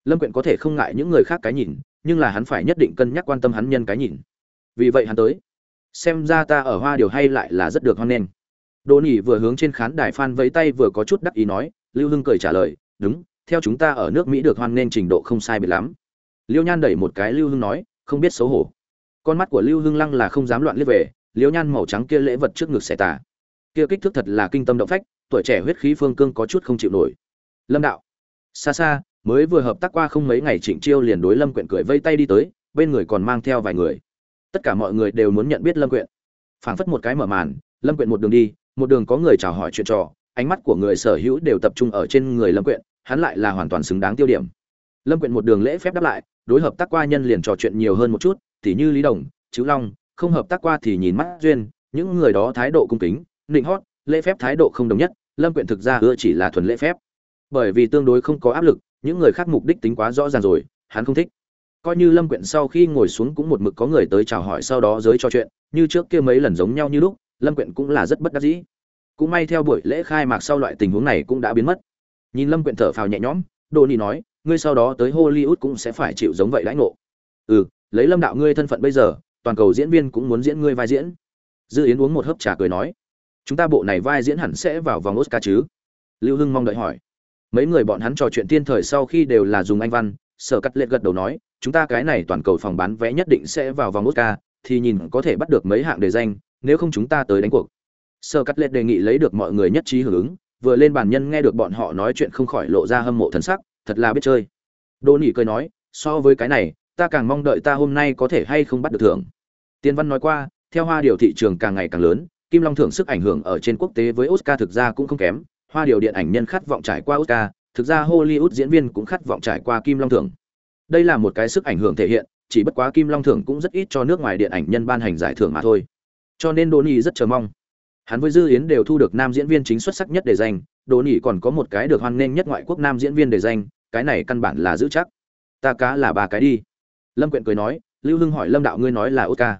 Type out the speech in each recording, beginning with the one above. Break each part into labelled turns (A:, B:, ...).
A: Lâm Quyện có thể không ngại những người khác cái nhìn, nhưng là hắn phải nhất định cân nhắc quan tâm hắn nhân cái nhìn. Vì vậy hắn tới. Xem ra ta ở Hoa Điều hay lại là rất được hoan nghênh. Đỗ Nhĩ vừa hướng trên khán đài fan vẫy tay vừa có chút đắc ý nói, Lưu Hưng cười trả lời, đúng, theo chúng ta ở nước Mỹ được hoan nghênh trình độ không sai biệt lắm. Liêu Nhan đẩy một cái Lưu Hưng nói, không biết xấu hổ. Con mắt của Lưu Hưng lăng là không dám loạn liếc về, Liêu Nhan màu trắng kia lễ vật trước ngực xẻ tà. Kia kích thước thật là kinh tâm động phách, tuổi trẻ huyết khí phương cương có chút không chịu nổi. Lâm đạo. Xa xa, mới vừa hợp tác qua không mấy ngày Trịnh Chiêu liền đối Lâm Quyện cười vây tay đi tới, bên người còn mang theo vài người. Tất cả mọi người đều muốn nhận biết Lâm Quyện. Phảng phất một cái mở màn, Lâm Quyện một đường đi, một đường có người chào hỏi chuyện trò, ánh mắt của người sở hữu đều tập trung ở trên người Lâm Quyện, hắn lại là hoàn toàn xứng đáng tiêu điểm. Lâm Quyện một đường lễ phép đáp lại, đối hợp tác qua nhân liền trò chuyện nhiều hơn một chút, tỉ như Lý Đồng, Chữ Long, không hợp tác qua thì nhìn mắt duyên, những người đó thái độ cung kính, nịnh hót, lễ phép thái độ không đồng nhất, Lâm Quyện thực ra ưa chỉ là thuần lễ phép. Bởi vì tương đối không có áp lực, những người khác mục đích tính quá rõ ràng rồi, hắn không thích. Coi như Lâm Quyện sau khi ngồi xuống cũng một mực có người tới chào hỏi sau đó giới trò chuyện, như trước kia mấy lần giống nhau như lúc, Lâm Quyện cũng là rất bất đắc dĩ. Cũng may theo buổi lễ khai mạc sau loại tình huống này cũng đã biến mất. Nhìn Lâm Quyện thở phào nhẹ nhõm, Đỗ Nhi nói, ngươi sau đó tới Hollywood cũng sẽ phải chịu giống vậy đãi ngộ. Ừ, lấy Lâm đạo ngươi thân phận bây giờ, toàn cầu diễn viên cũng muốn diễn ngươi vai diễn. Dư Yến uống một hớp trà cười nói, chúng ta bộ này vai diễn hẳn sẽ vào vòng Oscar chứ? Lưu Hưng mong đợi hỏi. Mấy người bọn hắn trò chuyện tiên thời sau khi đều là dùng Anh văn, Sở Cắt Lệ gật đầu nói, chúng ta cái này toàn cầu phòng bán vé nhất định sẽ vào vòng Oscar, thì nhìn có thể bắt được mấy hạng đề danh, nếu không chúng ta tới đánh cuộc. Sở Cắt Lệ đề nghị lấy được mọi người nhất trí hưởng ứng, vừa lên bàn nhân nghe được bọn họ nói chuyện không khỏi lộ ra hâm mộ thần sắc, thật là biết chơi. Đỗ Nỉ cười nói, so với cái này, ta càng mong đợi ta hôm nay có thể hay không bắt được thưởng. Tiên Văn nói qua, theo Hoa Điều thị trường càng ngày càng lớn, Kim Long thưởng sức ảnh hưởng ở trên quốc tế với Oscar thực ra cũng không kém, Hoa Điều điện ảnh nhân khát vọng trải qua Oscar, thực ra Hollywood diễn viên cũng khát vọng trải qua Kim Long thưởng. Đây là một cái sức ảnh hưởng thể hiện, chỉ bất quá Kim Long thưởng cũng rất ít cho nước ngoài điện ảnh nhân ban hành giải thưởng mà thôi. Cho nên Đỗ Nỉ rất chờ mong. Hắn với Dư Yến đều thu được nam diễn viên chính xuất sắc nhất đề danh, Đỗ Nỉ còn có một cái được hoan nghênh nhất ngoại quốc nam diễn viên đề danh, cái này căn bản là giữ chắc. Ta cá là ba cái đi. Lâm Quyện cười nói, Lưu Hưng hỏi Lâm đạo ngươi nói là Oscar.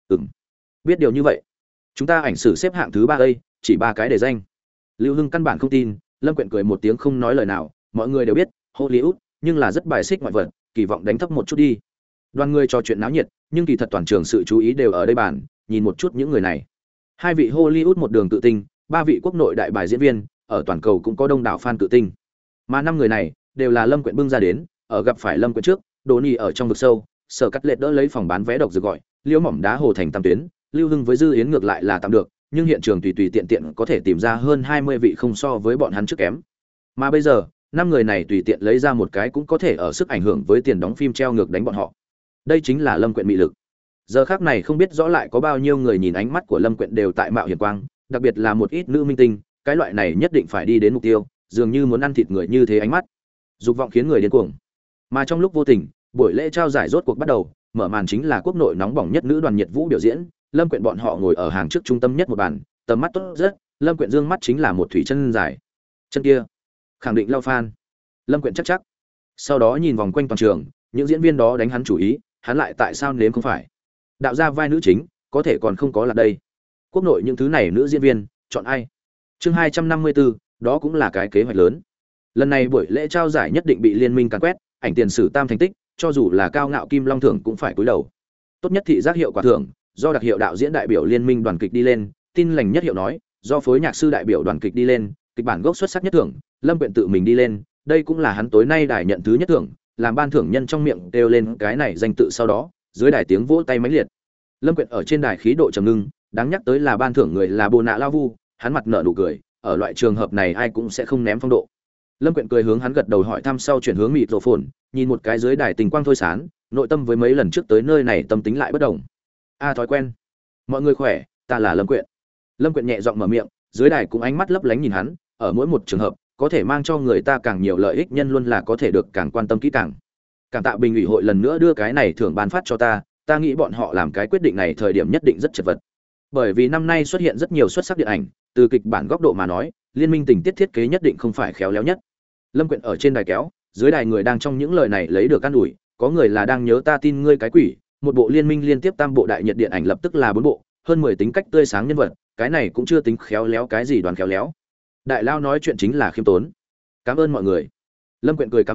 A: Biết điều như vậy. Chúng ta ảnh sử xếp hạng thứ 3 đây, chỉ 3 cái đề danh. Lưu Hưng căn bản không tin, Lâm Quyện cười một tiếng không nói lời nào, mọi người đều biết, Hollywood, nhưng là rất bài xích ngoại vật, kỳ vọng đánh thấp một chút đi. Đoàn người trò chuyện náo nhiệt, nhưng kỳ thật toàn trường sự chú ý đều ở đây bàn, nhìn một chút những người này. 2 vị Hollywood một đường tự tinh, 3 vị quốc nội đại bài diễn viên, ở toàn cầu cũng có đông đảo fan tự tinh. Mà 5 người này đều là Lâm Quyện bưng ra đến, ở gặp phải Lâm Quyện trước, Đỗ Nỉ ở trong vực sâu, Sở Cắt Lệ đỡ lấy phòng bán vé độc dược gọi, Liễu Mỏm đá hồ thành tam tuyến, Lưu Hưng với Dư Yến ngược lại là tạm được, nhưng hiện trường tùy tùy tiện tiện có thể tìm ra hơn 20 vị không so với bọn hắn trước kém. Mà bây giờ, 5 người này tùy tiện lấy ra một cái cũng có thể ở sức ảnh hưởng với tiền đóng phim treo ngược đánh bọn họ. Đây chính là Lâm Quyện mị lực. Giờ khắc này không biết rõ lại có bao nhiêu người nhìn ánh mắt của Lâm Quyện đều tại mạo hiểm quang, đặc biệt là một ít nữ minh tinh, cái loại này nhất định phải đi đến mục tiêu, dường như muốn ăn thịt người như thế ánh mắt. Dục vọng khiến người điên cuồng. Mà trong lúc vô tình, buổi lễ trao giải rốt cuộc bắt đầu, mở màn chính là quốc nội nóng bỏng nhất nữ đoàn nhiệt vũ biểu diễn, Lâm Quyện bọn họ ngồi ở hàng trước trung tâm nhất một bàn, tầm mắt tốt rất, Lâm Quyện dương mắt chính là một thủy chân dài. Chân kia, khẳng định lao fan. Lâm Quyện chắc. Sau đó nhìn vòng quanh toàn trường, những diễn viên đó đánh hắn chủ ý, hắn lại tại sao nếm không phải. Đạo ra vai nữ chính, có thể còn không có là đây. Quốc nội những thứ này nữ diễn viên, chọn ai? Chương 254, đó cũng là cái kế hoạch lớn. Lần này buổi lễ trao giải nhất định bị liên minh càn quét, ảnh tiền sử tam thành tích, cho dù là cao ngạo Kim Long thưởng cũng phải cúi đầu. Tốt nhất thị giác hiệu quả thưởng, do đặc hiệu đạo diễn đại biểu liên minh đoàn kịch đi lên, tin lành nhất hiệu nói, do phối nhạc sư đại biểu đoàn kịch đi lên, kịch bản gốc xuất sắc nhất thưởng, Lâm Quyện tự mình đi lên, đây cũng là hắn tối nay đài nhận thứ nhất thưởng, làm ban thưởng nhân trong miệng kêu lên cái này danh tự sau đó, dưới đài tiếng vỗ tay mãnh liệt. Lâm Quyện ở trên đài khí độ trầm ngưng, đáng nhắc tới là ban thưởng người là Bồ Nạ La Vu, hắn mặt nở nụ cười, ở loại trường hợp này ai cũng sẽ không ném phong độ. Lâm Quyện cười hướng hắn gật đầu hỏi thăm sau chuyển hướng mịt rộ phồn, nhìn một cái dưới đài tình quang thôi sán, nội tâm với mấy lần trước tới nơi này tâm tính lại bất đồng. Thói quen. Mọi người khỏe, ta là Lâm Quyện. Lâm Quyện nhẹ giọng mở miệng, dưới đài cũng ánh mắt lấp lánh nhìn hắn, ở mỗi một trường hợp, có thể mang cho người ta càng nhiều lợi ích nhân luôn là có thể được càng quan tâm kỹ càng. Cảm tạ bình ủy hội lần nữa đưa cái này thưởng ban phát cho ta nghĩ bọn họ làm cái quyết định này thời điểm nhất định rất chật vật. Bởi vì năm nay xuất hiện rất nhiều xuất sắc điện ảnh, từ kịch bản góc độ mà nói, liên minh tình tiết thiết kế nhất định không phải khéo léo nhất. Lâm Quyện ở trên đài kéo, dưới đài người đang trong những lời này lấy được can ủi, có người là đang nhớ ta tin ngươi cái quỷ, một bộ liên minh liên tiếp tam bộ đại nhật điện ảnh lập tức là 4 bộ, hơn 10 tính cách tươi sáng nhân vật, cái này cũng chưa tính khéo léo cái gì đoàn khéo léo. Đại lao nói chuyện chính là khiêm tốn. Cảm ơn mọi người. Lâm Quyện cười cảm ơn,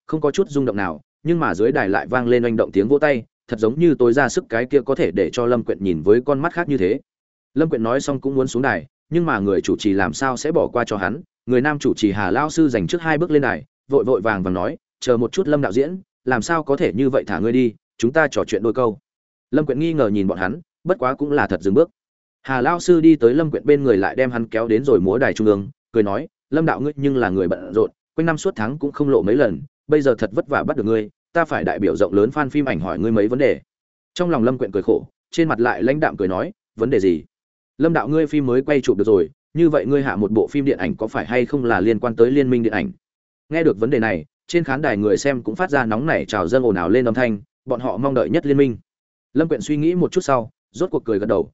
A: không có chút rung động nào, nhưng mà dưới đài lại vang lên oanh động tiếng vỗ tay, thật giống như tối ra sức cái kia có thể để cho Lâm Quyện nhìn với con mắt khác như thế. Lâm Quyện nói xong cũng muốn xuống đài, nhưng mà người chủ trì làm sao sẽ bỏ qua cho hắn, người nam chủ trì Hà lão sư dành trước 2 bước lên đài, vội vội vàng vàng nói, "Chờ một chút Lâm đạo diễn, làm sao có thể như vậy thả ngươi đi, chúng ta trò chuyện đôi câu." Lâm Quyện nghi ngờ nhìn bọn hắn, bất quá cũng là thật dừng bước. Hà lão sư đi tới Lâm Quyện bên người lại đem hắn kéo đến rồi múa đài trung ương, cười nói, "Lâm đạo ngươi nhưng là người bận rộn, quanh năm suốt tháng cũng không lộ mấy lần, bây giờ thật vất vả bắt được ngươi, ta phải đại biểu rộng lớn fan phim ảnh hỏi ngươi mấy vấn đề." Trong lòng Lâm Quyện cười khổ, trên mặt lại lãnh đạm cười nói, "Vấn đề gì?" "Lâm đạo ngươi phim mới quay chụp được rồi, như vậy ngươi hạ một bộ phim điện ảnh có phải hay không là liên quan tới Liên minh điện ảnh?" Nghe được vấn đề này, trên khán đài người xem cũng phát ra nóng nảy trào dâng ồn ào lên âm thanh, bọn họ mong đợi nhất Liên minh. Lâm Quyện suy nghĩ một chút sau, rốt cuộc cười gật đầu,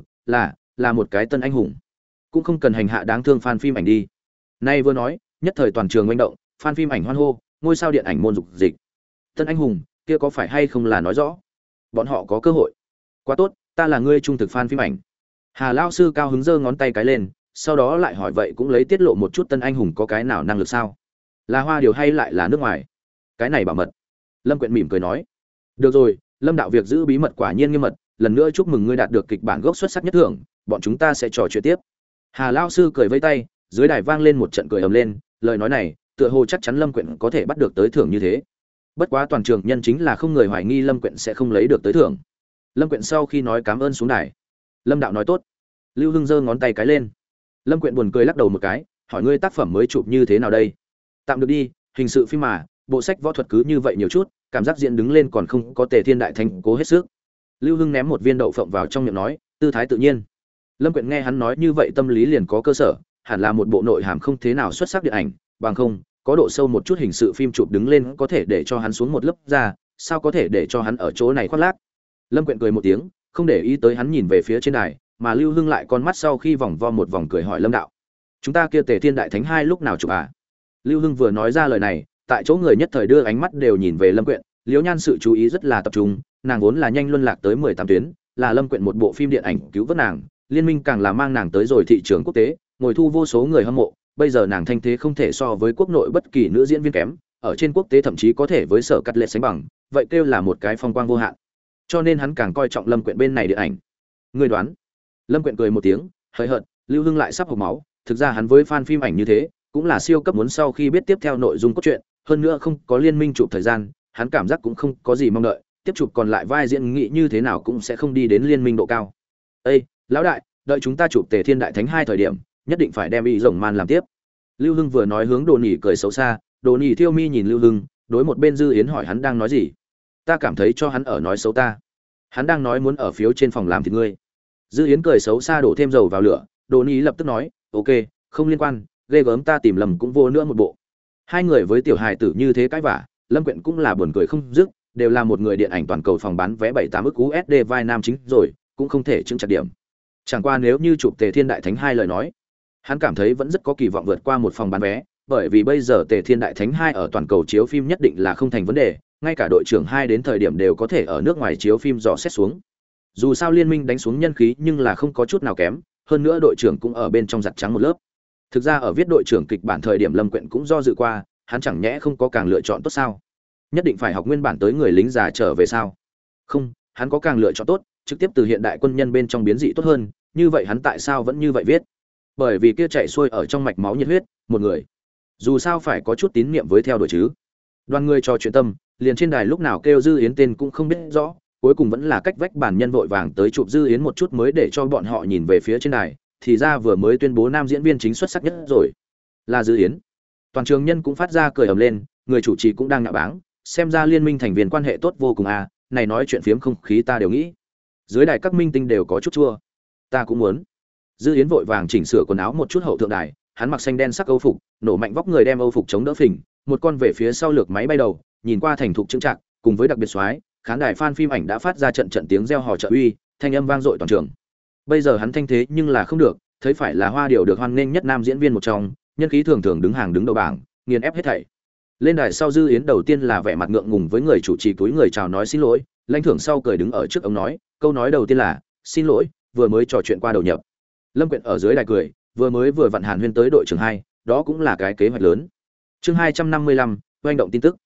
A: là một cái tân anh hùng, cũng không cần hành hạ đáng thương fan phim ảnh đi." Nay vừa nói, nhất thời toàn trường manh động, fan phim ảnh hoan hô, ngôi sao điện ảnh môn dục dịch. Tân anh hùng, kia có phải hay không là nói rõ bọn họ có cơ hội? Quá tốt, ta là ngươi trung thực fan phim ảnh. Hà lão sư cao hứng giơ ngón tay cái lên, sau đó lại hỏi vậy cũng lấy tiết lộ một chút tân anh hùng có cái nào năng lực sao? Là Hoa Điều hay lại là nước ngoài? Cái này bảo mật. Lâm Quyện mỉm cười nói, "Được rồi, Lâm đạo việc giữ bí mật quả nhiên nghiêm mật, lần nữa chúc mừng ngươi đạt được kịch bản gốc xuất sắc nhất thưởng, bọn chúng ta sẽ trò chuyện tiếp." Hà lão sư cười vẫy tay, dưới đài vang lên một trận cười ầm lên, lời nói này, tựa hồ chắc chắn Lâm Quyện có thể bắt được tới thưởng như thế. Bất quá toàn trường nhân chính là không người hoài nghi Lâm Quyện sẽ không lấy được tới thưởng. Lâm Quyện sau khi nói cảm ơn xuống đài. "Lâm đạo nói tốt." Lưu Hưng giơ ngón tay cái lên. Lâm Quyện buồn cười lắc đầu một cái, hỏi ngươi tác phẩm mới chụp như thế nào đây? "Tạm được đi, hình sự phim mà, bộ sách võ thuật cứ như vậy nhiều chút, cảm giác diễn đứng lên còn không có Tề Thiên Đại Thánh cố hết sức." Lưu Hưng ném một viên đậu phộng vào trong miệng nói, tư thái tự nhiên. Lâm Quyện nghe hắn nói như vậy tâm lý liền có cơ sở, hẳn là một bộ nội hàm không thế nào xuất sắc điện ảnh, bằng không, có độ sâu một chút hình sự phim chụp đứng lên có thể để cho hắn xuống một lớp ra, sao có thể để cho hắn ở chỗ này khoác lác. Lâm Quyện cười một tiếng, không để ý tới hắn nhìn về phía trên đài, mà Lưu Hưng lại con mắt sau khi vòng vo một vòng cười hỏi Lâm đạo, "Chúng ta kia Tề Thiên Đại Thánh 2 lúc nào chụp à?" Lưu Hưng vừa nói ra lời này, tại chỗ người nhất thời đưa ánh mắt đều nhìn về Lâm Quyện, Liễu Nhan sự chú ý rất là tập trung, nàng vốn là nhanh luân lạc tới 18 tuyến, là Lâm Quyện một bộ phim điện ảnh cứu vớt nàng, Liên minh càng là mang nàng tới rồi thị trường quốc tế, ngồi thu vô số người hâm mộ, bây giờ nàng thanh thế không thể so với quốc nội bất kỳ nữ diễn viên kém, ở trên quốc tế thậm chí có thể với Sở Cắt Lệ sánh bằng, vậy kêu là một cái phong quang vô hạn. Cho nên hắn càng coi trọng Lâm Quyện bên này điện ảnh. Người đoán? Lâm Quyện cười một tiếng, hời hợt, Lưu Hưng lại sắp hộc máu, thực ra hắn với fan phim ảnh như thế, cũng là siêu cấp muốn sau khi biết tiếp theo nội dung cốt truyện, hơn nữa không có Liên minh chụp thời gian, hắn cảm giác cũng không có gì mong đợi, tiếp chụp còn lại vai diễn nghĩ như thế nào cũng sẽ không đi đến Liên minh độ cao. "Ê, lão đại, đợi chúng ta chụp Tề Thiên Đại Thánh 2 thời điểm, nhất định phải đem ý rồng man làm tiếp." Lưu Hưng vừa nói hướng Đồ Nhĩ cười xấu xa, Đồ Nhĩ thiêu mi nhìn Lưu Hưng, đối một bên Dư Yến hỏi hắn đang nói gì. "Ta cảm thấy cho hắn ở nói xấu ta. Hắn đang nói muốn ở phiếu trên phòng làm thịt ngươi." Dư Yến cười xấu xa đổ thêm dầu vào lửa, Đồ Nhĩ lập tức nói, "Ok, không liên quan, ghê gớm ta tìm lầm cũng vô nữa một bộ." Hai người với tiểu hài tử như thế cãi vả, Lâm Quyện cũng là buồn cười không dứt, đều là một người điện ảnh toàn cầu phòng bán vé 7-8 ức USD vai nam chính rồi, cũng không thể chứng chặt điểm. Chẳng qua nếu như chụp Tề Thiên Đại Thánh 2 lời nói, hắn cảm thấy vẫn rất có kỳ vọng vượt qua một phòng bán vé, bởi vì bây giờ Tề Thiên Đại Thánh 2 ở toàn cầu chiếu phim nhất định là không thành vấn đề, ngay cả đội trưởng 2 đến thời điểm đều có thể ở nước ngoài chiếu phim dò xét xuống. Dù sao Liên minh đánh xuống nhân khí nhưng là không có chút nào kém, hơn nữa đội trưởng cũng ở bên trong giặt trắng một lớp. Thực ra ở viết đội trưởng kịch bản thời điểm Lâm Quyện cũng do dự qua, hắn chẳng nhẽ không có càng lựa chọn tốt sao? Nhất định phải học nguyên bản tới người lính già trở về sao? Không, hắn có càng lựa chọn tốt, trực tiếp từ hiện đại quân nhân bên trong biến dị tốt hơn, như vậy hắn tại sao vẫn như vậy viết? Bởi vì kia chạy xuôi ở trong mạch máu nhiệt huyết, một người. Dù sao phải có chút tín niệm với theo đuổi chứ. Đoàn người trò chuyện tâm, liền trên đài lúc nào kêu Dư Yến tên cũng không biết rõ, cuối cùng vẫn là cách vách bản nhân vội vàng tới chụp Dư Yến một chút mới để cho bọn họ nhìn về phía trên đài, thì ra vừa mới tuyên bố nam diễn viên chính xuất sắc nhất rồi, là Dư Yến. Toàn trường nhân cũng phát ra cười ầm lên, người chủ trì cũng đang nhạo báng, xem ra Liên minh thành viên quan hệ tốt vô cùng à, này nói chuyện phiếm không khí ta đều nghĩ. Dưới đài các minh tinh đều có chút chua. Ta cũng muốn. Dư Yến vội vàng chỉnh sửa quần áo một chút hậu thượng đài, hắn mặc xanh đen sắc âu phục, nổ mạnh vóc người đem âu phục chống đỡ phình, một con về phía sau lược máy bay đầu, nhìn qua thành thục chững chạc, cùng với đặc biệt soái, khán đài fan phim ảnh đã phát ra trận trận tiếng reo hò trợ uy, thanh âm vang dội toàn trường. Bây giờ hắn thanh thế nhưng là không được, thấy phải là Hoa Điểu được hoan nghênh nhất nam diễn viên một trong, nhân khí thường thường đứng hàng đứng đầu bảng, nghiền ép hết thảy. Lên đài sau Dư Yến đầu tiên là vẻ mặt ngượng ngùng với người chủ trì túi người chào nói xin lỗi, lãnh thưởng sau cười đứng ở trước ông nói, câu nói đầu tiên là xin lỗi, vừa mới trò chuyện qua đầu nhập. Lâm Quyện ở dưới đài cười, vừa vặn Hàn Huyên tới đội trưởng 2, đó cũng là cái kế hoạch lớn. Chương 255, oanh động tin tức.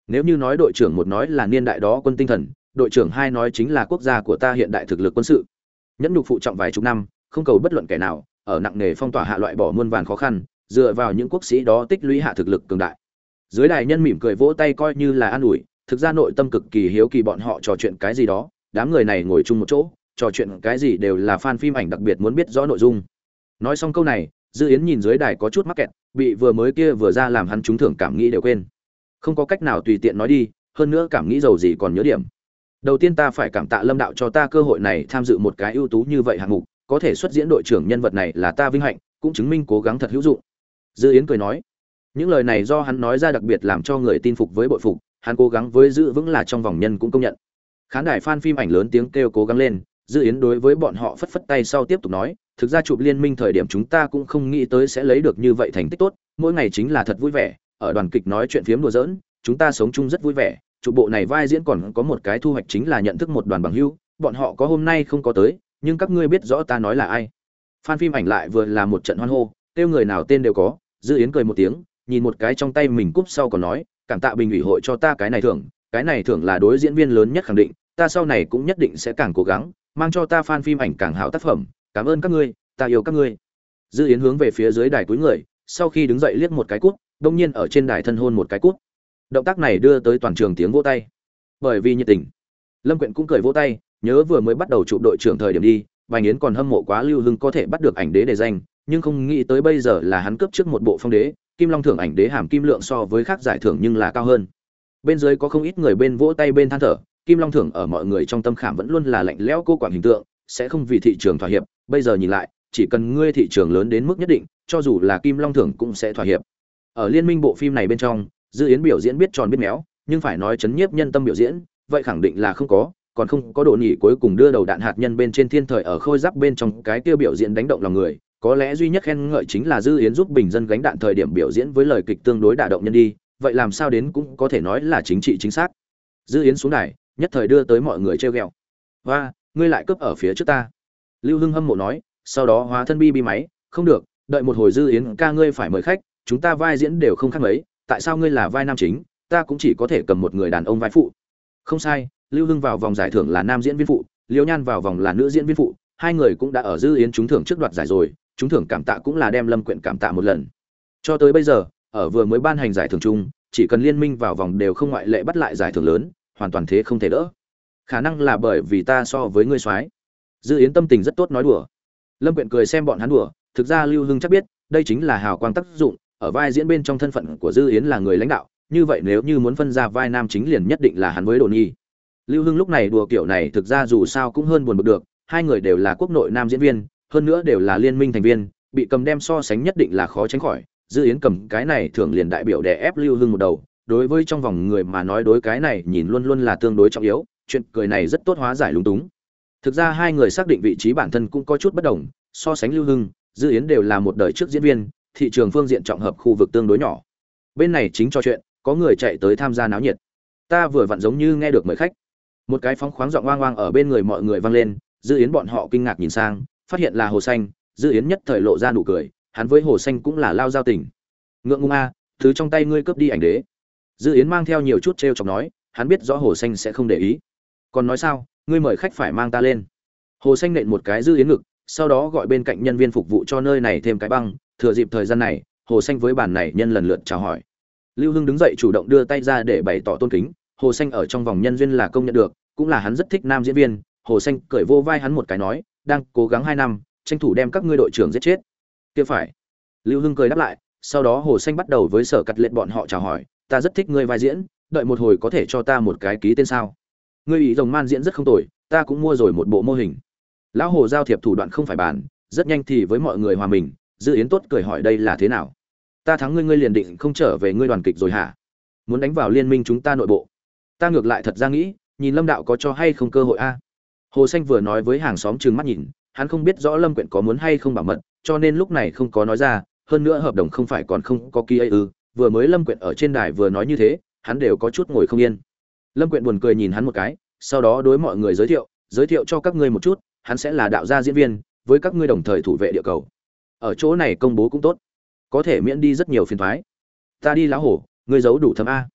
A: Nếu như nói đội trưởng một nói là niên đại đó quân tinh thần, đội trưởng hai nói chính là quốc gia của ta hiện đại thực lực quân sự. Nhẫn nhục phụ trọng vài chục năm, không cầu bất luận kẻ nào, ở nặng nghề phong tỏa hạ loại bỏ muôn vàn khó khăn, dựa vào những quốc sĩ đó tích lũy hạ thực lực cường đại. Dưới đài nhân mỉm cười vỗ tay coi như là an ủi, thực ra nội tâm cực kỳ hiếu kỳ bọn họ trò chuyện cái gì đó, đám người này ngồi chung một chỗ, trò chuyện cái gì đều là fan phim ảnh đặc biệt muốn biết rõ nội dung. Nói xong câu này, Dư Yến nhìn dưới đài có chút mắc kẹt, bị vừa mới kia vừa ra làm hắn trúng thưởng cảm nghĩ đều quên. Không có cách nào tùy tiện nói đi, hơn nữa cảm nghĩ giàu gì còn nhớ điểm. Đầu tiên ta phải cảm tạ Lâm đạo cho ta cơ hội này tham dự một cái ưu tú như vậy hạng mục, có thể xuất diễn đội trưởng nhân vật này là ta vinh hạnh, cũng chứng minh cố gắng thật hữu dụng. Dư Yến cười nói. Những lời này do hắn nói ra đặc biệt làm cho người tin phục với bội phục, hắn cố gắng với giữ vững là trong vòng nhân cũng công nhận. Khán đài fan phim ảnh lớn tiếng kêu cố gắng lên, Dư Yến đối với bọn họ phất phất tay sau tiếp tục nói, thực ra chụp liên minh thời điểm chúng ta cũng không nghĩ tới sẽ lấy được như vậy thành tích tốt, mỗi ngày chính là thật vui vẻ, ở đoàn kịch nói chuyện phiếm đùa giỡn, chúng ta sống chung rất vui vẻ, chụp bộ này vai diễn còn có một cái thu hoạch chính là nhận thức một đoàn bằng hữu, bọn họ có hôm nay không có tới, nhưng các ngươi biết rõ ta nói là ai. Fan phim ảnh lại vừa là một trận hoan hô, kêu người nào tên đều có, Dư Yến cười một tiếng, nhìn một cái trong tay mình cúp sau còn nói, cảm tạ bình ủy hội cho ta cái này thưởng là đối diễn viên lớn nhất khẳng định, ta sau này cũng nhất định sẽ càng cố gắng, mang cho ta fan phim ảnh càng hảo tác phẩm, cảm ơn các ngươi, ta yêu các ngươi. Dư Yến hướng về phía dưới đài cúi người, sau khi đứng dậy liếc một cái cúp, đột nhiên ở trên đài thân hôn một cái cúp. Động tác này đưa tới toàn trường tiếng vỗ tay. Bởi vì nhiệt tình, Lâm Quyện cũng cười vỗ tay, nhớ vừa mới bắt đầu chụp đội trưởng thời điểm đi, Bành Yến còn hâm mộ quá Lưu Hưng có thể bắt được ảnh đế để danh, nhưng không nghĩ tới bây giờ là hắn cướp trước một bộ phong đế, Kim Long thưởng ảnh đế hàm kim lượng so với khác giải thưởng nhưng là cao hơn. Bên dưới có không ít người bên vỗ tay bên than thở, Kim Long thưởng ở mọi người trong tâm khảm vẫn luôn là lạnh lẽo cô quản hình tượng, sẽ không vì thị trường thỏa hiệp, bây giờ nhìn lại, chỉ cần ngươi thị trường lớn đến mức nhất định, cho dù là Kim Long thưởng cũng sẽ thỏa hiệp. Ở liên minh bộ phim này bên trong, Dư Yến biểu diễn biết tròn biết méo, nhưng phải nói chấn nhiếp nhân tâm biểu diễn, vậy khẳng định là không có, còn không có độ nhỉ cuối cùng đưa đầu đạn hạt nhân bên trên thiên thời ở khôi giáp bên trong cái kia biểu diễn đánh động lòng người, có lẽ duy nhất khen ngợi chính là Dư Yến giúp bình dân gánh đạn thời điểm biểu diễn với lời kịch tương đối đả động nhân đi, vậy làm sao đến cũng có thể nói là chính trị chính xác. Dư Yến xuống đài, nhất thời đưa tới mọi người trêu ghẹo. "Oa, ngươi lại cướp ở phía trước ta." Lưu Hưng hâm mộ nói, sau đó hóa thân bi máy, "Không được, đợi một hồi Dư Yến ca ngươi phải mời khách, chúng ta vai diễn đều không khác mấy, tại sao ngươi là vai nam chính, ta cũng chỉ có thể cầm một người đàn ông vai phụ." Không sai, Lưu Hưng vào vòng giải thưởng là nam diễn viên phụ, Liễu Nhan vào vòng là nữ diễn viên phụ, hai người cũng đã ở Dư Yến trúng thưởng trước đoạt giải rồi, trúng thưởng cảm tạ cũng là đem Lâm Quyện cảm tạ một lần. Cho tới bây giờ, ở vừa mới ban hành giải thưởng chung, chỉ cần liên minh vào vòng đều không ngoại lệ bắt lại giải thưởng lớn, hoàn toàn thế không thể đỡ. Khả năng là bởi vì ta so với ngươi soái. Dư Yến tâm tình rất tốt nói đùa. Lâm Quyện cười xem bọn hắn đùa, thực ra Lưu Hưng chắc biết, đây chính là hào quang tác dụng, ở vai diễn bên trong thân phận của Dư Yến là người lãnh đạo, như vậy nếu như muốn phân ra vai nam chính liền nhất định là hắn với Đồ Nhi. Lưu Hưng lúc này đùa kiểu này thực ra dù sao cũng hơn buồn bực được, hai người đều là quốc nội nam diễn viên, hơn nữa đều là liên minh thành viên, bị cầm đem so sánh nhất định là khó tránh khỏi. Dư Yến cầm cái này thường liền đại biểu đè ép Lưu Hưng một đầu, đối với trong vòng người mà nói đối cái này nhìn luôn luôn là tương đối trọng yếu, chuyện cười này rất tốt hóa giải lúng túng. Thực ra hai người xác định vị trí bản thân cũng có chút bất đồng, so sánh Lưu Hưng, Dư Yến đều là một đời trước diễn viên, thị trường phương diện trọng hợp khu vực tương đối nhỏ. Bên này chính trò chuyện, có người chạy tới tham gia náo nhiệt. Ta vừa vặn giống như nghe được mời khách. Một cái phóng khoáng giọng oang oang ở bên người mọi người vang lên, Dư Yến bọn họ kinh ngạc nhìn sang, phát hiện là Hồ Xanh, Dư Yến nhất thời lộ ra nụ cười, hắn với Hồ Xanh cũng là lao giao tình. Ngượng ngùng a, thứ trong tay ngươi cướp đi ảnh đế. Dư Yến mang theo nhiều chút trêu chọc nói, hắn biết rõ Hồ Xanh sẽ không để ý. Còn nói sao, ngươi mời khách phải mang ta lên. Hồ Xanh nện một cái Dư Yến ngực, sau đó gọi bên cạnh nhân viên phục vụ cho nơi này thêm cái băng, thừa dịp thời gian này, Hồ Xanh với bàn này nhân lần lượt chào hỏi. Lưu Hưng đứng dậy chủ động đưa tay ra để bày tỏ tôn kính, Hồ Xanh ở trong vòng nhân duyên là công nhận được, cũng là hắn rất thích nam diễn viên. Hồ Xanh cởi vô vai hắn một cái nói, đang cố gắng 2 năm, tranh thủ đem các ngươi đội trưởng giết chết. Kia phải. Lưu Hưng cười đáp lại, sau đó Hồ Xanh bắt đầu với Sở Cắt Lệ bọn họ chào hỏi, ta rất thích ngươi vai diễn, đợi một hồi có thể cho ta một cái ký tên sao? Ngươi ý rồng man diễn rất không tồi, ta cũng mua rồi một bộ mô hình. Lão Hồ giao thiệp thủ đoạn không phải bàn, rất nhanh thì với mọi người hòa mình. Dư Yến tốt cười hỏi đây là thế nào? Ta thắng ngươi, ngươi liền định không trở về ngươi đoàn kịch rồi hả? Muốn đánh vào liên minh chúng ta nội bộ? Ta ngược lại thật ra nghĩ, nhìn Lâm đạo có cho hay không cơ hội a? Hồ Xanh vừa nói với hàng xóm trừng mắt nhìn, hắn không biết rõ Lâm Quyện có muốn hay không bảo mật, cho nên lúc này không có nói ra, hơn nữa hợp đồng không phải còn không có ký ấy ư? Vừa mới Lâm Quyện ở trên đài vừa nói như thế, hắn đều có chút ngồi không yên. Lâm Quyện buồn cười nhìn hắn một cái, sau đó đối mọi người giới thiệu cho các ngươi một chút, hắn sẽ là đạo gia diễn viên, với các ngươi đồng thời thủ vệ địa cầu. Ở chỗ này công bố cũng tốt, có thể miễn đi rất nhiều phiền toái. Ta đi lão hổ, ngươi giấu đủ thâm a.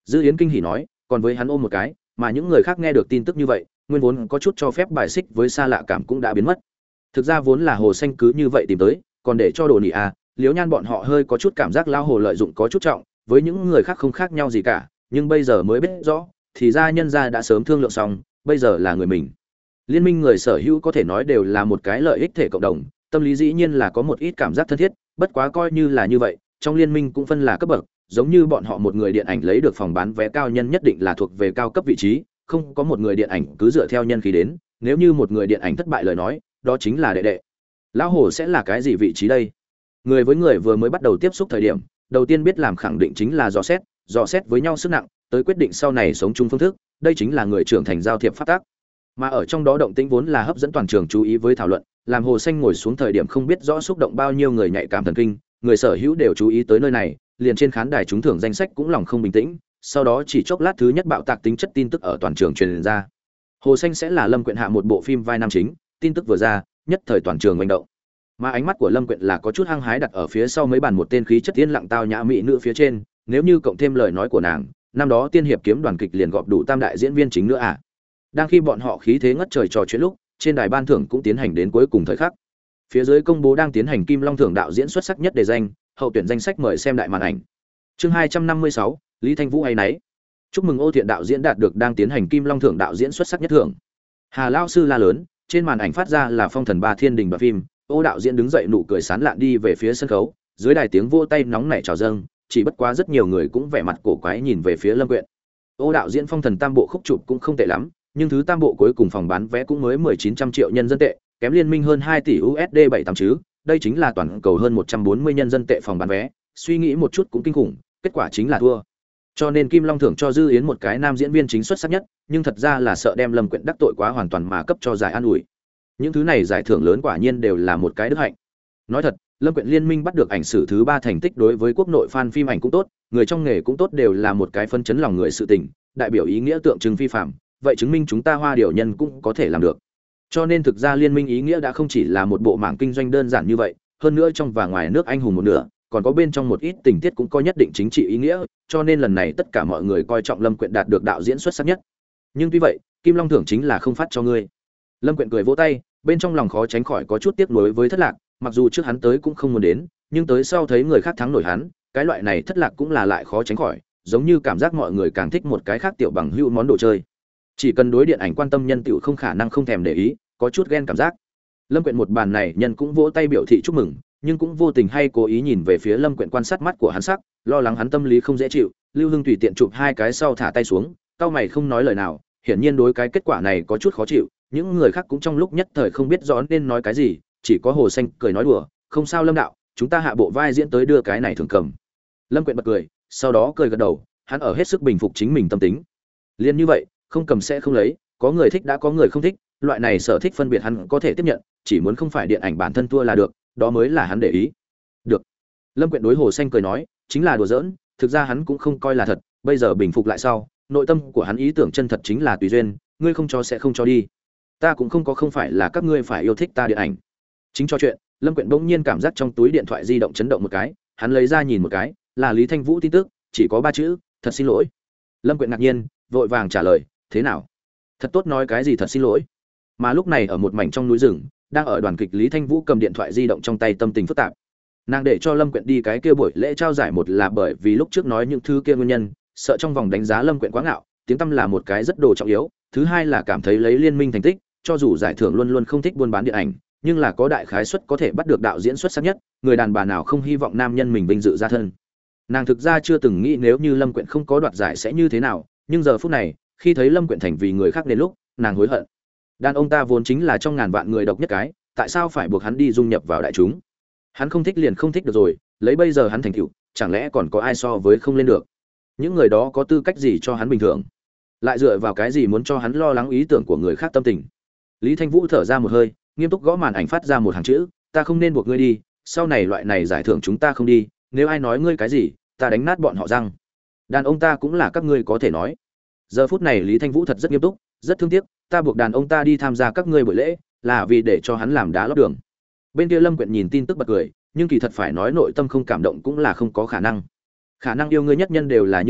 A: Dư Yến kinh hỉ nói, còn với hắn ôm một cái, mà những người khác nghe được tin tức như vậy, nguyên vốn có chút cho phép bài xích với xa lạ cảm cũng đã biến mất. Thực ra vốn là Hồ Xanh cứ như vậy tìm tới, còn để cho Đồ Nị Liễu Nhan bọn họ hơi có chút cảm giác lao hồ lợi dụng có chút trọng, với những người khác không khác nhau gì cả, nhưng bây giờ mới biết rõ, thì ra nhân gia đã sớm thương lượng xong, bây giờ là người mình. Liên minh người sở hữu có thể nói đều là một cái lợi ích thể cộng đồng, tâm lý dĩ nhiên là có một ít cảm giác thân thiết, bất quá coi như là như vậy, trong liên minh cũng phân là cấp bậc, giống như bọn họ một người điện ảnh lấy được phòng bán vé cao nhân nhất định là thuộc về cao cấp vị trí, không có một người điện ảnh cứ dựa theo nhân khí đến, nếu như một người điện ảnh thất bại lời nói, đó chính là đệ đệ. Lão Hồ sẽ là cái gì vị trí đây? Người với người vừa mới bắt đầu tiếp xúc thời điểm, đầu tiên biết làm khẳng định chính là dò xét với nhau sức nặng, tới quyết định sau này sống chung phương thức, đây chính là người trưởng thành giao thiệp pháp tác. Mà ở trong đó động tĩnh vốn là hấp dẫn toàn trường chú ý với thảo luận, làm Hồ Xanh ngồi xuống thời điểm không biết rõ xúc động bao nhiêu người nhạy cảm thần kinh, người sở hữu đều chú ý tới nơi này, liền trên khán đài trúng thưởng danh sách cũng lòng không bình tĩnh, sau đó chỉ chốc lát thứ nhất bạo tạc tính chất tin tức ở toàn trường truyền ra. Hồ Xanh sẽ là Lâm Quyện hạ một bộ phim vai nam chính, tin tức vừa ra, nhất thời toàn trường manh động. Mà ánh mắt của Lâm Quyện là có chút hăng hái đặt ở phía sau mấy bàn một tên khí chất tiên lặng tao nhã mỹ nữ phía trên, nếu như cộng thêm lời nói của nàng, năm đó tiên hiệp kiếm đoàn kịch liền gọp đủ tam đại diễn viên chính nữa à. Đang khi bọn họ khí thế ngất trời trò chuyện lúc, trên đài ban thưởng cũng tiến hành đến cuối cùng thời khắc. Phía dưới công bố đang tiến hành Kim Long thưởng đạo diễn xuất sắc nhất đề danh, hậu tuyển danh sách mời xem đại màn ảnh. Chương 256, Lý Thanh Vũ hay nấy. Chúc mừng Ô Thiện đạo diễn đạt được đang tiến hành Kim Long thưởng đạo diễn xuất sắc nhất thưởng. Hà lão sư la lớn, trên màn ảnh phát ra là Phong Thần Ba Thiên Đình đoạn phim, Ô đạo diễn đứng dậy nụ cười sán lạn đi về phía sân khấu, dưới đài tiếng vỗ tay nóng nảy chào dâng, chỉ bất quá rất nhiều người cũng vẻ mặt cổ quái nhìn về phía Lâm Quyện. Ô đạo diễn Phong Thần tam bộ khúc chụp cũng không tệ lắm, nhưng thứ tam bộ cuối cùng phòng bán vé cũng mới 1900 triệu nhân dân tệ, kém liên minh hơn 2 tỷ USD 78 chứ, đây chính là toàn cầu hơn 140 nhân dân tệ phòng bán vé, suy nghĩ một chút cũng kinh khủng, kết quả chính là thua. Cho nên Kim Long thưởng cho Dư Yến một cái nam diễn viên chính xuất sắc nhất, nhưng thật ra là sợ đem Lâm Quyện đắc tội quá hoàn toàn mà cấp cho giải an ủi. Những thứ này giải thưởng lớn quả nhiên đều là một cái đức hạnh. Nói thật, Lâm Quyện liên minh bắt được ảnh sử thứ 3 thành tích đối với quốc nội fan phim ảnh cũng tốt, người trong nghề cũng tốt đều là một cái phân chấn lòng người sự tình, đại biểu ý nghĩa tượng trưng phi phạm, vậy chứng minh chúng ta Hoa Điểu nhân cũng có thể làm được. Cho nên thực ra liên minh ý nghĩa đã không chỉ là một bộ mảng kinh doanh đơn giản như vậy, hơn nữa trong và ngoài nước anh hùng một nửa, còn có bên trong một ít tình tiết cũng có nhất định chính trị ý nghĩa, cho nên lần này tất cả mọi người coi trọng Lâm Quyện đạt được đạo diễn xuất sắc nhất. Nhưng tuy vậy, Kim Long thưởng chính là không phát cho ngươi. Lâm Quyện cười vỗ tay, bên trong lòng khó tránh khỏi có chút tiếc nuối với thất lạc, mặc dù trước hắn tới cũng không muốn đến, nhưng tới sau thấy người khác thắng nổi hắn, cái loại này thất lạc cũng là lại khó tránh khỏi, giống như cảm giác mọi người càng thích một cái khác tiểu bằng hữu món đồ chơi. Chỉ cần đối điện ảnh quan tâm nhân tiểu không khả năng không thèm để ý, có chút ghen cảm giác. Lâm Quyện một bàn này nhân cũng vỗ tay biểu thị chúc mừng, nhưng cũng vô tình hay cố ý nhìn về phía Lâm Quyện quan sát mắt của hắn sắc, lo lắng hắn tâm lý không dễ chịu, Lưu Hưng tùy tiện chụp hai cái sau thả tay xuống, cau mày không nói lời nào, hiển nhiên đối cái kết quả này có chút khó chịu, những người khác cũng trong lúc nhất thời không biết rõ nên nói cái gì, chỉ có Hồ Xanh cười nói đùa, "Không sao Lâm đạo, chúng ta hạ bộ vai diễn tới đưa cái này thường cầm." Lâm Quyện bật cười, sau đó cười gật đầu, hắn ở hết sức bình phục chính mình tâm tính. Liên như vậy, không cầm sẽ không lấy, có người thích đã có người không thích, loại này sở thích phân biệt hắn có thể tiếp nhận, chỉ muốn không phải điện ảnh bản thân thua là được, đó mới là hắn để ý. Được. Lâm Quyện đối Hồ Xanh cười nói, chính là đùa giỡn, thực ra hắn cũng không coi là thật, bây giờ bình phục lại sau, nội tâm của hắn ý tưởng chân thật chính là tùy duyên, ngươi không cho sẽ không cho đi. Ta cũng không phải là các ngươi phải yêu thích ta điện ảnh. Chính cho chuyện, Lâm Quyện bỗng nhiên cảm giác trong túi điện thoại di động chấn động một cái, hắn lấy ra nhìn một cái, là Lý Thanh Vũ tin tức, chỉ có 3 chữ, thật xin lỗi. Lâm Quyện ngạc nhiên, vội vàng trả lời, thế nào? Thật tốt nói cái gì thật xin lỗi? Mà lúc này ở một mảnh trong núi rừng, đang ở đoàn kịch Lý Thanh Vũ cầm điện thoại di động trong tay tâm tình phức tạp. Nàng để cho Lâm Quyện đi cái kia buổi lễ trao giải một là bởi vì lúc trước nói những thứ kia nguyên nhân, sợ trong vòng đánh giá Lâm Quyện quá ngạo, tiếng tăm là một cái rất đồ trọng yếu, thứ hai là cảm thấy lấy liên minh thành tích, cho dù giải thưởng luôn luôn không thích buôn bán điện ảnh, nhưng là có đại khái suất có thể bắt được đạo diễn xuất sắc nhất, người đàn bà nào không hy vọng nam nhân mình vinh dự ra thân. Nàng thực ra chưa từng nghĩ nếu như Lâm Quyện không có đoạt giải sẽ như thế nào, nhưng giờ phút này, khi thấy Lâm Quyện thành vì người khác đến lúc, nàng hối hận. Đàn ông ta vốn chính là trong ngàn vạn người độc nhất cái, tại sao phải buộc hắn đi dung nhập vào đại chúng? Hắn không thích liền không thích được rồi, lấy bây giờ hắn thành tựu, chẳng lẽ còn có ai so với không lên được? Những người đó có tư cách gì cho hắn bình thường? Lại dựa vào cái gì muốn cho hắn lo lắng ý tưởng của người khác tâm tình? Lý Thanh Vũ thở ra một hơi, nghiêm túc gõ màn ảnh phát ra một hàng chữ, ta không nên buộc ngươi đi, sau này loại này giải thưởng chúng ta không đi, nếu ai nói ngươi cái gì, ta đánh nát bọn họ răng. Đàn ông ta cũng là các ngươi có thể nói. Giờ phút này Lý Thanh Vũ thật rất nghiêm túc, rất thương tiếc, ta buộc đàn ông ta đi tham gia các ngươi buổi lễ, là vì để cho hắn làm đá lót đường. Bên kia Lâm Quyện nhìn tin tức bật cười, nhưng kỳ thật phải nói nội tâm không cảm động cũng là không có khả năng. Khả năng yêu ngươi nhất nhân đều là như vậy,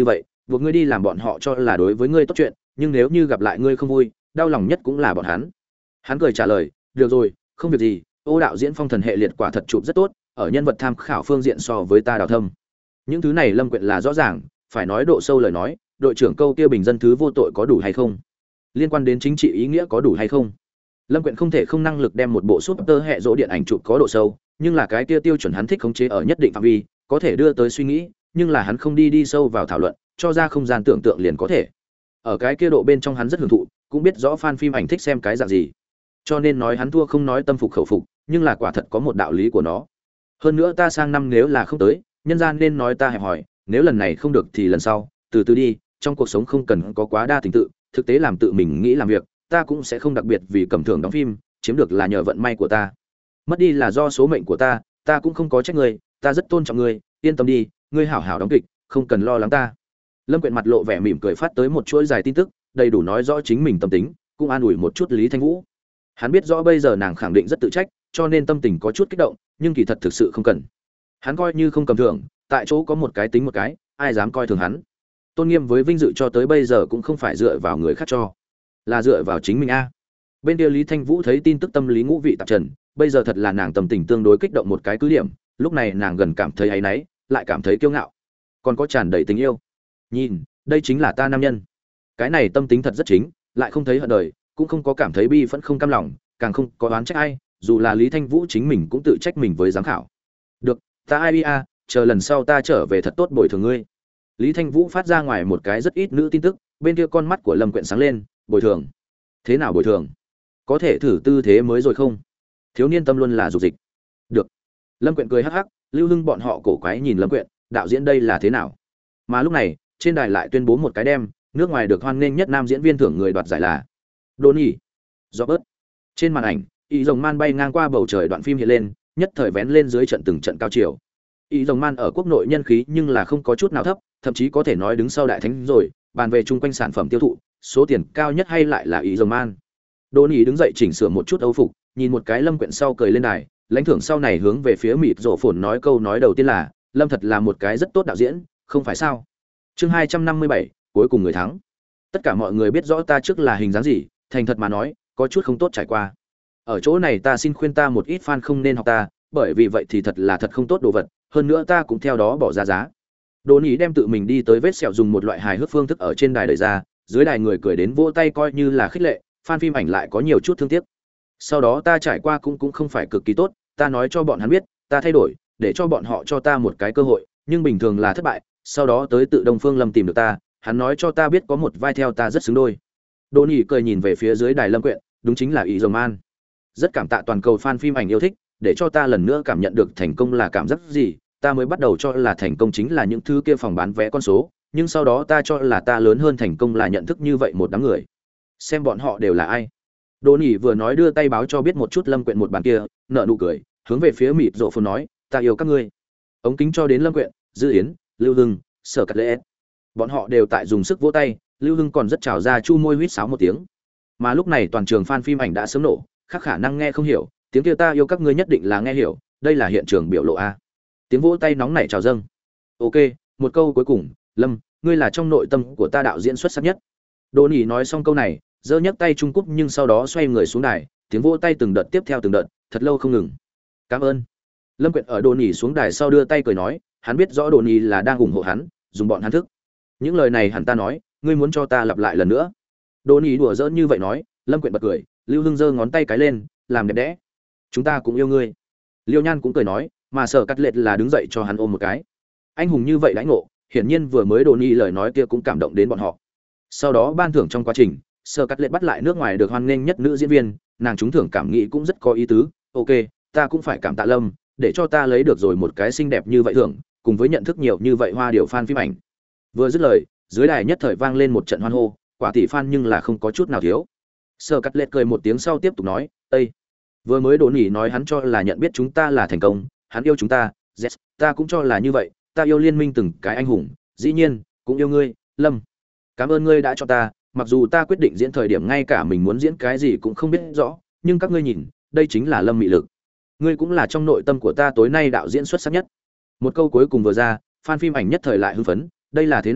A: buộc ngươi đi làm bọn họ cho là đối với ngươi tốt chuyện, nhưng nếu như gặp lại ngươi không vui, đau lòng nhất cũng là bọn hắn. Hắn cười trả lời, được rồi, không việc gì, Ô đạo diễn phong thần hệ liệt quả thật chụp rất tốt, ở nhân vật tham khảo phương diện so với ta đào thâm. Những thứ này Lâm Quyện là rõ ràng, phải nói độ sâu lời nói, đội trưởng câu kia bình dân thứ vô tội có đủ hay không? Liên quan đến chính trị ý nghĩa có đủ hay không? Lâm Quyện không thể không năng lực đem một bộ super hệ rỗ điện ảnh chụp có độ sâu, nhưng là cái kia tiêu chuẩn hắn thích khống chế ở nhất định phạm vi, có thể đưa tới suy nghĩ, nhưng là hắn không đi sâu vào thảo luận, cho ra không gian tưởng tượng liền có thể. Ở cái kia độ bên trong hắn rất hưởng thụ, cũng biết rõ fan phim ảnh thích xem cái dạng gì. Cho nên nói hắn thua không nói tâm phục khẩu phục, nhưng là quả thật có một đạo lý của nó. Hơn nữa ta sang năm nếu là không tới, nhân gian nên nói ta hẹp hỏi, nếu lần này không được thì lần sau, từ từ đi, trong cuộc sống không cần có quá đa tình tự, thực tế làm tự mình nghĩ làm việc, ta cũng sẽ không đặc biệt vì cầm thưởng đóng phim, chiếm được là nhờ vận may của ta. Mất đi là do số mệnh của ta cũng không có trách ngươi, ta rất tôn trọng ngươi, yên tâm đi, ngươi hảo hảo đóng kịch, không cần lo lắng ta. Lâm Quyện mặt lộ vẻ mỉm cười phát tới một chuỗi dài tin tức, đầy đủ nói rõ chính mình tâm tính, cũng an ủi một chút Lý Thanh Vũ. Hắn biết rõ bây giờ nàng khẳng định rất tự trách, cho nên tâm tình có chút kích động, nhưng kỳ thật thực sự không cần. Hắn coi như không cầm thưởng, tại chỗ có một cái tính một cái, ai dám coi thường hắn. Tôn nghiêm với vinh dự cho tới bây giờ cũng không phải dựa vào người khác cho, là dựa vào chính mình a. Bên kia Lý Thanh Vũ thấy tin tức tâm lý ngũ vị tạp trần, bây giờ thật là nàng tâm tình tương đối kích động một cái cứ điểm, lúc này nàng gần cảm thấy áy náy, lại cảm thấy kiêu ngạo, còn có tràn đầy tình yêu. Nhìn, đây chính là ta nam nhân. Cái này tâm tính thật rất chính, lại không thấy hận đời, cũng không có cảm thấy bi phẫn không cam lòng, càng không có oán trách ai, dù là Lý Thanh Vũ chính mình cũng tự trách mình với giám khảo. Được, ta ai a, chờ lần sau ta trở về thật tốt bồi thường ngươi. Lý Thanh Vũ phát ra ngoài một cái rất ít nữ tin tức, bên kia con mắt của Lâm Quyện sáng lên, bồi thường. Thế nào bồi thường? Có thể thử tư thế mới rồi không? Thiếu niên tâm luôn là dục dịch. Được. Lâm Quyện cười hắc hắc, Lưu Hưng bọn họ cổ quái nhìn Lâm Quyện, đạo diễn đây là thế nào? Mà lúc này, trên đài lại tuyên bố một cái đem, nước ngoài được hoan nghênh nhất nam diễn viên thưởng người đoạt giải là Donnie. Robert. Trên màn ảnh, ý rồng man bay ngang qua bầu trời, đoạn phim hiện lên, nhất thời vén lên dưới trận từng trận cao chiều. Ý rồng man ở quốc nội nhân khí nhưng là không có chút nào thấp, thậm chí có thể nói đứng sau đại thánh rồi, bàn về chung quanh sản phẩm tiêu thụ, số tiền cao nhất hay lại là ý rồng man. Donnie đứng dậy chỉnh sửa một chút âu phục, nhìn một cái Lâm Quyện sau cười lên đài, lãnh thưởng sau này hướng về phía mịt rộ phồn nói câu nói đầu tiên là, Lâm thật là một cái rất tốt đạo diễn, không phải sao? Chương 257, cuối cùng người thắng. Tất cả mọi người biết rõ ta trước là hình dáng gì, thành thật mà nói, có chút không tốt trải qua. Ở chỗ này ta xin khuyên ta một ít fan không nên học ta, bởi vì vậy thì thật là thật không tốt đồ vật, hơn nữa ta cũng theo đó bỏ ra giá. Đồn ý đem tự mình đi tới vết sẹo dùng một loại hài hước phương thức ở trên đài đẩy ra, dưới đài người cười đến vỗ tay coi như là khích lệ, fan phim ảnh lại có nhiều chút thương tiếc. Sau đó ta trải qua cũng không phải cực kỳ tốt, ta nói cho bọn hắn biết, ta thay đổi, để cho bọn họ cho ta một cái cơ hội, nhưng bình thường là thất bại, sau đó tới tự Đông Phương Lâm tìm được ta, hắn nói cho ta biết có một vai theo ta rất xứng đôi. Đồn ý cười nhìn về phía dưới đài Lâm Quyện, đúng chính là ý rồng man. Rất cảm tạ toàn cầu fan phim ảnh yêu thích, để cho ta lần nữa cảm nhận được thành công là cảm giác gì, ta mới bắt đầu cho là thành công chính là những thứ kia phòng bán vé con số, nhưng sau đó ta cho là ta lớn hơn thành công là nhận thức như vậy một đám người. Xem bọn họ đều là ai. Đỗ Nhĩ vừa nói đưa tay báo cho biết một chút Lâm Quyện một bàn kia, nở nụ cười, hướng về phía mịt rộ phồn nói, ta yêu các ngươi. Ống kính cho đến Lâm Quyện, Dư Yến, Lưu Hưng, Sở Cát Lễ. Bọn họ đều tại dùng sức vỗ tay, Lưu Hưng còn rất trào ra chu môi huýt sáo một tiếng. Mà lúc này toàn trường fan phim ảnh đã sớm nổ, khác khả năng nghe không hiểu, tiếng kia ta yêu các ngươi nhất định là nghe hiểu, đây là hiện trường biểu lộ a. Tiếng vỗ tay nóng nảy trào dâng. Ok, một câu cuối cùng, Lâm, ngươi là trong nội tâm của ta đạo diễn xuất sắc nhất. Đỗ Nhĩ nói xong câu này, giơ nhấc tay trung cúp nhưng sau đó xoay người xuống đài, tiếng vỗ tay từng đợt tiếp theo từng đợt, thật lâu không ngừng. Cảm ơn. Lâm Quyện ở Đỗ Nhĩ xuống đài sau đưa tay cười nói, hắn biết rõ Đỗ Nhĩ là đang ủng hộ hắn, dùng bọn hắn thức. Những lời này hẳn ta nói, ngươi muốn cho ta lặp lại lần nữa. Đỗ Nhĩ đùa giỡn như vậy nói, Lâm Quyện bật cười, Lưu Hưng giơ ngón tay cái lên, làm đẹp đẽ. Chúng ta cũng yêu ngươi. Liêu Nhan cũng cười nói, mà Sở Cát Lệ là đứng dậy cho hắn ôm một cái. Anh hùng như vậy đãi ngộ, hiển nhiên vừa mới Đỗ Nhĩ lời nói kia cũng cảm động đến bọn họ. Sau đó ban thưởng trong quá trình, Sở Cát Lệ bắt lại nước ngoài được hoan nghênh nhất nữ diễn viên, nàng trúng thưởng cảm nghĩ cũng rất có ý tứ. Ok, ta cũng phải cảm tạ Lâm, để cho ta lấy được rồi một cái xinh đẹp như vậy thưởng, cùng với nhận thức nhiều như vậy hoa điều fan phim ảnh. Vừa dứt lời, dưới đài nhất thời vang lên một trận hoan hô, quả tỷ fan nhưng là không có chút nào thiếu. Sở Cát Lệ cười một tiếng sau tiếp tục nói, "Ê, vừa mới Đỗ Nhĩ nói hắn cho là nhận biết chúng ta là thành công, hắn yêu chúng ta, yes, ta cũng cho là như vậy, ta yêu liên minh từng cái anh hùng, dĩ nhiên, cũng yêu ngươi, Lâm. Cảm ơn ngươi đã cho ta, mặc dù ta quyết định diễn thời điểm ngay cả mình muốn diễn cái gì cũng không biết rõ, nhưng các ngươi nhìn, đây chính là Lâm mị lực. Ngươi cũng là trong nội tâm của ta tối nay đạo diễn xuất sắc nhất." Một câu cuối cùng vừa ra, fan phim ảnh nhất thời lại hưng phấn, đây là thế nào,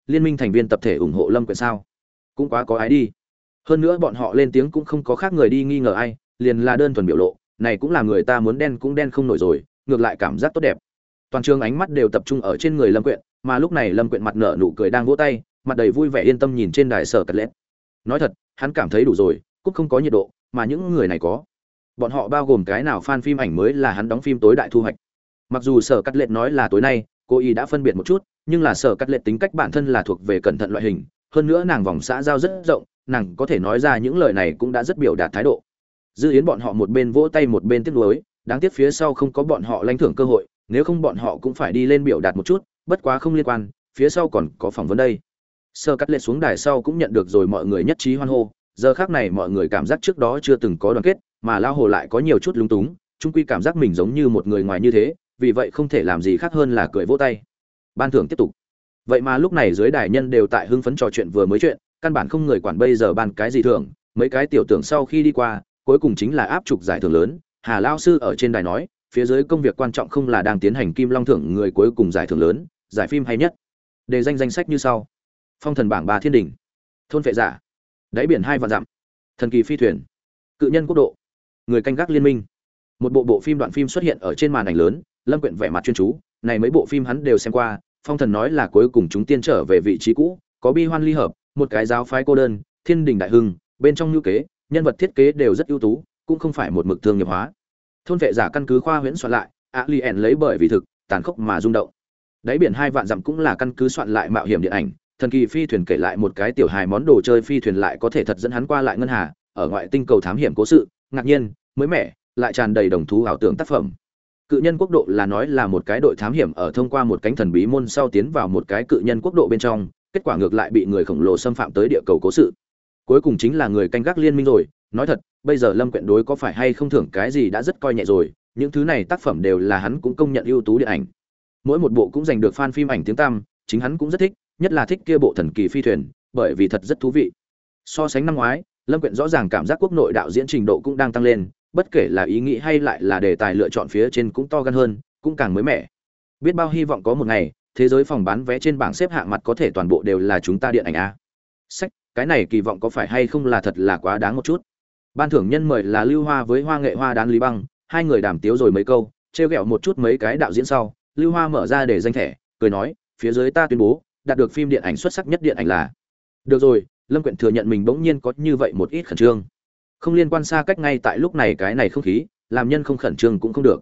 A: liên minh thành viên tập thể ủng hộ Lâm Quyện sao? Cũng quá có ái đi. Hơn nữa bọn họ lên tiếng cũng không có khác người đi nghi ngờ ai, liền là đơn thuần biểu lộ, này cũng là người ta muốn đen cũng đen không nổi rồi, ngược lại cảm giác tốt đẹp. Toàn trường ánh mắt đều tập trung ở trên người Lâm Quyện, mà lúc này Lâm Quyện mặt nở nụ cười đang vỗ tay, mặt đầy vui vẻ yên tâm nhìn trên đài sở cật lết. Nói thật, hắn cảm thấy đủ rồi, cũng không có nhiệt độ, mà những người này có. Bọn họ bao gồm cái nào fan phim ảnh mới là hắn đóng phim tối đại thu hoạch. Mặc dù sở cắt lệch nói là tối nay cô y đã phân biệt một chút, nhưng là sở cắt lệch tính cách bản thân là thuộc về cẩn thận loại hình, hơn nữa nàng vòng xã giao rất rộng, nàng có thể nói ra những lời này cũng đã rất biểu đạt thái độ. Dư Yến bọn họ một bên vỗ tay một bên tiếc nuối, đáng tiếc phía sau không có bọn họ lãnh thưởng cơ hội, nếu không bọn họ cũng phải đi lên biểu đạt một chút, bất quá không liên quan, phía sau còn có phỏng vấn đây. Sở cắt lệch xuống đài sau cũng nhận được rồi mọi người nhất trí hoan hô, giờ khác này mọi người cảm giác trước đó chưa từng có đoàn kết, mà lao hồ lại có nhiều chút lúng túng, chung quy cảm giác mình giống như một người ngoài như thế, vì vậy không thể làm gì khác hơn là cười vỗ tay. Ban thưởng tiếp tục. Vậy mà lúc này dưới đài nhân đều tại hưng phấn trò chuyện vừa mới chuyện, căn bản không người quản bây giờ ban cái gì thưởng, mấy cái tiểu tưởng sau khi đi qua, cuối cùng chính là áp trục giải thưởng lớn. Hà lao sư ở trên đài nói, phía dưới công việc quan trọng không là đang tiến hành Kim Long thưởng người cuối cùng giải thưởng lớn, giải phim hay nhất. Đề danh sách như sau: Phong thần bảng 3 thiên đỉnh, Thôn phệ giả, Đáy biển 2 vạn dặm, Thần kỳ phi thuyền, Cự nhân quốc độ, Người canh gác liên minh. Một bộ phim đoạn phim xuất hiện ở trên màn ảnh lớn, Lâm Quyện vẻ mặt chuyên chú, này mấy bộ phim hắn đều xem qua, Phong thần nói là cuối cùng chúng tiên trở về vị trí cũ, có bi hoan ly hợp, một cái giáo phái cô đơn, thiên đình đại hưng, bên trong nhu kế, nhân vật thiết kế đều rất ưu tú, cũng không phải một mực thương nghiệp hóa. Thôn vệ giả căn cứ khoa huyễn soạn lại, Alien lấy bởi vì thực, tàn khốc mà rung động. Đáy biển 2 vạn dặm cũng là căn cứ soạn lại mạo hiểm điện ảnh, thần kỳ phi thuyền kể lại một cái tiểu hài món đồ chơi phi thuyền lại có thể thật dẫn hắn qua lại ngân hà, ở ngoại tinh cầu thám hiểm cố sự, ngạc nhiên, mới mẻ, lại tràn đầy đồng thú ảo tưởng tác phẩm. Cự nhân quốc độ là nói là một cái đội thám hiểm ở thông qua một cánh thần bí môn sau tiến vào một cái cự nhân quốc độ bên trong, kết quả ngược lại bị người khổng lồ xâm phạm tới địa cầu cố sự. Cuối cùng chính là người canh gác liên minh rồi, nói thật, bây giờ Lâm Quyện đối có phải hay không thưởng cái gì đã rất coi nhẹ rồi, những thứ này tác phẩm đều là hắn cũng công nhận ưu tú điện ảnh. Mỗi một bộ cũng giành được fan phim ảnh tiếng tăm, chính hắn cũng rất thích, nhất là thích kia bộ thần kỳ phi thuyền, bởi vì thật rất thú vị. So sánh năm ngoái, Lâm Quyện rõ ràng cảm giác quốc nội đạo diễn trình độ cũng đang tăng lên, bất kể là ý nghĩ hay lại là đề tài lựa chọn phía trên cũng to gan hơn, cũng càng mới mẻ. Biết bao hy vọng có một ngày, thế giới phòng bán vé trên bảng xếp hạng mặt có thể toàn bộ đều là chúng ta điện ảnh a. Sách, cái này kỳ vọng có phải hay không là thật là quá đáng một chút. Ban thưởng nhân mời là Lưu Hoa với Hoa nghệ hoa đán Lý Băng, hai người đàm tiếu rồi mấy câu, trêu ghẹo một chút mấy cái đạo diễn sau, Lưu Hoa mở ra để danh thẻ, cười nói, phía dưới ta tuyên bố, đạt được phim điện ảnh xuất sắc nhất điện ảnh là. Được rồi, Lâm Quyện thừa nhận mình bỗng nhiên có như vậy một ít khẩn trương. Không liên quan xa cách ngay tại lúc này cái này không khí, làm nhân không khẩn trương cũng không được.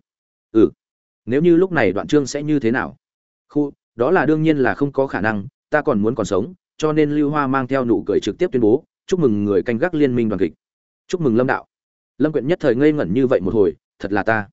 A: Nếu như lúc này đoạn chương sẽ như thế nào? Đó là đương nhiên là không có khả năng, ta còn muốn còn sống, cho nên Lưu Hoa mang theo nụ cười trực tiếp tuyên bố, chúc mừng người canh gác liên minh đoàn kịch. Chúc mừng Lâm đạo. Lâm Quyện nhất thời ngây ngẩn như vậy một hồi, thật là ta.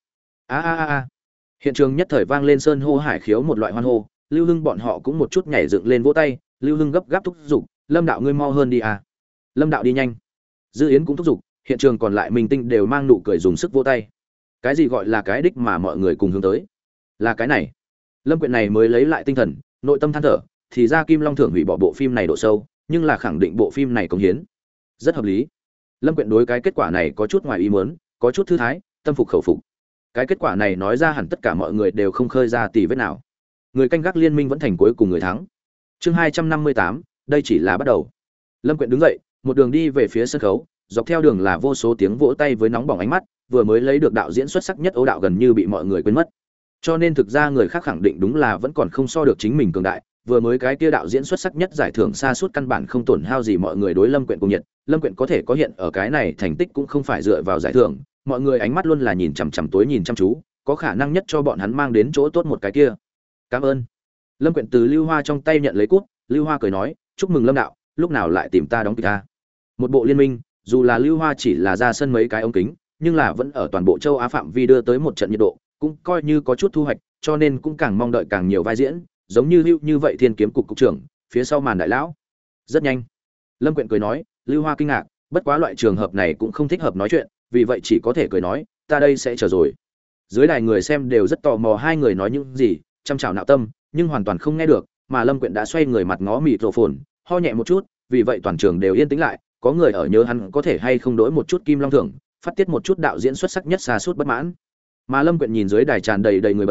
A: Hiện trường nhất thời vang lên sơn hô hải khiếu một loại hoan hô, Lưu Hưng bọn họ cũng một chút nhảy dựng lên vỗ tay, Lưu Hưng gấp gáp thúc giục, Lâm đạo ngươi mau hơn đi à. Lâm đạo đi nhanh. Dư Yến cũng thúc giục, hiện trường còn lại minh tinh đều mang nụ cười dùng sức vỗ tay. Cái gì gọi là cái đích mà mọi người cùng hướng tới? Là cái này. Lâm Quyện này mới lấy lại tinh thần, nội tâm than thở, thì ra Kim Long thưởng hủy bỏ bộ phim này độ sâu, nhưng là khẳng định bộ phim này cống hiến. Rất hợp lý. Lâm Quyện đối cái kết quả này có chút ngoài ý muốn, có chút thư thái, tâm phục khẩu phục. Cái kết quả này nói ra hẳn tất cả mọi người đều không khơi ra tỉ vết nào. Người canh gác liên minh vẫn thành cuối cùng người thắng. Chương 258, đây chỉ là bắt đầu. Lâm Quyện đứng dậy, một đường đi về phía sân khấu, dọc theo đường là vô số tiếng vỗ tay với nóng bỏng ánh mắt, vừa mới lấy được đạo diễn xuất sắc nhất Âu đạo gần như bị mọi người quên mất. Cho nên thực ra người khác khẳng định đúng là vẫn còn không so được chính mình cường đại, vừa mới cái kia đạo diễn xuất sắc nhất giải thưởng xa suốt căn bản không tổn hao gì mọi người đối Lâm Quyện cùng nhiệt, Lâm Quyện có thể có hiện ở cái này thành tích cũng không phải dựa vào giải thưởng, mọi người ánh mắt luôn là nhìn chằm chằm tối nhìn chăm chú, có khả năng nhất cho bọn hắn mang đến chỗ tốt một cái kia. Cảm ơn. Lâm Quyện từ Lưu Hoa trong tay nhận lấy cút, Lưu Hoa cười nói, chúc mừng Lâm đạo, lúc nào lại tìm ta đóng kịch ta. Một bộ liên minh, dù là Lưu Hoa chỉ là ra sân mấy cái ống kính, nhưng là vẫn ở toàn bộ châu Á phạm vi đưa tới một trận nhiệt độ, cũng coi như có chút thu hoạch, cho nên cũng càng mong đợi càng nhiều vai diễn, giống như Lưu như vậy Thiên Kiếm cục cục trưởng, phía sau màn đại lão. Rất nhanh. Lâm Quyện cười nói, Lưu Hoa kinh ngạc, bất quá loại trường hợp này cũng không thích hợp nói chuyện, vì vậy chỉ có thể cười nói, ta đây sẽ chờ rồi. Dưới đài người xem đều rất tò mò hai người nói những gì, chăm chảo nạo tâm, nhưng hoàn toàn không nghe được, mà Lâm Quyện đã xoay người mặt ngó microphone, ho nhẹ một chút, vì vậy toàn trường đều yên tĩnh lại, có người ở nhớ hắn có thể hay không đổi một chút Kim Long thưởng, phát tiết một chút đạo diễn xuất sắc nhất xa suốt bất mãn. Mà Lâm Quyện nhìn dưới đài tràn đầy người bầy,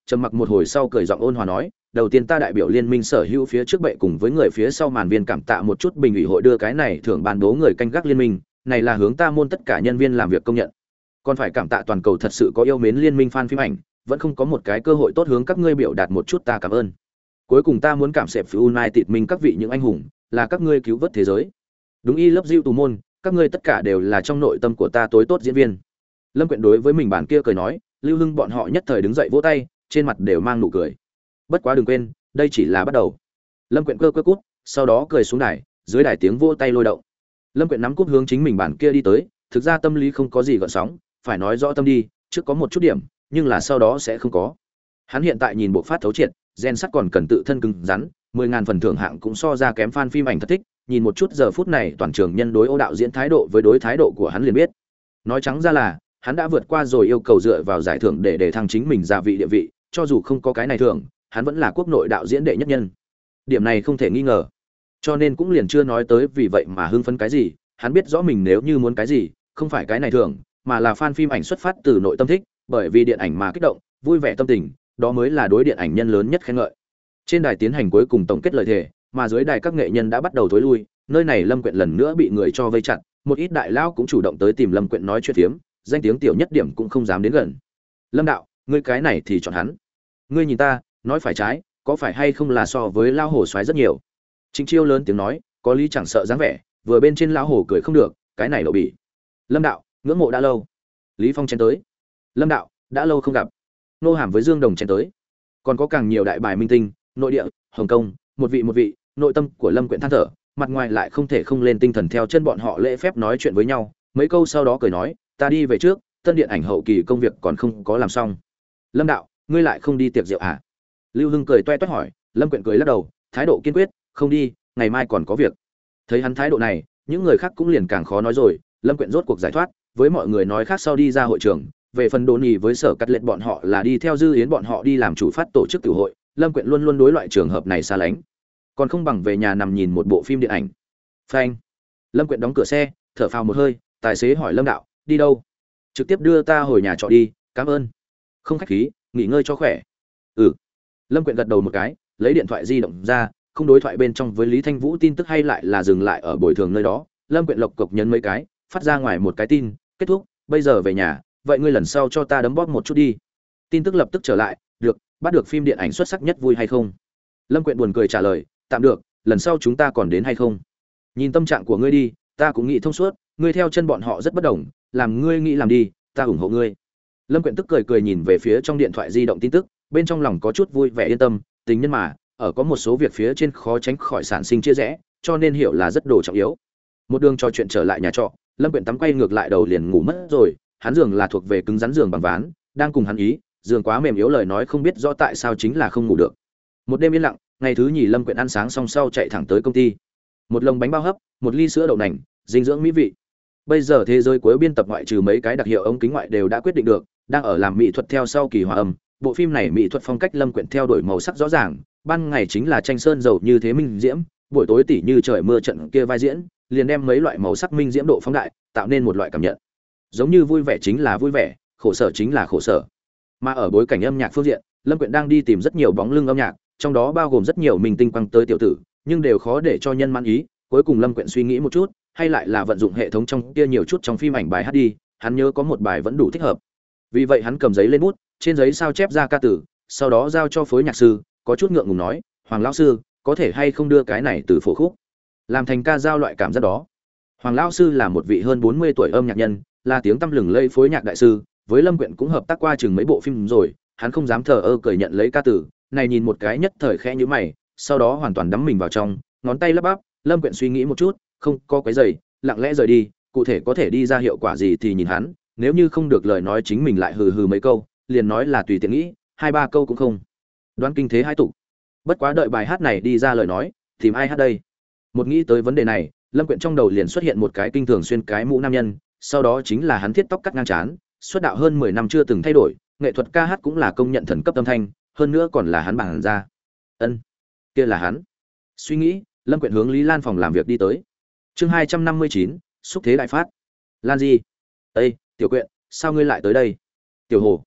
A: trầm mặc một hồi sau cười giọng ôn hòa nói, đầu tiên ta đại biểu liên minh sở hữu phía trước bệ cùng với người phía sau màn viên cảm tạ một chút bình ủy hội đưa cái này thưởng ban bố người canh gác liên minh, này là hướng ta môn tất cả nhân viên làm việc công nhận. Còn phải cảm tạ toàn cầu thật sự có yêu mến liên minh fan phim ảnh, vẫn không có một cái cơ hội tốt hướng các ngươi biểu đạt một chút ta cảm ơn. Cuối cùng ta muốn cảm sẹp United mình các vị những anh hùng, là các ngươi cứu vớt thế giới. Đúng y lớp Diệu tù môn, các ngươi tất cả đều là trong nội tâm của ta tối tốt diễn viên. Lâm Quyện đối với mình bản kia cười nói, Lưu Hưng bọn họ nhất thời đứng dậy vỗ tay, trên mặt đều mang nụ cười. Bất quá đừng quên, đây chỉ là bắt đầu. Lâm Quyện cơ cút, sau đó cười xuống đài, dưới đài tiếng vỗ tay lôi động. Lâm Quyện nắm cúp hướng chính mình bản kia đi tới, thực ra tâm lý không có gì gợn sóng, phải nói rõ tâm đi, trước có một chút điểm, nhưng là sau đó sẽ không có. Hắn hiện tại nhìn bộ phát thấu triệt, gen sắt còn cần tự thân cứng rắn, 10.000 phần thưởng hạng cũng so ra kém fan phim ảnh thật thích, nhìn một chút giờ phút này toàn trường nhân đối Ô đạo diễn thái độ với đối thái độ của hắn liền biết. Nói trắng ra là, hắn đã vượt qua rồi yêu cầu dựa vào giải thưởng để thăng chính mình gia vị địa vị, cho dù không có cái này thưởng, hắn vẫn là quốc nội đạo diễn đệ nhất nhân. Điểm này không thể nghi ngờ. Cho nên cũng liền chưa nói tới vì vậy mà hưng phấn cái gì, hắn biết rõ mình nếu như muốn cái gì, không phải cái này thưởng, mà là fan phim ảnh xuất phát từ nội tâm thích, bởi vì điện ảnh mà kích động, vui vẻ tâm tình, đó mới là đối điện ảnh nhân lớn nhất khen ngợi. Trên đài tiến hành cuối cùng tổng kết lời thề, mà dưới đài các nghệ nhân đã bắt đầu thối lui, nơi này Lâm Quyện lần nữa bị người cho vây chặt, một ít đại lão cũng chủ động tới tìm Lâm Quyện nói chuyện phiếm, danh tiếng tiểu nhất điểm cũng không dám đến gần. Lâm đạo, ngươi cái này thì chọn hắn. Ngươi nhìn ta, nói phải trái, có phải hay không là so với lão hổ xoáy rất nhiều. Trịnh Chiêu lớn tiếng nói, có lý chẳng sợ dáng vẻ, vừa bên trên lão hổ cười không được, cái này lộ bỉ. Lâm đạo, ngưỡng mộ đã lâu. Lý Phong chen tới. Lâm đạo, đã lâu không gặp. Nô Hàm với Dương Đồng chen tới. Còn có càng nhiều đại bài minh tinh, nội địa, Hồng Kông, một vị, nội tâm của Lâm Quyện than thở, mặt ngoài lại không thể không lên tinh thần theo chân bọn họ lễ phép nói chuyện với nhau, mấy câu sau đó cười nói, ta đi về trước, tân điện ảnh hậu kỳ công việc còn không có làm xong. Lâm đạo, ngươi lại không đi tiệc rượu à? Lưu Hưng cười toe toét hỏi. Lâm Quyện cười lắc đầu, thái độ kiên quyết, không đi, ngày mai còn có việc. Thấy hắn thái độ này, những người khác cũng liền càng khó nói rồi. Lâm Quyện rốt cuộc giải thoát, với mọi người nói khác sau đi ra hội trường. Về phần Đỗ Nhì với Sở Cắt Lệ bọn họ là đi theo Dư Yến bọn họ đi làm chủ phát tổ chức tiểu hội, Lâm Quyện luôn luôn đối loại trường hợp này xa lánh, còn không bằng về nhà nằm nhìn một bộ phim điện ảnh. Phanh. Lâm Quyện đóng cửa xe, thở phào một hơi, tài xế hỏi Lâm đạo, đi đâu? Trực tiếp đưa ta hồi nhà trọ đi, cảm ơn. Không khách khí, nghỉ ngơi cho khỏe. Ừ. Lâm Quyện gật đầu một cái, lấy điện thoại di động ra, không đối thoại bên trong với Lý Thanh Vũ tin tức hay lại là dừng lại ở bồi thường nơi đó. Lâm Quyện lộc cộc nhấn mấy cái, phát ra ngoài một cái tin, kết thúc, bây giờ về nhà, vậy ngươi lần sau cho ta đấm bóp một chút đi. Tin tức lập tức trở lại, được, bắt được phim điện ảnh xuất sắc nhất vui hay không? Lâm Quyện buồn cười trả lời, tạm được, lần sau chúng ta còn đến hay không? Nhìn tâm trạng của ngươi đi, ta cũng nghĩ thông suốt, ngươi theo chân bọn họ rất bất đồng, làm ngươi nghĩ làm đi, ta ủng hộ ngươi. Lâm Quyện tức cười cười nhìn về phía trong điện thoại di động tin tức, bên trong lòng có chút vui vẻ yên tâm, tình nhân mà, ở có một số việc phía trên khó tránh khỏi sản sinh chia rẽ, cho nên hiểu là rất đồ trọng yếu. Một đường trò chuyện trở lại nhà trọ, Lâm Quyện tắm quay ngược lại đầu liền ngủ mất rồi, hắn giường là thuộc về cứng rắn giường bằng ván, đang cùng hắn ý, giường quá mềm yếu lời nói không biết rõ tại sao chính là không ngủ được. Một đêm yên lặng, ngày thứ nhì Lâm Quyện ăn sáng xong sau chạy thẳng tới công ty. Một lồng bánh bao hấp, một ly sữa đậu nành, dinh dưỡng mỹ vị. Bây giờ thế giới cuối biên tập ngoại trừ mấy cái đặc hiệu ống kính ngoại đều đã quyết định được, đang ở làm mỹ thuật theo sau kỳ hòa âm. Bộ phim này mỹ thuật phong cách Lâm Quyện theo đuổi màu sắc rõ ràng, ban ngày chính là tranh sơn dầu như thế minh diễm, buổi tối tỉ như trời mưa trận kia vai diễn, liền đem mấy loại màu sắc minh diễm độ phóng đại, tạo nên một loại cảm nhận. Giống như vui vẻ chính là vui vẻ, khổ sở chính là khổ sở. Mà ở bối cảnh âm nhạc phương diện, Lâm Quyện đang đi tìm rất nhiều bóng lưng âm nhạc, trong đó bao gồm rất nhiều minh tinh quăng tới tiểu tử, nhưng đều khó để cho nhân mãn ý. Cuối cùng Lâm Quyện suy nghĩ một chút, hay lại là vận dụng hệ thống trong kia nhiều chút trong phim ảnh bài hát đi, hắn nhớ có một bài vẫn đủ thích hợp. Vì vậy hắn cầm giấy lên bút, trên giấy sao chép ra ca từ, sau đó giao cho phối nhạc sư, có chút ngượng ngùng nói, Hoàng lão sư, có thể hay không đưa cái này từ phổ khúc làm thành ca dao loại cảm giác đó. Hoàng lão sư là một vị hơn 40 tuổi âm nhạc nhân, là tiếng tăm lừng lẫy phối nhạc đại sư, với Lâm Quyện cũng hợp tác qua chừng mấy bộ phim rồi, hắn không dám thờ ơ cười nhận lấy ca từ, này nhìn một cái nhất thời khẽ nhíu mày, sau đó hoàn toàn đắm mình vào trong, ngón tay lắp bắp. Lâm Quyện suy nghĩ một chút, không có quấy giày, lặng lẽ rời đi, cụ thể có thể đi ra hiệu quả gì thì nhìn hắn, nếu như không được lời nói chính mình lại hừ hừ mấy câu, liền nói là tùy tiện nghĩ, hai ba câu cũng không đoán kinh thế hai tục. Bất quá đợi bài hát này đi ra lời nói, tìm ai hát đây? Một nghĩ tới vấn đề này, Lâm Quyện trong đầu liền xuất hiện một cái kinh thường xuyên cái mũ nam nhân, sau đó chính là hắn thiết tóc cắt ngang trán, xuất đạo hơn 10 năm chưa từng thay đổi, nghệ thuật ca hát cũng là công nhận thần cấp âm thanh, hơn nữa còn là hắn bản ra. Ân, kia là hắn. Suy nghĩ, Lâm Quyện hướng Lý Lan phòng làm việc đi tới. Chương 259, xúc thế đại phát. Lan gì? Ê, Tiểu Quyện, sao ngươi lại tới đây? Tiểu Hồ.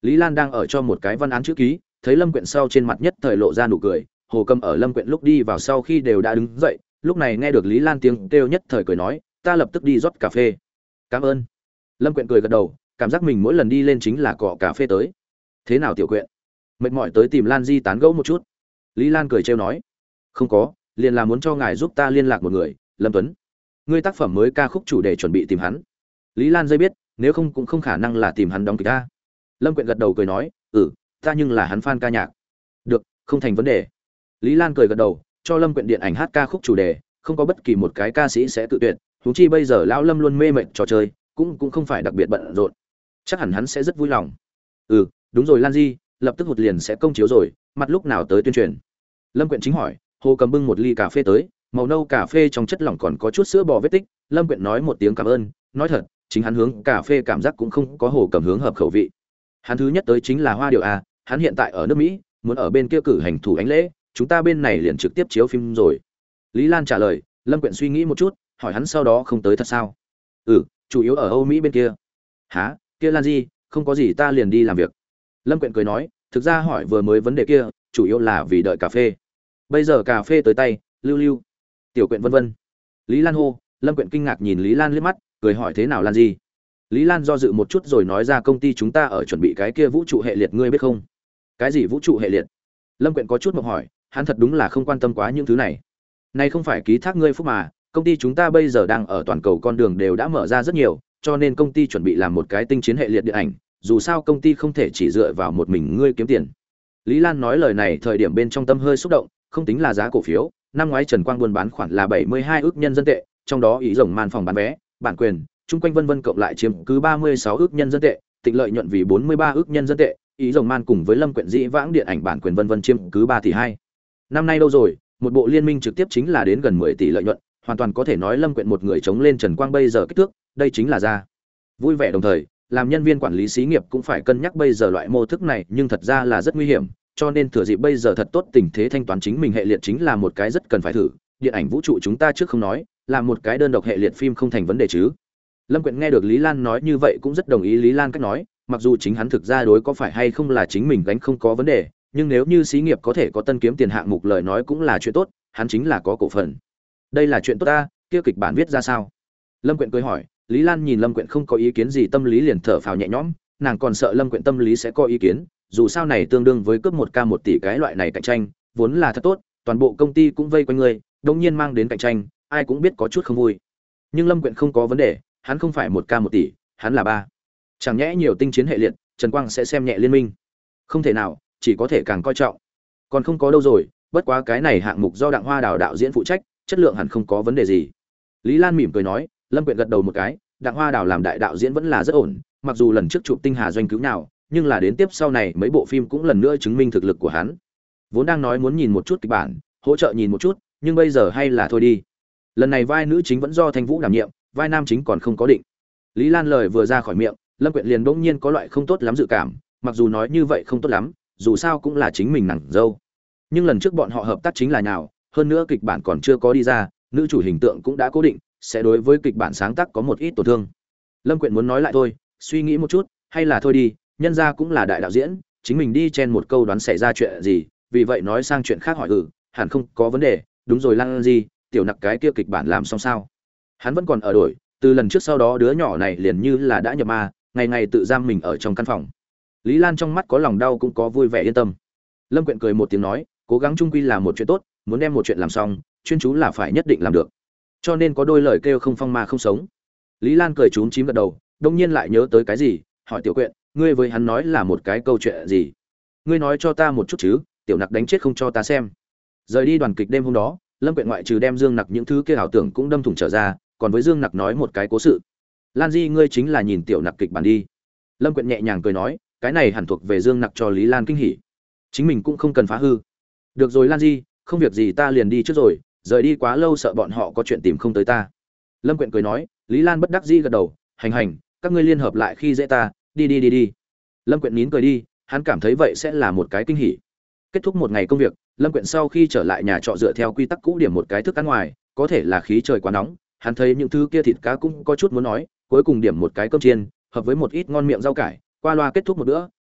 A: Lý Lan đang ở cho một cái văn án chữ ký, thấy Lâm Quyện sau trên mặt nhất thời lộ ra nụ cười, Hồ Cầm ở Lâm Quyện lúc đi vào sau khi đều đã đứng dậy, lúc này nghe được Lý Lan tiếng kêu nhất thời cười nói, ta lập tức đi rót cà phê. Cảm ơn. Lâm Quyện cười gật đầu, cảm giác mình mỗi lần đi lên chính là cọ cà phê tới. Thế nào tiểu Quyện? Mệt mỏi tới tìm Lan Di tán gẫu một chút. Lý Lan cười trêu nói, không có, liền là muốn cho ngài giúp ta liên lạc một người, Lâm Tuấn. Ngươi tác phẩm mới ca khúc chủ đề chuẩn bị tìm hắn. Lý Lan dây biết, nếu không cũng không khả năng là tìm hắn đóng kịch ta. Lâm Quyện gật đầu cười nói, ta nhưng là hắn fan ca nhạc. Được, không thành vấn đề. Lý Lan cười gật đầu, cho Lâm Quyện điện ảnh hát ca khúc chủ đề, không có bất kỳ một cái ca sĩ sẽ tự tuyệt, huống chi bây giờ lão Lâm luôn mê mệt trò chơi, cũng không phải đặc biệt bận rộn. Chắc hẳn hắn sẽ rất vui lòng. Đúng rồi Lan Di, lập tức hụt liền sẽ công chiếu rồi, mặt lúc nào tới tuyên truyền. Lâm Quyện chính hỏi, Hồ Cầm bưng một ly cà phê tới, màu nâu cà phê trong chất lỏng còn có chút sữa bò vết tích. Lâm Quyện nói một tiếng cảm ơn, nói thật, chính hắn hướng cà phê cảm giác cũng không có Hồ Cầm hướng hợp khẩu vị. Hắn thứ nhất tới chính là Hoa Điệu A, hắn hiện tại ở nước Mỹ, muốn ở bên kia cử hành thủ ánh lễ, chúng ta bên này liền trực tiếp chiếu phim rồi. Lý Lan trả lời. Lâm Quyện suy nghĩ một chút, hỏi hắn sau đó không tới thật sao? Chủ yếu ở Âu Mỹ bên kia. Hả? Kia Lan Di, không có gì ta liền đi làm việc. Lâm Quyện cười nói, thực ra hỏi vừa mới vấn đề kia, chủ yếu là vì đợi cà phê. Bây giờ cà phê tới tay, lưu. Tiểu Quyện vân vân. Lý Lan hô. Lâm Quyện kinh ngạc nhìn Lý Lan liếc mắt, cười hỏi thế nào Lan Di? Lý Lan do dự một chút rồi nói ra công ty chúng ta ở chuẩn bị cái kia vũ trụ hệ liệt ngươi biết không? Cái gì vũ trụ hệ liệt? Lâm Quyện có chút mộng hỏi, hắn thật đúng là không quan tâm quá những thứ này. Này không phải ký thác ngươi phúc mà, công ty chúng ta bây giờ đang ở toàn cầu con đường đều đã mở ra rất nhiều, cho nên công ty chuẩn bị làm một cái tinh chiến hệ liệt điện ảnh, dù sao công ty không thể chỉ dựa vào một mình ngươi kiếm tiền. Lý Lan nói lời này thời điểm bên trong tâm hơi xúc động, không tính là giá cổ phiếu, năm ngoái Trần Quang buôn bán khoản là 72 ức nhân dân tệ, trong đó ý rồng màn phòng bán vé, bản quyền, chung quanh vân vân cộng lại chiếm cứ 36 ức nhân dân tệ, tịnh lợi nhuận vì 43 ức nhân dân tệ, ý rồng man cùng với Lâm Quyện dĩ vãng điện ảnh bản quyền vân vân chiếm cứ 3 tỷ 2. Năm nay đâu rồi, một bộ liên minh trực tiếp chính là đến gần 10 tỷ lợi nhuận, hoàn toàn có thể nói Lâm Quyện một người chống lên Trần Quang bây giờ kích thước, đây chính là ra. Vui vẻ đồng thời, làm nhân viên quản lý xí nghiệp cũng phải cân nhắc bây giờ loại mô thức này, nhưng thật ra là rất nguy hiểm, cho nên thừa dịp bây giờ thật tốt tình thế thanh toán chính mình hệ liệt chính là một cái rất cần phải thử. Điện ảnh vũ trụ chúng ta trước không nói, làm một cái đơn độc hệ liệt phim không thành vấn đề chứ. Lâm Quyện nghe được Lý Lan nói như vậy cũng rất đồng ý Lý Lan cách nói, mặc dù chính hắn thực ra đối có phải hay không là chính mình gánh không có vấn đề, nhưng nếu như xí nghiệp có thể có tân kiếm tiền hạng mục lời nói cũng là chuyện tốt, hắn chính là có cổ phần. Đây là chuyện tốt ta, kia kịch bản viết ra sao? Lâm Quyện cười hỏi. Lý Lan nhìn Lâm Quyện không có ý kiến gì tâm lý liền thở phào nhẹ nhõm, nàng còn sợ Lâm Quyện tâm lý sẽ có ý kiến, dù sao này tương đương với cướp 1k 1 tỷ cái loại này cạnh tranh, vốn là thật tốt, toàn bộ công ty cũng vây quanh người, đương nhiên mang đến cạnh tranh, ai cũng biết có chút không vui. Nhưng Lâm Quyện không có vấn đề, hắn không phải 1k 1 tỷ, hắn là 3. Chẳng nhẽ nhiều tinh chiến hệ liệt, Trần Quang sẽ xem nhẹ liên minh? Không thể nào, chỉ có thể càng coi trọng. Còn không có đâu rồi, bất quá cái này hạng mục do Đặng Hoa Đào đạo diễn phụ trách, chất lượng hẳn không có vấn đề gì. Lý Lan mỉm cười nói. Lâm Quyện gật đầu một cái, Đặng Hoa Đào làm đại đạo diễn vẫn là rất ổn, mặc dù lần trước chụp Tinh Hà Doanh cứu nào, nhưng là đến tiếp sau này mấy bộ phim cũng lần nữa chứng minh thực lực của hắn. Vốn đang nói muốn nhìn một chút kịch bản, hỗ trợ nhìn một chút, nhưng bây giờ hay là thôi đi. Lần này vai nữ chính vẫn do Thanh Vũ đảm nhiệm, vai nam chính còn không có định. Lý Lan lời vừa ra khỏi miệng, Lâm Quyện liền bỗng nhiên có loại không tốt lắm dự cảm, mặc dù nói như vậy không tốt lắm, dù sao cũng là chính mình nàng dâu. Nhưng lần trước bọn họ hợp tác chính là nhào, hơn nữa kịch bản còn chưa có đi ra, nữ chủ hình tượng cũng đã cố định, sẽ đối với kịch bản sáng tác có một ít tổn thương. Lâm Quyện muốn nói lại thôi, suy nghĩ một chút, hay là thôi đi, nhân ra cũng là đại đạo diễn, chính mình đi chen một câu đoán xảy ra chuyện gì, vì vậy nói sang chuyện khác hỏi hẳn không có vấn đề, đúng rồi Lan gì, tiểu nặc cái kia kịch bản làm xong sao? Hắn vẫn còn ở đổi, từ lần trước sau đó đứa nhỏ này liền như là đã nhập ma, ngày ngày tự giam mình ở trong căn phòng. Lý Lan trong mắt có lòng đau cũng có vui vẻ yên tâm. Lâm Quyện cười một tiếng nói, cố gắng chung quy là một chuyện tốt, muốn đem một chuyện làm xong, chuyên chú là phải nhất định làm được. Cho nên có đôi lời kêu không phong ma không sống. Lý Lan cười chúm chím gật đầu, đông nhiên lại nhớ tới cái gì, hỏi Tiểu Quyện, ngươi với hắn nói là một cái câu chuyện gì? Ngươi nói cho ta một chút chứ, tiểu nặc đánh chết không cho ta xem. Rời đi đoàn kịch đêm hôm đó, Lâm Quyện ngoại trừ đem Dương Nặc những thứ kia ảo tưởng cũng đâm thủng trở ra, còn với Dương Nặc nói một cái cố sự. Lan Di ngươi chính là nhìn tiểu nặc kịch bản đi. Lâm Quyện nhẹ nhàng cười nói, cái này hẳn thuộc về Dương Nặc cho Lý Lan kinh hỉ, chính mình cũng không cần phá hư. Được rồi Lan Di, không việc gì ta liền đi trước rồi, rời đi quá lâu sợ bọn họ có chuyện tìm không tới ta. Lâm Quyện cười nói. Lý Lan bất đắc dĩ gật đầu, hành, các ngươi liên hợp lại khi dễ ta, đi. Lâm Quyện nín cười đi, hắn cảm thấy vậy sẽ là một cái kinh hỉ. Kết thúc một ngày công việc, Lâm Quyện sau khi trở lại nhà trọ dựa theo quy tắc cũ điểm một cái thức ăn ngoài, có thể là khí trời quá nóng, hắn thấy những thứ kia thịt cá cũng có chút muốn nói, cuối cùng điểm một cái cơm chiên, hợp với một ít ngon miệng rau cải, qua loa kết thúc một bữa,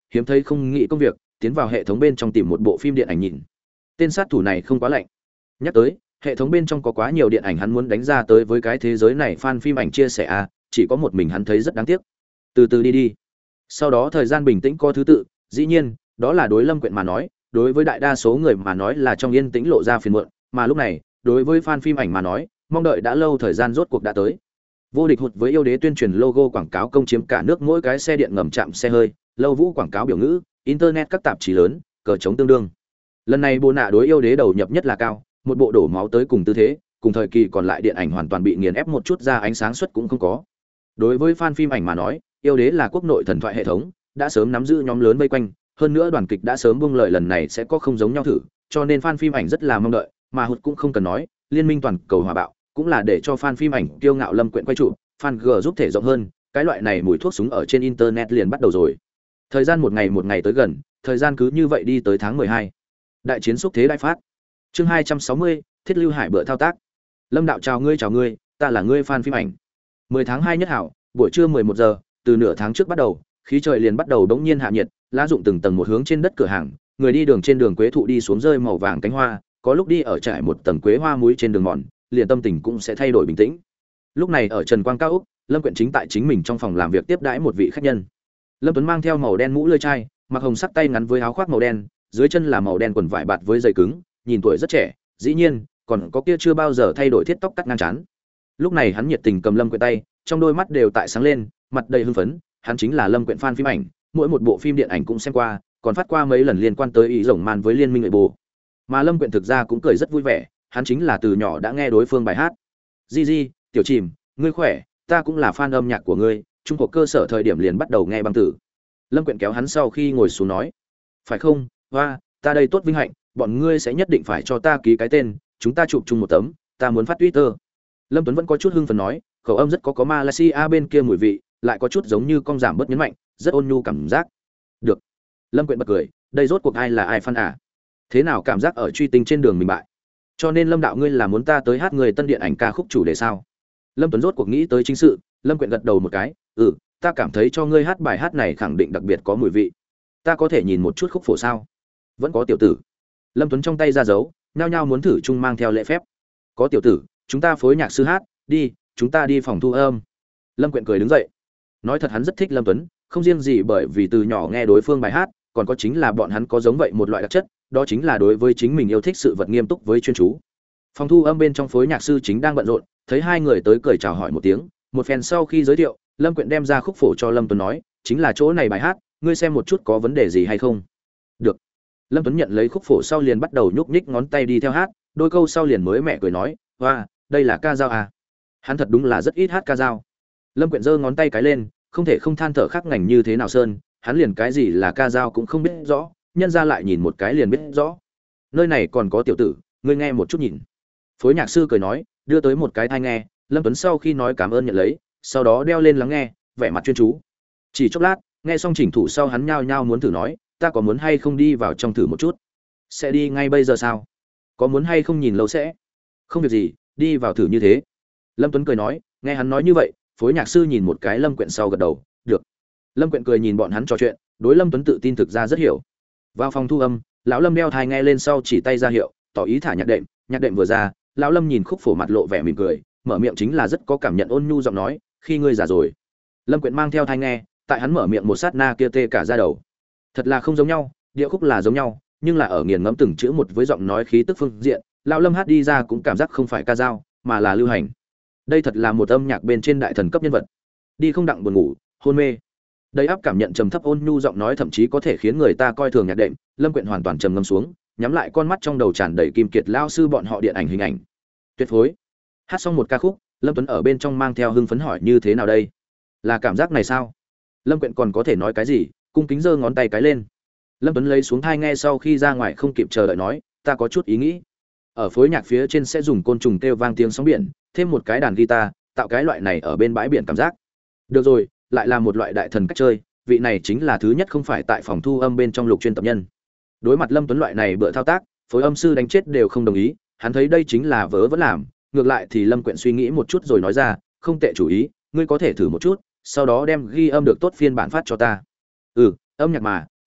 A: hiếm thấy không nghĩ công việc, tiến vào hệ thống bên trong tìm một bộ phim điện ảnh nhìn. Tên sát thủ này không quá lạnh. Nhắc tới, hệ thống bên trong có quá nhiều điện ảnh hắn muốn đánh ra tới với cái thế giới này fan phim ảnh chia sẻ chỉ có một mình hắn thấy rất đáng tiếc. Từ từ đi đi. Sau đó thời gian bình tĩnh có thứ tự, dĩ nhiên, đó là đối Lâm Quyện mà nói, đối với đại đa số người mà nói là trong yên tĩnh lộ ra phiền muộn, mà lúc này, đối với fan phim ảnh mà nói, mong đợi đã lâu thời gian rốt cuộc đã tới. Vô địch hụt với yêu đế tuyên truyền logo quảng cáo công chiếm cả nước mỗi cái xe điện ngầm chạm xe hơi, lâu vũ quảng cáo biểu ngữ, internet các tạp chí lớn, cờ chống tương đương. Lần này Bồ Nạ đối yêu đế đầu nhập nhất là cao, một bộ đổ máu tới cùng tư thế, cùng thời kỳ còn lại điện ảnh hoàn toàn bị nghiền ép một chút ra ánh sáng suất cũng không có. Đối với fan phim ảnh mà nói, yêu đế là quốc nội thần thoại hệ thống, đã sớm nắm giữ nhóm lớn vây quanh, hơn nữa đoàn kịch đã sớm buông lời lần này sẽ có không giống nhau thử, cho nên fan phim ảnh rất là mong đợi, mà hụt cũng không cần nói, liên minh toàn cầu hòa bạo, cũng là để cho fan phim ảnh kiêu ngạo Lâm Quyện quay trụ, fan g giúp thể rộng hơn, cái loại này mùi thuốc súng ở trên internet liền bắt đầu rồi. Thời gian một ngày tới gần, thời gian cứ như vậy đi tới tháng 12. Đại chiến xúc thế đại phát. Chương 260, Thiết Lưu Hải bữa thao tác. Lâm đạo chào ngươi, ta là ngươi fan phim ảnh. 10 tháng 2 nhất hảo, buổi trưa 11 giờ, từ nửa tháng trước bắt đầu, khí trời liền bắt đầu đống nhiên hạ nhiệt, lá rụng từng tầng một hướng trên đất cửa hàng, người đi đường trên đường quế thụ đi xuống rơi màu vàng cánh hoa, có lúc đi ở trải một tầng quế hoa muối trên đường mòn, liền tâm tình cũng sẽ thay đổi bình tĩnh. Lúc này ở Trần Quang Cao Úc, Lâm Quyện chính tại chính mình trong phòng làm việc tiếp đãi một vị khách nhân. Lâm Tuấn mang theo màu đen mũ lưỡi chai, mặc hồng sắc tay ngắn với áo khoác màu đen, dưới chân là màu đen quần vải bạt với giày cứng, nhìn tuổi rất trẻ, dĩ nhiên, còn có kia chưa bao giờ thay đổi thiết tóc cắt ngang trán. Lúc này hắn nhiệt tình cầm Lâm Quyện tay, trong đôi mắt đều tại sáng lên, mặt đầy hưng phấn, hắn chính là Lâm Quyện fan phim ảnh, mỗi một bộ phim điện ảnh cũng xem qua, còn phát qua mấy lần liên quan tới ý rồng man với liên minh người bồ. Mà Lâm Quyện thực ra cũng cười rất vui vẻ, hắn chính là từ nhỏ đã nghe đối phương bài hát. Di, tiểu chìm, ngươi khỏe, ta cũng là fan âm nhạc của ngươi, trung cuộc cơ sở thời điểm liền bắt đầu nghe băng tử. Lâm Quyện kéo hắn sau khi ngồi xuống nói, phải không, hoa, ta đây tốt vinh hạnh, bọn ngươi sẽ nhất định phải cho ta ký cái tên, chúng ta chụp chung một tấm, ta muốn phát Twitter. Lâm Tuấn vẫn có chút hưng phấn nói, khẩu âm rất có Malaysia bên kia mùi vị, lại có chút giống như con giảm bớt nhấn mạnh, rất ôn nhu cảm giác. Được. Lâm Quyện bật cười, đây rốt cuộc ai là ai fan à? Thế nào cảm giác ở truy tinh trên đường mình bại? Cho nên Lâm đạo ngươi là muốn ta tới hát người tân điện ảnh ca khúc chủ đề sao? Lâm Tuấn rốt cuộc nghĩ tới chính sự, Lâm Quyện gật đầu một cái, ta cảm thấy cho ngươi hát bài hát này khẳng định đặc biệt có mùi vị. Ta có thể nhìn một chút khúc phổ sao? Vẫn có tiểu tử. Lâm Tuấn trong tay ra dấu, nhao nhao muốn thử chung mang theo lễ phép. Có tiểu tử, chúng ta phối nhạc sư hát, đi, chúng ta đi phòng thu âm. Lâm Quyện cười đứng dậy. Nói thật hắn rất thích Lâm Tuấn, không riêng gì bởi vì từ nhỏ nghe đối phương bài hát, còn có chính là bọn hắn có giống vậy một loại đặc chất, đó chính là đối với chính mình yêu thích sự vật nghiêm túc với chuyên chú. Phòng thu âm bên trong phối nhạc sư chính đang bận rộn, thấy hai người tới cười chào hỏi một tiếng, một phen sau khi giới thiệu, Lâm Quyện đem ra khúc phổ cho Lâm Tuấn nói, chính là chỗ này bài hát, ngươi xem một chút có vấn đề gì hay không. Được. Lâm Tuấn nhận lấy khúc phổ sau liền bắt đầu nhúc nhích ngón tay đi theo hát, đôi câu sau liền mới mẹ cười nói, hoa, đây là ca dao à. Hắn thật đúng là rất ít hát ca dao. Lâm Quyện giơ ngón tay cái lên, không thể không than thở khác ngành như thế nào sơn, hắn liền cái gì là ca dao cũng không biết rõ, nhân ra lại nhìn một cái liền biết rõ. Nơi này còn có tiểu tử, ngươi nghe một chút nhìn. Phối nhạc sư cười nói, đưa tới một cái tai nghe, Lâm Tuấn sau khi nói cảm ơn nhận lấy, sau đó đeo lên lắng nghe, vẻ mặt chuyên chú. Chỉ chốc lát, nghe xong chỉnh thủ sau hắn nhao nhao muốn thử nói, ta có muốn hay không đi vào trong thử một chút? Sẽ đi ngay bây giờ sao? Có muốn hay không nhìn lâu sẽ? Không việc gì, đi vào thử như thế. Lâm Tuấn cười nói, nghe hắn nói như vậy, phối nhạc sư nhìn một cái Lâm Quyện sau gật đầu, được. Lâm Quyện cười nhìn bọn hắn trò chuyện, đối Lâm Tuấn tự tin thực ra rất hiểu. Vào phòng thu âm, lão Lâm đeo tai nghe lên sau chỉ tay ra hiệu, tỏ ý thả nhạc đệm vừa ra, lão Lâm nhìn khúc phổ mặt lộ vẻ mỉm cười, mở miệng chính là rất có cảm nhận ôn nhu giọng nói, khi ngươi già rồi. Lâm Quyện mang theo tai nghe, tại hắn mở miệng một sát na kia tê cả da đầu. Thật là không giống nhau, điệu khúc là giống nhau, nhưng là ở nghiền ngẫm từng chữ một với giọng nói khí tức phương diện, lão Lâm hát đi ra cũng cảm giác không phải ca dao, mà là lưu hành. Đây thật là một âm nhạc bên trên đại thần cấp nhân vật. Đi không đặng buồn ngủ, hôn mê. Đầy áp cảm nhận trầm thấp ôn nhu giọng nói thậm chí có thể khiến người ta coi thường nhạc đệm, Lâm Quyện hoàn toàn trầm ngâm xuống, nhắm lại con mắt trong đầu tràn đầy kim kiệt lao sư bọn họ điện ảnh hình ảnh. Tuyệt phối. Hát xong một ca khúc, Lâm Tuấn ở bên trong mang theo hưng phấn hỏi như thế nào đây? Là cảm giác này sao? Lâm Quyện còn có thể nói cái gì, cung kính giơ ngón tay cái lên. Lâm Tuấn lấy xuống tai nghe sau khi ra ngoài không kịp chờ đợi nói, ta có chút ý nghĩ. Ở phối nhạc phía trên sẽ dùng côn trùng kêu vang tiếng sóng biển, thêm một cái đàn guitar, tạo cái loại này ở bên bãi biển cảm giác. Được rồi, lại là một loại đại thần cách chơi, vị này chính là thứ nhất không phải tại phòng thu âm bên trong lục chuyên tập nhân. Đối mặt Lâm Tuấn loại này bựa thao tác, phối âm sư đánh chết đều không đồng ý, hắn thấy đây chính là vớ vẫn làm, ngược lại thì Lâm Quyện suy nghĩ một chút rồi nói ra, không tệ chủ ý, ngươi có thể thử một chút, sau đó đem ghi âm được tốt phiên bản phát cho ta. Âm nhạc mà,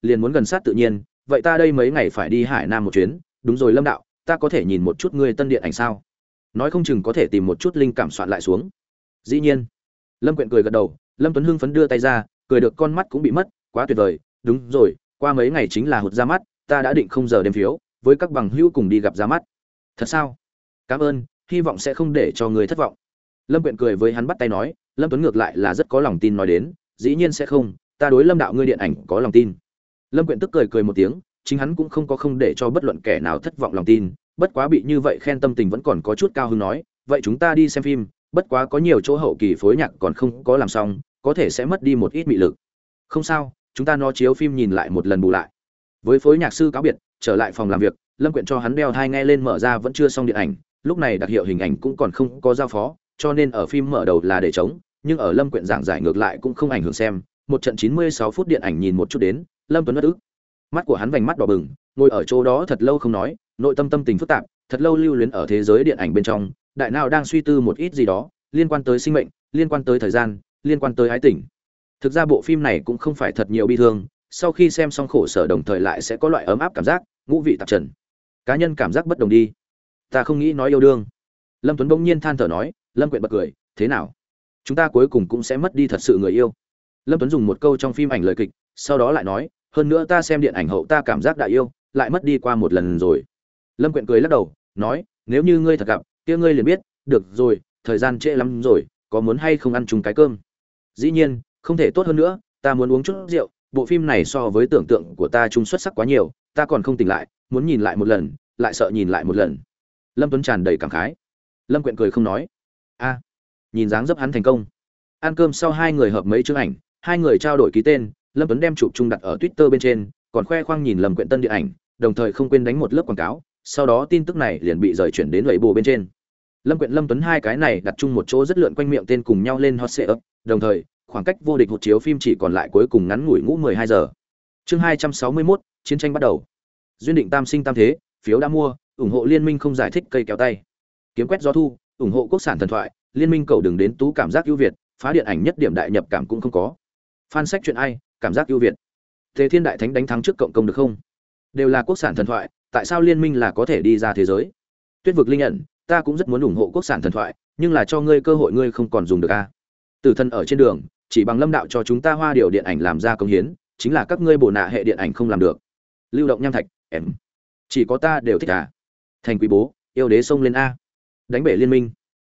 A: liền muốn gần sát tự nhiên, vậy ta đây mấy ngày phải đi Hải Nam một chuyến, đúng rồi Lâm đạo, ta có thể nhìn một chút ngươi tân điện ảnh sao? Nói không chừng có thể tìm một chút linh cảm soạn lại xuống. Dĩ nhiên. Lâm Quyện cười gật đầu, Lâm Tuấn hưng phấn đưa tay ra, cười được con mắt cũng bị mất, quá tuyệt vời, đúng rồi, qua mấy ngày chính là hụt ra mắt, ta đã định không giờ đêm phiếu, với các bằng hữu cùng đi gặp ra mắt. Thật sao? Cảm ơn, hy vọng sẽ không để cho người thất vọng. Lâm Quyện cười với hắn bắt tay nói, Lâm Tuấn ngược lại là rất có lòng tin nói đến, dĩ nhiên sẽ không, ta đối Lâm đạo ngươi điện ảnh có lòng tin. Lâm Quyện tức cười cười một tiếng, chính hắn cũng không để cho bất luận kẻ nào thất vọng lòng tin, bất quá bị như vậy khen tâm tình vẫn còn có chút cao hứng nói, vậy chúng ta đi xem phim, bất quá có nhiều chỗ hậu kỳ phối nhạc còn không có làm xong, có thể sẽ mất đi một ít mị lực. Không sao, chúng ta nó chiếu phim nhìn lại một lần bù lại. Với phối nhạc sư cáo biệt, trở lại phòng làm việc, Lâm Quyện cho hắn đeo tai nghe lên mở ra vẫn chưa xong điện ảnh, lúc này đặc hiệu hình ảnh cũng còn không có giao phó, cho nên ở phim mở đầu là để trống, nhưng ở Lâm Quyện giảng giải ngược lại cũng không ảnh hưởng xem, một trận 96 phút điện ảnh nhìn một chút đến, Lâm Tuấn bất ức. Mắt của hắn vành mắt đỏ bừng, ngồi ở chỗ đó thật lâu không nói, nội tâm tâm tình phức tạp, thật lâu lưu luyến ở thế giới điện ảnh bên trong, đại não đang suy tư một ít gì đó, liên quan tới sinh mệnh, liên quan tới thời gian, liên quan tới ái tình. Thực ra bộ phim này cũng không phải thật nhiều bi thương, sau khi xem xong khổ sở đồng thời lại sẽ có loại ấm áp cảm giác, ngũ vị tạp trần. Cá nhân cảm giác bất đồng đi. Ta không nghĩ nói yêu đương. Lâm Tuấn bỗng nhiên than thở nói, Lâm Quyện bật cười, thế nào? Chúng ta cuối cùng cũng sẽ mất đi thật sự người yêu. Lâm Tuấn dùng một câu trong phim ảnh lời kịch, sau đó lại nói, hơn nữa ta xem điện ảnh hậu ta cảm giác đã yêu, lại mất đi qua một lần rồi. Lâm Quyện cười lắc đầu, nói, nếu như ngươi thật gặp, kia ngươi liền biết, được rồi, thời gian trễ lắm rồi, có muốn hay không ăn chung cái cơm? Dĩ nhiên, không thể tốt hơn nữa, ta muốn uống chút rượu, bộ phim này so với tưởng tượng của ta chung xuất sắc quá nhiều, ta còn không tỉnh lại, muốn nhìn lại một lần, lại sợ nhìn lại một lần. Lâm Tuấn tràn đầy cảm khái. Lâm Quyện cười không nói. A, nhìn dáng dấp hắn thành công. Ăn cơm sau hai người hợp mấy chương ảnh, hai người trao đổi ký tên, Lâm Tuấn đem chụp chung đặt ở Twitter bên trên, còn khoe khoang nhìn Lâm Quyện tân điện ảnh, đồng thời không quên đánh một lớp quảng cáo, sau đó tin tức này liền bị rời chuyển đến Weibo bên trên. Lâm Quyện Lâm Tuấn hai cái này đặt chung một chỗ rất lượn quanh miệng tên cùng nhau lên hot search, đồng thời, khoảng cách vô địch hụt chiếu phim chỉ còn lại cuối cùng ngắn ngủi ngũ 12 giờ. Chương 261, chiến tranh bắt đầu. Duyên định tam sinh tam thế, phiếu đã mua, ủng hộ liên minh không giải thích cây kéo tay. Kiếm quét gió thu, ủng hộ quốc sản thần thoại, liên minh cầu đừng đến tú cảm giác ưu việt, phá điện ảnh nhất điểm đại nhập cảm cũng không có. Fan sách chuyện ai, cảm giác ưu việt. Thế Thiên Đại Thánh đánh thắng trước cộng công được không? Đều là quốc sản thần thoại, tại sao liên minh là có thể đi ra thế giới? Tuyết vực linh ẩn, ta cũng rất muốn ủng hộ quốc sản thần thoại, nhưng là cho ngươi cơ hội ngươi không còn dùng được a. Tử thân ở trên đường, chỉ bằng Lâm đạo cho chúng ta Hoa Điều điện ảnh làm ra công hiến, chính là các ngươi bổ nạ hệ điện ảnh không làm được. Lưu động nham thạch, em. Chỉ có ta đều thích à? Thành quý bố, yêu đế xông lên a. Đánh bể liên minh.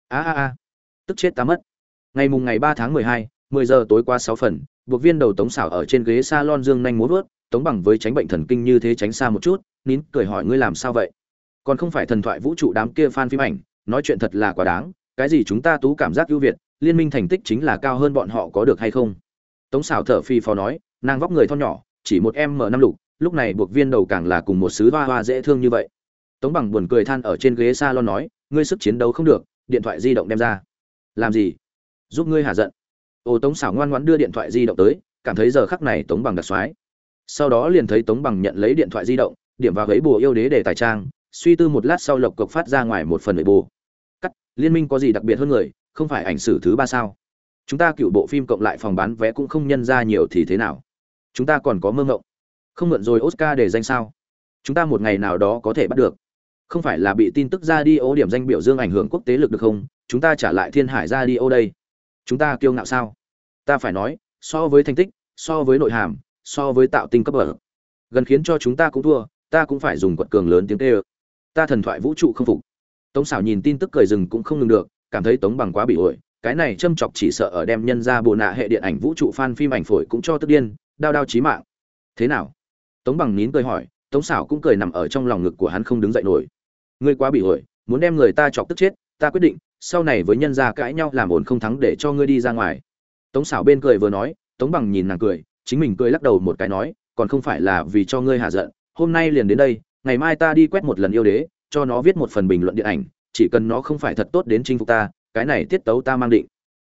A: A. Tức chết ta mất. Ngày 3 tháng 12, 10 giờ tối qua 6 phần, buộc viên đầu Tống Sảo ở trên ghế salon dương nhanh múa vuốt, Tống Bằng với tránh bệnh thần kinh như thế tránh xa một chút, nín cười hỏi ngươi làm sao vậy? Còn không phải thần thoại vũ trụ đám kia fan phim ảnh, nói chuyện thật là quá đáng, cái gì chúng ta tú cảm giác ưu việt, liên minh thành tích chính là cao hơn bọn họ có được hay không? Tống Sảo thở phì phò nói, nàng vóc người thon nhỏ, chỉ một M5 lục, lúc này buộc viên đầu càng là cùng một sứ hoa hoa dễ thương như vậy. Tống Bằng buồn cười than ở trên ghế salon nói, ngươi sức chiến đấu không được, điện thoại di động đem ra. Làm gì? Giúp ngươi hả giận. Ô Tống Sảo ngoan ngoãn đưa điện thoại di động tới, cảm thấy giờ khắc này Tống Bằng đặc soái. Sau đó liền thấy Tống Bằng nhận lấy điện thoại di động, điểm vào ghế bùa yêu đế để tài trang, suy tư một lát sau lộc cộc phát ra ngoài một phần nội bù. Cắt, liên minh có gì đặc biệt hơn người, không phải ảnh sử thứ 3 sao? Chúng ta cựu bộ phim cộng lại phòng bán vé cũng không nhân ra nhiều thì thế nào? Chúng ta còn có mơ ngộng. Không mượn rồi Oscar để danh sao? Chúng ta một ngày nào đó có thể bắt được. Không phải là bị tin tức ra đi ô điểm danh biểu dương ảnh hưởng quốc tế lực được không? Chúng ta trả lại Thiên Hải ra đi ô đây. Chúng ta kiêu ngạo sao? Ta phải nói, so với thành tích, so với nội hàm, so với tạo tinh cấp bậc, gần khiến cho chúng ta cũng thua, ta cũng phải dùng quật cường lớn tiếng kêu. Ta thần thoại vũ trụ không phục. Tống Sảo nhìn tin tức cười rừng cũng không ngừng được, cảm thấy Tống Bằng quá bị ổi, cái này châm chọc chỉ sợ ở đem nhân ra bộ nạ hệ điện ảnh vũ trụ fan phim ảnh phổi cũng cho tức điên, đao chí mạng. Thế nào? Tống Bằng nín cười hỏi, Tống Sảo cũng cười nằm ở trong lòng ngực của hắn không đứng dậy nổi. Ngươi quá bị ổi, muốn đem người ta chọc tức chết, ta quyết định, sau này với nhân gia cãi nhau làm ổn không thắng để cho ngươi đi ra ngoài. Tống Sảo bên cười vừa nói, Tống Bằng nhìn nàng cười, chính mình cười lắc đầu một cái nói, còn không phải là vì cho ngươi hạ giận, hôm nay liền đến đây, ngày mai ta đi quét một lần yêu đế, cho nó viết một phần bình luận điện ảnh, chỉ cần nó không phải thật tốt đến chinh phục ta, cái này tiết tấu ta mang định.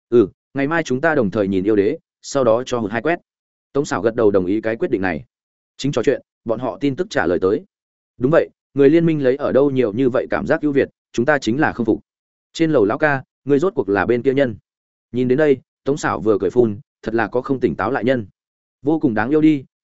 A: Ngày mai chúng ta đồng thời nhìn yêu đế, sau đó cho hụt hai quét. Tống Sảo gật đầu đồng ý cái quyết định này. Chính trò chuyện, bọn họ tin tức trả lời tới. Đúng vậy, người liên minh lấy ở đâu nhiều như vậy cảm giác ưu việt, chúng ta chính là không phục. Trên lầu lão ca, ngươi rốt cuộc là bên kia nhân. Nhìn đến đây, Tống Sảo vừa cười phun, thật là có không tỉnh táo lại nhân. Vô cùng đáng yêu đi,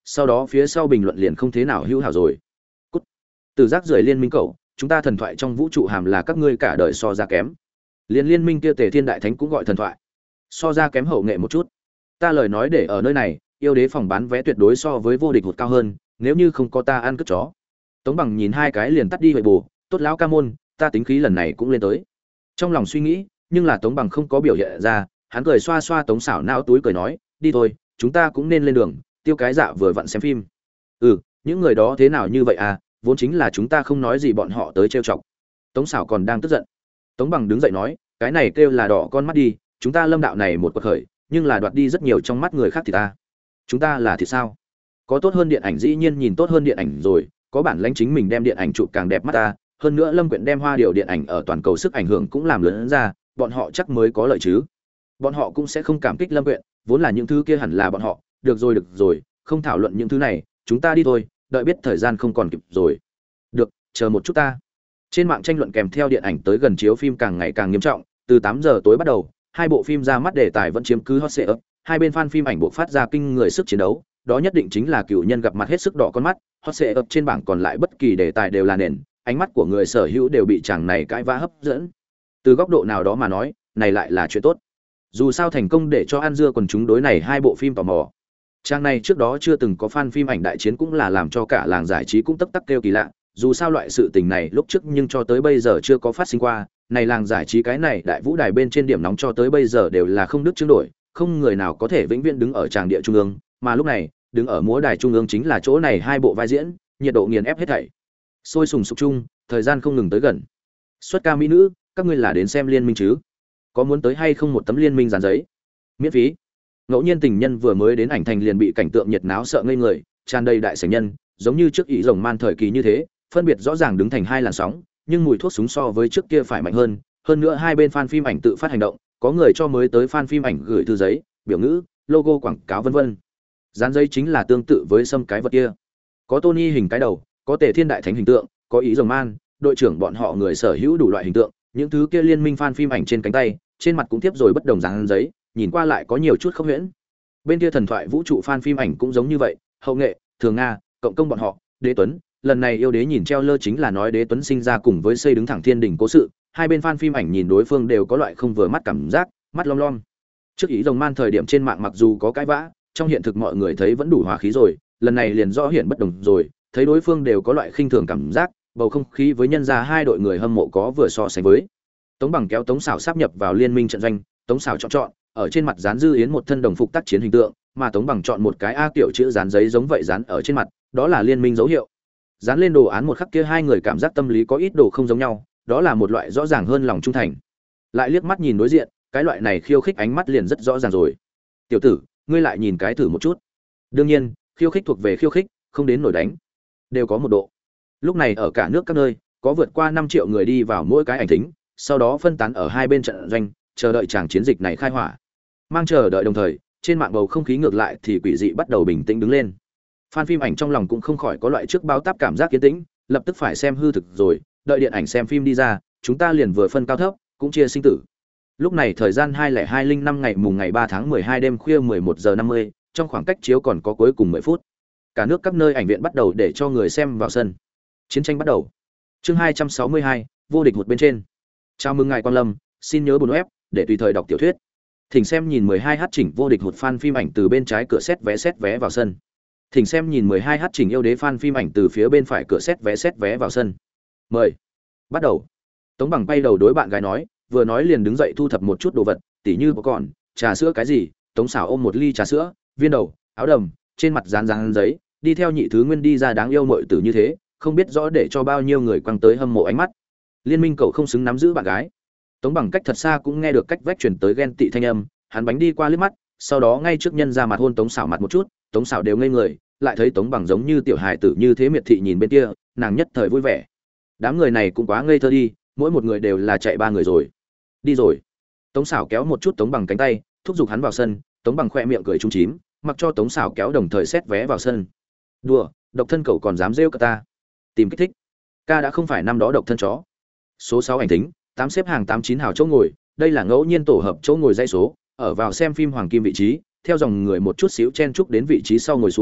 A: sau đó phía sau bình luận liền không thế nào hữu hảo rồi. Cút. Từ rác rưởi liên minh cậu, chúng ta thần thoại trong vũ trụ hàm là các ngươi cả đời so ra kém. Liên minh kia Tề Thiên Đại Thánh cũng gọi thần thoại. So ra kém hậu nghệ một chút. Ta lời nói để ở nơi này, yêu đế phòng bán vé tuyệt đối so với vô địch hụt cao hơn, nếu như không có ta ăn cất chó. Tống Bằng nhìn hai cái liền tắt đi vậy bù, tốt lão ca môn, ta tính khí lần này cũng lên tới. Trong lòng suy nghĩ, nhưng là Tống Bằng không có biểu hiện ra, hắn cười xoa xoa Tống Sảo não túi cười nói, đi thôi, chúng ta cũng nên lên đường, Tiêu cái dạ vừa vặn xem phim. Những người đó thế nào như vậy à, vốn chính là chúng ta không nói gì bọn họ tới trêu chọc. Tống Sảo còn đang tức giận. Tống Bằng đứng dậy nói, cái này kêu là đỏ con mắt đi, chúng ta Lâm đạo này một cuộc khởi, nhưng là đoạt đi rất nhiều trong mắt người khác thì ta. Chúng ta là thì sao? Có tốt hơn điện ảnh dĩ nhiên nhìn tốt hơn điện ảnh rồi, có bản lãnh chính mình đem điện ảnh chụp càng đẹp mắt ta, hơn nữa Lâm Quyện đem Hoa Điều điện ảnh ở toàn cầu sức ảnh hưởng cũng làm lớn ra, bọn họ chắc mới có lợi chứ. Bọn họ cũng sẽ không cảm kích Lâm Quyện, vốn là những thứ kia hẳn là bọn họ, được rồi, không thảo luận những thứ này, chúng ta đi thôi, đợi biết thời gian không còn kịp rồi. Được, chờ một chút ta. Trên mạng tranh luận kèm theo điện ảnh tới gần chiếu phim càng ngày càng nghiêm trọng, từ 8 giờ tối bắt đầu, hai bộ phim ra mắt đề tài vẫn chiếm cứ hot search, hai bên fan phim ảnh buộc phát ra kinh người sức chiến đấu, đó nhất định chính là cựu nhân gặp mặt hết sức đỏ con mắt, hot search trên bảng còn lại bất kỳ đề tài đều là nền, ánh mắt của người sở hữu đều bị chàng này cãi vã hấp dẫn. Từ góc độ nào đó mà nói, này lại là chuyện tốt. Dù sao thành công để cho ăn dưa quần chúng đối này hai bộ phim tò mò. Trang này trước đó chưa từng có fan phim ảnh đại chiến cũng là làm cho cả làng giải trí cũng tấp tắc kêu kỳ lạ, dù sao loại sự tình này lúc trước nhưng cho tới bây giờ chưa có phát sinh qua, này làng giải trí cái này đại vũ đài bên trên điểm nóng cho tới bây giờ đều là không đứt chương đổi, không người nào có thể vĩnh viễn đứng ở tràng địa trung ương, mà lúc này, đứng ở múa đài trung ương chính là chỗ này hai bộ vai diễn, nhiệt độ nghiền ép hết thảy. Sôi sùng sục chung, thời gian không ngừng tới gần. Xuất ca mỹ nữ, các ngươi là đến xem liên minh chứ? Có muốn tới hay không một tấm liên minh dán giấy? Miễn phí. Ngẫu nhiên tình nhân vừa mới đến ảnh thành liền bị cảnh tượng nhiệt náo sợ ngây người, tràn đầy đại sảnh nhân, giống như trước ý rồng man thời kỳ như thế, phân biệt rõ ràng đứng thành hai làn sóng, nhưng mùi thuốc súng so với trước kia phải mạnh hơn nữa hai bên fan phim ảnh tự phát hành động, có người cho mới tới fan phim ảnh gửi thư giấy, biểu ngữ, logo quảng cáo vân vân. Dán giấy chính là tương tự với xâm cái vật kia. Có Tony hình cái đầu, có Tề Thiên Đại Thánh hình tượng, có ý rồng man, đội trưởng bọn họ người sở hữu đủ loại hình tượng, những thứ kia liên minh fan phim ảnh trên cánh tay, trên mặt cũng tiếp rồi bất đồng dán giấy, nhìn qua lại có nhiều chút không huyễn. Bên kia thần thoại vũ trụ fan phim ảnh cũng giống như vậy, hậu nghệ, thường nga, cộng công bọn họ, Đế Tuấn, lần này yêu đế nhìn treo lơ chính là nói Đế Tuấn sinh ra cùng với xây đứng thẳng thiên đỉnh cố sự, hai bên fan phim ảnh nhìn đối phương đều có loại không vừa mắt cảm giác, mắt long lom. Trước ý rồng man thời điểm trên mạng mặc dù có cãi vã, trong hiện thực mọi người thấy vẫn đủ hòa khí rồi, lần này liền rõ hiện bất đồng rồi, thấy đối phương đều có loại khinh thường cảm giác, bầu không khí với nhân gia hai đội người hâm mộ có vừa so sánh với. Tống Bằng kéo Tống Sảo sáp nhập vào liên minh trận doanh, Tống Sảo chọn, ở trên mặt dán Dư Yến một thân đồng phục tác chiến hình tượng, mà Tống Bằng chọn một cái A kiểu chữ dán giấy giống vậy dán ở trên mặt, đó là liên minh dấu hiệu. Dán lên đồ án một khắc kia hai người cảm giác tâm lý có ít đồ không giống nhau, đó là một loại rõ ràng hơn lòng trung thành. Lại liếc mắt nhìn đối diện, cái loại này khiêu khích ánh mắt liền rất rõ ràng rồi. Tiểu tử, ngươi lại nhìn cái thử một chút. Đương nhiên, khiêu khích thuộc về khiêu khích, không đến nổi đánh, đều có một độ. Lúc này ở cả nước các nơi, có vượt qua 5 triệu người đi vào mỗi cái ảnh thính, sau đó phân tán ở hai bên trận doanh, chờ đợi chàng chiến dịch này khai hỏa. Mang chờ đợi đồng thời, trên mạng bầu không khí ngược lại thì quỷ dị bắt đầu bình tĩnh đứng lên. Fan phim ảnh trong lòng cũng không khỏi có loại trước báo táp cảm giác yên tĩnh, lập tức phải xem hư thực rồi, đợi điện ảnh xem phim đi ra, chúng ta liền vừa phân cao thấp, cũng chia sinh tử. Lúc này thời gian 2025 ngày mùng ngày 3 tháng 12 đêm khuya 11 giờ 50, trong khoảng cách chiếu còn có cuối cùng 10 phút. Cả nước các nơi ảnh viện bắt đầu để cho người xem vào sân. Chiến tranh bắt đầu. Chương 262, vô địch một bên trên. Chào mừng ngài Quang Lâm, xin nhớ bấm web để tùy thời đọc tiểu thuyết. Thỉnh xem nhìn 12h chỉnh vô địch một fan phim ảnh từ bên trái cửa xét vé vào sân. Thỉnh xem nhìn 12h chỉnh yêu đế fan phim ảnh từ phía bên phải cửa xét vé vào sân. Mời. Bắt đầu. Tống Bằng bay đầu đối bạn gái nói, vừa nói liền đứng dậy thu thập một chút đồ vật, tỉ như còn trà sữa cái gì. Tống Sảo ôm một ly trà sữa, viên đầu, áo đầm, trên mặt dán giấy, đi theo nhị thứ nguyên đi ra đáng yêu muội tử như thế, không biết rõ để cho bao nhiêu người quăng tới hâm mộ ánh mắt. Liên minh cậu không xứng nắm giữ bạn gái. Tống Bằng cách thật xa cũng nghe được cách vách truyền tới ghen tị thanh âm, hắn bánh đi qua liếc mắt, sau đó ngay trước nhân ra mặt hôn Tống Sảo mặt một chút, Tống Sảo đều ngây người, lại thấy Tống Bằng giống như tiểu hài tử như thế miệt thị nhìn bên kia, nàng nhất thời vui vẻ. Đám người này cũng quá ngây thơ đi, mỗi một người đều là chạy ba người rồi. Đi rồi. Tống Sảo kéo một chút Tống Bằng cánh tay, thúc giục hắn vào sân, Tống Bằng khoe miệng cười trúng chím, mặc cho Tống Sảo kéo đồng thời xét vé vào sân. Đùa, độc thân cậu còn dám rêu cả ta. Tìm kích thích. Ca đã không phải năm đó độc thân chó. Số 6 ảnh tính, 8 xếp hàng 89 hào chỗ ngồi, đây là ngẫu nhiên tổ hợp chỗ ngồi dãy số, ở vào xem phim hoàng kim vị trí, theo dòng người một chút xíu chen chúc đến vị trí sau ngồi xuống,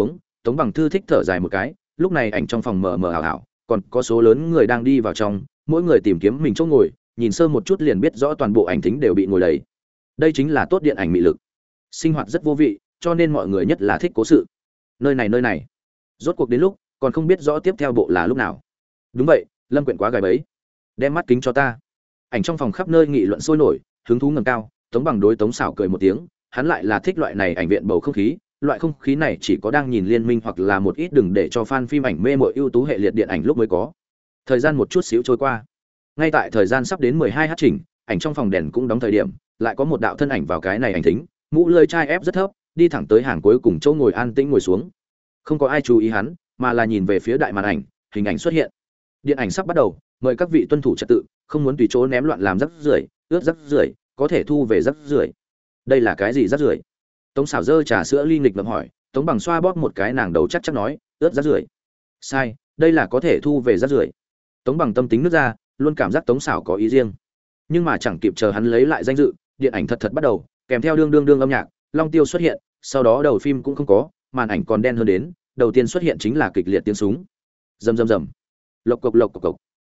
A: Tống Bằng Thư thích thở dài một cái, lúc này ảnh trong phòng mờ mờ ảo ảo, còn có số lớn người đang đi vào trong, mỗi người tìm kiếm mình chỗ ngồi, nhìn sơ một chút liền biết rõ toàn bộ ảnh thính đều bị ngồi đầy. Đây chính là tốt điện ảnh mị lực. Sinh hoạt rất vô vị, cho nên mọi người nhất là thích cố sự. Nơi này. Rốt cuộc đến lúc, còn không biết rõ tiếp theo bộ là lúc nào. Đúng vậy, Lâm Quyện quá gài bẫy. Đem mắt kính cho ta. Ảnh trong phòng khắp nơi nghị luận sôi nổi, hứng thú ngẩng cao, Tống Bằng đối Tống Sảo cười một tiếng, hắn lại là thích loại này ảnh viện bầu không khí, loại không khí này chỉ có đang nhìn liên minh hoặc là một ít đừng để cho fan phim ảnh mê mội ưu tú hệ liệt điện ảnh lúc mới có. Thời gian một chút xíu trôi qua. Ngay tại thời gian sắp đến 12h chỉnh, ảnh trong phòng đèn cũng đóng thời điểm, lại có một đạo thân ảnh vào cái này ảnh thính, mũ lưỡi chai ép rất thấp, đi thẳng tới hàng cuối cùng chỗ ngồi an tĩnh ngồi xuống. Không có ai chú ý hắn, mà là nhìn về phía đại màn ảnh, hình ảnh xuất hiện. Điện ảnh sắp bắt đầu, mời các vị tuân thủ trật tự, không muốn tùy chỗ ném loạn làm rác rưởi, ướt rác rưởi, có thể thu về rác rưởi. Đây là cái gì rác rưởi? Tống Sảo dơ trà sữa ly nghịch ngợm hỏi, Tống Bằng xoa bóp một cái nàng đầu chắc chắc nói, ướt rác rưởi. Sai, đây là có thể thu về rác rưởi. Tống Bằng tâm tính nước ra, luôn cảm giác Tống Sảo có ý riêng. Nhưng mà chẳng kịp chờ hắn lấy lại danh dự, điện ảnh thật bắt đầu, kèm theo đương âm nhạc, Long Tiêu xuất hiện, sau đó đầu phim cũng không có, màn ảnh còn đen hơn đến, đầu tiên xuất hiện chính là kịch liệt tiếng súng. Rầm rầm rầm. Lộc cộc.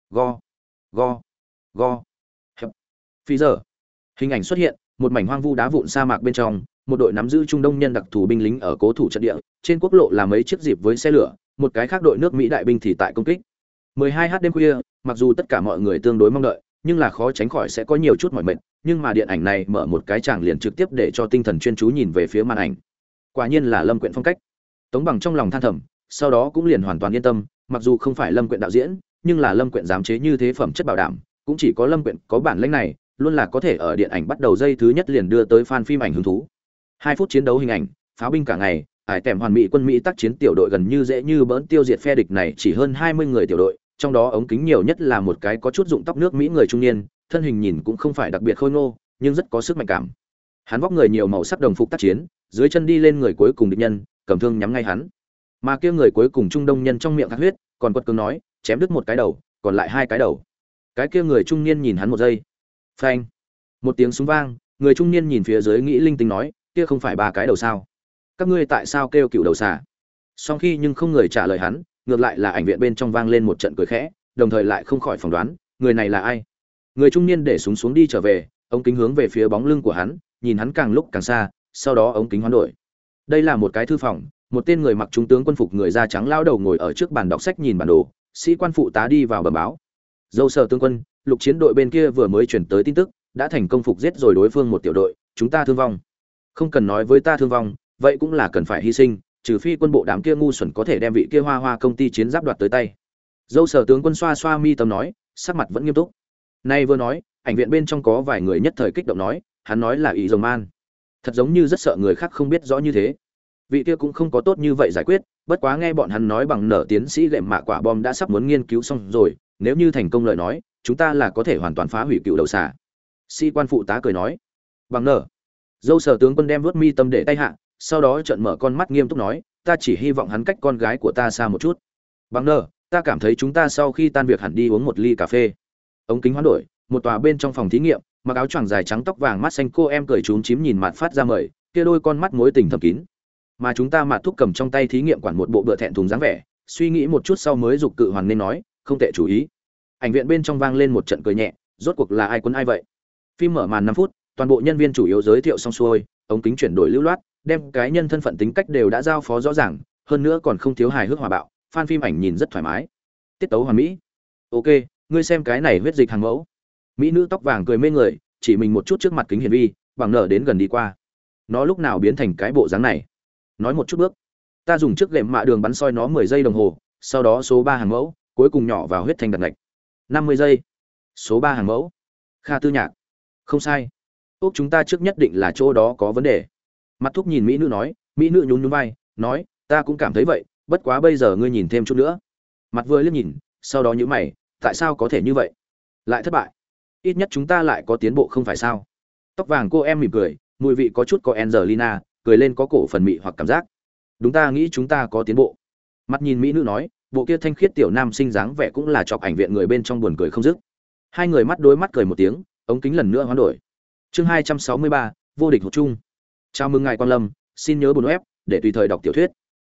A: Go. Hập. Phi giờ. Hình ảnh xuất hiện, một mảnh hoang vu đá vụn sa mạc bên trong, một đội nắm giữ Trung Đông nhân đặc thù binh lính ở cố thủ trận địa, trên quốc lộ là mấy chiếc dịp với xe lửa, một cái khác đội nước Mỹ đại binh thì tại công kích. 12h đêm khuya, mặc dù tất cả mọi người tương đối mong đợi, nhưng là khó tránh khỏi sẽ có nhiều chút mỏi mệt, nhưng mà điện ảnh này mở một cái tràng liền trực tiếp để cho tinh thần chuyên chú nhìn về phía màn ảnh. Quả nhiên là Lâm Quyện phong cách. Tống Bằng trong lòng than thầm, sau đó cũng liền hoàn toàn yên tâm, mặc dù không phải Lâm Quyện đạo diễn, nhưng là Lâm Quyện giám chế như thế phẩm chất bảo đảm, cũng chỉ có Lâm Quyện có bản lĩnh này, luôn là có thể ở điện ảnh bắt đầu giây thứ nhất liền đưa tới fan phim ảnh hứng thú. 2 phút chiến đấu hình ảnh, pháo binh cả ngày, ải tèm hoàn mỹ quân Mỹ tác chiến tiểu đội gần như dễ như bỡn tiêu diệt phe địch này chỉ hơn 20 người tiểu đội, trong đó ống kính nhiều nhất là một cái có chút dụng tóc nước Mỹ người trung niên, thân hình nhìn cũng không phải đặc biệt khôi ngô, nhưng rất có sức mạnh cảm. Hắn vóc người nhiều màu sắc đồng phục tác chiến, dưới chân đi lên người cuối cùng địch nhân, cầm thương nhắm ngay hắn. Mà kia người cuối cùng Trung Đông nhân trong miệng khát huyết, còn quật cường nói, chém đứt một cái đầu, còn lại 2 cái đầu. Cái kia người trung niên nhìn hắn một giây. Phanh. Một tiếng súng vang, người trung niên nhìn phía dưới nghĩ linh tinh nói, kia không phải 3 cái đầu sao? Các ngươi tại sao kêu cựu đầu xà? Song khi nhưng không người trả lời hắn, ngược lại là ảnh viện bên trong vang lên một trận cười khẽ, đồng thời lại không khỏi phỏng đoán, người này là ai? Người trung niên để súng xuống đi trở về, ống kính hướng về phía bóng lưng của hắn, nhìn hắn càng lúc càng xa, sau đó ống kính hoán đổi. Đây là một cái thư phòng, một tên người mặc trung tướng quân phục người da trắng lao đầu ngồi ở trước bàn đọc sách nhìn bản đồ, sĩ quan phụ tá đi vào bẩm báo. Dâu Sở tướng quân, lục chiến đội bên kia vừa mới chuyển tới tin tức, đã thành công phục giết rồi đối phương một tiểu đội, chúng ta thương vong. Không cần nói với ta thương vong, vậy cũng là cần phải hy sinh, trừ phi quân bộ đám kia ngu xuẩn có thể đem vị kia hoa công ty chiến giáp đoạt tới tay. Dâu Sở tướng quân xoa xoa mi tâm nói, sắc mặt vẫn nghiêm túc. Nay vừa nói, ảnh viện bên trong có vài người nhất thời kích động nói, hắn nói là ý rồng man. Thật giống như rất sợ người khác không biết rõ như thế. Vị kia cũng không có tốt như vậy giải quyết, bất quá nghe bọn hắn nói bằng nở tiến sĩ gệm mạ quả bom đã sắp muốn nghiên cứu xong rồi, nếu như thành công lời nói, chúng ta là có thể hoàn toàn phá hủy cựu đầu xà. Sĩ quan phụ tá cười nói, bằng nở. Dâu Sở tướng quân đem vuốt mi tâm để tay hạ, sau đó trợn mở con mắt nghiêm túc nói, ta chỉ hy vọng hắn cách con gái của ta xa một chút. Bằng nở, ta cảm thấy chúng ta sau khi tan việc hẳn đi uống một ly cà phê. Ống kính hoán đổi, một tòa bên trong phòng thí nghiệm, mặc áo choàng dài trắng tóc vàng mắt xanh cô em cười trúm chím nhìn mặt phát ra mời, kia đôi con mắt mối tình thầm kín. Mà chúng ta mặt thúc cầm trong tay thí nghiệm quản một bộ bựa thẹn thùng dáng vẻ, suy nghĩ một chút sau mới dục cự hoàn nên nói, không tệ chủ ý. Ảnh viện bên trong vang lên một trận cười nhẹ, rốt cuộc là ai quấn ai vậy? Phim mở màn 5 phút, toàn bộ nhân viên chủ yếu giới thiệu xong xuôi, ống kính chuyển đổi lưu loát, đem cái nhân thân phận tính cách đều đã giao phó rõ ràng, hơn nữa còn không thiếu hài hước hòa bạo, fan phim ảnh nhìn rất thoải mái. Tiết tấu hoàn mỹ. Ok, ngươi xem cái này huyết dịch hàng mẫu. Mỹ nữ tóc vàng cười mê người, chỉ mình một chút trước mặt kính hiển vi, bằng nở đến gần đi qua. Nó lúc nào biến thành cái bộ dáng này? Nói một chút bước. Ta dùng chiếc gệm mạ đường bắn soi nó 10 giây đồng hồ, sau đó số 3 hàng mẫu, cuối cùng nhỏ vào huyết thanh đặt ngạch. 50 giây. Số 3 hàng mẫu. Kha Tư Nhạc. Không sai. Úc chúng ta trước nhất định là chỗ đó có vấn đề. Mặt thúc nhìn mỹ nữ nói, mỹ nữ nhún nhún vai, nói, ta cũng cảm thấy vậy, bất quá bây giờ ngươi nhìn thêm chút nữa. Mặt vừa liếc nhìn, sau đó nhíu mày, tại sao có thể như vậy? Lại thất bại. Ít nhất chúng ta lại có tiến bộ không phải sao? Tóc vàng cô em mỉm cười, mùi vị có chút có Angelina, cười lên có cổ phần mị hoặc cảm giác. Đúng, ta nghĩ chúng ta có tiến bộ. Mặt nhìn mỹ nữ nói, bộ kia thanh khiết tiểu nam sinh dáng vẻ cũng là chọc ảnh viện người bên trong buồn cười không dứt. Hai người mắt đối mắt cười một tiếng, ống kính lần nữa hoán đổi. Chương 263, vô địch hột chung. Chào mừng ngài Quang Lâm, xin nhớ bấm web để tùy thời đọc tiểu thuyết.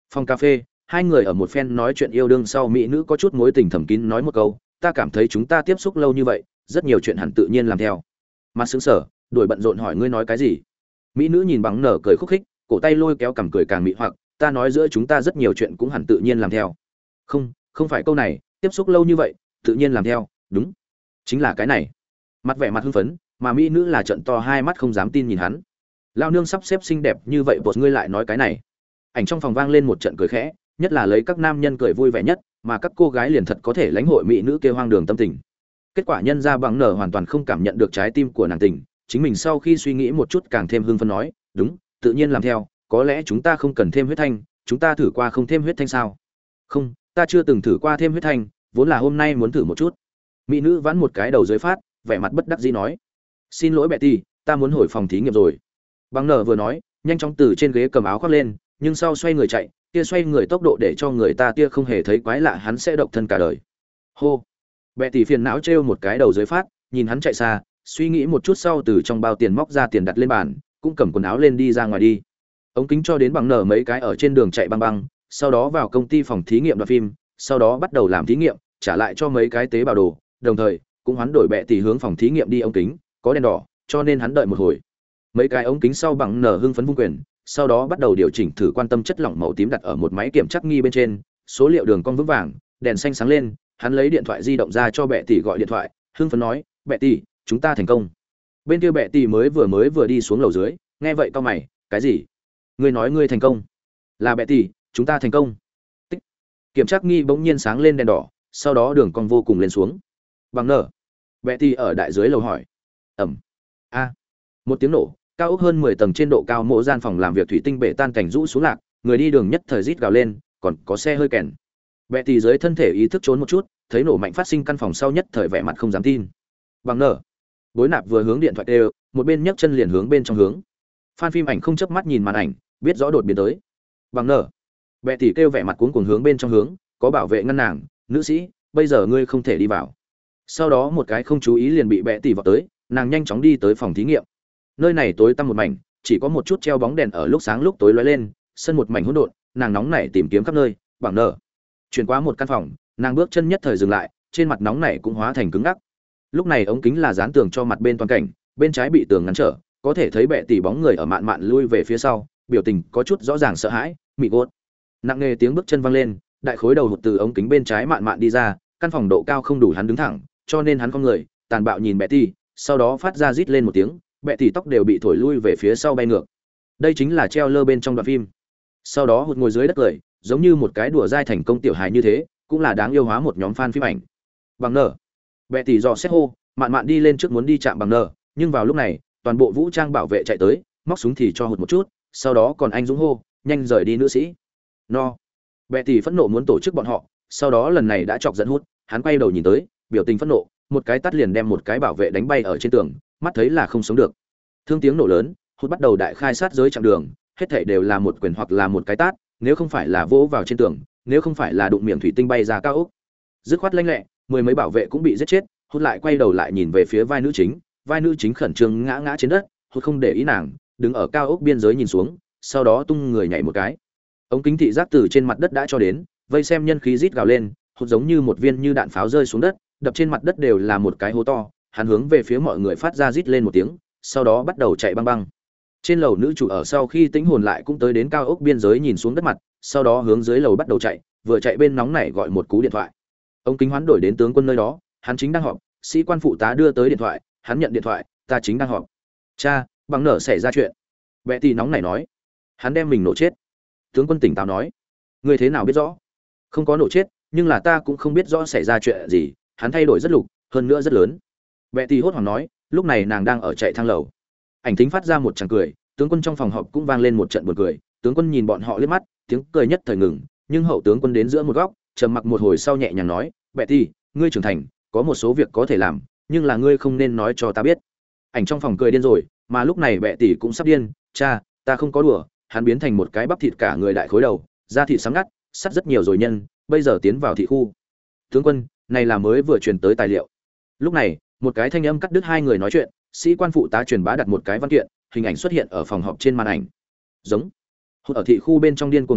A: Phòng cà phê, hai người ở một phen nói chuyện yêu đương sau, mỹ nữ có chút mối tình thầm kín nói một câu, ta cảm thấy chúng ta tiếp xúc lâu như vậy, rất nhiều chuyện hẳn tự nhiên làm theo. Mặt sững sờ, đuổi bận rộn hỏi ngươi nói cái gì? Mỹ nữ nhìn bằng nở cười khúc khích, cổ tay lôi kéo cằm cười càng mị hoặc, ta nói giữa chúng ta rất nhiều chuyện cũng hẳn tự nhiên làm theo. Không, không phải câu này, tiếp xúc lâu như vậy, tự nhiên làm theo, đúng, chính là cái này. Mặt vẻ mặt hưng phấn, mà mỹ nữ là trợn to hai mắt không dám tin nhìn hắn. Lao nương sắp xếp xinh đẹp như vậy, bột ngươi lại nói cái này. Ảnh trong phòng vang lên một trận cười khẽ, nhất là lấy các nam nhân cười vui vẻ nhất, mà các cô gái liền thật có thể lãnh hội mỹ nữ kia hoang đường tâm tình. Kết quả nhân ra bằng nở hoàn toàn không cảm nhận được trái tim của nàng tình, chính mình sau khi suy nghĩ một chút càng thêm hưng phấn nói, đúng, tự nhiên làm theo, có lẽ chúng ta không cần thêm huyết thanh, chúng ta thử qua không thêm huyết thanh sao? Không, ta chưa từng thử qua thêm huyết thanh, vốn là hôm nay muốn thử một chút. Mỹ nữ vãn một cái đầu dưới phát, vẻ mặt bất đắc dĩ nói, xin lỗi Betty, ta muốn hồi phòng thí nghiệm rồi. Bằng nở vừa nói, nhanh chóng từ trên ghế cầm áo khoác lên, nhưng sau xoay người chạy, kia xoay người tốc độ để cho người ta tia không hề thấy quái lạ hắn sẽ độc thân cả đời. Hô. Betty phiền não trêu một cái đầu dưới phát, nhìn hắn chạy xa, suy nghĩ một chút sau từ trong bao tiền móc ra tiền đặt lên bàn, cũng cầm quần áo lên đi ra ngoài đi. Ống kính cho đến bằng nở mấy cái ở trên đường chạy băng băng, sau đó vào công ty phòng thí nghiệm đoạt phim, sau đó bắt đầu làm thí nghiệm, trả lại cho mấy cái tế bào đồ, đồng thời cũng hoán đổi Betty hướng phòng thí nghiệm đi ống kính, có đèn đỏ, cho nên hắn đợi một hồi. Mấy cái ống kính sau bằng nở hưng phấn vung quyền, sau đó bắt đầu điều chỉnh thử quan tâm chất lỏng màu tím đặt ở một máy kiểm tra nghi bên trên, số liệu đường cong vững vàng, đèn xanh sáng lên, hắn lấy điện thoại di động ra cho Betty gọi điện thoại, hưng phấn nói, Betty, chúng ta thành công. Bên kia Betty mới vừa đi xuống lầu dưới, nghe vậy cau mày, cái gì? Ngươi nói ngươi thành công? Là Betty, chúng ta thành công. Tích. Kiểm tra nghi bỗng nhiên sáng lên đèn đỏ, sau đó đường cong vô cùng lên xuống. Bằng nở. Betty ở đại dưới lầu hỏi. Ẩm. A. Một tiếng nổ, cao ốc hơn 10 tầng trên độ cao mỗi gian phòng làm việc thủy tinh bể tan cảnh rũ xuống lạc, người đi đường nhất thời rít gào lên, còn có xe hơi kèn. Betty dưới thân thể ý thức trốn một chút, thấy nổ mạnh phát sinh căn phòng sau nhất thời vẻ mặt không dám tin. Bằng nở. Bối Nạp vừa hướng điện thoại đều, một bên nhấc chân liền hướng bên trong hướng. Fan phim ảnh không chớp mắt nhìn màn ảnh, biết rõ đột biến tới. Bằng nở. Betty kêu vẻ mặt cuống cuồng hướng bên trong hướng, có bảo vệ ngăn nàng, nữ sĩ, bây giờ ngươi không thể đi vào. Sau đó một cái không chú ý liền bị Betty vọt tới, nàng nhanh chóng đi tới phòng thí nghiệm. Nơi này tối tăm một mảnh, chỉ có một chút treo bóng đèn ở lúc sáng lúc tối lóe lên, sân một mảnh hỗn độn, nàng nóng nảy tìm kiếm khắp nơi. Bằng nở. Chuyển qua một căn phòng, nàng bước chân nhất thời dừng lại, trên mặt nóng nảy cũng hóa thành cứng ngắc. Lúc này ống kính là dán tường cho mặt bên toàn cảnh, bên trái bị tường ngăn trở, có thể thấy bệ tỷ bóng người ở mạn mạn lui về phía sau, biểu tình có chút rõ ràng sợ hãi, mị gốt. Nặng nề tiếng bước chân vang lên, đại khối đầu hụt từ ống kính bên trái mạn mạn đi ra, căn phòng độ cao không đủ hắn đứng thẳng, cho nên hắn cong người, tàn bạo nhìn bệ tỷ, sau đó phát ra rít lên một tiếng, bệ tỷ tóc đều bị thổi lui về phía sau bay ngược. Đây chính là treo lơ bên trong đoạn phim. Sau đó hụt ngồi dưới đất cười, giống như một cái đùa dai thành công tiểu hài như thế, cũng là đáng yêu hóa một nhóm fan phim ảnh. Bằng nở. Bệ tỷ dò xét hô, mạn mạn đi lên trước muốn đi chạm bằng nở, nhưng vào lúc này, toàn bộ vũ trang bảo vệ chạy tới, móc súng thì cho hụt một chút, sau đó còn anh dũng hô, nhanh rời đi nữ sĩ. No. Bệ tỷ phẫn nộ muốn tổ chức bọn họ, sau đó lần này đã chọc giận hút, hắn quay đầu nhìn tới, biểu tình phẫn nộ, một cái tát liền đem một cái bảo vệ đánh bay ở trên tường, mắt thấy là không sống được. Thương tiếng nổ lớn, hút bắt đầu đại khai sát giới chặng đường, hết thảy đều là một quyền hoặc là một cái tát, nếu không phải là vỗ vào trên tường, nếu không phải là đụng miệng thủy tinh bay ra cao ốc. Dứt khoát lanh lẹ, mười mấy bảo vệ cũng bị giết chết, hút lại quay đầu lại nhìn về phía vai nữ chính khẩn trương ngã ngã trên đất, hút không để ý nàng, đứng ở cao ốc biên giới nhìn xuống, sau đó tung người nhảy một cái. Ống kính thị giác từ trên mặt đất đã cho đến, vây xem nhân khí rít gào lên, hút giống như một viên như đạn pháo rơi xuống đất, đập trên mặt đất đều là một cái hố to, hắn hướng về phía mọi người phát ra rít lên một tiếng, sau đó bắt đầu chạy băng băng. Trên lầu nữ chủ ở sau khi tĩnh hồn lại cũng tới đến cao ốc biên giới nhìn xuống đất mặt, sau đó hướng dưới lầu bắt đầu chạy, vừa chạy bên nóng nảy gọi một cú điện thoại. Ống kính hoán đổi đến tướng quân nơi đó, hắn chính đang họp, sĩ quan phụ tá đưa tới điện thoại, hắn nhận điện thoại, ta chính đang họp. Cha, bằng nở xảy ra chuyện. Betty nóng nảy nói, hắn đem mình nổ chết. Tướng quân tỉnh táo nói, ngươi thế nào biết rõ? Không có nổ chết, nhưng là ta cũng không biết rõ xảy ra chuyện gì, hắn thay đổi rất lục, hơn nữa rất lớn. Betty hốt hoảng nói, lúc này nàng đang ở chạy thang lầu. Ảnh thính phát ra một tràng cười, tướng quân trong phòng họp cũng vang lên một trận buồn cười, tướng quân nhìn bọn họ liếc mắt, tiếng cười nhất thời ngừng, nhưng hậu tướng quân đến giữa một góc, trầm mặc một hồi sau nhẹ nhàng nói, Betty, ngươi trưởng thành, có một số việc có thể làm, nhưng là ngươi không nên nói cho ta biết. Ảnh trong phòng cười điên rồi, mà lúc này Betty cũng sắp điên, cha, ta không có đùa, hắn biến thành một cái bắp thịt cả người đại khối đầu, da thịt sáng ngắt, sắt rất nhiều rồi nhân, bây giờ tiến vào thị khu. Tướng quân, này là mới vừa truyền tới tài liệu. Lúc này, một cái thanh âm cắt đứt hai người nói chuyện, sĩ quan phụ tá truyền bá đặt một cái văn kiện, hình ảnh xuất hiện ở phòng họp trên màn ảnh. Giống. Hút ở thị khu bên trong điên cuồng đánh đập,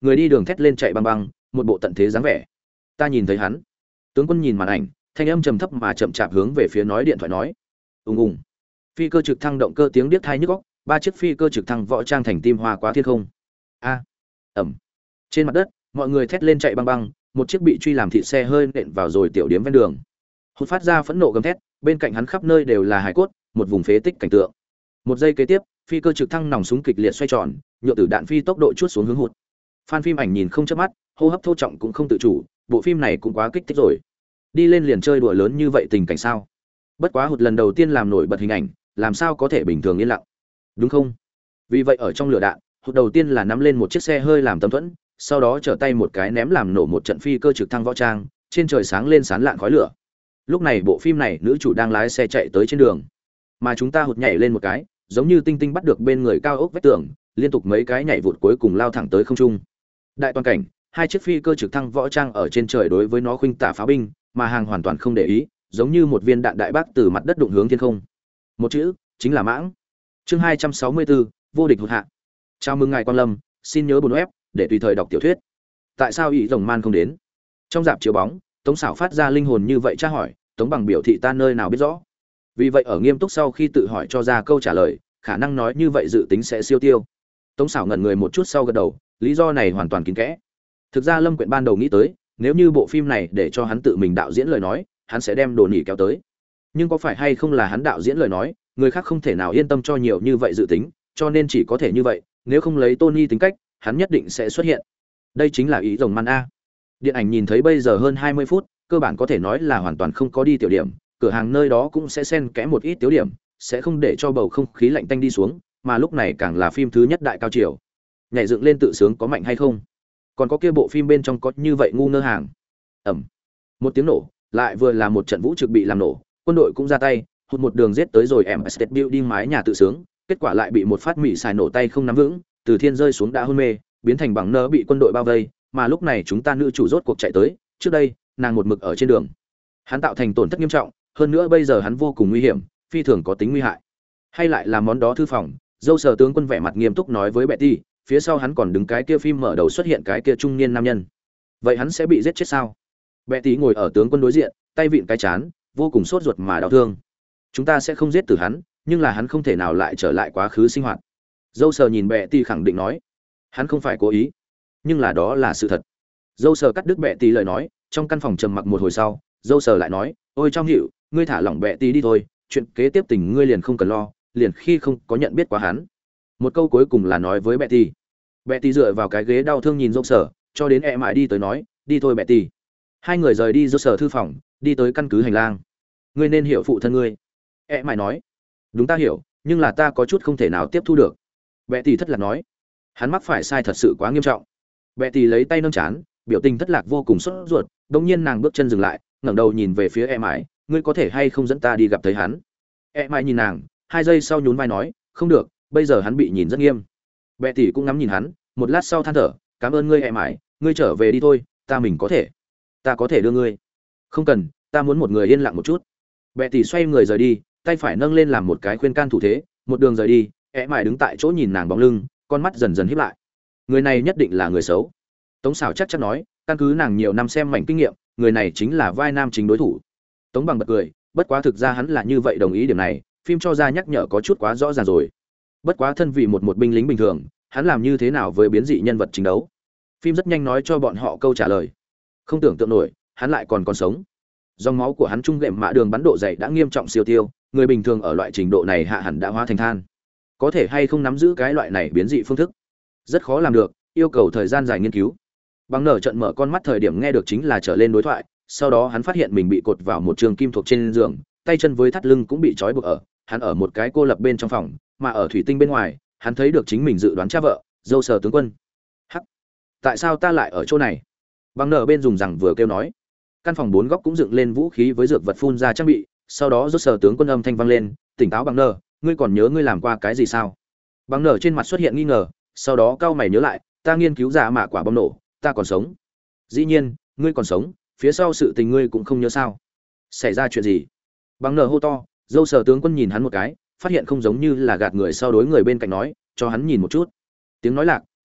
A: Người đi đường thét lên chạy băng băng, một bộ tận thế dáng vẻ. Ta nhìn thấy hắn. Tướng quân nhìn màn ảnh, thanh âm trầm thấp mà chậm chạp hướng về phía nói điện thoại nói. Ùng ùng. Phi cơ trực thăng động cơ tiếng điếc tai nhức óc, ba chiếc phi cơ trực thăng võ trang thành tim hoa quá thiên không. A. Ầm. Trên mặt đất, mọi người thét lên chạy băng băng, một chiếc bị truy làm thịt xe hơi nện vào rồi tiểu điếm ven đường. Hụt phát ra phẫn nộ gầm thét, bên cạnh hắn khắp nơi đều là hài cốt, một vùng phế tích cảnh tượng. Một giây kế tiếp, phi cơ trực thăng nòng súng kịch liệt xoay tròn, nhựa tử đạn phi tốc độ chuốt xuống hướng Hụt. Fan phim ảnh nhìn không chớp mắt, hô hấp thô trọng cũng không tự chủ, bộ phim này cũng quá kích thích rồi. Đi lên liền chơi đùa lớn như vậy tình cảnh sao? Bất quá Hụt lần đầu tiên làm nổi bật hình ảnh, làm sao có thể bình thường yên lặng, đúng không? Vì vậy ở trong lửa đạn, Hụt đầu tiên là nắm lên một chiếc xe hơi làm tấm thuẫn, sau đó trở tay một cái ném làm nổ một trận phi cơ trực thăng võ trang, trên trời sáng lên sán lạn khói lửa. Lúc này bộ phim này nữ chủ đang lái xe chạy tới trên đường, mà chúng ta Hụt nhảy lên một cái, giống như tinh tinh bắt được bên người cao ốc vách tường, liên tục mấy cái nhảy vụt cuối cùng lao thẳng tới không trung. Đại toàn cảnh, hai chiếc phi cơ trực thăng võ trang ở trên trời đối với nó khuynh tả pháo binh, mà hàng hoàn toàn không để ý, giống như một viên đạn đại bác từ mặt đất đụng hướng thiên không. Một chữ, chính là mãng. Chương 264, vô địch Hụt hạ. Chào mừng ngài Quang Lâm, xin nhớ buồn web để tùy thời đọc tiểu thuyết. Tại sao ý rồng man không đến? Trong dạp chiếu bóng, Tống Sảo phát ra linh hồn như vậy tra hỏi, Tống Bằng biểu thị ta nơi nào biết rõ. Vì vậy ở nghiêm túc sau khi tự hỏi cho ra câu trả lời, khả năng nói như vậy dự tính sẽ siêu tiêu. Tống Sảo ngẩn người một chút sau gật đầu, lý do này hoàn toàn kín kẽ. Thực ra Lâm Quyện ban đầu nghĩ tới, nếu như bộ phim này để cho hắn tự mình đạo diễn lời nói, hắn sẽ đem Đồ Nỉ kéo tới. Nhưng có phải hay không là hắn đạo diễn lời nói, người khác không thể nào yên tâm cho nhiều như vậy dự tính, cho nên chỉ có thể như vậy, nếu không lấy Tony tính cách, hắn nhất định sẽ xuất hiện. Đây chính là ý rồng man a. Điện ảnh nhìn thấy bây giờ hơn 20 phút, cơ bản có thể nói là hoàn toàn không có đi tiểu điểm, cửa hàng nơi đó cũng sẽ xen kẽ một ít tiểu điểm, sẽ không để cho bầu không khí lạnh tanh đi xuống, mà lúc này càng là phim thứ nhất đại cao triều. Nhảy dựng lên tự sướng có mạnh hay không? Còn có kia bộ phim bên trong có như vậy ngu ngơ hàng. Ầm. Một tiếng nổ, lại vừa là một trận vũ trực bị làm nổ, quân đội cũng ra tay, Hụt một đường giết tới rồi Empire State Building mái nhà tự sướng, kết quả lại bị một phát mỉ xài nổ tay không nắm vững, từ thiên rơi xuống đã hôn mê, biến thành bằng nơ bị quân đội bao vây, mà lúc này chúng ta nữ chủ rốt cuộc chạy tới, trước đây, nàng một mực ở trên đường. Hắn tạo thành tổn thất nghiêm trọng, hơn nữa bây giờ hắn vô cùng nguy hiểm, phi thường có tính nguy hại. Hay lại là món đó thư phòng, dâu sở tướng quân vẻ mặt nghiêm túc nói với Betty, phía sau hắn còn đứng cái kia phim mở đầu xuất hiện cái kia trung niên nam nhân. Vậy hắn sẽ bị giết chết sao? Betty ngồi ở tướng quân đối diện, tay vịn cái chán, vô cùng sốt ruột mà đau thương. Chúng ta sẽ không giết tử hắn, nhưng là hắn không thể nào lại trở lại quá khứ sinh hoạt. Dâu sờ nhìn Betty khẳng định nói, hắn không phải cố ý, nhưng là đó là sự thật. Dâu sờ cắt đứt Betty lời nói, trong căn phòng trầm mặc một hồi sau, dâu sờ lại nói, ôi trong hiệu, ngươi thả lỏng Betty đi thôi, chuyện kế tiếp tình ngươi liền không cần lo, liền khi không có nhận biết quá hắn. Một câu cuối cùng là nói với Betty. Betty dựa vào cái ghế đau thương nhìn dâu sờ, cho đến e mãi đi tới nói, đi thôi Betty. Hai người rời đi dâu sờ thư phòng, đi tới căn cứ hành lang. Ngươi nên hiểu phụ thân ngươi. E mãi nói, đúng ta hiểu, nhưng là ta có chút không thể nào tiếp thu được. Betty thất lạc nói, hắn mắc phải sai thật sự quá nghiêm trọng. Betty lấy tay nâng chán, biểu tình thất lạc vô cùng sốt ruột. Đột nhiên nàng bước chân dừng lại, ngẩng đầu nhìn về phía e mãi, ngươi có thể hay không dẫn ta đi gặp thấy hắn? E mãi nhìn nàng, 2 giây sau nhún vai nói, không được, bây giờ hắn bị nhìn rất nghiêm. Betty cũng ngắm nhìn hắn, một lát sau than thở, cảm ơn ngươi e mãi, ngươi trở về đi thôi, ta có thể đưa ngươi. Không cần, ta muốn một người yên lặng một chút. Betty xoay người rời đi, tay phải nâng lên làm một cái khuyên can thủ thế, một đường rời đi, e mãi đứng tại chỗ nhìn nàng bóng lưng, con mắt dần dần híp lại. Người này nhất định là người xấu. Tống Sảo chắc chắn nói, căn cứ nàng nhiều năm xem mảnh kinh nghiệm, người này chính là vai nam chính đối thủ. Tống Bằng bật cười, bất quá thực ra hắn là như vậy đồng ý điểm này, phim cho ra nhắc nhở có chút quá rõ ràng rồi. Bất quá thân vì một binh lính bình thường, hắn làm như thế nào với biến dị nhân vật chính đấu? Phim rất nhanh nói cho bọn họ câu trả lời. Không tưởng tượng nổi, hắn lại còn sống. Dòng máu của hắn trung gệm mạ đường bắn độ dày đã nghiêm trọng siêu tiêu, người bình thường ở loại trình độ này hạ hẳn đã hóa thành than. Có thể hay không nắm giữ cái loại này biến dị phương thức, rất khó làm được, yêu cầu thời gian dài nghiên cứu. Bằng nở trận mở con mắt thời điểm nghe được chính là trở lên đối thoại, sau đó hắn phát hiện mình bị cột vào một trường kim thuộc trên giường, tay chân với thắt lưng cũng bị trói buộc ở, hắn ở một cái cô lập bên trong phòng, mà ở thủy tinh bên ngoài, hắn thấy được chính mình dự đoán cha vợ, dâu sờ tướng quân. Hắc, tại sao ta lại ở chỗ này? Bằng nở bên dùng rằng vừa kêu nói. Căn phòng 4 góc cũng dựng lên vũ khí với dược vật phun ra trang bị, sau đó dâu sờ tướng quân âm thanh vang lên, tỉnh táo Bằng nở, ngươi còn nhớ ngươi làm qua cái gì sao? Bằng nở trên mặt xuất hiện nghi ngờ, sau đó cau mày nhớ lại, ta nghiên cứu ra mạ quả bom nổ, ta còn sống. Dĩ nhiên, ngươi còn sống, phía sau sự tình ngươi cũng không nhớ sao? Xảy ra chuyện gì? Bằng nở hô to, dâu sờ tướng quân nhìn hắn một cái, phát hiện không giống như là gạt người sau đối người bên cạnh nói, cho hắn nhìn một chút. Tiếng nói lạc,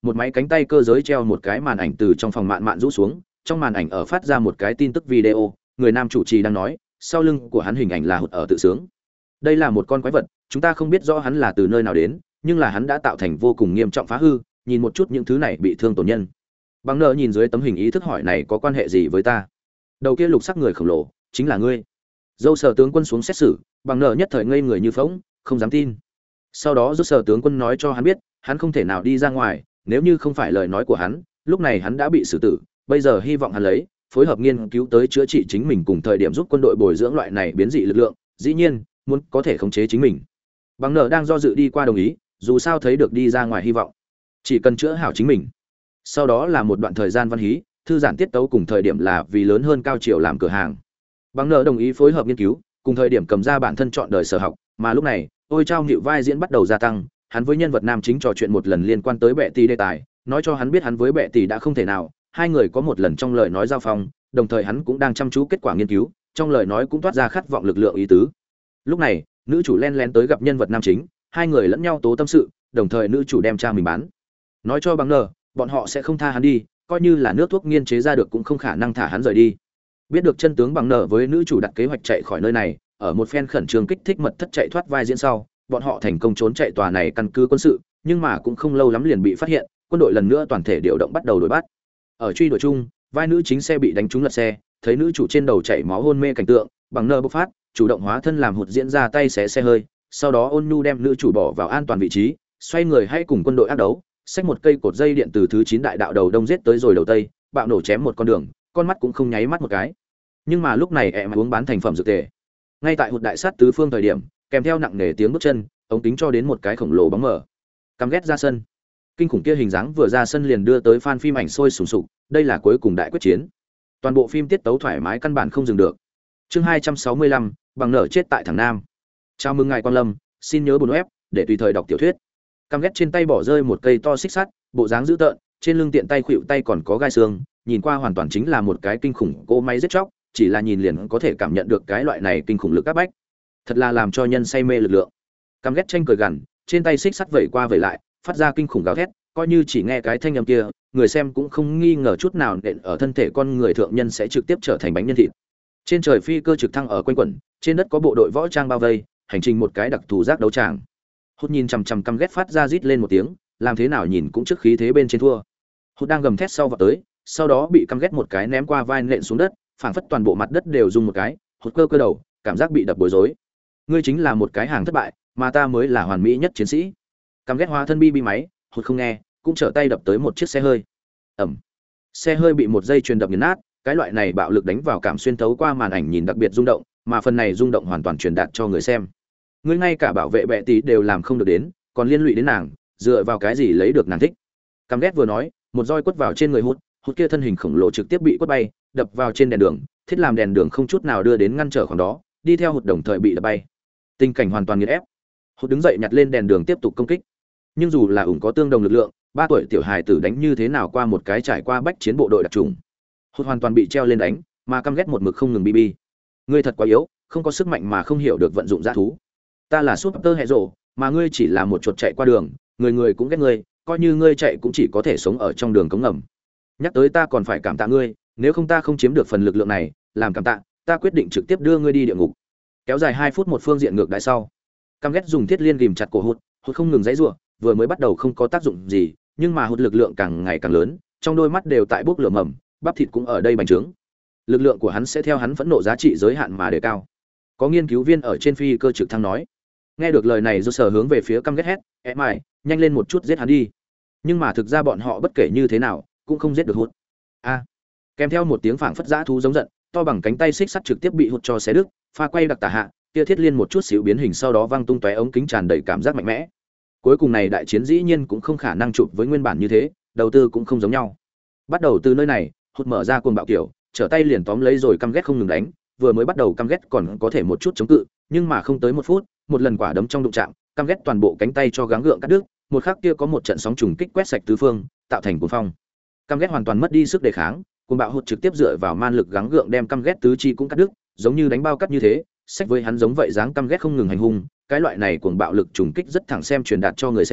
A: một máy cánh tay cơ giới treo một cái màn ảnh từ trong phòng mạn mạn rũ xuống, trong màn ảnh ở phát ra một cái tin tức video, người nam chủ trì đang nói, sau lưng của hắn hình ảnh là Hụt ở tự sướng. Đây là một con quái vật, chúng ta không biết rõ hắn là từ nơi nào đến, nhưng là hắn đã tạo thành vô cùng nghiêm trọng phá hư, nhìn một chút những thứ này bị thương tổn nhân. Bằng nợ nhìn dưới tấm hình ý thức hỏi này có quan hệ gì với ta? Đầu kia lục sắc người khổng lồ, chính là ngươi. Dâu sở tướng quân xuống xét xử, bằng nợ nhất thời ngây người như phỗng, không dám tin. Sau đó dâu sở tướng quân nói cho hắn biết, hắn không thể nào đi ra ngoài, nếu như không phải lời nói của hắn, lúc này hắn đã bị xử tử, bây giờ hy vọng hắn lấy phối hợp nghiên cứu tới chữa trị chính mình cùng thời điểm giúp quân đội bồi dưỡng loại này biến dị lực lượng, dĩ nhiên, muốn có thể khống chế chính mình. Bằng nợ đang do dự đi qua đồng ý, dù sao thấy được đi ra ngoài hy vọng. Chỉ cần chữa hảo chính mình. Sau đó là một đoạn thời gian văn hí, thư giãn tiết tấu cùng thời điểm là vì lớn hơn cao chiều làm cửa hàng. Bằng nợ đồng ý phối hợp nghiên cứu, cùng thời điểm cầm ra bản thân chọn đời sở học, mà lúc này, ôi trao nhịu vai diễn bắt đầu gia tăng, hắn với nhân vật nam chính trò chuyện một lần liên quan tới bệ tỷ đề tài, nói cho hắn biết hắn với bệ tỷ đã không thể nào, hai người có một lần trong lời nói giao phong, đồng thời hắn cũng đang chăm chú kết quả nghiên cứu, trong lời nói cũng toát ra khát vọng lực lượng ý tứ. Lúc này, nữ chủ len lén tới gặp nhân vật nam chính, hai người lẫn nhau tố tâm sự, đồng thời nữ chủ đem cha mình bán, nói cho bằng nợ, bọn họ sẽ không tha hắn đi, coi như là nước thuốc nghiên chế ra được cũng không khả năng thả hắn rời đi. Biết được chân tướng bằng nợ với nữ chủ đặt kế hoạch chạy khỏi nơi này, ở một phen khẩn trương kích thích mật thất chạy thoát vai diễn sau, bọn họ thành công trốn chạy tòa này căn cứ quân sự, nhưng mà cũng không lâu lắm liền bị phát hiện, quân đội lần nữa toàn thể điều động bắt đầu đuổi bắt. Ở truy đuổi chung, vai nữ chính xe bị đánh trúng lật xe, thấy nữ chủ trên đầu chảy máu hôn mê cảnh tượng, bằng nợ bộc phát, chủ động hóa thân làm Hụt diễn ra tay xé xe hơi, sau đó ôn nhu đem nữ chủ bỏ vào an toàn vị trí, xoay người hay cùng quân đội ác đấu, xách một cây cột dây điện từ thứ 9 đại đạo đầu đông giết tới rồi đầu tây, bạo nổ chém một con đường, con mắt cũng không nháy mắt một cái. Nhưng mà lúc này em uống bán thành phẩm dược tề. Ngay tại Hụt đại sát tứ phương thời điểm, kèm theo nặng nề tiếng bước chân, ống kính cho đến một cái khổng lồ bóng mờ. Căm ghét ra sân. Kinh khủng kia hình dáng vừa ra sân liền đưa tới fan phim ảnh sôi sùng sục, đây là cuối cùng đại quyết chiến. Toàn bộ phim tiết tấu thoải mái căn bản không dừng được. Chương 265, bằng nở chết tại thằng Nam. Chào mừng ngài Quang Lâm, xin nhớ bấm web để tùy thời đọc tiểu thuyết. Căm ghét trên tay bỏ rơi một cây to xích sắt, bộ dáng dữ tợn, trên lưng tiện tay khuỵu tay còn có gai xương, nhìn qua hoàn toàn chính là một cái kinh khủng cỗ máy giết chóc, chỉ là nhìn liền có thể cảm nhận được cái loại này kinh khủng lực áp bách. Thật là làm cho nhân say mê lực lượng. Căm ghét tranh cười gằn, trên tay xích sắt vẩy qua vẩy lại, phát ra kinh khủng gào thét, coi như chỉ nghe cái thanh âm kia, người xem cũng không nghi ngờ chút nào nện ở thân thể con người thượng nhân sẽ trực tiếp trở thành bánh nhân thịt. Trên trời phi cơ trực thăng ở quanh quẩn, trên đất có bộ đội võ trang bao vây, hành trình một cái đặc thù giác đấu tràng. Hút nhìn chằm chằm Căm ghét phát ra rít lên một tiếng, làm thế nào nhìn cũng trước khí thế bên trên thua. Hút đang gầm thét sau vào tới, sau đó bị Căm ghét một cái ném qua vai nện xuống đất, phảng phất toàn bộ mặt đất đều rung một cái, Hút cơ cơ đầu, cảm giác bị đập bối rối. Ngươi chính là một cái hàng thất bại, mà ta mới là hoàn mỹ nhất chiến sĩ. Căm ghét hóa thân bi máy, Hút không nghe, cũng trở tay đập tới một chiếc xe hơi. Ầm. Xe hơi bị một dây chuyền đập nghiền nát, cái loại này bạo lực đánh vào cảm xuyên thấu qua màn ảnh nhìn đặc biệt rung động, mà phần này rung động hoàn toàn truyền đạt cho người xem. Ngươi ngay cả bảo vệ bệ tỷ đều làm không được đến, còn liên lụy đến nàng, dựa vào cái gì lấy được nàng thích? Căm ghét vừa nói, một roi quất vào trên người Hút, Hút kia thân hình khổng lồ trực tiếp bị quất bay, đập vào trên đèn đường, thiết làm đèn đường không chút nào đưa đến ngăn trở khoảng đó, đi theo Hút đồng thời bị đập bay. Tình cảnh hoàn toàn nghiền ép. Hút đứng dậy nhặt lên đèn đường tiếp tục công kích. Nhưng dù là ủng có tương đồng lực lượng, 3 tuổi tiểu hài tử đánh như thế nào qua một cái trải qua bách chiến bộ đội đặc trùng. Hút hoàn toàn bị treo lên đánh, mà Căm ghét một mực không ngừng bi. Ngươi thật quá yếu, không có sức mạnh mà không hiểu được vận dụng dã thú. Ta là Super hệ rồ, mà ngươi chỉ là một chuột chạy qua đường, người người cũng ghét ngươi, coi như ngươi chạy cũng chỉ có thể sống ở trong đường cống ngầm. Nhắc tới ta còn phải cảm tạ ngươi, nếu không ta không chiếm được phần lực lượng này, làm cảm tạ, ta quyết định trực tiếp đưa ngươi đi địa ngục. Kéo dài 2 phút một phương diện ngược đại sau. Căm ghét dùng thiết liên ghìm chặt cổ Hút, Hút không ngừng giãy giụa, vừa mới bắt đầu không có tác dụng gì, nhưng mà Hút lực lượng càng ngày càng lớn, trong đôi mắt đều tại bốc lửa mầm, bắp thịt cũng ở đây bành trướng. Lực lượng của hắn sẽ theo hắn phẫn nộ giá trị giới hạn mà đề cao. Có nghiên cứu viên ở trên phi cơ trực thăng nói. Nghe được lời này, do sở hướng về phía Căm ghét hét, "Em ai, nhanh lên một chút giết hắn đi." Nhưng mà thực ra bọn họ bất kể như thế nào, cũng không giết được Hút. A! Kèm theo một tiếng phảng phất dã thú giống giận, to bằng cánh tay xích sắt trực tiếp bị Hút cho xé đứt, pha quay đặc tả hạ, kia thiết liên một chút xíu biến hình sau đó văng tung tóe ống kính tràn đầy cảm giác mạnh mẽ. Cuối cùng này đại chiến dĩ nhiên cũng không khả năng chụp với nguyên bản như thế, đầu tư cũng không giống nhau. Bắt đầu từ nơi này, Hút mở ra cuồng bạo kiểu, trở tay liền tóm lấy rồi Căm ghét không ngừng đánh, vừa mới bắt đầu Căm ghét còn có thể một chút chống cự, nhưng mà không tới 1 phút, một lần quả đấm trong đụng chạm, Căm ghét toàn bộ cánh tay cho gắng gượng cắt đứt, một khắc kia có một trận sóng trùng kích quét sạch tứ phương, tạo thành cuồng phong. Căm ghét hoàn toàn mất đi sức đề kháng, cuồng bạo Hút trực tiếp dựa vào man lực gắng gượng đem Căm ghét tứ chi cũng cắt đứt, giống như đánh bao cắt như thế, sách với hắn giống vậy dáng Căm ghét không ngừng hành hung, cái loại này cuồng bạo lực trùng kích rất thẳng xem truyền đạt cho người xem,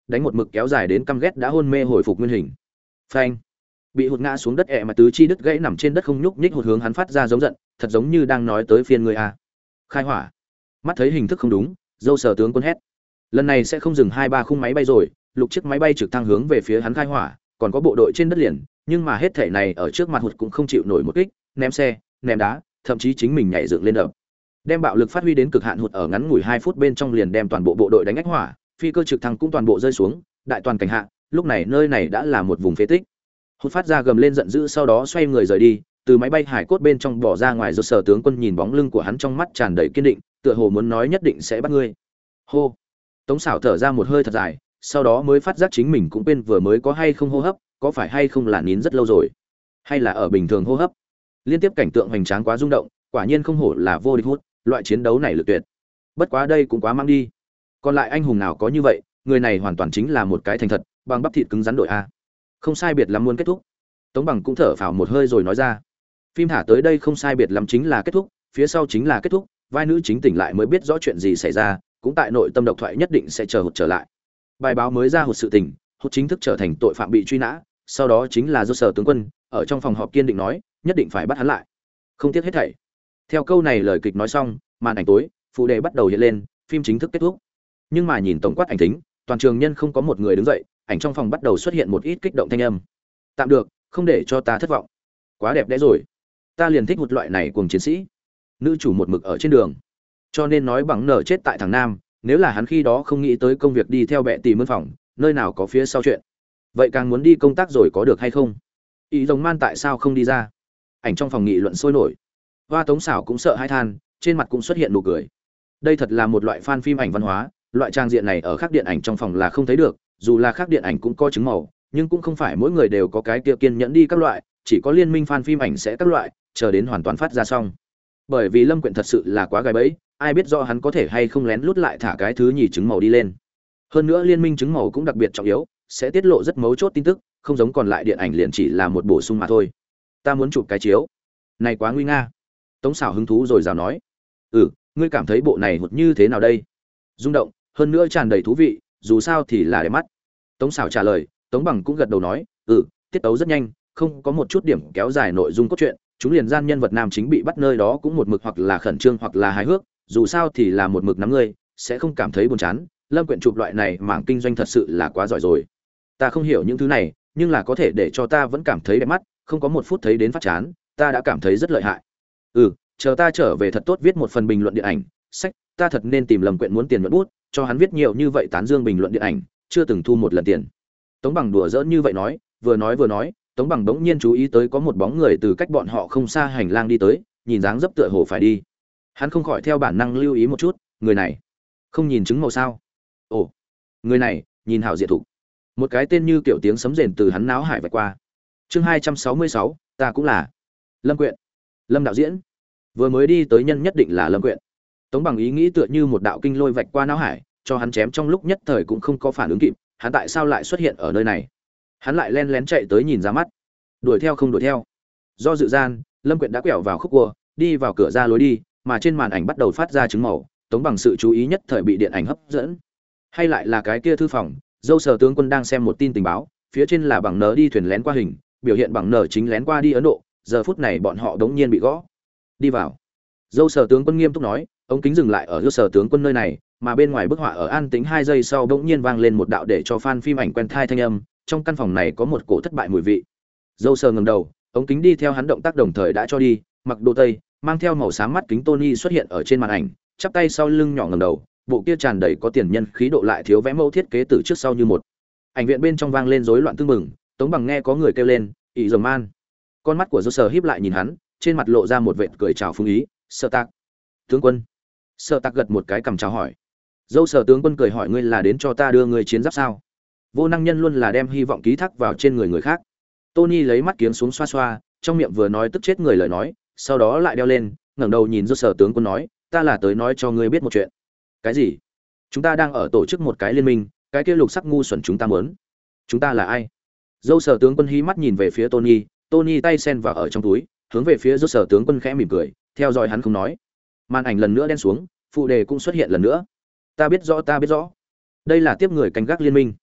A: đánh một mực kéo dài đến căm ghét đã hôn mê hồi phục nguyên hình. Phanh! Bị hụt ngã xuống đất mà tứ chi đứt gãy nằm trên đất không nhúc nhích, hụt hướng hắn phát ra giống giận, thật giống như đang nói tới phiên ngươi a. Khai hỏa! Mắt thấy hình thức không đúng, dâu sở tướng quân hét. Lần này sẽ không dừng 2-3 khung máy bay rồi, lục chiếc máy bay trực thăng hướng về phía hắn khai hỏa, còn có bộ đội trên đất liền, nhưng mà hết thể này ở trước mặt hụt cũng không chịu nổi một kích, ném xe, ném đá, thậm chí chính mình nhảy dựng lên đập. Đem bạo lực phát huy đến cực hạn, hụt ở ngắn ngủi 2 phút bên trong liền đem toàn bộ bộ đội đánh ách hỏa, phi cơ trực thăng cũng toàn bộ rơi xuống, đại toàn cảnh hạ, lúc này nơi này đã là một vùng phế tích. Hụt phát ra gầm lên giận dữ, sau đó xoay người rời đi, từ máy bay hải cốt bên trong bỏ ra ngoài. Rồi sở tướng quân nhìn bóng lưng của hắn trong mắt tràn đầy kiên định, tựa hồ muốn nói nhất định sẽ bắt ngươi. Hô. Tống Sảo thở ra một hơi thật dài, sau đó mới phát giác chính mình cũng quên vừa mới có hay không hô hấp, có phải hay không là nín rất lâu rồi, hay là ở bình thường hô hấp. Liên tiếp cảnh tượng hoành tráng quá rung động, quả nhiên không hổ là vô địch hút, loại chiến đấu này lực tuyệt. Bất quá đây cũng quá mang đi. Còn lại anh hùng nào có như vậy, người này hoàn toàn chính là một cái thành thật, bằng bắp thịt cứng rắn đội a. Không sai biệt lắm muốn kết thúc. Tống Bằng cũng thở phào một hơi rồi nói ra. Phim thả tới đây không sai biệt lắm chính là kết thúc, phía sau chính là kết thúc, vai nữ chính tỉnh lại mới biết rõ chuyện gì xảy ra, cũng tại nội tâm độc thoại nhất định sẽ chờ hụt trở lại. Bài báo mới ra hụt sự tình, hụt chính thức trở thành tội phạm bị truy nã, sau đó chính là do sở tướng quân ở trong phòng họp kiên định nói, nhất định phải bắt hắn lại, không tiếc hết thảy. Theo câu này lời kịch nói xong, màn ảnh tối, phụ đề bắt đầu hiện lên, phim chính thức kết thúc. Nhưng mà nhìn tổng quát ảnh tính, toàn trường nhân không có một người đứng dậy, ảnh trong phòng bắt đầu xuất hiện một ít kích động thanh âm. Tạm được, không để cho ta thất vọng. Quá đẹp đẽ rồi. Ta liền thích một loại này cuồng chiến sĩ. Nữ chủ một mực ở trên đường. Cho nên nói bằng nở chết tại thằng Nam, nếu là hắn khi đó không nghĩ tới công việc đi theo bệ tìm mân phòng, nơi nào có phía sau chuyện. Vậy càng muốn đi công tác rồi có được hay không? Ý rồng man tại sao không đi ra? Ảnh trong phòng nghị luận sôi nổi. Hoa Tống Sảo cũng sợ hãi than, trên mặt cũng xuất hiện nụ cười. Đây thật là một loại fan phim ảnh văn hóa, loại trang diện này ở khác điện ảnh trong phòng là không thấy được, dù là khác điện ảnh cũng có chứng màu, nhưng cũng không phải mỗi người đều có cái kia kiên nhẫn đi các loại, chỉ có liên minh fan phim ảnh sẽ các loại, chờ đến hoàn toàn phát ra xong. Bởi vì Lâm Quyện thật sự là quá gài bẫy, ai biết rõ hắn có thể hay không lén lút lại thả cái thứ nhì trứng màu đi lên. Hơn nữa liên minh trứng màu cũng đặc biệt trọng yếu, sẽ tiết lộ rất mấu chốt tin tức, không giống còn lại điện ảnh liền chỉ là một bổ sung mà thôi. Ta muốn chụp cái chiếu. Này quá nguy nga. Tống Sảo hứng thú rồi rào nói. Ngươi cảm thấy bộ này hụt như thế nào đây? Rung động, hơn nữa tràn đầy thú vị, dù sao thì là đẹp mắt. Tống Sảo trả lời, Tống Bằng cũng gật đầu nói, tiết tấu rất nhanh, không có một chút điểm kéo dài nội dung cốt truyện, chúng liền gian nhân vật nam chính bị bắt nơi đó cũng một mực hoặc là khẩn trương hoặc là hài hước, dù sao thì là một mực nắm ngươi, sẽ không cảm thấy buồn chán. Lâm Quyện chụp loại này mảng kinh doanh thật sự là quá giỏi rồi. Ta không hiểu những thứ này, nhưng là có thể để cho ta vẫn cảm thấy đẹp mắt, không có một phút thấy đến phát chán, ta đã cảm thấy rất lợi hại. Chờ ta trở về thật tốt viết một phần bình luận điện ảnh, sách, ta thật nên tìm Lâm Quyện muốn tiền nhuận bút, cho hắn viết nhiều như vậy tán dương bình luận điện ảnh, chưa từng thu một lần tiền. Tống Bằng đùa giỡn như vậy nói, vừa nói, Tống Bằng bỗng nhiên chú ý tới có một bóng người từ cách bọn họ không xa hành lang đi tới, nhìn dáng dấp tựa hồ phải đi. Hắn không khỏi theo bản năng lưu ý một chút, người này không nhìn chứng màu sao? Ồ, người này, nhìn hảo diệt thủ. Một cái tên như kiểu tiếng sấm rền từ hắn náo hải vạch qua. Chương 266, ta cũng là Lâm Quyện. Lâm đạo diễn. Vừa mới đi tới nhân nhất định là Lâm Quyện. Tống Bằng ý nghĩ tựa như một đạo kinh lôi vạch qua não hải, cho hắn chém trong lúc nhất thời cũng không có phản ứng kịp, hắn tại sao lại xuất hiện ở nơi này? Hắn lại len lén chạy tới nhìn ra mắt. Đuổi theo không đuổi theo. Do dự gian, Lâm Quyện đã quẹo vào khúc cua, đi vào cửa ra lối đi, mà trên màn ảnh bắt đầu phát ra chứng màu, Tống Bằng sự chú ý nhất thời bị điện ảnh hấp dẫn. Hay lại là cái kia thư phòng, dâu sở tướng quân đang xem một tin tình báo, phía trên là bằng nở đi thuyền lén qua hình, biểu hiện bằng nở chính lén qua đi Ấn Độ, giờ phút này bọn họ đống nhiên bị gõ. Đi vào. Dâu sở tướng quân nghiêm túc nói, ống kính dừng lại ở dâu sở tướng quân nơi này, mà bên ngoài bức họa ở an tĩnh 2 giây sau đống nhiên vang lên một đạo để cho fan phim ảnh quen thai thanh âm, trong căn phòng này có một cổ thất bại mùi vị. Dâu sở ngẩng đầu, ống kính đi theo hắn động tác đồng thời đã cho đi, mặc đồ tây, mang theo màu xám mắt kính Tony xuất hiện ở trên màn ảnh, chắp tay sau lưng nhỏ ngẩng đầu, bộ kia tràn đầy có tiền nhân khí độ lại thiếu vẽ mẫu thiết kế từ trước sau như một. Ảnh viện bên trong vang lên rối loạn tương mừng, Tống Bằng nghe có người kêu lên, "Ỷ Dầm Man." Con mắt của Dâu sở híp lại nhìn hắn, trên mặt lộ ra một vệt cười chào phúng ý, "Sở Tạc." "Tướng quân." Sở Tạc gật một cái cằm chào hỏi. Dâu sở tướng quân cười hỏi, "Ngươi là đến cho ta đưa người chiến giáp sao?" Vô năng nhân luôn là đem hy vọng ký thác vào trên người khác. Tony lấy mắt kiếng xuống xoa xoa, trong miệng vừa nói tức chết người lời nói, sau đó lại đeo lên, ngẩng đầu nhìn Dâu sở tướng quân nói, "Ta là tới nói cho ngươi biết một chuyện." "Cái gì?" "Chúng ta đang ở tổ chức một cái liên minh, cái kia lục sắc ngu xuẩn chúng ta muốn." "Chúng ta là ai?" Dâu sở tướng quân hí mắt nhìn về phía Tony, Tony tay sen vào ở trong túi, hướng về phía Dâu sở tướng quân khẽ mỉm cười, theo dõi hắn không nói. Màn ảnh lần nữa đen xuống, phụ đề cũng xuất hiện lần nữa. Ta biết rõ, đây là tiếp người canh gác liên minh."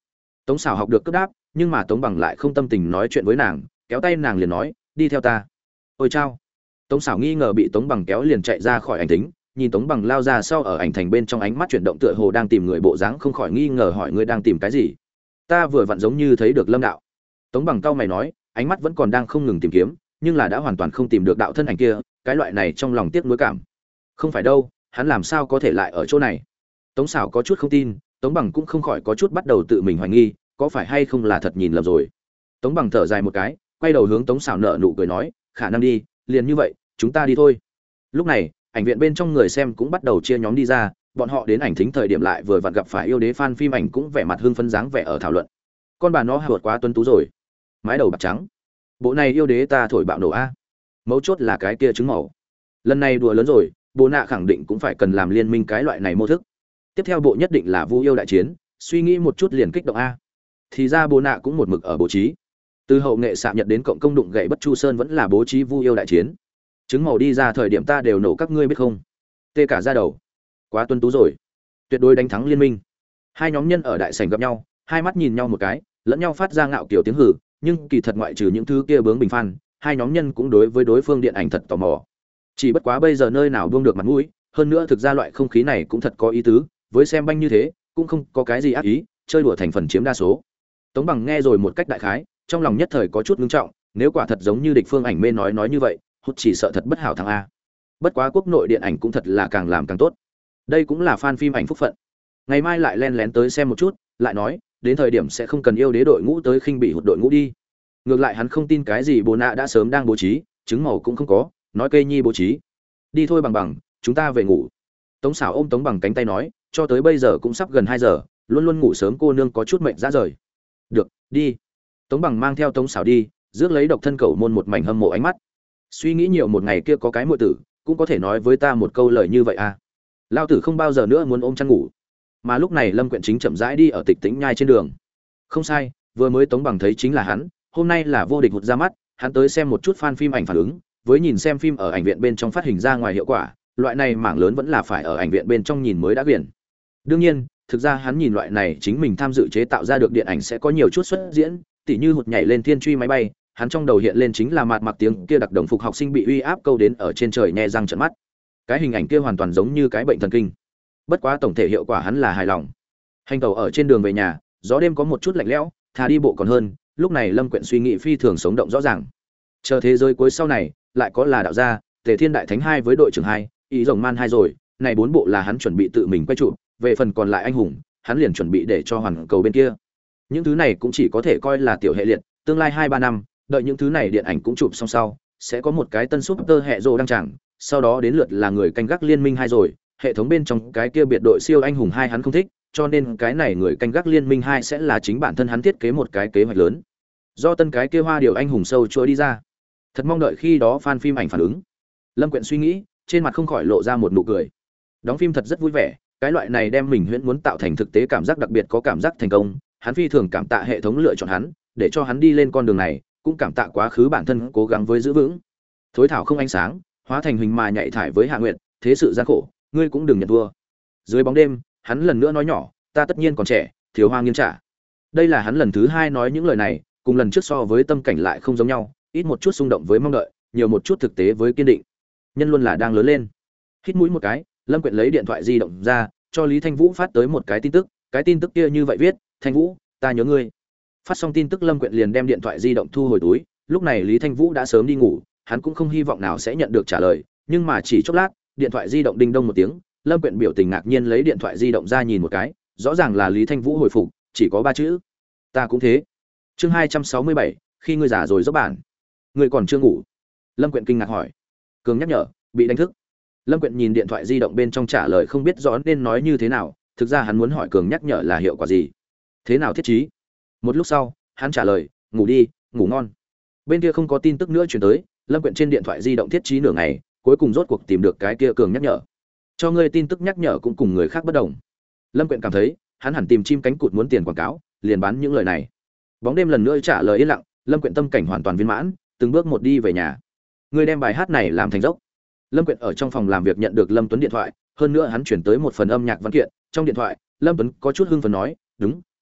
A: Tống Sảo học được cấp đáp, nhưng mà Tống Bằng lại không tâm tình nói chuyện với nàng, kéo tay nàng liền nói, đi theo ta. Ôi chao. Tống Sảo nghi ngờ bị Tống Bằng kéo liền chạy ra khỏi ảnh thính, nhìn Tống Bằng lao ra sau ở ảnh thành bên trong, ánh mắt chuyển động tựa hồ đang tìm người bộ dáng, không khỏi nghi ngờ hỏi, ngươi đang tìm cái gì? Ta vừa vặn giống như thấy được Lâm đạo. Tống Bằng cau mày nói, ánh mắt vẫn còn đang không ngừng tìm kiếm, nhưng là đã hoàn toàn không tìm được đạo thân ảnh kia, cái loại này trong lòng tiếc nuối cảm. Không phải đâu, hắn làm sao có thể lại ở chỗ này? Tống Sảo có chút không tin, Tống Bằng cũng không khỏi có chút bắt đầu tự mình hoài nghi, có phải hay không là thật nhìn lầm rồi. Tống Bằng thở dài một cái, quay đầu hướng Tống Sảo nở nụ cười nói, khả năng đi, liền như vậy, chúng ta đi thôi. Lúc này, ảnh viện bên trong người xem cũng bắt đầu chia nhóm đi ra, bọn họ đến ảnh thính thời điểm lại vừa vặn gặp phải yêu đế fan phim ảnh cũng vẻ mặt hưng phấn dáng vẻ ở thảo luận. Con bà nó vượt quá tuấn tú rồi, mái đầu bạc trắng, bộ này yêu đế ta thổi bạo nổ a. Mấu chốt là cái kia trứng màu. Lần này đùa lớn rồi, bố nạ khẳng định cũng phải cần làm liên minh cái loại này mô thức. Tiếp theo bộ nhất định là Vu yêu đại chiến, suy nghĩ một chút liền kích động a. Thì ra bố nạ cũng một mực ở bố trí. Từ hậu nghệ xạ nhật đến cộng công đụng gậy bất chu sơn vẫn là bố trí Vu yêu đại chiến. Trứng màu đi ra thời điểm ta đều nổ các ngươi biết không? Tê cả ra đầu. Quá tuân tú rồi. Tuyệt đối đánh thắng liên minh. Hai nhóm nhân ở đại sảnh gặp nhau, hai mắt nhìn nhau một cái, lẫn nhau phát ra ngạo kiểu tiếng hừ, nhưng kỳ thật ngoại trừ những thứ kia bướng bình phan, hai nhóm nhân cũng đối với đối phương điện ảnh thật tò mò. Chỉ bất quá bây giờ nơi nào buông được mặt mũi, hơn nữa thực ra loại không khí này cũng thật có ý tứ, với xem banh như thế, cũng không có cái gì ác ý, chơi đùa thành phần chiếm đa số. Tống Bằng nghe rồi một cách đại khái, trong lòng nhất thời có chút ngưng trọng, nếu quả thật giống như địch phương ảnh mê nói như vậy, hút chỉ sợ thật bất hảo thằng a. Bất quá quốc nội điện ảnh cũng thật là càng làm càng tốt. Đây cũng là fan phim ảnh phúc phận. Ngày mai lại len lén tới xem một chút, lại nói, đến thời điểm sẽ không cần yêu đế đội ngũ tới khinh bị hụt đội ngũ đi. Ngược lại hắn không tin cái gì bồ nạ đã sớm đang bố trí, trứng màu cũng không có, nói cây nhi bố trí. Đi thôi Bằng, chúng ta về ngủ. Tống Sảo ôm Tống Bằng cánh tay nói, cho tới bây giờ cũng sắp gần 2 giờ, luôn luôn ngủ sớm cô nương có chút mệt ra rời. Được, đi. Tống Bằng mang theo Tống Sảo đi, rước lấy độc thân cẩu môn một mảnh hâm mộ ánh mắt. Suy nghĩ nhiều một ngày kia có cái muội tử, cũng có thể nói với ta một câu lời như vậy à. Lao tử không bao giờ nữa muốn ôm chăn ngủ. Mà lúc này Lâm Quyện Chính chậm rãi đi ở Tịch Tĩnh nhai trên đường. Không sai, vừa mới Tống Bằng thấy chính là hắn, hôm nay là vô địch hụt ra mắt, hắn tới xem một chút fan phim ảnh phản ứng, với nhìn xem phim ở ảnh viện bên trong phát hình ra ngoài hiệu quả, loại này mảng lớn vẫn là phải ở ảnh viện bên trong nhìn mới đã quyển. Đương nhiên, thực ra hắn nhìn loại này chính mình tham dự chế tạo ra được điện ảnh sẽ có nhiều chút xuất diễn, tỉ như hụt nhảy lên thiên truy máy bay, hắn trong đầu hiện lên chính là mạt mặc tiếng kia đặc đồng phục học sinh bị uy áp câu đến ở trên trời nhẹ răng trợn mắt. Cái hình ảnh kia hoàn toàn giống như cái bệnh thần kinh. Bất quá tổng thể hiệu quả hắn là hài lòng. Hành tàu ở trên đường về nhà, gió đêm có một chút lạnh lẽo, thà đi bộ còn hơn, lúc này Lâm Quyện suy nghĩ phi thường sống động rõ ràng. Chờ thế giới cuối sau này, lại có là đạo gia, Tề Thiên Đại Thánh 2 với đội trưởng 2, ý rồng man 2 rồi, này 4 bộ là hắn chuẩn bị tự mình quay trụ, về phần còn lại anh hùng, hắn liền chuẩn bị để cho hoàn cầu bên kia. Những thứ này cũng chỉ có thể coi là tiểu hệ liệt, tương lai 2-3 năm, đợi những thứ này điện ảnh cũng chụp xong sau, sẽ có một cái tân super hệ rồ đăng tràng, sau đó đến lượt là người canh gác liên minh 2 rồi, hệ thống bên trong cái kia biệt đội siêu anh hùng 2 hắn không thích, cho nên cái này người canh gác liên minh 2 sẽ là chính bản thân hắn thiết kế một cái kế hoạch lớn. Do tân cái kia hoa điều anh hùng sâu chuỗi đi ra. Thật mong đợi khi đó fan phim ảnh phản ứng. Lâm Quyện suy nghĩ, trên mặt không khỏi lộ ra một nụ cười. Đóng phim thật rất vui vẻ, cái loại này đem mình huyễn muốn tạo thành thực tế cảm giác đặc biệt có cảm giác thành công, hắn phi thường cảm tạ hệ thống lựa chọn hắn, để cho hắn đi lên con đường này, cũng cảm tạ quá khứ bản thân cố gắng với giữ vững. Thối thảo không ánh sáng, hóa thành hình mà nhảy thải với Hạ Nguyệt, thế sự gian khổ, ngươi cũng đừng nhận thua. Dưới bóng đêm, hắn lần nữa nói nhỏ, ta tất nhiên còn trẻ, thiếu hoa nghiêng trả. Đây là hắn lần thứ 2 nói những lời này, cùng lần trước so với tâm cảnh lại không giống nhau, ít một chút xung động với mong đợi, nhiều một chút thực tế với kiên định. Nhân luôn là đang lớn lên. Hít mũi một cái, Lâm Quyện lấy điện thoại di động ra, cho Lý Thanh Vũ phát tới một cái tin tức, cái tin tức kia như vậy viết, Thanh Vũ, ta nhớ ngươi. Phát xong tin tức Lâm Quyện liền đem điện thoại di động thu hồi túi, lúc này Lý Thanh Vũ đã sớm đi ngủ, hắn cũng không hy vọng nào sẽ nhận được trả lời, nhưng mà chỉ chốc lát, điện thoại di động đinh đông một tiếng, Lâm Quyện biểu tình ngạc nhiên lấy điện thoại di động ra nhìn một cái, rõ ràng là Lý Thanh Vũ hồi phục, chỉ có 3 chữ. Ta cũng thế. Chương 267, khi ngươi già rồi dốc bản. Ngươi còn chưa ngủ? Lâm Quyện kinh ngạc hỏi. Cường nhắc nhở, bị đánh thức. Lâm Quyện nhìn điện thoại di động bên trong trả lời không biết rõ nên nói như thế nào, thực ra hắn muốn hỏi Cường nhắc nhở là hiệu quả gì. Thế nào thiết trí? Một lúc sau, hắn trả lời, ngủ đi, ngủ ngon. Bên kia không có tin tức nữa truyền tới, Lâm Quyện trên điện thoại di động thiết trí nửa ngày, cuối cùng rốt cuộc tìm được cái kia Cường nhắc nhở. Cho ngươi tin tức nhắc nhở cũng cùng người khác bất đồng. Lâm Quyện cảm thấy, hắn hẳn tìm chim cánh cụt muốn tiền quảng cáo, liền bán những lời này. Bóng đêm lần nữa trả lời yên lặng, Lâm Quyện tâm cảnh hoàn toàn viên mãn, từng bước một đi về nhà. Ngươi đem bài hát này làm thành dốc. Lâm Quyện ở trong phòng làm việc nhận được Lâm Tuấn điện thoại, hơn nữa hắn chuyển tới một phần âm nhạc văn kiện, trong điện thoại, Lâm Tuấn có chút hưng phấn nói, "Đúng,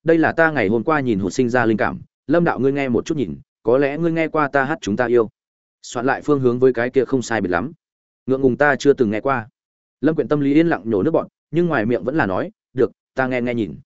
A: đây là ta ngày hôm qua nhìn hụt sinh ra linh cảm, Lâm đạo ngươi nghe một chút nhìn, có lẽ ngươi nghe qua ta hát chúng ta yêu. Soạn lại phương hướng với cái kia không sai biệt lắm. Ngượng ngùng ta chưa từng nghe qua. Lâm Quyện tâm lý yên lặng nhổ nước bọt, nhưng ngoài miệng vẫn là nói, "Được, ta nghe nghe nhìn."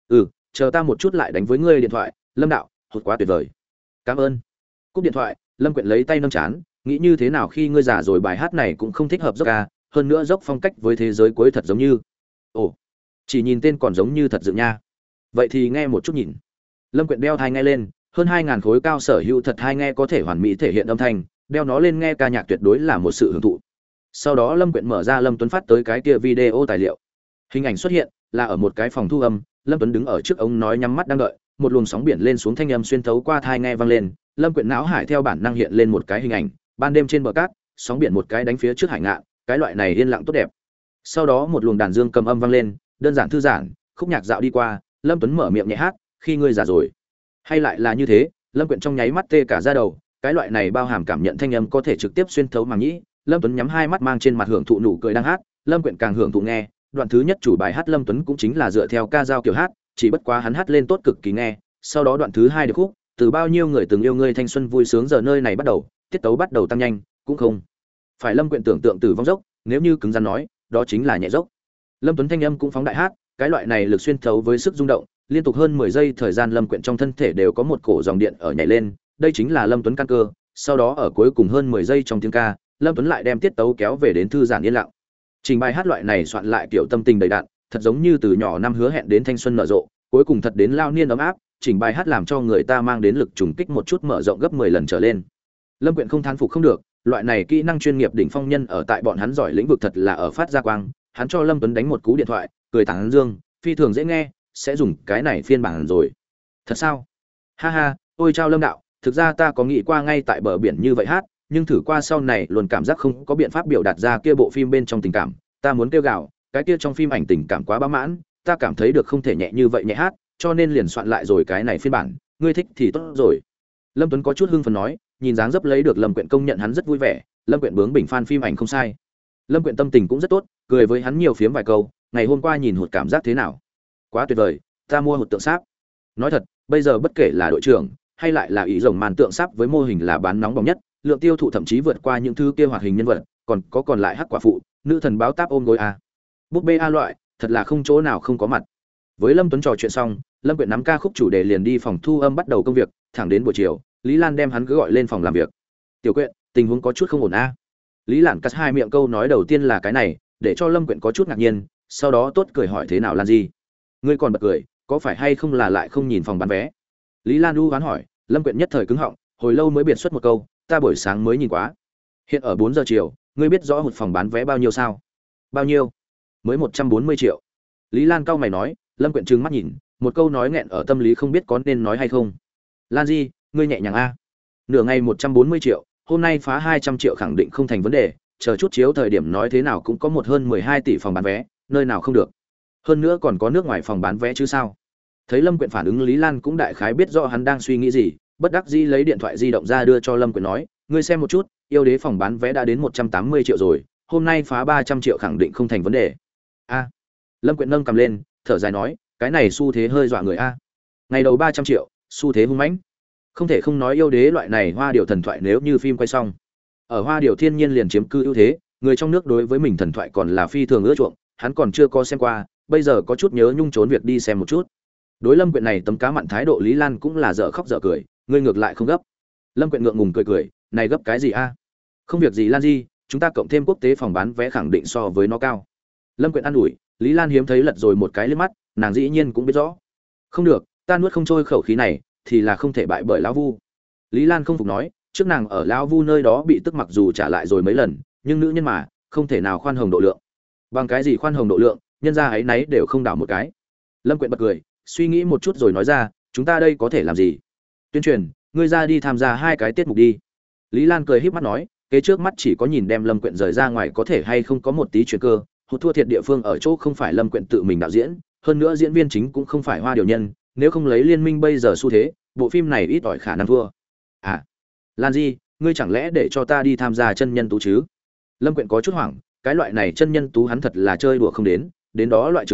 A: Chờ ta một chút lại đánh với ngươi điện thoại, Lâm đạo, hụt quá tuyệt vời. Cảm ơn. Cúp điện thoại, Lâm Quyện lấy tay nâng chán, nghĩ như thế nào khi ngươi già rồi bài hát này cũng không thích hợp dốc ca, hơn nữa dốc phong cách với thế giới cuối thật giống như. Ồ, chỉ nhìn tên còn giống như thật dựng nha. Vậy thì nghe một chút nhìn. Lâm Quyện đeo tai nghe lên, hơn 2000 khối cao sở hữu thật tai nghe có thể hoàn mỹ thể hiện âm thanh, đeo nó lên nghe ca nhạc tuyệt đối là một sự hưởng thụ. Sau đó Lâm Quyện mở ra Lâm Tuấn phát tới cái kia video tài liệu. Hình ảnh xuất hiện là ở một cái phòng thu âm, Lâm Tuấn đứng ở trước ống nói nhắm mắt đang đợi, một luồng sóng biển lên xuống thanh âm xuyên thấu qua tai nghe vang lên, Lâm Quyện não hải theo bản năng hiện lên một cái hình ảnh, ban đêm trên bờ cát, sóng biển một cái đánh phía trước hải ngạn, cái loại này yên lặng tốt đẹp. Sau đó một luồng đàn dương cầm âm vang lên, đơn giản thư giãn, khúc nhạc dạo đi qua, Lâm Tuấn mở miệng nhẹ hát, khi ngươi già rồi. Hay lại là như thế, Lâm Quyện trong nháy mắt tê cả da đầu, cái loại này bao hàm cảm nhận thanh âm có thể trực tiếp xuyên thấu màng nhĩ. Lâm Tuấn nhắm hai mắt mang trên mặt hưởng thụ nụ cười đang hát, Lâm Quyện càng hưởng thụ nghe, đoạn thứ nhất chủ bài hát Lâm Tuấn cũng chính là dựa theo ca dao kiểu hát, chỉ bất quá hắn hát lên tốt cực kỳ nghe, sau đó đoạn thứ hai được khúc, từ bao nhiêu người từng yêu ngươi thanh xuân vui sướng giờ nơi này bắt đầu, tiết tấu bắt đầu tăng nhanh, cũng không phải Lâm Quyện tưởng tượng từ vong dốc, nếu như cứng rắn nói, đó chính là nhẹ dốc. Lâm Tuấn thanh âm cũng phóng đại hát, cái loại này lực xuyên thấu với sức rung động, liên tục hơn 10 giây thời gian Lâm Quyện trong thân thể đều có một cổ dòng điện ở nhảy lên, đây chính là Lâm Tuấn căn cơ, sau đó ở cuối cùng hơn 10 giây trong tiếng ca, Lâm Tuấn lại đem tiết tấu kéo về đến thư giãn yên lặng. Trình bài hát loại này soạn lại kiểu tâm tình đầy đặn, thật giống như từ nhỏ năm hứa hẹn đến thanh xuân nở rộ, cuối cùng thật đến lao niên ấm áp, chỉnh bài hát làm cho người ta mang đến lực trùng kích một chút mở rộng gấp 10 lần trở lên. Lâm Quyện không thán phục không được, loại này kỹ năng chuyên nghiệp đỉnh phong nhân ở tại bọn hắn giỏi lĩnh vực thật là ở phát ra quang, hắn cho Lâm Tuấn đánh một cú điện thoại, cười tán dương, phi thường dễ nghe, sẽ dùng cái này phiên bản rồi. Thật sao? Ha ha, ôi chao Lâm đạo, thực ra ta có nghĩ qua ngay tại bờ biển như vậy hát, nhưng thử qua sau này luôn cảm giác không có biện pháp biểu đạt ra kia bộ phim bên trong tình cảm, ta muốn kêu gào, cái kia trong phim ảnh tình cảm quá bá mãn, ta cảm thấy được không thể nhẹ như vậy nhẹ hát, cho nên liền soạn lại rồi cái này phiên bản, ngươi thích thì tốt rồi. Lâm Tuấn có chút hưng phấn nói, nhìn dáng dấp lấy được Lâm Quyện công nhận hắn rất vui vẻ, Lâm Quyện bướng bình fan phim ảnh không sai. Lâm Quyện tâm tình cũng rất tốt, cười với hắn nhiều phiếm vài câu, ngày hôm qua nhìn hụt cảm giác thế nào? Quá tuyệt vời, ta mua hụt tượng sáp. Nói thật, bây giờ bất kể là đội trưởng hay lại là ý rồng màn tượng sáp với mô hình là bán nóng bỏng nhất, lượng tiêu thụ thậm chí vượt qua những thứ kia hoạt hình nhân vật, còn lại hắc quả phụ, nữ thần báo táp ôm gối a. Búp bê a loại, thật là không chỗ nào không có mặt. Với Lâm Tuấn trò chuyện xong, Lâm Quyện nắm ca khúc chủ đề liền đi phòng thu âm bắt đầu công việc, thẳng đến buổi chiều, Lý Lan đem hắn cứ gọi lên phòng làm việc. "Tiểu Quyện, tình huống có chút không ổn a." Lý Lan cắt hai miệng câu nói đầu tiên là cái này, để cho Lâm Quyện có chút ngạc nhiên, sau đó tốt cười hỏi thế nào Lan gì? "Ngươi còn bật cười, có phải hay không là lại không nhìn phòng bán vé?" Lý Lan u hoán hỏi, Lâm Quyện nhất thời cứng họng, hồi lâu mới biệt xuất một câu, "Ta buổi sáng mới nhìn quá." "Hiện ở 4 giờ chiều, ngươi biết rõ hụt phòng bán vé bao nhiêu sao?" "Bao nhiêu?" "Mới 140 triệu." Lý Lan cau mày nói, Lâm Quyện trừng mắt nhìn, một câu nói nghẹn ở tâm lý không biết có nên nói hay không. "Lan Di, ngươi nhẹ nhàng a. Nửa ngày 140 triệu, hôm nay phá 200 triệu khẳng định không thành vấn đề, chờ chút chiếu thời điểm nói thế nào cũng có một hơn 12 tỷ phòng bán vé, nơi nào không được. Hơn nữa còn có nước ngoài phòng bán vé chứ sao?" Thấy Lâm Quyện phản ứng, Lý Lan cũng đại khái biết rõ hắn đang suy nghĩ gì, bất đắc dĩ lấy điện thoại di động ra đưa cho Lâm Quyện nói, "Ngươi xem một chút, yêu đế phòng bán vé đã đến 180 triệu rồi, hôm nay phá 300 triệu khẳng định không thành vấn đề." A. Lâm Quyện nâng cầm lên, thở dài nói, cái này xu thế hơi dọa người a. Ngày đầu 300 triệu, xu thế hung mãnh. Không thể không nói yêu đế loại này hoa điều thần thoại nếu như phim quay xong, ở hoa điều thiên nhiên liền chiếm cư ưu thế, người trong nước đối với mình thần thoại còn là phi thường ưa chuộng, hắn còn chưa có xem qua, bây giờ có chút nhớ nhung trốn việc đi xem một chút. Đối Lâm Quyện này tấm cá mặn thái độ, Lý Lan cũng là dở khóc dở cười, ngươi ngược lại không gấp. Lâm Quyện ngượng ngùng cười cười, này gấp cái gì a? Không việc gì Lan Di, chúng ta cộng thêm quốc tế phòng bán vé khẳng định so với nó cao. Lâm Quyện an ủi, Lý Lan hiếm thấy lật rồi một cái liếc mắt, nàng dĩ nhiên cũng biết rõ. Không được, ta nuốt không trôi khẩu khí này, thì là không thể bại bởi lão Vu. Lý Lan không phục nói, trước nàng ở lão Vu nơi đó bị tức mặc dù trả lại rồi mấy lần, nhưng nữ nhân mà, không thể nào khoan hồng độ lượng. Bằng cái gì khoan hồng độ lượng, nhân gia ấy nấy đều không đảo một cái. Lâm Quyện bật cười, suy nghĩ một chút rồi nói ra, chúng ta đây có thể làm gì? Tuyên truyền, ngươi ra đi tham gia 2 cái tiết mục đi. Lý Lan cười híp mắt nói, kế trước mắt chỉ có nhìn đem Lâm Quyện rời ra ngoài có thể hay không có một tí chuyển cơ, hụt thua thiệt địa phương ở chỗ không phải Lâm Quyện tự mình đạo diễn, hơn nữa diễn viên chính cũng không phải hoa điều nhân, nếu không lấy liên minh bây giờ xu thế, bộ phim này ít ỏi khả năng thua. À, Lan Di, ngươi chẳng lẽ để cho ta đi tham gia chân nhân tú chứ? Lâm Quyện có chút hoảng, cái loại này chân nhân tú hắn thật là chơi đùa không đến đó loại trường hợp,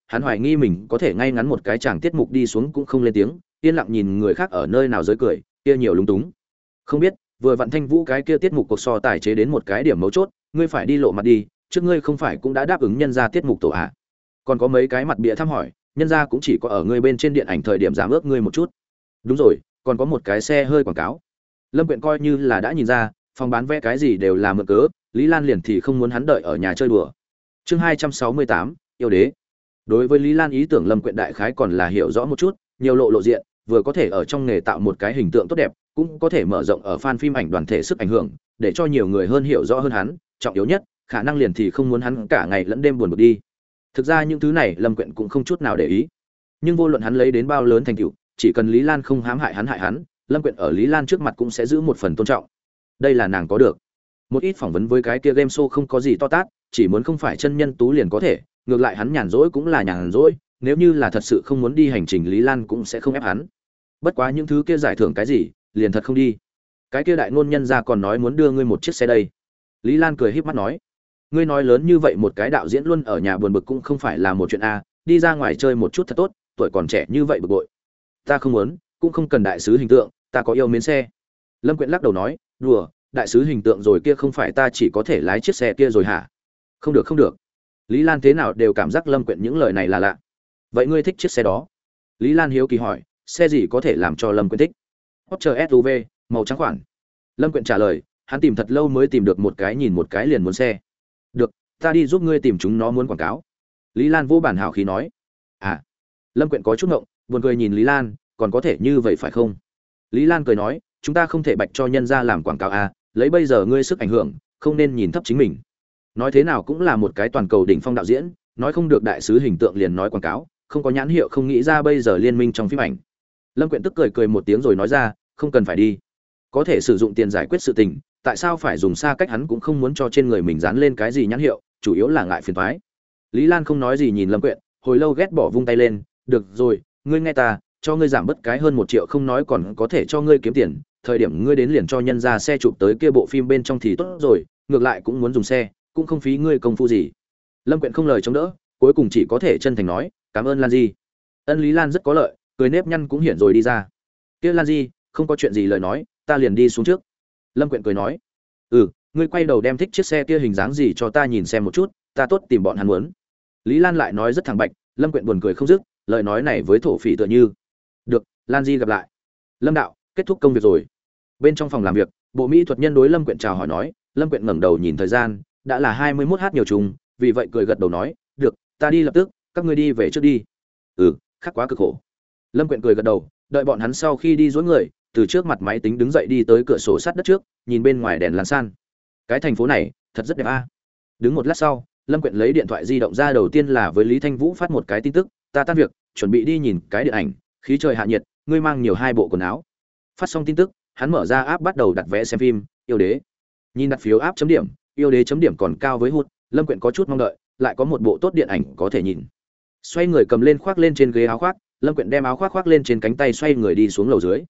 A: hắn hoài nghi mình có thể ngay ngắn một cái chàng tiết mục đi xuống cũng không lên tiếng, yên lặng nhìn người khác ở nơi nào giới cười, kia nhiều lúng túng. Không biết, vừa vặn Thanh Vũ cái kia tiết mục cuộc so tài chế đến một cái điểm mấu chốt, ngươi phải đi lộ mặt đi, trước ngươi không phải cũng đã đáp ứng nhân gia tiết mục tổ à? Còn có mấy cái mặt bịa thăm hỏi, nhân gia cũng chỉ có ở ngươi bên trên điện ảnh thời điểm giảm ước ngươi một chút. Đúng rồi, còn có một cái xe hơi quảng cáo. Lâm Quyện coi như là đã nhìn ra, phòng bán vé cái gì đều là mượn cớ, Lý Lan liền thì không muốn hắn đợi ở nhà chơi đùa. Chương 268, yêu đế. Đối với Lý Lan ý tưởng Lâm Quyện đại khái còn là hiểu rõ một chút, nhiều lộ diện, vừa có thể ở trong nghề tạo một cái hình tượng tốt đẹp, cũng có thể mở rộng ở fan phim ảnh đoàn thể sức ảnh hưởng, để cho nhiều người hơn hiểu rõ hơn hắn, trọng yếu nhất, khả năng liền thì không muốn hắn cả ngày lẫn đêm buồn bực đi. Thực ra những thứ này Lâm Quyện cũng không chút nào để ý. Nhưng vô luận hắn lấy đến bao lớn thành tựu, chỉ cần Lý Lan không hãm hại hắn, Lâm Quyện ở Lý Lan trước mặt cũng sẽ giữ một phần tôn trọng. Đây là nàng có được. Một ít phỏng vấn với cái kia game show không có gì to tát, chỉ muốn không phải chân nhân tú liền có thể, ngược lại hắn nhàn rỗi cũng là nhàn rỗi, nếu như là thật sự không muốn đi hành trình Lý Lan cũng sẽ không ép hắn. Bất quá những thứ kia giải thưởng cái gì, liền thật không đi. Cái kia đại ngôn nhân ra còn nói muốn đưa ngươi một chiếc xe đây. Lý Lan cười híp mắt nói, ngươi nói lớn như vậy một cái đạo diễn luôn ở nhà buồn bực cũng không phải là một chuyện a, đi ra ngoài chơi một chút thật tốt, tuổi còn trẻ như vậy bực bội. Ta không muốn, cũng không cần đại sứ hình tượng, ta có yêu mến xe. Lâm Quyện lắc đầu nói, đùa, đại sứ hình tượng rồi kia không phải ta chỉ có thể lái chiếc xe kia rồi hả? Không được không được. Lý Lan thế nào đều cảm giác Lâm Quyện những lời này là lạ. Vậy ngươi thích chiếc xe đó? Lý Lan hiếu kỳ hỏi, xe gì có thể làm cho Lâm Quyện thích? Porsche SUV, màu trắng khoản. Lâm Quyện trả lời, hắn tìm thật lâu mới tìm được một cái, nhìn một cái liền muốn xe. Được, ta đi giúp ngươi tìm chúng nó muốn quảng cáo. Lý Lan vô bản hào khí nói. À. Lâm Quyện có chút ngộng, buồn cười nhìn Lý Lan, còn có thể như vậy phải không? Lý Lan cười nói, chúng ta không thể bạch cho nhân ra làm quảng cáo à, lấy bây giờ ngươi sức ảnh hưởng, không nên nhìn thấp chính mình. Nói thế nào cũng là một cái toàn cầu đỉnh phong đạo diễn, nói không được đại sứ hình tượng liền nói quảng cáo, không có nhãn hiệu không nghĩ ra bây giờ liên minh trong phim ảnh. Lâm Quyện tức cười một tiếng rồi nói ra, không cần phải đi, có thể sử dụng tiền giải quyết sự tình, tại sao phải dùng xa cách, hắn cũng không muốn cho trên người mình dán lên cái gì nhãn hiệu, chủ yếu là ngại phiền toái. Lý Lan không nói gì nhìn Lâm Quyện, hồi lâu ghét bỏ vung tay lên, được rồi, ngươi nghe ta, cho ngươi giảm bớt cái hơn 1 triệu không nói còn có thể cho ngươi kiếm tiền, thời điểm ngươi đến liền cho nhân ra xe chụp tới kia bộ phim bên trong thì tốt rồi, ngược lại cũng muốn dùng xe, cũng không phí ngươi công phu gì. Lâm Quyện không lời chống đỡ, cuối cùng chỉ có thể chân thành nói, cảm ơn Lan Di. Ân. Lý Lan rất có lợi, cười nếp nhăn cũng hiện rồi đi ra. Kia Lan Di, không có chuyện gì lời nói, ta liền đi xuống trước. Lâm Quyện cười nói, ngươi quay đầu đem thích chiếc xe kia hình dáng gì cho ta nhìn xem một chút, ta tốt tìm bọn hắn muốn. Lý Lan lại nói rất thẳng bạch, Lâm Quyện buồn cười không dứt, lời nói này với thổ phỉ tựa như. Được, Lan Di gặp lại. Lâm đạo, kết thúc công việc rồi. Bên trong phòng làm việc, bộ mỹ thuật nhân đối Lâm Quyện chào hỏi nói, Lâm Quyện ngẩng đầu nhìn thời gian, đã là 21h nhiều trùng, vì vậy cười gật đầu nói, được, ta đi lập tức, các ngươi đi về trước đi. Khắc quá cực khổ. Lâm Quyện cười gật đầu, đợi bọn hắn sau khi đi dối người, từ trước mặt máy tính đứng dậy đi tới cửa sổ sát đất trước, nhìn bên ngoài đèn lan san. Cái thành phố này thật rất đẹp a. Đứng một lát sau, Lâm Quyện lấy điện thoại di động ra, đầu tiên là với Lý Thanh Vũ phát một cái tin tức, ta tan việc, chuẩn bị đi nhìn cái điện ảnh, khí trời hạ nhiệt, ngươi mang nhiều 2 bộ quần áo. Phát xong tin tức, hắn mở ra app bắt đầu đặt vé xem phim Yêu Đế. Nhìn đặt phiếu app chấm điểm, Yêu Đế chấm điểm còn cao với hút, Lâm Quyện có chút mong đợi, lại có một bộ tốt điện ảnh có thể nhìn. Xoay người cầm lên khoác lên trên ghế áo khoác, Lâm Quyện đem áo khoác khoác lên trên cánh tay, xoay người đi xuống lầu dưới.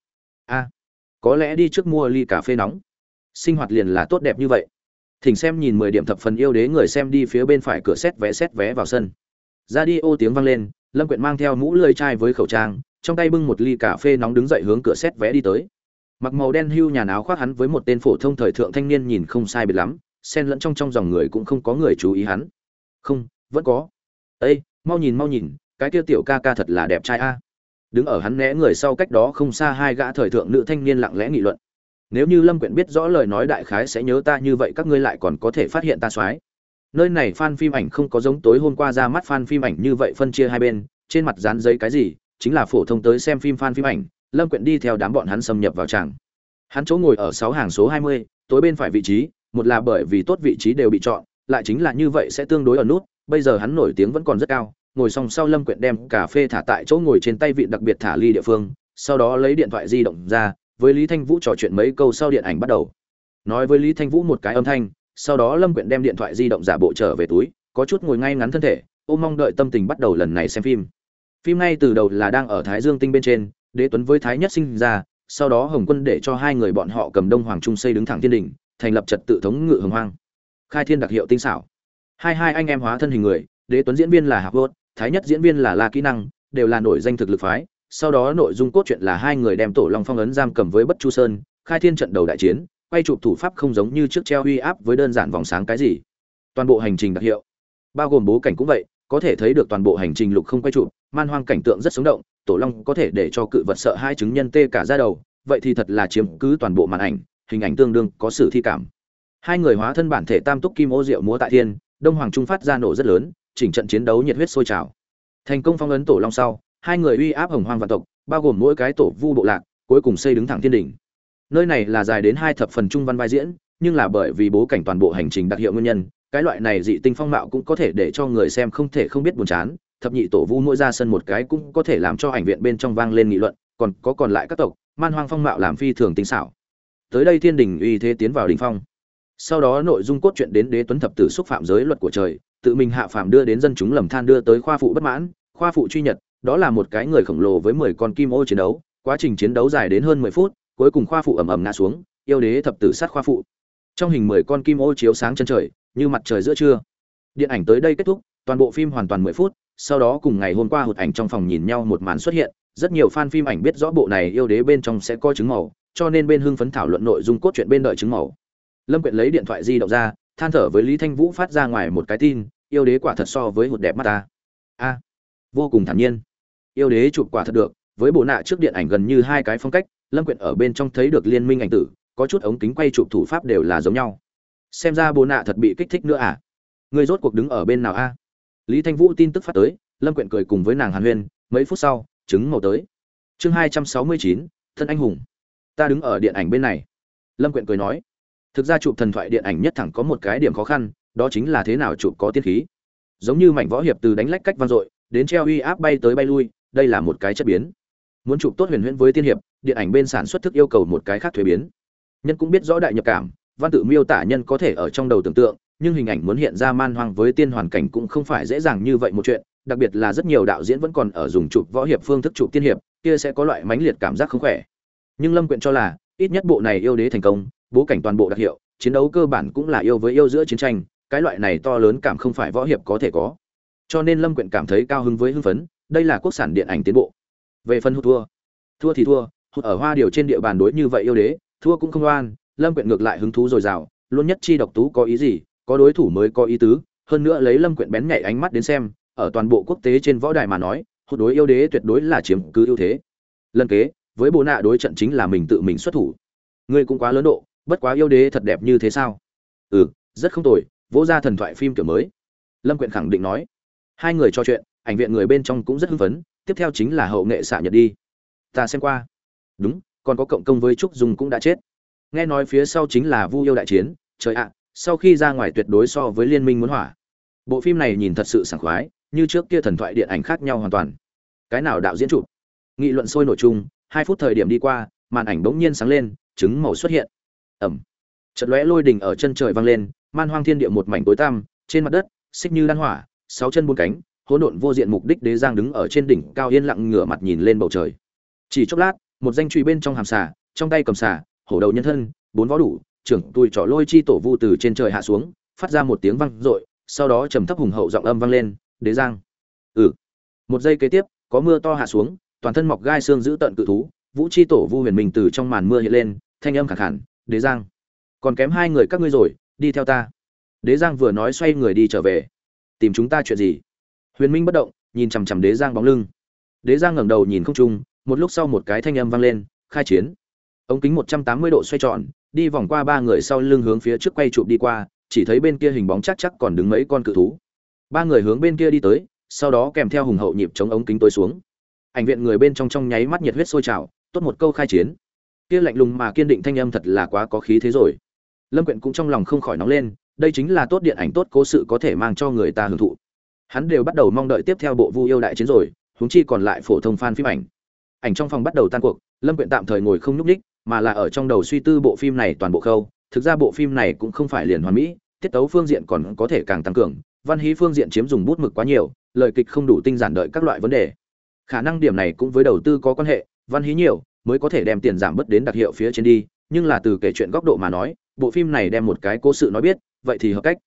A: Có lẽ đi trước mua ly cà phê nóng. Sinh hoạt liền là tốt đẹp như vậy. Thỉnh xem nhìn 10 điểm thập phần Yêu Đế, người xem đi phía bên phải cửa xét vé vào sân. Radio tiếng vang lên, Lâm Quyện mang theo mũ lưỡi chai với khẩu trang, trong tay bưng một ly cà phê nóng đứng dậy hướng cửa xét vé đi tới. Mặc màu đen hưu nhàn áo khoác hắn với một tên phổ thông thời thượng thanh niên nhìn không sai biệt lắm, xen lẫn trong dòng người cũng không có người chú ý hắn. Không, vẫn có. Ê, mau nhìn, cái kia tiểu ca ca thật là đẹp trai a. Đứng ở hắn né người sau cách đó không xa 2 gã thời thượng nữ thanh niên lặng lẽ nghị luận. Nếu như Lâm Quyện biết rõ lời nói đại khái sẽ nhớ ta như vậy, các ngươi lại còn có thể phát hiện ta soái. Nơi này fan phim ảnh không có giống tối hôm qua ra mắt fan phim ảnh như vậy phân chia hai bên, trên mặt dán giấy cái gì, chính là phổ thông tới xem phim fan phim ảnh. Lâm Quyện đi theo đám bọn hắn xâm nhập vào tràng. Hắn chỗ ngồi ở 6 hàng số 20, tối bên phải vị trí, một là bởi vì tốt vị trí đều bị chọn, lại chính là như vậy sẽ tương đối ở nút, bây giờ hắn nổi tiếng vẫn còn rất cao. Ngồi xong sau, Lâm Quyện đem cà phê thả tại chỗ ngồi trên tay vịn đặc biệt thả ly địa phương, sau đó lấy điện thoại di động ra, với Lý Thanh Vũ trò chuyện mấy câu sau điện ảnh bắt đầu. Nói với Lý Thanh Vũ một cái âm thanh, sau đó Lâm Quyện đem điện thoại di động giả bộ trở về túi, có chút ngồi ngay ngắn thân thể, ôm mong đợi tâm tình bắt đầu lần này xem phim. Phim ngay từ đầu là đang ở Thái Dương tinh bên trên, Đế Tuấn với Thái Nhất sinh ra, sau đó Hồng Quân để cho 2 người bọn họ cầm Đông Hoàng Trung xây đứng thẳng thiên đỉnh, thành lập trật tự thống ngự hồng hoang. Khai thiên đặc hiệu tinh xảo. 22 anh em hóa thân hình người, Đế Tuấn diễn viên là Hạc Vốt, thái nhất diễn viên là La Kỹ Năng, đều là nổi danh thực lực phái. Sau đó nội dung cốt truyện là hai người đem Tổ Long phong ấn giam cầm với Bất Chu Sơn, khai thiên trận đầu đại chiến, quay chụp thủ pháp không giống như trước treo uy áp với đơn giản vòng sáng cái gì. Toàn bộ hành trình đặc hiệu, bao gồm bố cảnh cũng vậy, có thể thấy được toàn bộ hành trình lục không quay chụp, man hoang cảnh tượng rất sống động, Tổ Long có thể để cho cự vật sợ hai chứng nhân tê cả da đầu, vậy thì thật là chiếm cứ toàn bộ màn ảnh, hình ảnh tương đương có sử thi cảm. Hai người hóa thân bản thể tam túc kim ô diệu múa tại thiên, Đông Hoàng Trung phát ra nổ rất lớn, chỉnh trận chiến đấu nhiệt huyết sôi trào. Thành công phong ấn Tổ Long sau, hai người uy áp hồng hoang vạn tộc, bao gồm mỗi cái tổ vu bộ lạc, cuối cùng xây đứng thẳng thiên đỉnh. Nơi này là dài đến 2 thập phần trung văn vai diễn, nhưng là bởi vì bố cảnh toàn bộ hành trình đặc hiệu nguyên nhân, cái loại này dị tinh phong mạo cũng có thể để cho người xem không thể không biết buồn chán. Thập nhị tổ vu mỗi ra sân một cái cũng có thể làm cho ảnh viện bên trong vang lên nghị luận, còn lại các tộc, man hoang phong mạo làm phi thường tinh xảo. Tới đây thiên đỉnh uy thế tiến vào đỉnh phong. Sau đó nội dung cốt truyện đến Đế Tuấn thập tử xúc phạm giới luật của trời, tự mình hạ phàm đưa đến dân chúng lầm than đưa tới khoa phụ bất mãn, khoa phụ truy nhật, đó là một cái người khổng lồ với 10 con kim ô chiến đấu, quá trình chiến đấu dài đến hơn 10 phút, cuối cùng khoa phụ ầm ầm ngã xuống, yêu đế thập tử sát khoa phụ. Trong hình 10 con kim ô chiếu sáng chân trời, như mặt trời giữa trưa. Điện ảnh tới đây kết thúc, toàn bộ phim hoàn toàn 10 phút, sau đó cùng ngày hôm qua hụt ảnh trong phòng nhìn nhau một màn xuất hiện, rất nhiều fan phim ảnh biết rõ bộ này yêu đế bên trong sẽ có trứng màu, cho nên bên hưng phấn thảo luận nội dung cốt truyện bên đợi trứng màu. Lâm Quyện lấy điện thoại di động ra, than thở với Lý Thanh Vũ phát ra ngoài một cái tin, yêu đế quả thật so với hụt đẹp mắt ta. A, vô cùng thản nhiên. Yêu đế chụp quả thật được, với bộ nạ trước điện ảnh gần như hai cái phong cách, Lâm Quyện ở bên trong thấy được liên minh ảnh tử, có chút ống kính quay chụp thủ pháp đều là giống nhau. Xem ra bộ nạ thật bị kích thích nữa à? Người rốt cuộc đứng ở bên nào a? Lý Thanh Vũ tin tức phát tới, Lâm Quyện cười cùng với nàng hàn huyên, mấy phút sau, trứng màu tới. Chương 269, thân anh hùng. Ta đứng ở điện ảnh bên này. Lâm Quyện cười nói, thực ra chụp thần thoại điện ảnh nhất thẳng có một cái điểm khó khăn, đó chính là thế nào chụp có tiên khí. Giống như mảnh võ hiệp từ đánh lách cách vang dội, đến treo uy áp bay tới bay lui, đây là một cái chất biến. Muốn chụp tốt huyền huyễn với tiên hiệp, điện ảnh bên sản xuất thức yêu cầu một cái khác thuế biến. Nhân cũng biết rõ đại nhập cảm, văn tự miêu tả nhân có thể ở trong đầu tưởng tượng, nhưng hình ảnh muốn hiện ra man hoang với tiên hoàn cảnh cũng không phải dễ dàng như vậy một chuyện, đặc biệt là rất nhiều đạo diễn vẫn còn ở dùng chụp võ hiệp phương thức chụp tiên hiệp, kia sẽ có loại mãnh liệt cảm giác không khỏe. Nhưng Lâm Quyện cho là, ít nhất bộ này yêu đế thành công, bố cảnh toàn bộ đặc hiệu, chiến đấu cơ bản cũng là yêu với yêu giữa chiến tranh, cái loại này to lớn cảm không phải võ hiệp có thể có. Cho nên Lâm Quyện cảm thấy cao hứng với hưng phấn, đây là quốc sản điện ảnh tiến bộ. Về phần hụt thua thì thua, hụt ở Hoa Điều trên địa bàn đối như vậy yêu đế, thua cũng không oan, Lâm Quyện ngược lại hứng thú dồi dào, luôn nhất chi độc tú có ý gì, có đối thủ mới có ý tứ, hơn nữa lấy Lâm Quyện bén nhạy ánh mắt đến xem, ở toàn bộ quốc tế trên võ đài mà nói, hụt đối yêu đế tuyệt đối là chiếm cứ ưu thế. Lần kế, với bộ nạ đối trận chính là mình tự mình xuất thủ. Ngươi cũng quá lớn độ, bất quá yêu đế thật đẹp như thế sao? Ừ, rất không tồi, vỗ ra thần thoại phim kiểu mới. Lâm Quyện khẳng định nói. Hai người trò chuyện, ảnh viện người bên trong cũng rất hưng phấn, tiếp theo chính là hậu nghệ xạ nhật đi. Ta xem qua. Đúng, còn có cộng công với Trúc Dung cũng đã chết. Nghe nói phía sau chính là Vu yêu đại chiến, trời ạ, sau khi ra ngoài tuyệt đối so với Liên minh muốn hỏa. Bộ phim này nhìn thật sự sảng khoái, như trước kia thần thoại điện ảnh khác nhau hoàn toàn. Cái nào đạo diễn chụp? Nghị luận sôi nổi chung, 2 phút thời điểm đi qua, màn ảnh bỗng nhiên sáng lên, trứng màu xuất hiện. Ầm. Chợt lóe lôi đình ở chân trời vang lên, man hoang thiên địa một mảnh tối tăm, trên mặt đất, xích như đan hỏa, 6 chân 4 cánh, hỗn độn vô diện mục đích đế giang đứng ở trên đỉnh cao yên lặng ngửa mặt nhìn lên bầu trời. Chỉ chốc lát, một danh truy bên trong hàm xà, trong tay cầm xà, hổ đầu nhân thân, 4 võ đủ, trưởng tùi trỏ lôi chi tổ vu từ trên trời hạ xuống, phát ra một tiếng vang dội, sau đó trầm thấp hùng hậu giọng âm vang lên, "Đế giang." Ừ. Một giây kế tiếp, có mưa to hạ xuống, toàn thân mọc gai xương giữ tận cự thú, vũ chi tổ vu huyền mình từ trong màn mưa hiện lên, thanh âm khàn khàn, "Đế giang, còn kém 2 người các ngươi rồi, đi theo ta." Đế giang vừa nói xoay người đi trở về. "Tìm chúng ta chuyện gì?" Huyền Minh bất động, nhìn chằm chằm Đế Giang bóng lưng. Đế Giang ngẩng đầu nhìn không trung, một lúc sau một cái thanh âm vang lên, "Khai chiến." Ống kính 180 độ xoay tròn, đi vòng qua 3 người sau lưng hướng phía trước quay chụp đi qua, chỉ thấy bên kia hình bóng chắc chắc còn đứng mấy con cự thú. 3 người hướng bên kia đi tới, sau đó kèm theo hùng hậu nhịp chống ống kính tối xuống. Ảnh viện người bên trong nháy mắt nhiệt huyết sôi trào, tốt một câu khai chiến. Kia lạnh lùng mà kiên định thanh âm thật là quá có khí thế rồi. Lâm Quyện cũng trong lòng không khỏi nóng lên, đây chính là tốt điện ảnh tốt cố sự có thể mang cho người ta hưởng thụ. Hắn đều bắt đầu mong đợi tiếp theo bộ Vu yêu đại chiến rồi, huống chi còn lại phổ thông fan phim ảnh. Ảnh trong phòng bắt đầu tan cuộc, Lâm Quyện tạm thời ngồi không nhúc nhích, mà là ở trong đầu suy tư bộ phim này toàn bộ khâu. Thực ra bộ phim này cũng không phải liền hoàn mỹ, tiết tấu phương diện còn có thể càng tăng cường, văn hí phương diện chiếm dùng bút mực quá nhiều, lời kịch không đủ tinh giản đợi các loại vấn đề. Khả năng điểm này cũng với đầu tư có quan hệ, văn hí nhiều mới có thể đem tiền giảm bớt đến đặc hiệu phía trên đi, nhưng là từ kể chuyện góc độ mà nói, bộ phim này đem một cái cố sự nói biết, vậy thì hợp cách.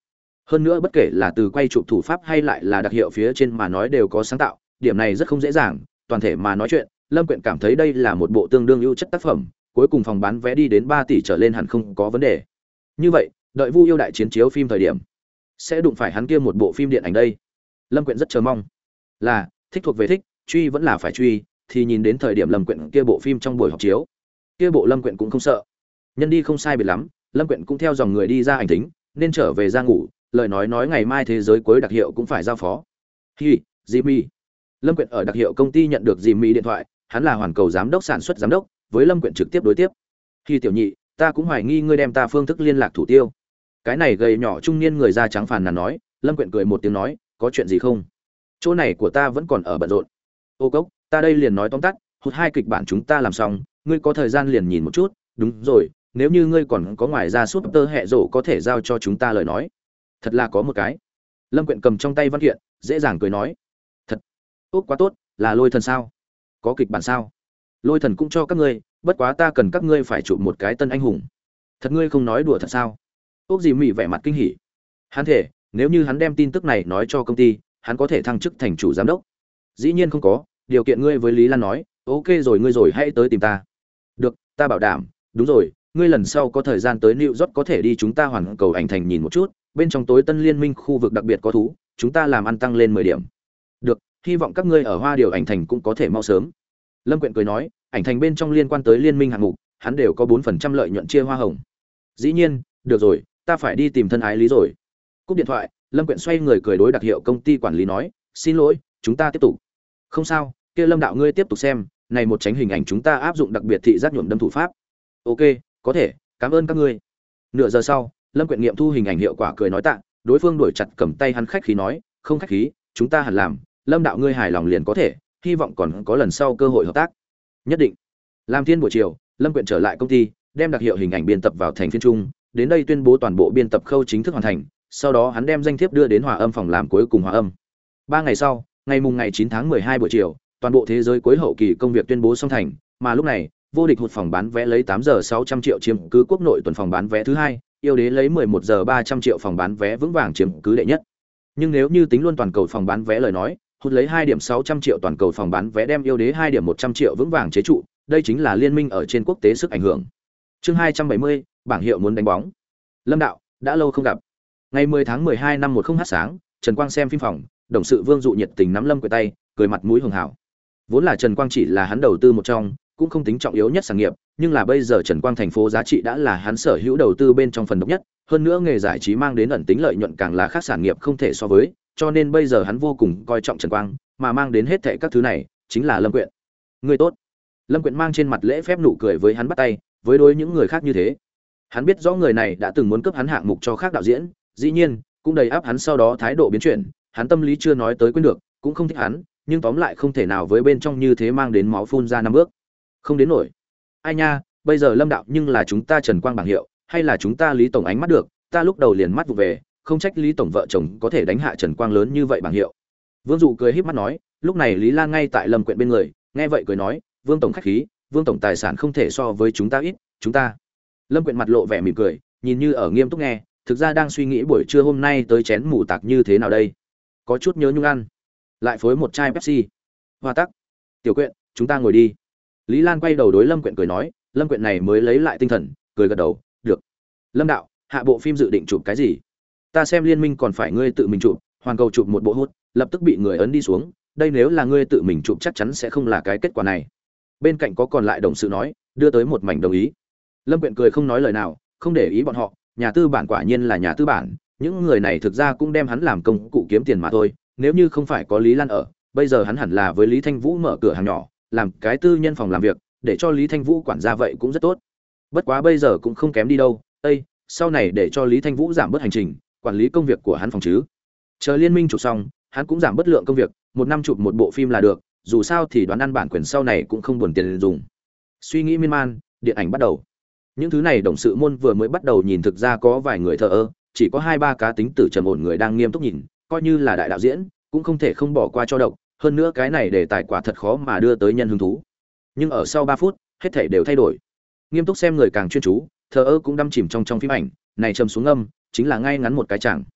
A: hơn nữa bất kể là từ quay chụp thủ pháp hay lại là đặc hiệu phía trên mà nói đều có sáng tạo, điểm này rất không dễ dàng. Toàn thể mà nói chuyện, Lâm Quyện cảm thấy đây là một bộ tương đương ưu chất tác phẩm, cuối cùng phòng bán vé đi đến 3 tỷ trở lên hẳn không có vấn đề. Như vậy, đợi Vu Yêu Đại Chiến chiếu phim thời điểm, sẽ đụng phải hắn kia một bộ phim điện ảnh đây. Lâm Quyện rất chờ mong. Là, thích thuộc về thích, truy vẫn là phải truy, thì nhìn đến thời điểm Lâm Quyện kia bộ phim trong buổi họp chiếu. Kia bộ Lâm Quyện cũng không sợ. Nhân đi không sai biệt lắm, Lâm Quyện cũng theo dòng người đi ra ảnh tính, nên trở về ra ngủ, lời nói ngày mai thế giới cuối đặc hiệu cũng phải giao phó. Hi, Jimmy. Lâm Quyện ở đặc hiệu công ty nhận được Jimmy điện thoại, hắn là hoàn cầu giám đốc sản xuất giám đốc, với Lâm Quyện trực tiếp đối tiếp. Hi tiểu nhị, ta cũng hoài nghi ngươi đem ta phương thức liên lạc thủ tiêu. Cái này gầy nhỏ trung niên người da trắng phàn nàn nói. Lâm Quyện cười một tiếng nói, có chuyện gì không? Chỗ này của ta vẫn còn ở bận rộn. Ô cốc, ta đây liền nói tóm tắt, hụt 2 kịch bản chúng ta làm xong, ngươi có thời gian liền nhìn một chút. Đúng rồi, nếu như ngươi còn có ngoài ra súp tơ hệ rổ có thể giao cho chúng ta lời nói. Thật là có một cái. Lâm Quyện cầm trong tay văn kiện, dễ dàng cười nói. Thật. Úc quá tốt, là Lôi Thần sao? Có kịch bản sao? Lôi Thần cũng cho các ngươi, bất quá ta cần các ngươi phải chụp một cái tân anh hùng. Thật ngươi không nói đùa thật sao? Úc Dì Mị vẻ mặt kinh hỉ. Hắn thể, nếu như hắn đem tin tức này nói cho công ty, hắn có thể thăng chức thành chủ giám đốc. Dĩ nhiên không có, điều kiện ngươi với Lý Lan nói, ok rồi ngươi rồi hãy tới tìm ta. Được, ta bảo đảm, đúng rồi, ngươi lần sau có thời gian tới New York có thể đi chúng ta hoàn cầu ảnh thành nhìn một chút, bên trong tối tân liên minh khu vực đặc biệt có thú, chúng ta làm ăn tăng lên 10 điểm. Được, hy vọng các ngươi ở Hoa Điều ảnh thành cũng có thể mau sớm. Lâm Quyện cười nói, ảnh thành bên trong liên quan tới liên minh hạng mục, hắn đều có 4% lợi nhuận chia hoa hồng. Dĩ nhiên, được rồi, ta phải đi tìm thân ái Lý rồi. Cúp điện thoại, Lâm Quyện xoay người cười đối đặc hiệu công ty quản lý nói, xin lỗi, chúng ta tiếp tục. Không sao, kia Lâm đạo ngươi tiếp tục xem, này một tránh hình ảnh chúng ta áp dụng đặc biệt thị giác nhuộm đâm thủ pháp. Ok, có thể, cảm ơn các ngươi. Nửa giờ sau, Lâm Quyện nghiệm thu hình ảnh hiệu quả cười nói tạ, đối phương đuổi chặt cầm tay hắn khách khí nói, không khách khí, chúng ta hẳn làm, Lâm đạo ngươi hài lòng liền có thể, hy vọng còn có lần sau cơ hội hợp tác. Nhất định. Làm thiên buổi chiều, Lâm Quyện trở lại công ty, đem đặc hiệu hình ảnh biên tập vào thành phiên trung, đến đây tuyên bố toàn bộ biên tập khâu chính thức hoàn thành, sau đó hắn đem danh thiếp đưa đến hòa âm phòng làm cuối cùng hòa âm. 3 ngày sau, ngày 9 tháng 12 buổi chiều, toàn bộ thế giới cuối hậu kỳ công việc tuyên bố xong thành, mà lúc này, vô địch hụt phòng bán vé lấy 8 giờ 600 triệu chiếm cứ quốc nội tuần phòng bán vé thứ hai, yêu đế lấy 11 giờ 300 triệu phòng bán vé vững vàng chiếm cứ đệ nhất. Nhưng nếu như tính luôn toàn cầu phòng bán vé lời nói, hụt lấy 2 điểm 600 triệu toàn cầu phòng bán vé đem yêu đế 2 điểm 100 triệu vững vàng chế trụ, đây chính là liên minh ở trên quốc tế sức ảnh hưởng. Chương 270, bảng hiệu muốn đánh bóng. Lâm đạo, đã lâu không gặp. Ngày 10 tháng 12 năm 10h sáng, Trần Quang xem phim phòng, đồng sự Vương Dụ nhiệt tình nắm Lâm Quyện tay, cười mặt mũi hường hảo. Vốn là Trần Quang chỉ là hắn đầu tư một trong, cũng không tính trọng yếu nhất sản nghiệp, nhưng là bây giờ Trần Quang thành phố giá trị đã là hắn sở hữu đầu tư bên trong phần độc nhất, hơn nữa nghề giải trí mang đến ẩn tính lợi nhuận càng là khác sản nghiệp không thể so với, cho nên bây giờ hắn vô cùng coi trọng Trần Quang, mà mang đến hết thảy các thứ này chính là Lâm Quyện. Người tốt. Lâm Quyện mang trên mặt lễ phép nụ cười với hắn bắt tay, với đối những người khác như thế. Hắn biết rõ người này đã từng muốn cướp hắn hạng mục cho khác đạo diễn, dĩ nhiên, cũng đầy áp hắn sau đó thái độ biến chuyển, hắn tâm lý chưa nói tới quên được, cũng không thích hắn, nhưng tóm lại không thể nào với bên trong như thế mang đến máu phun ra 5 bước. Không đến nổi. Ai nha, bây giờ Lâm đạo nhưng là chúng ta Trần Quang bảng hiệu, hay là chúng ta Lý tổng ánh mắt được, ta lúc đầu liền mắt vụ về, không trách Lý tổng vợ chồng có thể đánh hạ Trần Quang lớn như vậy bảng hiệu. Vương Dụ cười híp mắt nói, lúc này Lý Lan ngay tại Lâm Quyện bên người, nghe vậy cười nói, Vương tổng khách khí, Vương tổng tài sản không thể so với chúng ta ít, chúng ta. Lâm Quyện mặt lộ vẻ mỉm cười, nhìn như ở nghiêm túc nghe, thực ra đang suy nghĩ buổi trưa hôm nay tới chén mù tạc như thế nào đây. Có chút nhớ nhung ăn, lại phối một chai Pepsi. Hoa tắc. Tiểu Quyện, chúng ta ngồi đi. Lý Lan quay đầu đối Lâm Quyện cười nói, Lâm Quyện này mới lấy lại tinh thần, cười gật đầu, được. Lâm đạo, hạ bộ phim dự định chụp cái gì? Ta xem liên minh còn phải ngươi tự mình chụp, hoàn cầu chụp một bộ hút, lập tức bị người ấn đi xuống, đây nếu là ngươi tự mình chụp chắc chắn sẽ không là cái kết quả này. Bên cạnh có còn lại đồng sự nói, đưa tới một mảnh đồng ý. Lâm Quyện cười không nói lời nào, không để ý bọn họ, nhà tư bản quả nhiên là nhà tư bản, những người này thực ra cũng đem hắn làm công cụ kiếm tiền mà thôi, nếu như không phải có Lý Lan ở, bây giờ hắn hẳn là với Lý Thanh Vũ mở cửa hàng nhỏ, làm cái tư nhân phòng làm việc, để cho Lý Thanh Vũ quản gia vậy cũng rất tốt. Bất quá bây giờ cũng không kém đi đâu, Ê, sau này để cho Lý Thanh Vũ giảm bớt hành trình, quản lý công việc của hắn phòng chứ. Chờ liên minh chụp xong, hắn cũng giảm bớt lượng công việc, một năm chụp một bộ phim là được, dù sao thì đoán ăn bản quyền sau này cũng không buồn tiền dùng. Suy nghĩ miên man, điện ảnh bắt đầu. Những thứ này đồng sự môn vừa mới bắt đầu nhìn thực ra có vài người thờ ơ, chỉ có 2-3 cá tính tử trầm ổn người đang nghiêm túc nhìn, coi như là đại đạo diễn, cũng không thể không bỏ qua cho độc, hơn nữa cái này để tài quả thật khó mà đưa tới nhân hứng thú. Nhưng ở sau 3 phút, hết thảy đều thay đổi. Nghiêm túc xem người càng chuyên chú, thờ ơ cũng đắm chìm trong phim ảnh, này trầm xuống âm, chính là ngay ngắn một cái chẳng.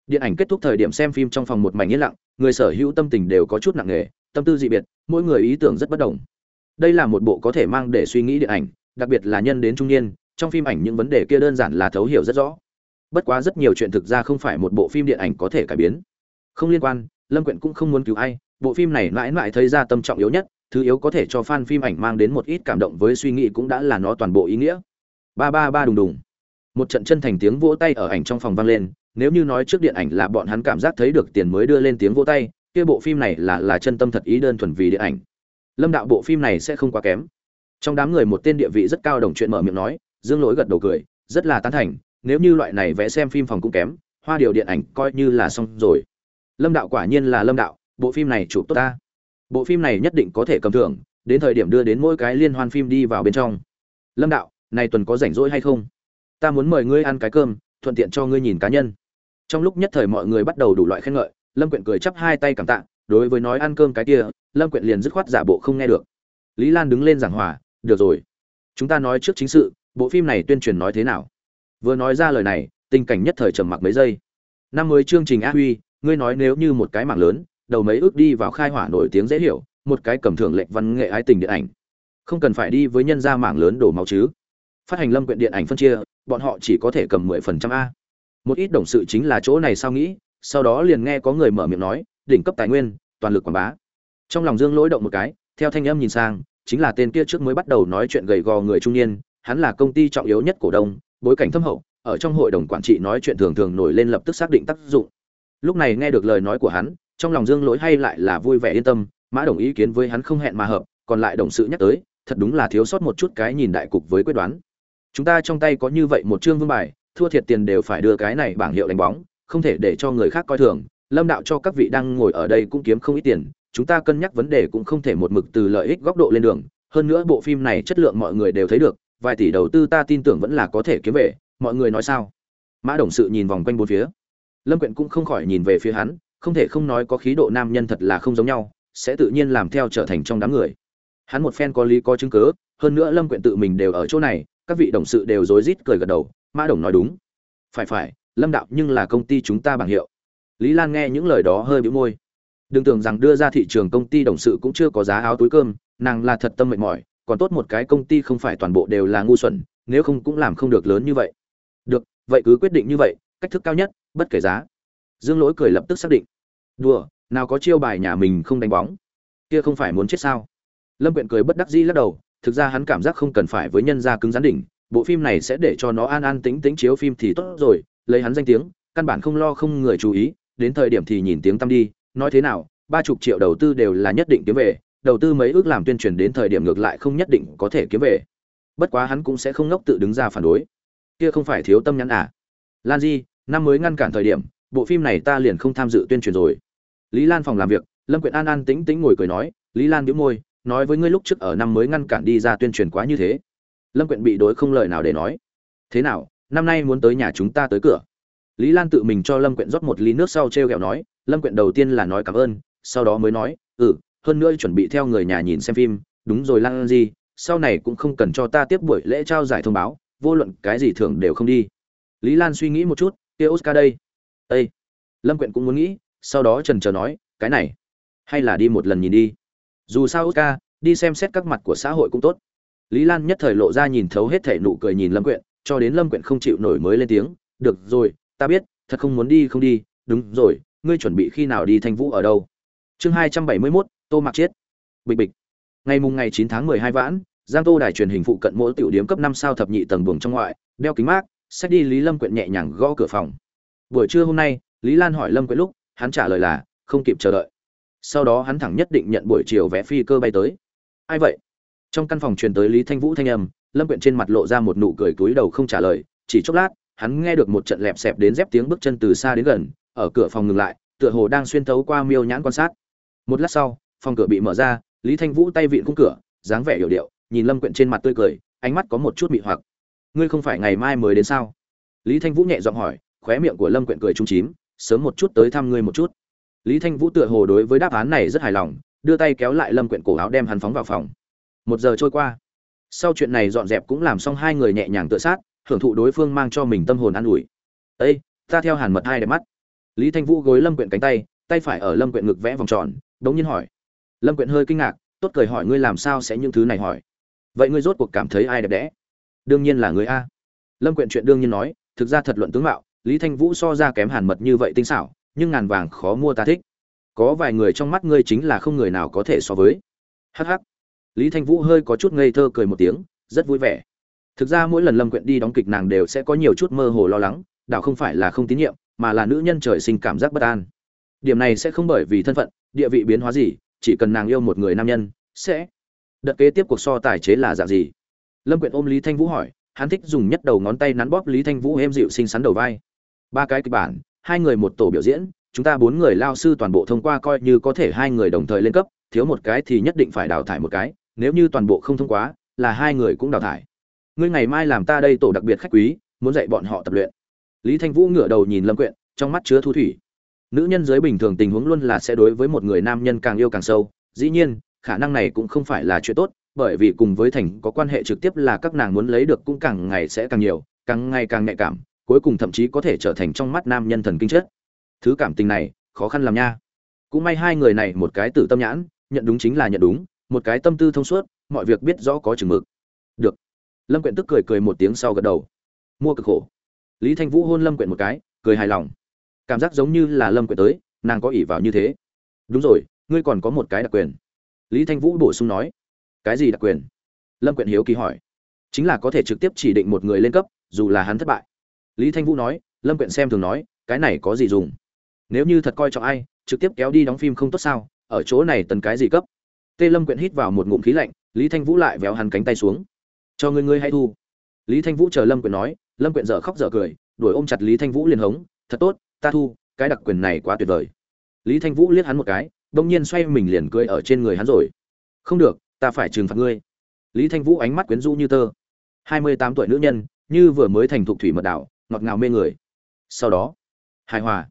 A: Điện ảnh kết thúc thời điểm xem phim trong phòng một mảnh yên lặng, người sở hữu tâm tình đều có chút nặng nề, tâm tư dị biệt, mỗi người ý tưởng rất bất đồng. Đây là một bộ có thể mang để suy nghĩ điện ảnh, đặc biệt là nhân đến trung niên, trong phim ảnh những vấn đề kia đơn giản là thấu hiểu rất rõ. Bất quá rất nhiều chuyện thực ra không phải một bộ phim điện ảnh có thể cải biến. Không liên quan, Lâm Quyện cũng không muốn cứu ai, bộ phim này mãi mãi thấy ra tâm trọng yếu nhất, thứ yếu có thể cho fan phim ảnh mang đến một ít cảm động với suy nghĩ cũng đã là nó toàn bộ ý nghĩa. Ba ba ba đùng đùng. Một trận chân thành tiếng vỗ tay ở ảnh trong phòng vang lên, nếu như nói trước điện ảnh là bọn hắn cảm giác thấy được tiền mới đưa lên tiếng vỗ tay, kia bộ phim này là chân tâm thật ý đơn thuần vì điện ảnh. Lâm đạo bộ phim này sẽ không quá kém. Trong đám người một tên địa vị rất cao đồng chuyện mở miệng nói, Dương Lỗi gật đầu cười, rất là tán thành, nếu như loại này vẽ xem phim phòng cũng kém, Hoa Điều điện ảnh coi như là xong rồi. Lâm đạo quả nhiên là Lâm đạo, bộ phim này chụp tốt ta. Bộ phim này nhất định có thể cầm thưởng, đến thời điểm đưa đến mỗi cái liên hoan phim đi vào bên trong. Lâm đạo, này tuần có rảnh rỗi hay không? Ta muốn mời ngươi ăn cái cơm, thuận tiện cho ngươi nhìn cá nhân. Trong lúc nhất thời mọi người bắt đầu đủ loại khen ngợi, Lâm Quyện cười chắp hai tay cảm tạ, đối với nói ăn cơm cái kia, Lâm Quyện liền dứt khoát giả bộ không nghe được. Lý Lan đứng lên giảng hòa, được rồi, chúng ta nói trước chính sự, bộ phim này tuyên truyền nói thế nào? Vừa nói ra lời này, tình cảnh nhất thời trầm mặc mấy giây. Năm mới chương trình A Huy, ngươi nói nếu như một cái mảng lớn, đầu mấy ước đi vào khai hỏa nổi tiếng dễ hiểu, một cái cầm thưởng lệnh văn nghệ ái tình điện ảnh, không cần phải đi với nhân gia mảng lớn đổ máu chứ? Phát hành Lâm Quyện điện ảnh phân chia, bọn họ chỉ có thể cầm 10% a. Một ít đồng sự chính là chỗ này sao nghĩ, sau đó liền nghe có người mở miệng nói, đỉnh cấp tài nguyên, toàn lực quảng bá. Trong lòng Dương Lỗi động một cái, theo thanh âm nhìn sang, chính là tên kia trước mới bắt đầu nói chuyện gầy gò người trung niên, hắn là công ty trọng yếu nhất cổ đông, bối cảnh thâm hậu, ở trong hội đồng quản trị nói chuyện thường thường nổi lên lập tức xác định tác dụng. Lúc này nghe được lời nói của hắn, trong lòng Dương Lỗi hay lại là vui vẻ yên tâm, Mã Đồng ý kiến với hắn không hẹn mà hợp, còn lại đồng sự nhắc tới, thật đúng là thiếu sót một chút cái nhìn đại cục với quyết đoán. Chúng ta trong tay có như vậy một chương vương bài, thua thiệt tiền đều phải đưa cái này bảng hiệu đánh bóng, không thể để cho người khác coi thường. Lâm đạo cho các vị đang ngồi ở đây cũng kiếm không ít tiền, chúng ta cân nhắc vấn đề cũng không thể một mực từ lợi ích góc độ lên đường. Hơn nữa bộ phim này chất lượng mọi người đều thấy được, vài tỷ đầu tư ta tin tưởng vẫn là có thể kiếm về, mọi người nói sao? Mã đồng sự nhìn vòng quanh bốn phía. Lâm Quyện cũng không khỏi nhìn về phía hắn, không thể không nói có khí độ nam nhân thật là không giống nhau, sẽ tự nhiên làm theo trở thành trong đám người. Hắn một phen có lý có chứng cứ, hơn nữa Lâm Quyện tự mình đều ở chỗ này, các vị đồng sự đều rối rít cười gật đầu. Mã Đồng nói đúng. Phải, Lâm đạo nhưng là công ty chúng ta bảng hiệu. Lý Lan nghe những lời đó hơi bĩu môi. Đừng tưởng rằng đưa ra thị trường công ty đồng sự cũng chưa có giá áo túi cơm, nàng là thật tâm mệt mỏi, còn tốt một cái công ty không phải toàn bộ đều là ngu xuẩn, nếu không cũng làm không được lớn như vậy. Được, vậy cứ quyết định như vậy, cách thức cao nhất, bất kể giá. Dương Lỗi cười lập tức xác định. Đùa, nào có chiêu bài nhà mình không đánh bóng, kia không phải muốn chết sao? Lâm Quyện cười bất đắc dĩ lắc đầu, thực ra hắn cảm giác không cần phải với nhân gia cứng rắn đỉnh, bộ phim này sẽ để cho nó an an tĩnh tĩnh chiếu phim thì tốt rồi, lấy hắn danh tiếng, căn bản không lo không người chú ý, đến thời điểm thì nhìn tiếng tăm đi, nói thế nào, 30 triệu đầu tư đều là nhất định kiếm về, đầu tư mấy ước làm tuyên truyền đến thời điểm ngược lại không nhất định có thể kiếm về. Bất quá hắn cũng sẽ không ngốc tự đứng ra phản đối. Kia không phải thiếu tâm nhắn à? Lan Di, năm mới ngăn cản thời điểm, bộ phim này ta liền không tham dự tuyên truyền rồi. Lý Lan phòng làm việc, Lâm Quyện an an tĩnh tĩnh ngồi cười nói, Lý Lan bĩu môi, nói với ngươi lúc trước ở năm mới ngăn cản đi ra tuyên truyền quá như thế. Lâm Quyện bị đối không lời nào để nói. Thế nào, năm nay muốn tới nhà chúng ta tới cửa? Lý Lan tự mình cho Lâm Quyện rót một ly nước sau trêu ghẹo nói, Lâm Quyện đầu tiên là nói cảm ơn, sau đó mới nói, hơn nữa chuẩn bị theo người nhà nhìn xem phim, đúng rồi Lan Di, sau này cũng không cần cho ta tiếp buổi lễ trao giải thông báo, vô luận cái gì thưởng đều không đi. Lý Lan suy nghĩ một chút, kia Oscar đây. Ê! Lâm Quyện cũng muốn nghĩ, sau đó chần chờ nói, cái này, hay là đi một lần nhìn đi. Dù sao Oscar, đi xem xét các mặt của xã hội cũng tốt. Lý Lan nhất thời lộ ra nhìn thấu hết thể nụ cười nhìn Lâm Quyện, cho đến Lâm Quyện không chịu nổi mới lên tiếng, được rồi, ta biết, thật không muốn đi không đi, đúng rồi, ngươi chuẩn bị khi nào đi Thanh Vũ ở đâu? Chương 271, Tô Mạc Chiết. Bịch bịch. Ngày 9 tháng 12 vãn, Giang Tô đài truyền hình phụ cận mỗi tiểu điểm cấp 5 sao thập nhị tầng buồng trong ngoại, đeo kính mát, xách đi Lý Lâm Quyện nhẹ nhàng gõ cửa phòng. Buổi trưa hôm nay, Lý Lan hỏi Lâm Quyện lúc, hắn trả lời là không kịp chờ đợi. Sau đó hắn thẳng nhất định nhận buổi chiều vé phi cơ bay tới. Ai vậy? Trong căn phòng truyền tới Lý Thanh Vũ thanh âm, Lâm Quyện trên mặt lộ ra một nụ cười cúi đầu không trả lời, chỉ chốc lát, hắn nghe được một trận lẹp xẹp đến dép tiếng bước chân từ xa đến gần, ở cửa phòng ngừng lại, tựa hồ đang xuyên thấu qua miêu nhãn quan sát. Một lát sau, phòng cửa bị mở ra, Lý Thanh Vũ tay vịn khung cửa, dáng vẻ hiểu điệu, nhìn Lâm Quyện trên mặt tươi cười, ánh mắt có một chút mị hoặc. Ngươi không phải ngày mai mới đến sao? Lý Thanh Vũ nhẹ giọng hỏi, khóe miệng của Lâm Quyện cười trúng chím, sớm một chút tới thăm ngươi một chút. Lý Thanh Vũ tựa hồ đối với đáp án này rất hài lòng, đưa tay kéo lại Lâm Quyện cổ áo đem hắn phóng vào phòng. 1 giờ trôi qua. Sau chuyện này dọn dẹp cũng làm xong, hai người nhẹ nhàng tựa sát, hưởng thụ đối phương mang cho mình tâm hồn an ủi. "Ê, ta theo Hàn Mật hai đẹp mắt." Lý Thanh Vũ gối Lâm Quyện cánh tay, tay phải ở Lâm Quyện ngực vẽ vòng tròn, đống nhiên hỏi. Lâm Quyện hơi kinh ngạc, tốt cười hỏi ngươi làm sao sẽ những thứ này hỏi? Vậy ngươi rốt cuộc cảm thấy ai đẹp đẽ? Đương nhiên là ngươi a. Lâm Quyện chuyện đương nhiên nói, thực ra thật luận tướng mạo, Lý Thanh Vũ so ra kém Hàn Mật như vậy tinh xảo, nhưng ngàn vàng khó mua ta thích. Có vài người trong mắt ngươi chính là không người nào có thể so với. Hắc hắc. Lý Thanh Vũ hơi có chút ngây thơ cười một tiếng, rất vui vẻ. Thực ra mỗi lần Lâm Quyện đi đóng kịch nàng đều sẽ có nhiều chút mơ hồ lo lắng, đảo không phải là không tín nhiệm, mà là nữ nhân trời sinh cảm giác bất an. Điểm này sẽ không bởi vì thân phận, địa vị biến hóa gì, chỉ cần nàng yêu một người nam nhân, sẽ. Đợt kế tiếp cuộc so tài chế là dạng gì? Lâm Quyện ôm Lý Thanh Vũ hỏi, hắn thích dùng nhất đầu ngón tay nắn bóp Lý Thanh Vũ êm dịu xinh xắn đầu vai. 3 cái kịch bản, 2 người một tổ biểu diễn, chúng ta 4 người lao sư toàn bộ thông qua coi như có thể 2 người đồng thời lên cấp, thiếu một cái thì nhất định phải đào thải một cái, nếu như toàn bộ không thông qua, là 2 người cũng đào thải. Ngươi ngày mai làm ta đây tổ đặc biệt khách quý, muốn dạy bọn họ tập luyện. Lý Thanh Vũ ngửa đầu nhìn Lâm Quyện, trong mắt chứa thu thủy. Nữ nhân giới bình thường tình huống luôn là sẽ đối với một người nam nhân càng yêu càng sâu, dĩ nhiên, khả năng này cũng không phải là chuyện tốt, bởi vì cùng với thành có quan hệ trực tiếp là các nàng muốn lấy được cũng càng ngày sẽ càng nhiều, càng ngày càng nhạy cảm, cuối cùng thậm chí có thể trở thành trong mắt nam nhân thần kinh chất. Thứ cảm tình này, khó khăn làm nha. Cũng may 2 người này một cái tử tâm nhãn, nhận đúng chính là nhận đúng, một cái tâm tư thông suốt, mọi việc biết rõ có chừng mực. Được. Lâm Quyện tức cười cười một tiếng sau gật đầu. Mua cực khổ. Lý Thanh Vũ hôn Lâm Quyện một cái, cười hài lòng. Cảm giác giống như là Lâm Quyện tới, nàng có ỷ vào như thế. Đúng rồi, ngươi còn có một cái đặc quyền. Lý Thanh Vũ bổ sung nói. Cái gì đặc quyền? Lâm Quyện hiếu kỳ hỏi. Chính là có thể trực tiếp chỉ định một người lên cấp, dù là hắn thất bại. Lý Thanh Vũ nói. Lâm Quyện xem thường nói, cái này có gì dùng? Nếu như thật coi trọng ai, trực tiếp kéo đi đóng phim không tốt sao? Ở chỗ này tần cái gì cấp? Tê Lâm Quyện hít vào một ngụm khí lạnh, Lý Thanh Vũ lại véo hắn cánh tay xuống. Cho ngươi hãy thu. Lý Thanh Vũ chờ Lâm Quyện nói, Lâm Quyện dở khóc dở cười, đuổi ôm chặt Lý Thanh Vũ liền hống, thật tốt, ta thu, cái đặc quyền này quá tuyệt vời. Lý Thanh Vũ liếc hắn một cái, đột nhiên xoay mình liền cười ở trên người hắn rồi. Không được, ta phải trừng phạt ngươi. Lý Thanh Vũ ánh mắt quyến rũ như tơ. 28 tuổi nữ nhân, như vừa mới thành thục thủy mật đảo, ngọt ngào mê người. Sau đó, hài hòa.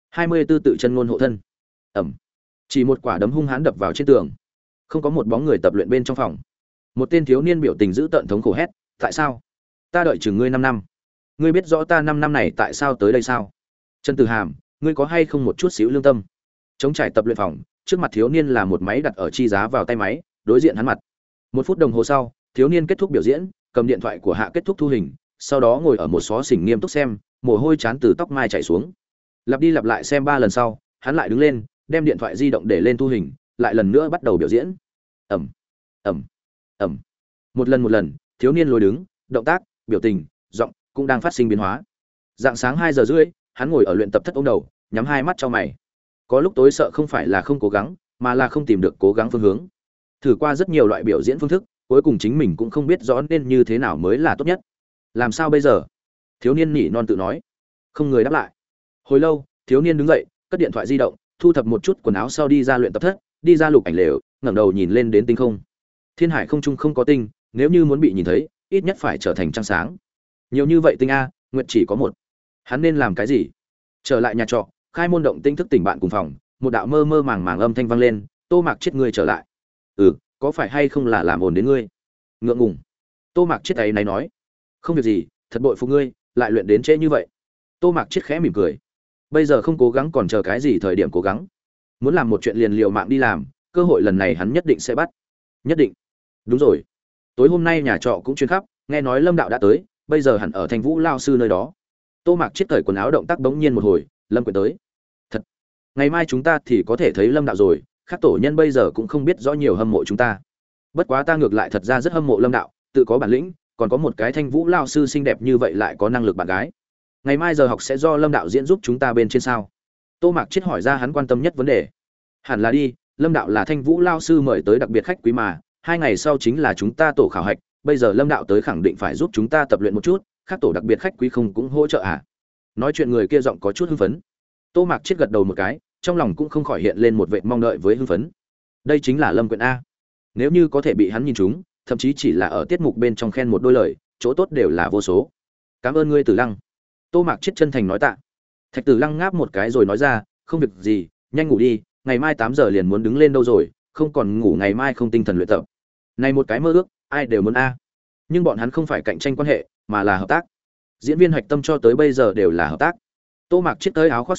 A: 24 tự chân ngôn hộ thân. Ẩm. Chỉ một quả đấm hung hãn đập vào trên tường. Không có một bóng người tập luyện bên trong phòng. Một tên thiếu niên biểu tình dữ tợn thống khổ hét, tại sao? Ta đợi chừng ngươi 5 năm. Ngươi biết rõ ta 5 năm này tại sao tới đây sao? Trần Tử Hàm, ngươi có hay không một chút xíu lương tâm? Chống trải tập luyện phòng, trước mặt thiếu niên là một máy đặt ở chi giá vào tay máy, đối diện hắn mặt. 1 phút đồng hồ sau, thiếu niên kết thúc biểu diễn, cầm điện thoại của hạ kết thúc thu hình, sau đó ngồi ở một xó xỉnh nghiêm túc xem, mồ hôi chán từ tóc mai chảy xuống. Lặp đi lặp lại xem 3 lần sau, hắn lại đứng lên, đem điện thoại di động để lên thu hình, lại lần nữa bắt đầu biểu diễn. Ầm, ầm, ầm. Một lần, thiếu niên lối đứng, động tác, biểu tình, giọng cũng đang phát sinh biến hóa. Dạng sáng 2 giờ rưỡi, hắn ngồi ở luyện tập thất ôm đầu, nhắm 2 mắt cho mày. Có lúc tối sợ không phải là không cố gắng, mà là không tìm được cố gắng phương hướng. Thử qua rất nhiều loại biểu diễn phương thức, cuối cùng chính mình cũng không biết rõ nên như thế nào mới là tốt nhất. Làm sao bây giờ? Thiếu niên nỉ non tự nói. Không người đáp lại. Hồi lâu, thiếu niên đứng dậy, cất điện thoại di động, thu thập một chút quần áo sau đi ra luyện tập thất, đi ra lục ảnh lều, ngẩng đầu nhìn lên đến tinh không. Thiên hải không trung không có tinh, nếu như muốn bị nhìn thấy, ít nhất phải trở thành trăng sáng. Nhiều như vậy tinh a, nguyện chỉ có một. Hắn nên làm cái gì? Trở lại nhà trọ, khai môn động tinh thức tỉnh bạn cùng phòng, một đạo mơ mơ màng màng âm thanh vang lên, Tô Mạc Chiết ngươi trở lại. Ừ, có phải hay không là làm ồn đến ngươi? Ngượng ngùng. Tô Mạc Chiết ấy này nói, không việc gì, thật bội phục ngươi, lại luyện đến trễ như vậy. Tô Mạc Chiết khẽ mỉm cười. Bây giờ không cố gắng còn chờ cái gì thời điểm cố gắng? Muốn làm một chuyện liền liều mạng đi làm, cơ hội lần này hắn nhất định sẽ bắt. Nhất định. Đúng rồi. Tối hôm nay nhà trọ cũng chuyên khắp, nghe nói Lâm đạo đã tới, bây giờ hẳn ở Thành Vũ lao sư nơi đó. Tô Mạc Chiết cởi quần áo động tác bỗng nhiên một hồi, Lâm Quyện tới. Thật. Ngày mai chúng ta thì có thể thấy Lâm đạo rồi, các tổ nhân bây giờ cũng không biết rõ nhiều hâm mộ chúng ta. Bất quá ta ngược lại thật ra rất hâm mộ Lâm đạo, tự có bản lĩnh, còn có một cái Thanh Vũ lao sư xinh đẹp như vậy lại có năng lực bạn gái. Ngày mai giờ học sẽ do Lâm đạo diễn giúp chúng ta bên trên sao? Tô Mạc Chiết hỏi ra hắn quan tâm nhất vấn đề. Hẳn là đi, Lâm đạo là Thanh Vũ lao sư mời tới đặc biệt khách quý mà, 2 ngày sau chính là chúng ta tổ khảo hạch, bây giờ Lâm đạo tới khẳng định phải giúp chúng ta tập luyện một chút, khác tổ đặc biệt khách quý không cũng hỗ trợ à? Nói chuyện người kia giọng có chút hưng phấn. Tô Mạc Chiết gật đầu một cái, trong lòng cũng không khỏi hiện lên một vệt mong đợi với hưng phấn. Đây chính là Lâm Quyện a. Nếu như có thể bị hắn nhìn trúng, thậm chí chỉ là ở tiết mục bên trong khen một đôi lời, chỗ tốt đều là vô số. Cảm ơn ngươi Tử Lăng. Tô Mạc Chiết chân thành nói tạ. Thạch Tử Lăng ngáp một cái rồi nói ra, không việc gì, nhanh ngủ đi, ngày mai 8 giờ liền muốn đứng lên đâu rồi, không còn ngủ ngày mai không tinh thần luyện tập. Này một cái mơ ước, ai đều muốn a. Nhưng bọn hắn không phải cạnh tranh quan hệ, mà là hợp tác. Diễn viên hạch tâm cho tới bây giờ đều là hợp tác. Tô Mạc Chiết tới áo khoác xuống,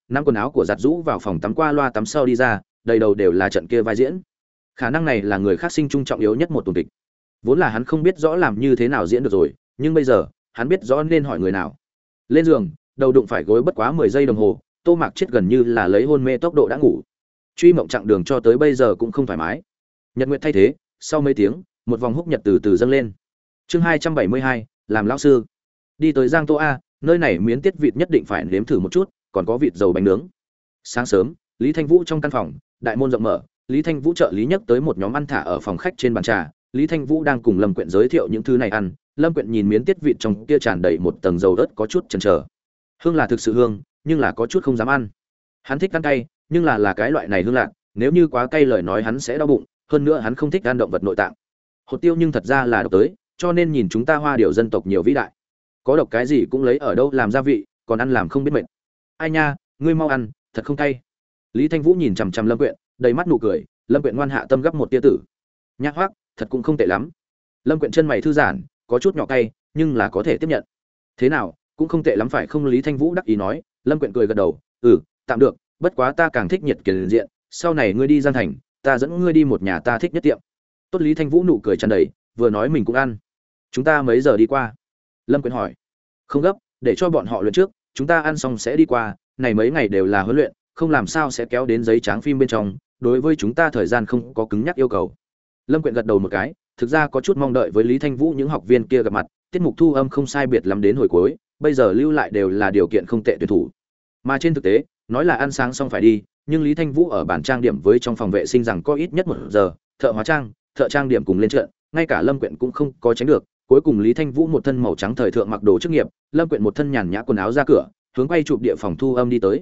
A: nắm quần áo của giặt rũ vào phòng tắm qua loa tắm sau đi ra, đầy đầu đều là trận kia vai diễn. Khả năng này là người khác sinh trung trọng yếu nhất một tuần kịch. Vốn là hắn không biết rõ làm như thế nào diễn được rồi, nhưng bây giờ hắn biết rõ nên hỏi người nào. Lên giường, đầu đụng phải gối bất quá 10 giây đồng hồ, Tô Mạc Chết gần như là lấy hôn mê tốc độ đã ngủ. Truy mộng chặng đường cho tới bây giờ cũng không thoải mái. Nhật nguyệt thay thế, sau mấy tiếng, một vòng húc nhật từ từ dâng lên. Chương 272, làm lão sư. Đi tới Giang Tô A, nơi này miến tiết vịt nhất định phải nếm thử một chút, còn có vịt dầu bánh nướng. Sáng sớm, Lý Thanh Vũ trong căn phòng, đại môn rộng mở, Lý Thanh Vũ trợ lý nhấc tới một nhóm ăn thả ở phòng khách trên bàn trà, Lý Thanh Vũ đang cùng Lâm Quyện giới thiệu những thứ này ăn, Lâm Quyện nhìn miến tiết vịt trong kia tràn đầy một tầng dầu ớt có chút chần chờ. Hương là thực sự hương, nhưng là có chút không dám ăn. Hắn thích ăn cay, nhưng là cái loại này hương lạc, nếu như quá cay lời nói hắn sẽ đau bụng, hơn nữa hắn không thích ăn động vật nội tạng. Hột tiêu nhưng thật ra là độc tới, cho nên nhìn chúng ta Hoa Điểu dân tộc nhiều vĩ đại. Có độc cái gì cũng lấy ở đâu làm gia vị, còn ăn làm không biết mệt. Ai nha, ngươi mau ăn, thật không cay. Lý Thanh Vũ nhìn chằm chằm Lâm Quyện, đầy mắt nụ cười, Lâm Quyện ngoan hạ tâm gấp một tia tử. Nhạc Hoắc, thật cũng không tệ lắm. Lâm Quyện chân mày thư giãn, có chút nhỏ cay, nhưng là có thể tiếp nhận. Thế nào, cũng không tệ lắm phải không? Lý Thanh Vũ đắc ý nói. Lâm Quyện cười gật đầu, tạm được, bất quá ta càng thích nhiệt kiền diện, sau này ngươi đi Giang Thành, ta dẫn ngươi đi một nhà ta thích nhất tiệm. Tốt. Lý Thanh Vũ nụ cười tràn đầy, vừa nói mình cũng ăn. Chúng ta mấy giờ đi qua? Lâm Quyện hỏi. Không gấp, để cho bọn họ luyện trước, chúng ta ăn xong sẽ đi qua, này mấy ngày đều là huấn luyện, không làm sao sẽ kéo đến giấy trắng phim bên trong, đối với chúng ta thời gian không có cứng nhắc yêu cầu. Lâm Quyện gật đầu một cái, thực ra có chút mong đợi với Lý Thanh Vũ những học viên kia gặp mặt, tiết mục thu âm không sai biệt lắm đến hồi cuối, bây giờ lưu lại đều là điều kiện không tệ tuyển thủ. Mà trên thực tế, nói là ăn sáng xong phải đi, nhưng Lý Thanh Vũ ở bản trang điểm với trong phòng vệ sinh rằng có ít nhất 1 giờ, thợ hóa trang, thợ trang điểm cùng lên trận, ngay cả Lâm Quyện cũng không có tránh được. Cuối cùng Lý Thanh Vũ một thân màu trắng thời thượng mặc đồ chức nghiệp, Lâm Quyện một thân nhàn nhã quần áo ra cửa, hướng quay chụp địa phòng thu âm đi tới.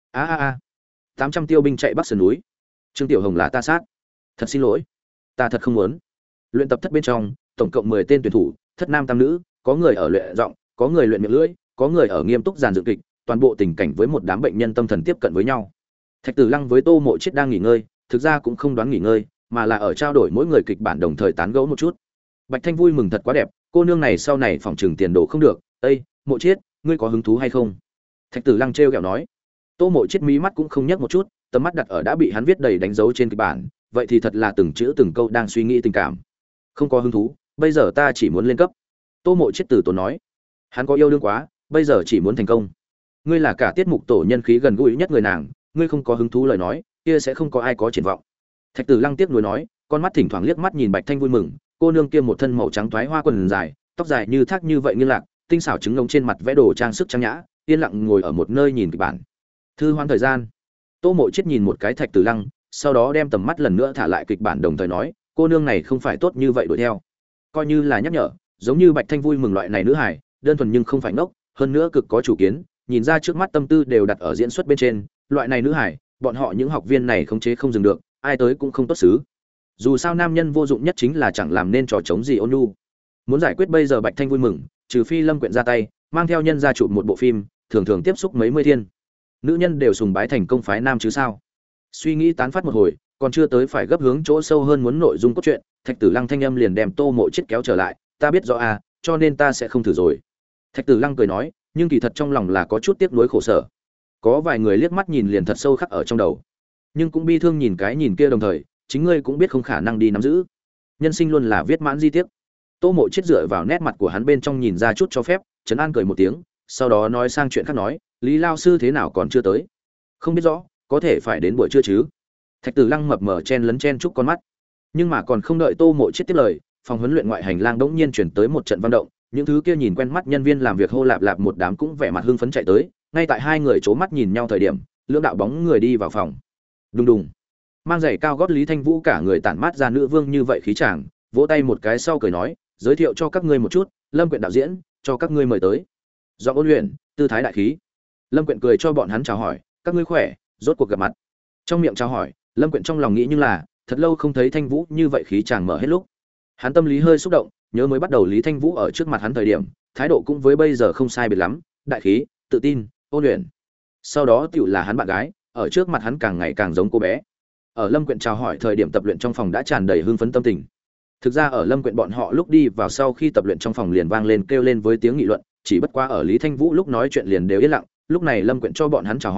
A: 800 tiêu binh chạy bắc sườn núi. Trương Tiểu Hồng là ta sát. Thật xin lỗi, ta thật không muốn. Luyện tập thất bên trong, tổng cộng 10 tên tuyển thủ, thất nam tam nữ, có người ở luyện giọng, có người luyện miệng lưỡi, có người ở nghiêm túc dàn dựng kịch, toàn bộ tình cảnh với một đám bệnh nhân tâm thần tiếp cận với nhau. Thạch Tử Lăng với Tô Mộ Chiết đang nghỉ ngơi, thực ra cũng không đoán nghỉ ngơi, mà là ở trao đổi mỗi người kịch bản đồng thời tán gẫu một chút. Bạch Thanh vui mừng thật quá đẹp, cô nương này sau này phòng trường tiền đồ không được. Ê, Mộ Chiết, ngươi có hứng thú hay không? Thạch Tử Lăng trêu ghẹo nói. Tô Mộ Chiết mí mắt cũng không nhấc một chút, tầm mắt đặt ở đã bị hắn viết đầy đánh dấu trên kịch bản, vậy thì thật là từng chữ từng câu đang suy nghĩ tình cảm. Không có hứng thú, bây giờ ta chỉ muốn lên cấp. Tô Mộ Chiết từ tốn nói. Hắn có yêu đương quá, bây giờ chỉ muốn thành công. Ngươi là cả tiết mục tổ nhân khí gần gũi nhất người nàng, ngươi không có hứng thú lời nói, kia sẽ không có ai có triển vọng. Thạch Tử Lăng tiếc nuối nói, con mắt thỉnh thoảng liếc mắt nhìn Bạch Thanh vui mừng, cô nương kia một thân màu trắng toái hoa quần dài, tóc dài như thác như vậy như lạc, tinh xảo trứng ngông trên mặt vẽ đồ trang sức trang nhã, yên lặng ngồi ở một nơi nhìn kịch bản. Thư hoan thời gian. Tô Mộ Chiết nhìn một cái Thạch Tử Lăng, sau đó đem tầm mắt lần nữa thả lại kịch bản đồng thời nói, cô nương này không phải tốt như vậy đuổi theo. Coi như là nhắc nhở, giống như Bạch Thanh vui mừng loại này nữ hài, đơn thuần nhưng không phải ngốc, hơn nữa cực có chủ kiến, nhìn ra trước mắt tâm tư đều đặt ở diễn xuất bên trên, loại này nữ hải, bọn họ những học viên này khống chế không dừng được, ai tới cũng không tốt xứ. Dù sao nam nhân vô dụng nhất chính là chẳng làm nên trò chống gì ôn nhu. Muốn giải quyết bây giờ Bạch Thanh vui mừng, trừ phi Lâm Quyện ra tay, mang theo nhân ra chụp một bộ phim, thường thường tiếp xúc mấy mươi thiên. Nữ nhân đều sùng bái thành công phái nam chứ sao? Suy nghĩ tán phát một hồi, còn chưa tới phải gấp hướng chỗ sâu hơn muốn nội dung cốt truyện, Thạch Tử Lăng thanh âm liền đem Tô Mộ Chiết kéo trở lại, ta biết rõ à, cho nên ta sẽ không thử rồi. Thạch Tử Lăng cười nói, nhưng kỳ thật trong lòng là có chút tiếc nuối khổ sở. Có vài người liếc mắt nhìn liền thật sâu khắc ở trong đầu, nhưng cũng bi thương nhìn cái nhìn kia đồng thời, chính ngươi cũng biết không khả năng đi nắm giữ. Nhân sinh luôn là viết mãn di tiếc. Tô Mộ Chiết dựa vào nét mặt của hắn bên trong nhìn ra chút cho phép, trấn an cười một tiếng, sau đó nói sang chuyện khác nói, Lý lao sư thế nào còn chưa tới? Không biết rõ, có thể phải đến buổi trưa chứ? Thạch Tử Lăng mập mờ chen lấn chen chúc con mắt, nhưng mà còn không đợi Tô Mộ Chiết tiếp lời, phòng huấn luyện ngoại hành lang đống nhiên chuyển tới một trận vận động, những thứ kia nhìn quen mắt nhân viên làm việc hô lạp lạp một đám cũng vẻ mặt hưng phấn chạy tới, ngay tại hai người chố mắt nhìn nhau thời điểm, lưỡng đạo bóng người đi vào phòng. Đùng đùng. Mang giày cao gót Lý Thanh Vũ cả người tản mát ra nữ vương như vậy khí chàng, vỗ tay một cái sau cười nói, giới thiệu cho các ngươi một chút, Lâm Quyện đạo diễn, cho các ngươi mời tới. Do ôn luyện, tư thái đại khí. Lâm Quyện cười cho bọn hắn chào hỏi, các ngươi khỏe, rốt cuộc gặp mặt. Trong miệng chào hỏi, Lâm Quyện trong lòng nghĩ nhưng là, thật lâu không thấy Thanh Vũ như vậy khí chàng mở hết lúc. Hắn tâm lý hơi xúc động, nhớ mới bắt đầu Lý Thanh Vũ ở trước mặt hắn thời điểm, thái độ cũng với bây giờ không sai biệt lắm, đại khí, tự tin, ôn luyện. Sau đó tiểu là hắn bạn gái, ở trước mặt hắn càng ngày càng giống cô bé. Ở Lâm Quyện chào hỏi thời điểm tập luyện trong phòng đã tràn đầy hưng phấn tâm tình. Thực ra ở Lâm Quyện bọn họ lúc đi vào sau khi tập luyện trong phòng liền vang lên kêu lên với tiếng nghị luận, chỉ bất quá ở Lý Thanh Vũ lúc nói chuyện liền đều yên lặng, lúc này Lâm Quyện cho bọn hắn chào hỏi,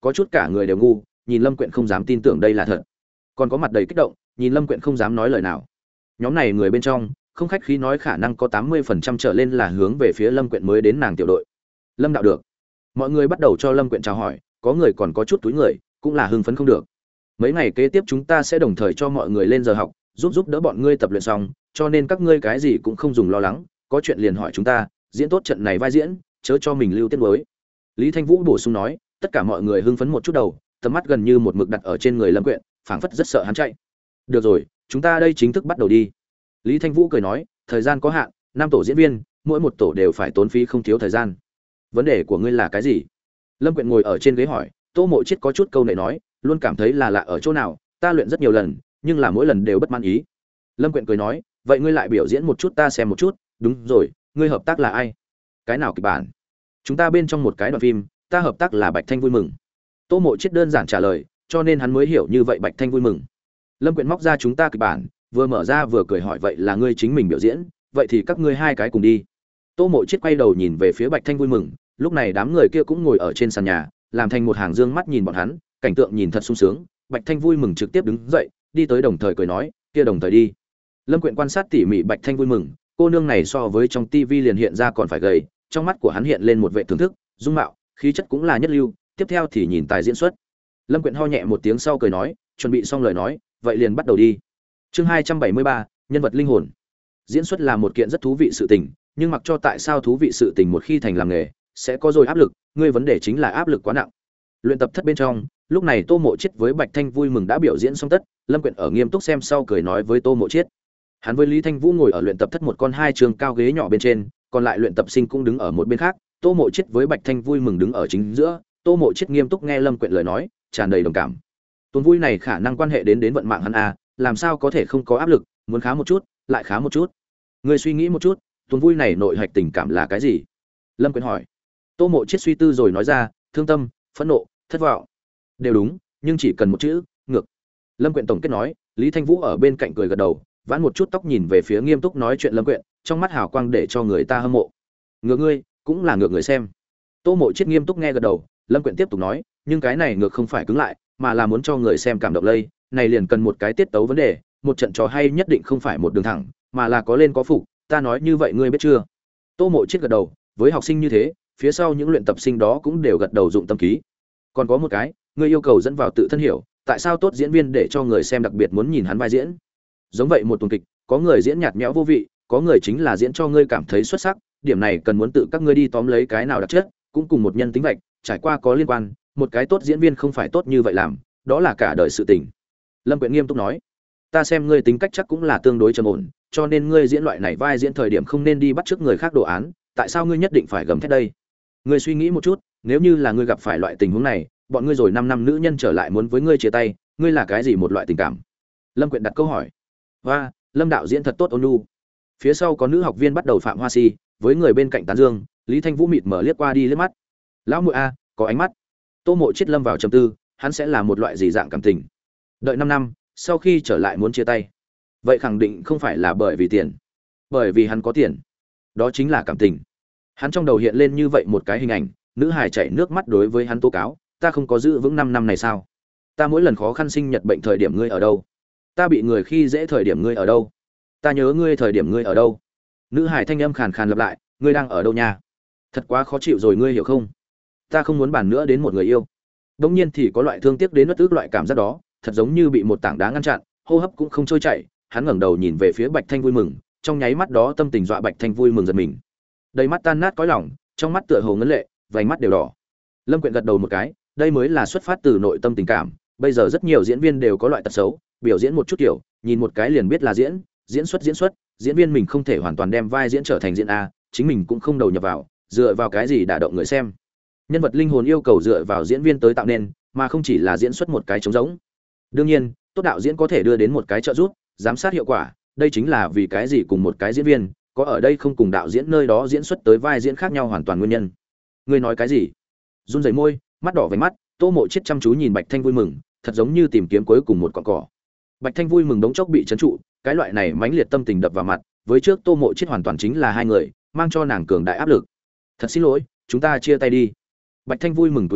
A: có chút cả người đều ngu, nhìn Lâm Quyện không dám tin tưởng đây là thật. Còn có mặt đầy kích động, nhìn Lâm Quyện không dám nói lời nào. Nhóm này người bên trong, không khách khí nói khả năng có 80% trở lên là hướng về phía Lâm Quyện mới đến nàng tiểu đội. Lâm đạo được. Mọi người bắt đầu cho Lâm Quyện chào hỏi, có người còn có chút túi người, cũng là hưng phấn không được. Mấy ngày kế tiếp chúng ta sẽ đồng thời cho mọi người lên giờ học, giúp đỡ bọn ngươi tập luyện xong, cho nên các ngươi cái gì cũng không dùng lo lắng, có chuyện liền hỏi chúng ta, diễn tốt trận này vai diễn, chớ cho mình lưu tiết nuối. Lý Thanh Vũ bổ sung nói, tất cả mọi người hưng phấn một chút đầu, tầm mắt gần như một mực đặt ở trên người Lâm Quyện, phảng phất rất sợ hắn chạy. Được rồi, chúng ta đây chính thức bắt đầu đi. Lý Thanh Vũ cười nói, thời gian có hạn, 5 tổ diễn viên, mỗi một tổ đều phải tốn phí không thiếu thời gian. Vấn đề của ngươi là cái gì? Lâm Quyện ngồi ở trên ghế hỏi. Tô Mộ Chiết có chút câu nệ nói, luôn cảm thấy là lạ ở chỗ nào, ta luyện rất nhiều lần, nhưng là mỗi lần đều bất mãn ý. Lâm Quyện cười nói, vậy ngươi lại biểu diễn một chút ta xem một chút. Đúng rồi, ngươi hợp tác là ai? Cái nào kịch bản? Chúng ta bên trong một cái đoạn phim, ta hợp tác là Bạch Thanh Vui Mừng. Tô Mộ Chiết đơn giản trả lời, cho nên hắn mới hiểu như vậy Bạch Thanh Vui Mừng. Lâm Quyện móc ra chúng ta kịch bản, vừa mở ra vừa cười hỏi, vậy là ngươi chính mình biểu diễn, vậy thì các ngươi hai cái cùng đi. Tô Mộ Chiết quay đầu nhìn về phía Bạch Thanh Vui Mừng, lúc này đám người kia cũng ngồi ở trên sàn nhà, làm thành một hàng dương mắt nhìn bọn hắn, cảnh tượng nhìn thật sung sướng. Bạch Thanh Vui Mừng trực tiếp đứng dậy, đi tới đồng thời cười nói, kia đồng thời đi. Lâm Quyện quan sát tỉ mỉ Bạch Thanh Vui Mừng, cô nương này so với trong tivi liền hiện ra còn phải gầy, trong mắt của hắn hiện lên một vẻ thưởng thức, dung mạo, khí chất cũng là nhất lưu, tiếp theo thì nhìn tài diễn xuất. Lâm Quyện ho nhẹ một tiếng sau cười nói, chuẩn bị xong lời nói, vậy liền bắt đầu đi. Chương 273, nhân vật linh hồn. Diễn xuất là một kiện rất thú vị sự tình, nhưng mặc cho tại sao thú vị sự tình một khi thành làm nghề, sẽ có rồi áp lực, ngươi vấn đề chính là áp lực quá nặng. Luyện tập thất bên trong, lúc này Tô Mộ Chiết với Bạch Thanh Vui Mừng đã biểu diễn xong tất, Lâm Quyện ở nghiêm túc xem sau cười nói với Tô Mộ Chiết. Hắn với Lý Thanh Vũ ngồi ở luyện tập thất một con hai trường cao ghế nhỏ bên trên, còn lại luyện tập sinh cũng đứng ở một bên khác, Tô Mộ Chiết với Bạch Thanh Vui Mừng đứng ở chính giữa, Tô Mộ Chiết nghiêm túc nghe Lâm Quyện lời nói, tràn đầy đồng cảm. Tuần vui này khả năng quan hệ đến vận mạng hắn a, làm sao có thể không có áp lực, muốn khá một chút, lại khá một chút. Ngươi suy nghĩ một chút, tuần vui này nội hạch tình cảm là cái gì? Lâm Quyện hỏi. Tô Mộ Chiết suy tư rồi nói ra, thương tâm, phẫn nộ, thất vọng. Đều đúng, nhưng chỉ cần một chữ, ngược. Lâm Quyện tổng kết nói, Lý Thanh Vũ ở bên cạnh cười gật đầu, vãn một chút tóc nhìn về phía nghiêm túc nói chuyện Lâm Quyện, trong mắt hào quang để cho người ta hâm mộ. Ngược ngươi, cũng là ngược người xem. Tô Mộ Chiết nghiêm túc nghe gật đầu, Lâm Quyện tiếp tục nói, nhưng cái này ngược không phải cứng lại, mà là muốn cho người xem cảm động lây, này liền cần một cái tiết tấu vấn đề, một trận trò hay nhất định không phải một đường thẳng, mà là có lên có phục, ta nói như vậy ngươi biết chưa? Tô Mộ Chiết gật đầu, với học sinh như thế, phía sau những luyện tập sinh đó cũng đều gật đầu dụng tâm ký. Còn có một cái, ngươi yêu cầu dẫn vào tự thân hiểu, tại sao tốt diễn viên để cho người xem đặc biệt muốn nhìn hắn vai diễn. Giống vậy một tuần kịch, có người diễn nhạt nhẽo vô vị, có người chính là diễn cho ngươi cảm thấy xuất sắc, điểm này cần muốn tự các ngươi đi tóm lấy cái nào đặc chất, cũng cùng một nhân tính vạch, trải qua có liên quan, một cái tốt diễn viên không phải tốt như vậy làm, đó là cả đời sự tình. Lâm Quyện nghiêm túc nói, ta xem ngươi tính cách chắc cũng là tương đối trầm ổn, cho nên ngươi diễn loại này vai diễn thời điểm không nên đi bắt chước người khác đồ án, tại sao ngươi nhất định phải gầm thét đây? Ngươi suy nghĩ một chút, nếu như là ngươi gặp phải loại tình huống này, bọn ngươi rồi 5 năm nữ nhân trở lại muốn với ngươi chia tay, ngươi là cái gì một loại tình cảm? Lâm Quyện đặt câu hỏi. Và, Lâm đạo diễn thật tốt ôn nhu. Phía sau có nữ học viên bắt đầu phạm hoa si, với người bên cạnh tán dương, Lý Thanh Vũ mịt mở liếc qua đi liếc mắt. Lão muội a, có ánh mắt. Tô Mộ Chiết lâm vào trầm tư, hắn sẽ là một loại gì dạng cảm tình? Đợi 5 năm, sau khi trở lại muốn chia tay. Vậy khẳng định không phải là bởi vì tiền, bởi vì hắn có tiền. Đó chính là cảm tình. Hắn trong đầu hiện lên như vậy một cái hình ảnh, nữ hài chảy nước mắt đối với hắn tố cáo, ta không có giữ vững 5 năm này sao? Ta mỗi lần khó khăn sinh nhật bệnh thời điểm ngươi ở đâu? Ta bị người khi dễ thời điểm ngươi ở đâu? Ta nhớ ngươi thời điểm ngươi ở đâu? Nữ hài thanh âm khàn khàn lặp lại, ngươi đang ở đâu nha? Thật quá khó chịu rồi ngươi hiểu không? Ta không muốn bàn nữa đến một người yêu. Đống nhiên thì có loại thương tiếc đến bất ức loại cảm giác đó, thật giống như bị một tảng đá ngăn chặn, hô hấp cũng không trôi chảy. Hắn ngẩng đầu nhìn về phía Bạch Thanh Vui Mừng, trong nháy mắt đó tâm tình dọa Bạch Thanh Vui Mừng giật mình. Đầy mắt tan nát cõi lòng, trong mắt tựa hồ ngấn lệ, vành mắt đều đỏ. Lâm Quyện gật đầu một cái, đây mới là xuất phát từ nội tâm tình cảm. Bây giờ rất nhiều diễn viên đều có loại tật xấu, biểu diễn một chút kiểu, nhìn một cái liền biết là diễn xuất, diễn viên mình không thể hoàn toàn đem vai diễn trở thành diễn a, chính mình cũng không đầu nhập vào, dựa vào cái gì đả động người xem. Nhân vật linh hồn yêu cầu dựa vào diễn viên tới tạo nên, mà không chỉ là diễn xuất một cái trống rỗng. Đương nhiên, tốt đạo diễn có thể đưa đến một cái trợ giúp, giám sát hiệu quả, đây chính là vì cái gì cùng một cái diễn viên, có ở đây không cùng đạo diễn nơi đó diễn xuất tới vai diễn khác nhau hoàn toàn nguyên nhân. Ngươi nói cái gì? Run rẩy môi, mắt đỏ vành mắt, Tô Mộ Chiết chăm chú nhìn Bạch Thanh Vui Mừng, thật giống như tìm kiếm cuối cùng một cọng cỏ. Bạch Thanh Vui Mừng đống chốc bị trấn trụ, cái loại này mãnh liệt tâm tình đập vào mặt, với trước Tô Mộ Chiết hoàn toàn chính là hai người, mang cho nàng cường đại áp lực. Thật xin lỗi, chúng ta chia tay đi. Bạch Thanh Vui Mừng cúi đầu,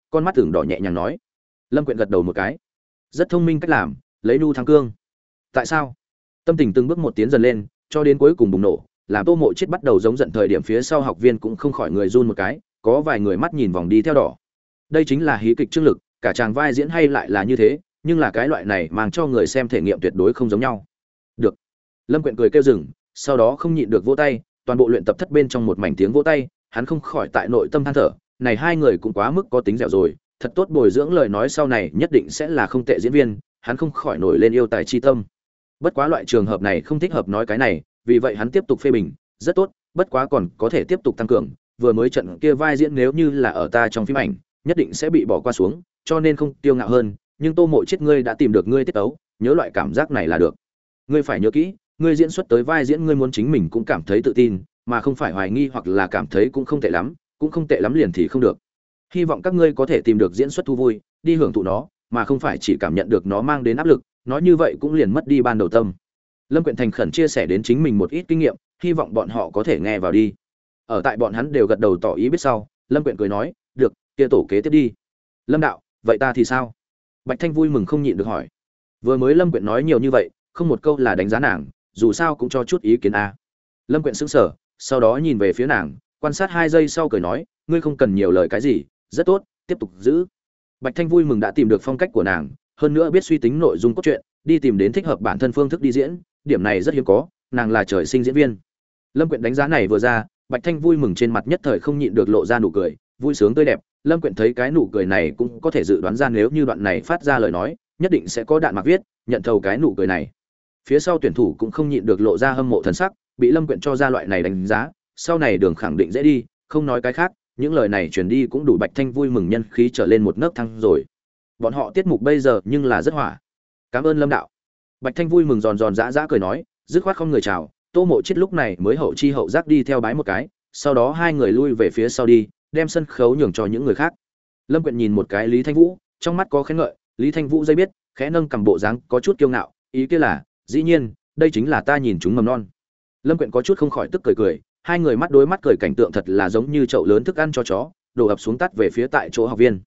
A: con mắt tưởng đỏ nhẹ nhàng nói. Lâm Quyện gật đầu một cái. Rất thông minh cách làm, lấy nhu thắng cương. Tại sao? Tâm tình từng bước một tiến dần lên, cho đến cuối cùng bùng nổ, làm Tô Mộ Chết bắt đầu giống giận thời điểm phía sau học viên cũng không khỏi người run một cái, có vài người mắt nhìn vòng đi theo đỏ. Đây chính là hí kịch trương lực, cả chàng vai diễn hay lại là như thế, nhưng là cái loại này mang cho người xem thể nghiệm tuyệt đối không giống nhau. Được. Lâm Quyện cười kêu dừng, sau đó không nhịn được vỗ tay, toàn bộ luyện tập thất bên trong một mảnh tiếng vỗ tay, hắn không khỏi tại nội tâm than thở, này hai người cũng quá mức có tính dẻo rồi, thật tốt bồi dưỡng lời nói sau này nhất định sẽ là không tệ diễn viên, hắn không khỏi nổi lên yêu tài chi tâm. Bất quá loại trường hợp này không thích hợp nói cái này, vì vậy hắn tiếp tục phê bình, rất tốt, bất quá còn có thể tiếp tục tăng cường, vừa mới trận kia vai diễn nếu như là ở ta trong phim ảnh, nhất định sẽ bị bỏ qua xuống, cho nên không tiêu ngạo hơn, nhưng Tô Mộ Chết ngươi đã tìm được ngươi tiết tấu, nhớ loại cảm giác này là được. Ngươi phải nhớ kỹ, ngươi diễn xuất tới vai diễn ngươi muốn chính mình cũng cảm thấy tự tin, mà không phải hoài nghi hoặc là cảm thấy cũng không tệ lắm liền thì không được. Hy vọng các ngươi có thể tìm được diễn xuất thú vui, đi hưởng thụ nó, mà không phải chỉ cảm nhận được nó mang đến áp lực, nói như vậy cũng liền mất đi ban đầu tâm. Lâm Quyện thành khẩn chia sẻ đến chính mình một ít kinh nghiệm, hy vọng bọn họ có thể nghe vào đi. Ở tại bọn hắn đều gật đầu tỏ ý biết sau, Lâm Quyện cười nói, "Được, kia tổ kế tiếp đi." Lâm đạo, vậy ta thì sao? Bạch Thanh vui mừng không nhịn được hỏi. Vừa mới Lâm Quyện nói nhiều như vậy, không một câu là đánh giá nàng, dù sao cũng cho chút ý kiến a. Lâm Quyện sững sờ, sau đó nhìn về phía nàng, quan sát 2 giây sau cười nói, "Ngươi không cần nhiều lời cái gì, rất tốt, tiếp tục giữ." Bạch Thanh vui mừng đã tìm được phong cách của nàng, hơn nữa biết suy tính nội dung cốt truyện, đi tìm đến thích hợp bản thân phương thức đi diễn, điểm này rất hiếm có, nàng là trời sinh diễn viên. Lâm Quyện đánh giá này vừa ra, Bạch Thanh vui mừng trên mặt nhất thời không nhịn được lộ ra nụ cười, vui sướng tươi đẹp. Lâm Quyện thấy cái nụ cười này cũng có thể dự đoán ra nếu như đoạn này phát ra lời nói, nhất định sẽ có đạn mặc viết, nhận thầu cái nụ cười này. Phía sau tuyển thủ cũng không nhịn được lộ ra hâm mộ thần sắc, bị Lâm Quyện cho ra loại này đánh giá, sau này đường khẳng định dễ đi, không nói cái khác, những lời này truyền đi cũng đủ Bạch Thanh vui mừng nhân khí trở lên một nấc thang rồi. Bọn họ tiết mục bây giờ nhưng là rất hỏa. Cảm ơn Lâm đạo. Bạch Thanh vui mừng giòn giòn giã giã cười nói, dứt khoát không người chào. Tô Mộ Chết lúc này mới hậu chi hậu giác đi theo bái một cái, sau đó hai người lui về phía sau đi, đem sân khấu nhường cho những người khác. Lâm Quyện nhìn một cái Lý Thanh Vũ, trong mắt có khen ngợi, Lý Thanh Vũ dây biết, khẽ nâng cầm bộ dáng có chút kiêu ngạo, ý kia là, dĩ nhiên, đây chính là ta nhìn chúng mầm non. Lâm Quyện có chút không khỏi tức cười cười, hai người mắt đối mắt cười cảnh tượng thật là giống như chậu lớn thức ăn cho chó, đổ ập xuống tắt về phía tại chỗ học viên.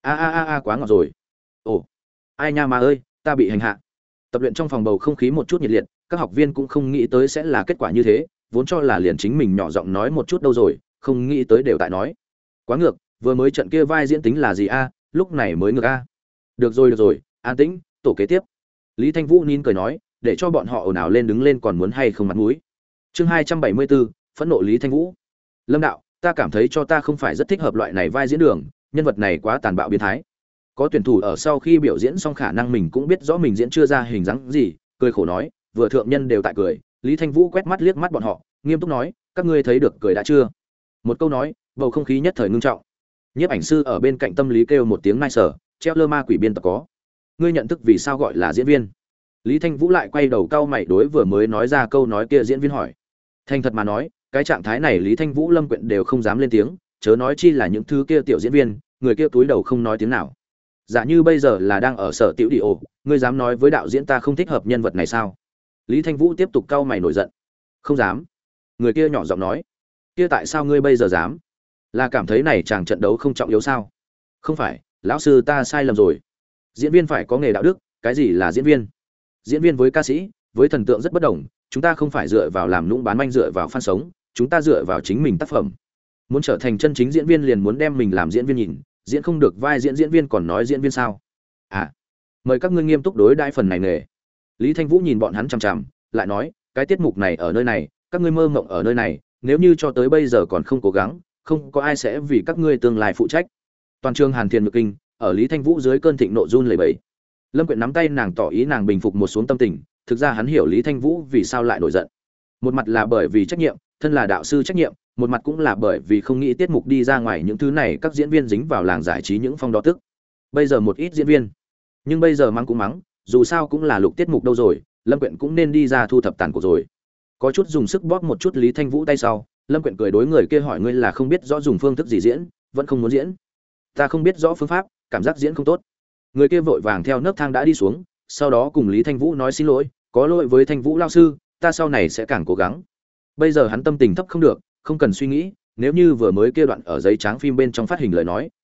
A: A quá ngọt rồi. Ồ, ai nha mà ơi, ta bị hành hạ. Tập luyện trong phòng bầu không khí một chút nhiệt liệt, các học viên cũng không nghĩ tới sẽ là kết quả như thế, vốn cho là liền chính mình nhỏ giọng nói một chút đâu rồi, không nghĩ tới đều tại nói. Quá ngược, vừa mới trận kia vai diễn tính là gì a, lúc này mới ngược a. Được rồi, an tĩnh, tổ kế tiếp. Lý Thanh Vũ nín cười nói, để cho bọn họ ồn ào lên đứng lên còn muốn hay không mặt mũi. Chương 274, phẫn nộ Lý Thanh Vũ. Lâm đạo, ta cảm thấy cho ta không phải rất thích hợp loại này vai diễn đường, nhân vật này quá tàn bạo biến thái. Có tuyển thủ ở sau khi biểu diễn xong khả năng mình cũng biết rõ mình diễn chưa ra hình dáng gì, cười khổ nói, vừa thượng nhân đều tại cười. Lý Thanh Vũ quét mắt liếc mắt bọn họ, nghiêm túc nói, các ngươi thấy được cười đã chưa? Một câu nói, bầu không khí nhất thời ngưng trọng. Nhiếp ảnh sư ở bên cạnh tâm lý kêu một tiếng nai sở, treo lơ ma quỷ biên tập có. Ngươi nhận thức vì sao gọi là diễn viên? Lý Thanh Vũ lại quay đầu cau mày đối vừa mới nói ra câu nói kia diễn viên hỏi. Thành thật mà nói, cái trạng thái này Lý Thanh Vũ Lâm Quyện đều không dám lên tiếng, chớ nói chi là những thứ kia tiểu diễn viên, người kia túi đầu không nói tiếng nào. Giả như bây giờ là đang ở sở tiểu đi ổ, ngươi dám nói với đạo diễn ta không thích hợp nhân vật này sao? Lý Thanh Vũ tiếp tục cau mày nổi giận. Không dám. Người kia nhỏ giọng nói. Kia tại sao ngươi bây giờ dám? Là cảm thấy này chàng trận đấu không trọng yếu sao? Không phải, lão sư ta sai lầm rồi. Diễn viên phải có nghề đạo đức, cái gì là diễn viên? Diễn viên với ca sĩ, với thần tượng rất bất đồng, chúng ta không phải dựa vào làm nũng bán manh dựa vào fan sống, chúng ta dựa vào chính mình tác phẩm. Muốn trở thành chân chính diễn viên liền muốn đem mình làm diễn viên nhìn, diễn không được vai diễn viên còn nói diễn viên sao? À, mời các ngươi nghiêm túc đối đãi phần này nghề. Lý Thanh Vũ nhìn bọn hắn chằm chằm, lại nói, cái tiết mục này ở nơi này, các ngươi mơ mộng ở nơi này, nếu như cho tới bây giờ còn không cố gắng, không có ai sẽ vì các ngươi tương lai phụ trách. Toàn trường Hàn Thiền ngực kinh, ở Lý Thanh Vũ dưới cơn thịnh nộ run lẩy bẩy. Lâm Quyện nắm tay nàng tỏ ý nàng bình phục một xuống tâm tình, thực ra hắn hiểu Lý Thanh Vũ vì sao lại nổi giận. Một mặt là bởi vì trách nhiệm, thân là đạo sư trách nhiệm, một mặt cũng là bởi vì không nghĩ tiết mục đi ra ngoài những thứ này các diễn viên dính vào làng giải trí những phong đó tức. Bây giờ một ít diễn viên, nhưng bây giờ mắng cũng mắng, dù sao cũng là lục tiết mục đâu rồi, Lâm Quyện cũng nên đi ra thu thập tàn cuộc rồi. Có chút dùng sức bóp một chút Lý Thanh Vũ tay sau, Lâm Quyện cười đối người kia hỏi ngươi là không biết rõ dùng phương thức gì diễn, vẫn không muốn diễn. Ta không biết rõ phương pháp, cảm giác diễn không tốt. Người kia vội vàng theo nấc thang đã đi xuống, sau đó cùng Lý Thanh Vũ nói xin lỗi, có lỗi với Thanh Vũ lão sư, ta sau này sẽ càng cố gắng. Bây giờ hắn tâm tình thấp không được, không cần suy nghĩ, nếu như vừa mới kia đoạn ở giấy trắng phim bên trong phát hình lời nói,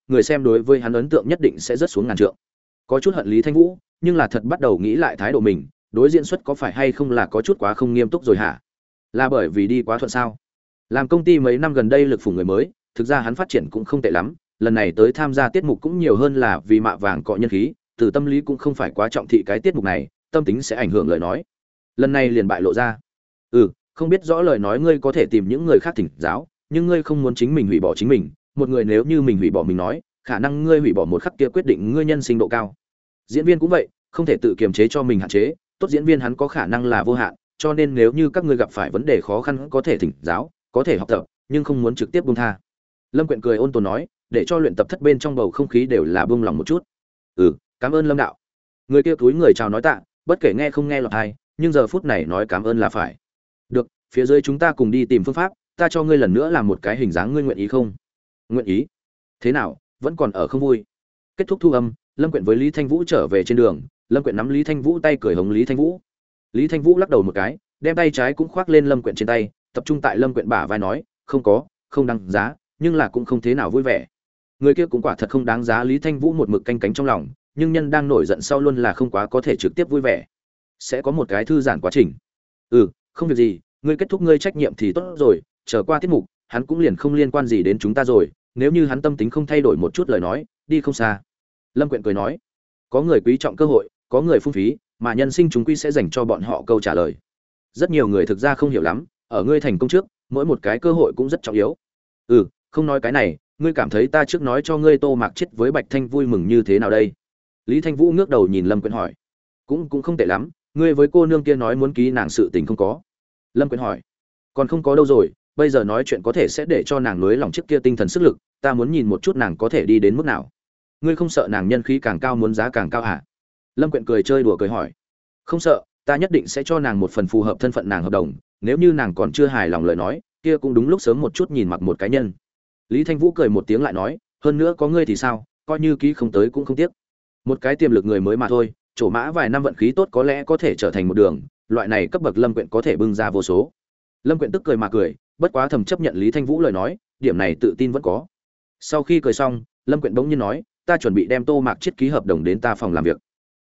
A: người xem đối với hắn ấn tượng nhất định sẽ rất xuống ngàn trượng. Có chút hận Lý Thanh Vũ, nhưng là thật bắt đầu nghĩ lại thái độ mình, đối diễn xuất có phải hay không là có chút quá không nghiêm túc rồi hả? Là bởi vì đi quá thuận sao? Làm công ty mấy năm gần đây lực phủ người mới, thực ra hắn phát triển cũng không tệ lắm, lần này tới tham gia tiết mục cũng nhiều hơn là vì mạ vàng cọ nhân khí, từ tâm lý cũng không phải quá trọng thị cái tiết mục này, tâm tính sẽ ảnh hưởng lời nói. Lần này liền bại lộ ra. Không biết rõ lời nói ngươi có thể tìm những người khác thỉnh giáo, nhưng ngươi không muốn chính mình hủy bỏ chính mình, một người nếu như mình hủy bỏ mình nói, khả năng ngươi hủy bỏ một khắc kia quyết định ngươi nhân sinh độ cao. Diễn viên cũng vậy, không thể tự kiềm chế cho mình hạn chế, tốt diễn viên hắn có khả năng là vô hạn, cho nên nếu như các ngươi gặp phải vấn đề khó khăn có thể thỉnh giáo, có thể học tập, nhưng không muốn trực tiếp buông tha. Lâm Quyện cười ôn tồn nói, để cho luyện tập thất bên trong bầu không khí đều là buông lòng một chút. Cảm ơn Lâm đạo. Người kia túi người chào nói tạ, bất kể nghe không nghe lọt tai, nhưng giờ phút này nói cảm ơn là phải. Được, phía dưới chúng ta cùng đi tìm phương pháp, ta cho ngươi lần nữa làm một cái hình dáng, ngươi nguyện ý không? Nguyện ý. Thế nào, vẫn còn ở không vui? Kết thúc thu âm, Lâm Quyện với Lý Thanh Vũ trở về trên đường, Lâm Quyện nắm Lý Thanh Vũ tay cười hống Lý Thanh Vũ. Lý Thanh Vũ lắc đầu một cái, đem tay trái cũng khoác lên Lâm Quyện trên tay, tập trung tại Lâm Quyện bả vai nói, không đáng giá, nhưng là cũng không thế nào vui vẻ. Người kia cũng quả thật không đáng giá, Lý Thanh Vũ một mực canh cánh trong lòng, nhưng nhân đang nổi giận sau luôn là không quá có thể trực tiếp vui vẻ. Sẽ có một cái thư giãn quá trình. Không việc gì, ngươi kết thúc ngươi trách nhiệm thì tốt rồi, chờ qua tiết mục, hắn cũng liền không liên quan gì đến chúng ta rồi, nếu như hắn tâm tính không thay đổi một chút lời nói, đi không xa. Lâm Quyện cười nói, có người quý trọng cơ hội, có người phung phí, mà nhân sinh chúng quy sẽ dành cho bọn họ câu trả lời. Rất nhiều người thực ra không hiểu lắm, ở ngươi thành công trước, mỗi một cái cơ hội cũng rất trọng yếu. Không nói cái này, ngươi cảm thấy ta trước nói cho ngươi Tô Mạc Chết với Bạch Thanh vui mừng như thế nào đây? Lý Thanh Vũ ngước đầu nhìn Lâm Quyện hỏi. Cũng không tệ lắm, ngươi với cô nương kia nói muốn ký nàng sự tình không có? Lâm Quyện hỏi. Còn không có đâu rồi, bây giờ nói chuyện có thể sẽ để cho nàng nối lòng trước kia tinh thần sức lực, ta muốn nhìn một chút nàng có thể đi đến mức nào. Ngươi không sợ nàng nhân khí càng cao muốn giá càng cao hả? Lâm Quyện cười chơi đùa cười hỏi. Không sợ, ta nhất định sẽ cho nàng một phần phù hợp thân phận nàng hợp đồng, nếu như nàng còn chưa hài lòng lời nói, kia cũng đúng lúc sớm một chút nhìn mặc một cái nhân. Lý Thanh Vũ cười một tiếng lại nói, hơn nữa có ngươi thì sao, coi như ký không tới cũng không tiếc. Một cái tiềm lực người mới mà thôi, trổ mã vài năm vận khí tốt có lẽ có thể trở thành một đường, loại này cấp bậc Lâm Quyện có thể bưng ra vô số. Lâm Quyện tức cười mà cười, bất quá thầm chấp nhận Lý Thanh Vũ lời nói, điểm này tự tin vẫn có. Sau khi cười xong, Lâm Quyện bỗng nhiên nói, ta chuẩn bị đem Tô Mạc Chết ký hợp đồng đến ta phòng làm việc.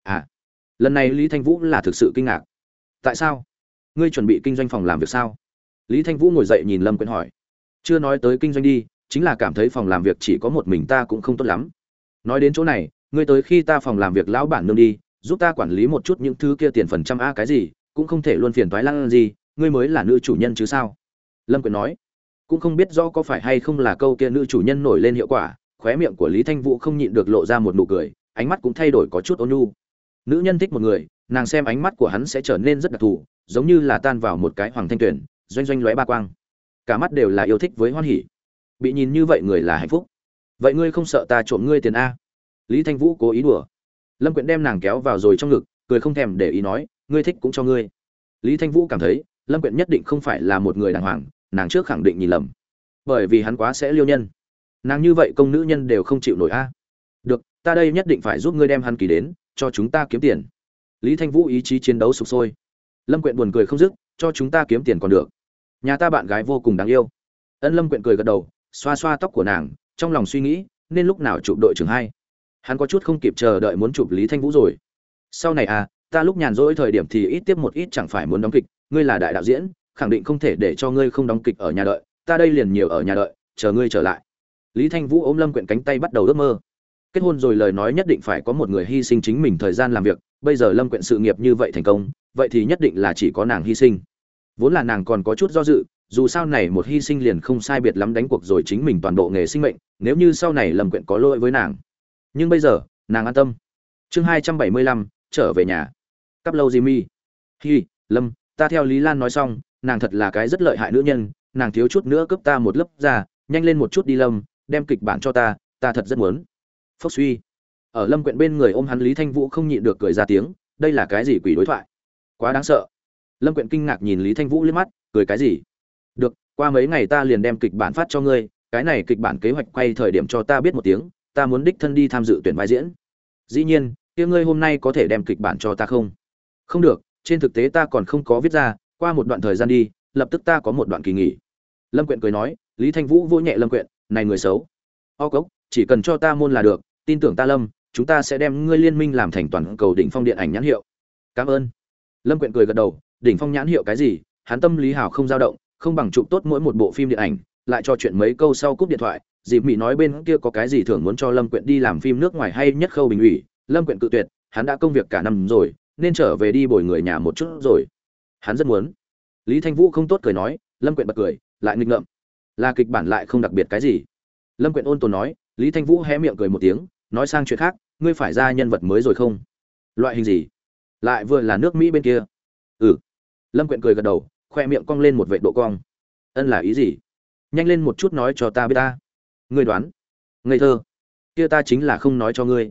A: Lần này Lý Thanh Vũ là thực sự kinh ngạc. Tại sao? Ngươi chuẩn bị kinh doanh phòng làm việc sao? Lý Thanh Vũ ngồi dậy nhìn Lâm Quyện hỏi. Chưa nói tới kinh doanh đi, chính là cảm thấy phòng làm việc chỉ có một mình ta cũng không tốt lắm. Nói đến chỗ này, ngươi tới khi ta phòng làm việc lão bản nương đi, giúp ta quản lý một chút những thứ kia tiền phần trăm a cái gì, cũng không thể luôn phiền toái lăng gì, ngươi mới là nữ chủ nhân chứ sao? Lâm Quyện nói. Cũng không biết rõ có phải hay không là câu kia nữ chủ nhân nổi lên hiệu quả, khóe miệng của Lý Thanh Vũ không nhịn được lộ ra một nụ cười, ánh mắt cũng thay đổi có chút ôn nhu. Nữ nhân thích một người, nàng xem ánh mắt của hắn sẽ trở nên rất đặc thù, giống như là tan vào một cái hoàng thanh tuyển, doanh doanh lóe ba quang. Cả mắt đều là yêu thích với hoan hỉ. Bị nhìn như vậy người là hạnh phúc. Vậy ngươi không sợ ta trộm ngươi tiền a? Lý Thanh Vũ cố ý đùa. Lâm Quyện đem nàng kéo vào rồi trong ngực, cười không thèm để ý nói, ngươi thích cũng cho ngươi. Lý Thanh Vũ cảm thấy, Lâm Quyện nhất định không phải là một người đàng hoàng, nàng trước khẳng định nhìn lầm. Bởi vì hắn quá sẽ liêu nhân. Nàng như vậy công nữ nhân đều không chịu nổi a. Được, ta đây nhất định phải giúp ngươi đem hắn kỳ đến, cho chúng ta kiếm tiền. Lý Thanh Vũ ý chí chiến đấu sục sôi. Lâm Quyện buồn cười không dứt, cho chúng ta kiếm tiền còn được. Nhà ta bạn gái vô cùng đáng yêu. Lâm Quyện cười gật đầu, xoa xoa tóc của nàng, trong lòng suy nghĩ, nên lúc nào chụp đội trưởng hai. Hắn có chút không kịp chờ đợi muốn chụp Lý Thanh Vũ rồi. Sau này ta lúc nhàn rỗi thời điểm thì ít tiếp một ít chẳng phải muốn đóng kịch, ngươi là đại đạo diễn, khẳng định không thể để cho ngươi không đóng kịch ở nhà đợi, ta đây liền nhiều ở nhà đợi, chờ ngươi trở lại. Lý Thanh Vũ ôm Lâm Quyện cánh tay bắt đầu ước mơ. Kết hôn rồi lời nói nhất định phải có một người hy sinh chính mình thời gian làm việc, bây giờ Lâm Quyện sự nghiệp như vậy thành công, vậy thì nhất định là chỉ có nàng hy sinh. Vốn là nàng còn có chút do dự, dù sao này một hy sinh liền không sai biệt lắm đánh cuộc rồi chính mình toàn bộ nghề sinh mệnh, nếu như sau này Lâm Quyện có lỗi với nàng. Nhưng bây giờ, nàng an tâm. Chương 275, trở về nhà. Cắp lâu Jimmy. Lâm, ta theo Lý Lan nói xong, nàng thật là cái rất lợi hại nữ nhân, nàng thiếu chút nữa cướp ta một lớp ra, nhanh lên một chút đi Lâm, đem kịch bản cho ta thật rất muốn. Phốc suy. Ở Lâm Quyện bên người ôm hắn Lý Thanh Vũ không nhịn được cười ra tiếng, đây là cái gì quỷ đối thoại? Quá đáng sợ. Lâm Quyện kinh ngạc nhìn Lý Thanh Vũ liếc mắt, cười cái gì? Được, qua mấy ngày ta liền đem kịch bản phát cho ngươi, cái này kịch bản kế hoạch quay thời điểm cho ta biết một tiếng, ta muốn đích thân đi tham dự tuyển vai diễn. Dĩ nhiên, kia ngươi hôm nay có thể đem kịch bản cho ta không? Không được, trên thực tế ta còn không có viết ra, qua một đoạn thời gian đi, lập tức ta có một đoạn kỳ nghỉ. Lâm Quyện cười nói. Lý Thanh Vũ vỗ nhẹ Lâm Quyện, này người xấu. Cốc, chỉ cần cho ta môn là được, tin tưởng ta Lâm, chúng ta sẽ đem ngươi liên minh làm thành toàn cầu đỉnh phong điện ảnh nhãn hiệu. Cảm ơn. Lâm Quyện cười gật đầu, đỉnh phong nhãn hiệu cái gì, hắn tâm lý hào không dao động, không bằng chụp tốt mỗi một bộ phim điện ảnh, lại cho chuyện mấy câu sau cúp điện thoại. Dịp Mị nói bên kia có cái gì thưởng muốn cho Lâm Quyện đi làm phim nước ngoài hay nhất khâu bình ủy, Lâm Quyện cự tuyệt, hắn đã công việc cả năm rồi, nên trở về đi bồi người nhà một chút rồi. Hắn rất muốn. Lý Thanh Vũ không tốt cười nói, Lâm Quyện bật cười, lại nghịch ngợm. Là kịch bản lại không đặc biệt cái gì. Lâm Quyện ôn tồn nói, Lý Thanh Vũ hé miệng cười một tiếng, nói sang chuyện khác, ngươi phải ra nhân vật mới rồi không? Loại hình gì? Lại vừa là nước Mỹ bên kia. Ừ. Lâm Quyện cười gật đầu, khoe miệng cong lên một vệt độ cong. Ân là ý gì? Nhanh lên một chút nói cho ta biết ta. Ngươi đoán. Ngây thơ. Kia ta chính là không nói cho ngươi.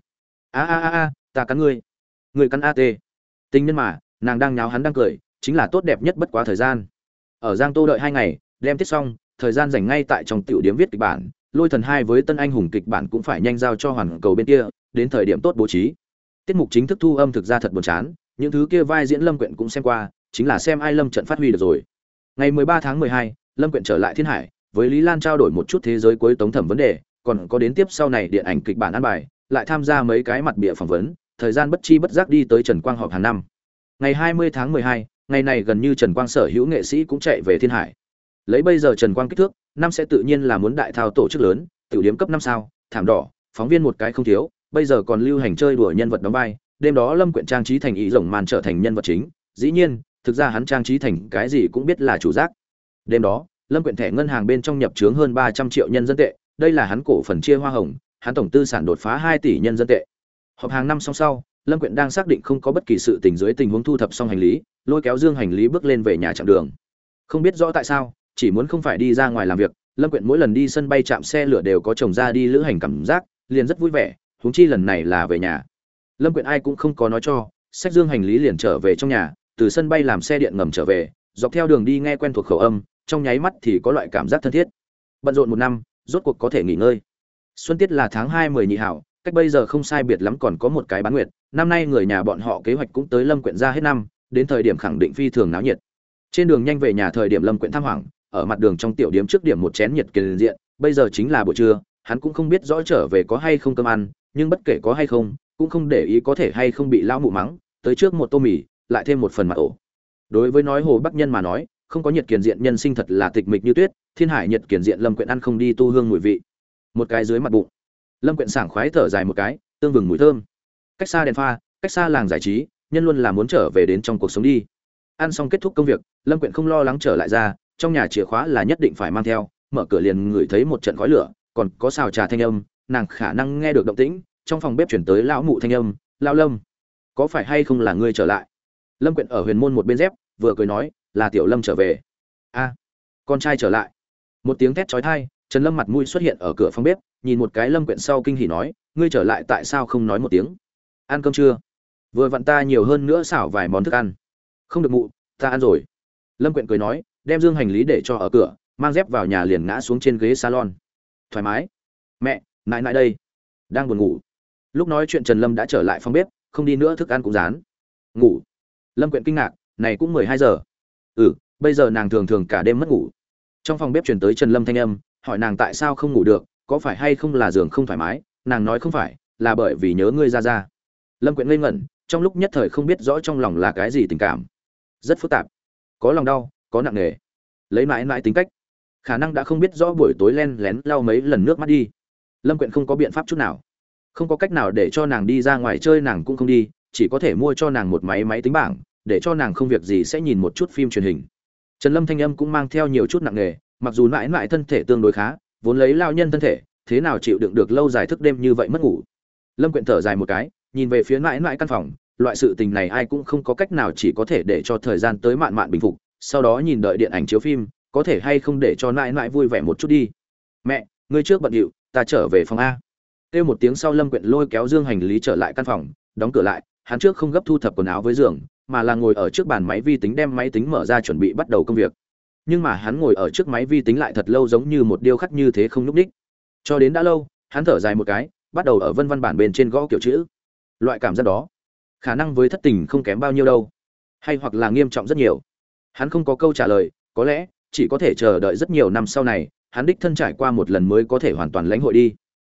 A: A, ta cắn ngươi. Ngươi cắn AT. Tình nhân mà, nàng đang nháo hắn đang cười, chính là tốt đẹp nhất bất quá thời gian. Ở Giang Tô đợi 2 ngày, đem tiết xong, thời gian dành ngay tại trong tiểu điểm viết kịch bản, Lôi Thần 2 với Tân Anh Hùng kịch bản cũng phải nhanh giao cho Hoàn Cầu bên kia, đến thời điểm tốt bố trí. Tiết mục chính thức thu âm thực ra thật buồn chán, những thứ kia vai diễn Lâm Quyện cũng xem qua, chính là xem ai Lâm trận phát huy được rồi. Ngày 13 tháng 12, Lâm Quyện trở lại Thiên Hải, với Lý Lan trao đổi một chút thế giới cuối tống thẩm vấn đề, còn có đến tiếp sau này điện ảnh kịch bản ăn bài, lại tham gia mấy cái mặt bìa phỏng vấn, thời gian bất chi bất giác đi tới Trần Quang họp hàng năm. Ngày 20 tháng 12, ngày này gần như Trần Quang sở hữu nghệ sĩ cũng chạy về Thiên Hải. Lấy bây giờ Trần Quang kích thước, năm sẽ tự nhiên là muốn đại thao tổ chức lớn, tiểu điểm cấp 5 sao, thảm đỏ, phóng viên một cái không thiếu, bây giờ còn lưu hành chơi đùa nhân vật đóng vai, đêm đó Lâm Quyện trang trí thành ý rồng màn trở thành nhân vật chính, dĩ nhiên, thực ra hắn trang trí thành cái gì cũng biết là chủ giác. Đêm đó, Lâm Quyện thẻ ngân hàng bên trong nhập trướng hơn 300 triệu nhân dân tệ, đây là hắn cổ phần chia hoa hồng, hắn tổng tư sản đột phá 2 tỷ nhân dân tệ. Họp hàng năm xong sau, Lâm Quyện đang xác định không có bất kỳ sự tình dưới tình huống thu thập xong hành lý, lôi kéo dương hành lý bước lên về nhà chặng đường. Không biết rõ tại sao, chỉ muốn không phải đi ra ngoài làm việc, Lâm Quyện mỗi lần đi sân bay chạm xe lửa đều có chồng ra đi lữ hành cảm giác, liền rất vui vẻ, huống chi lần này là về nhà. Lâm Quyện ai cũng không có nói cho, xách dương hành lý liền trở về trong nhà, từ sân bay làm xe điện ngầm trở về, dọc theo đường đi nghe quen thuộc khẩu âm, trong nháy mắt thì có loại cảm giác thân thiết. Bận rộn một năm, rốt cuộc có thể nghỉ ngơi. Xuân tiết là tháng 2 10 nhị hảo, cách bây giờ không sai biệt lắm còn có một cái bán nguyệt, năm nay người nhà bọn họ kế hoạch cũng tới Lâm Quyện ra hết năm, đến thời điểm khẳng định phi thường náo nhiệt. Trên đường nhanh về nhà thời điểm Lâm Quyện tham hoảng, ở mặt đường trong tiểu điếm trước điểm một chén nhiệt kiền diện, bây giờ chính là buổi trưa, hắn cũng không biết rõ trở về có hay không cơm ăn, nhưng bất kể có hay không, cũng không để ý có thể hay không bị lão mụ mắng, tới trước một tô mì, lại thêm một phần mặt ổ. Đối với nói Hồ Bắc Nhân mà nói, không có nhiệt kiền diện nhân sinh thật là tịch mịch như tuyết, Thiên Hải nhiệt kiền diện Lâm Quyện ăn không đi tu hương mùi vị. Một cái dưới mặt bụng. Lâm Quyện sảng khoái thở dài một cái, tương vừng mùi thơm. Cách xa đèn pha, cách xa làng giải trí, nhân luôn là muốn trở về đến trong cuộc sống đi. Ăn xong kết thúc công việc, Lâm Quyện không lo lắng trở lại ra, trong nhà chìa khóa là nhất định phải mang theo, mở cửa liền ngửi thấy một trận khói lửa, còn có xào trà thanh âm, nàng khả năng nghe được động tĩnh, trong phòng bếp chuyển tới lão mụ thanh âm, "Lão Lâm, có phải hay không là ngươi trở lại?" Lâm Quyện ở huyền môn một bên dép, vừa cười nói, "Là Tiểu Lâm trở về." "A, con trai trở lại." Một tiếng thét chói tai, Trần Lâm mặt mũi xuất hiện ở cửa phòng bếp, nhìn một cái Lâm Quyện sau kinh hỉ nói, "Ngươi trở lại tại sao không nói một tiếng? Ăn cơm chưa? Vừa vặn ta nhiều hơn nữa xảo vài món thức ăn." "Không được mụ, ta ăn rồi." Lâm Quyện cười nói, đem dương hành lý để cho ở cửa, mang dép vào nhà liền ngã xuống trên ghế salon. Thoải mái. "Mẹ, nại nại đây." "Đang buồn ngủ." Lúc nói chuyện Trần Lâm đã trở lại phòng bếp, không đi nữa thức ăn cũng rán. "Ngủ?" Lâm Quyện kinh ngạc, này cũng 12 giờ. "Ừ, bây giờ nàng thường thường cả đêm mất ngủ." Trong phòng bếp truyền tới Trần Lâm thanh âm, hỏi nàng tại sao không ngủ được, có phải hay không là giường không thoải mái, nàng nói không phải, là bởi vì nhớ ngươi ra ra. Lâm Quyện ngây ngẩn, trong lúc nhất thời không biết rõ trong lòng là cái gì tình cảm. Rất phức tạp, có lòng đau, có nặng nề. Lấy mãi mãi tính cách, khả năng đã không biết rõ buổi tối len lén lau mấy lần nước mắt đi. Lâm Quyện không có biện pháp chút nào, không có cách nào để cho nàng đi ra ngoài chơi nàng cũng không đi, chỉ có thể mua cho nàng một máy tính bảng, để cho nàng không việc gì sẽ nhìn một chút phim truyền hình. Trần Lâm thanh âm cũng mang theo nhiều chút nặng nề, mặc dù mãi mãi thân thể tương đối khá, vốn lấy lao nhân thân thể, thế nào chịu đựng được lâu dài thức đêm như vậy mất ngủ. Lâm Quyện thở dài một cái, nhìn về phía mãi mãi căn phòng, loại sự tình này ai cũng không có cách nào, chỉ có thể để cho thời gian tới mạn mạn bình phục, sau đó nhìn đợi điện ảnh chiếu phim, có thể hay không để cho mãi mãi vui vẻ một chút đi. "Mẹ, ngươi trước bận điệu, ta trở về phòng a." Kêu một tiếng sau Lâm Quyện lôi kéo dương hành lý trở lại căn phòng, đóng cửa lại, hắn trước không gấp thu thập quần áo với giường, mà là ngồi ở trước bàn máy vi tính đem máy tính mở ra chuẩn bị bắt đầu công việc. Nhưng mà hắn ngồi ở trước máy vi tính lại thật lâu giống như một điêu khắc như thế không nhúc nhích. Cho đến đã lâu, hắn thở dài một cái, bắt đầu ở vân văn bản bên trên gõ kiểu chữ. Loại cảm giác đó, khả năng với thất tình không kém bao nhiêu đâu, hay hoặc là nghiêm trọng rất nhiều. Hắn không có câu trả lời, có lẽ chỉ có thể chờ đợi rất nhiều năm sau này, hắn đích thân trải qua một lần mới có thể hoàn toàn lãnh hội đi.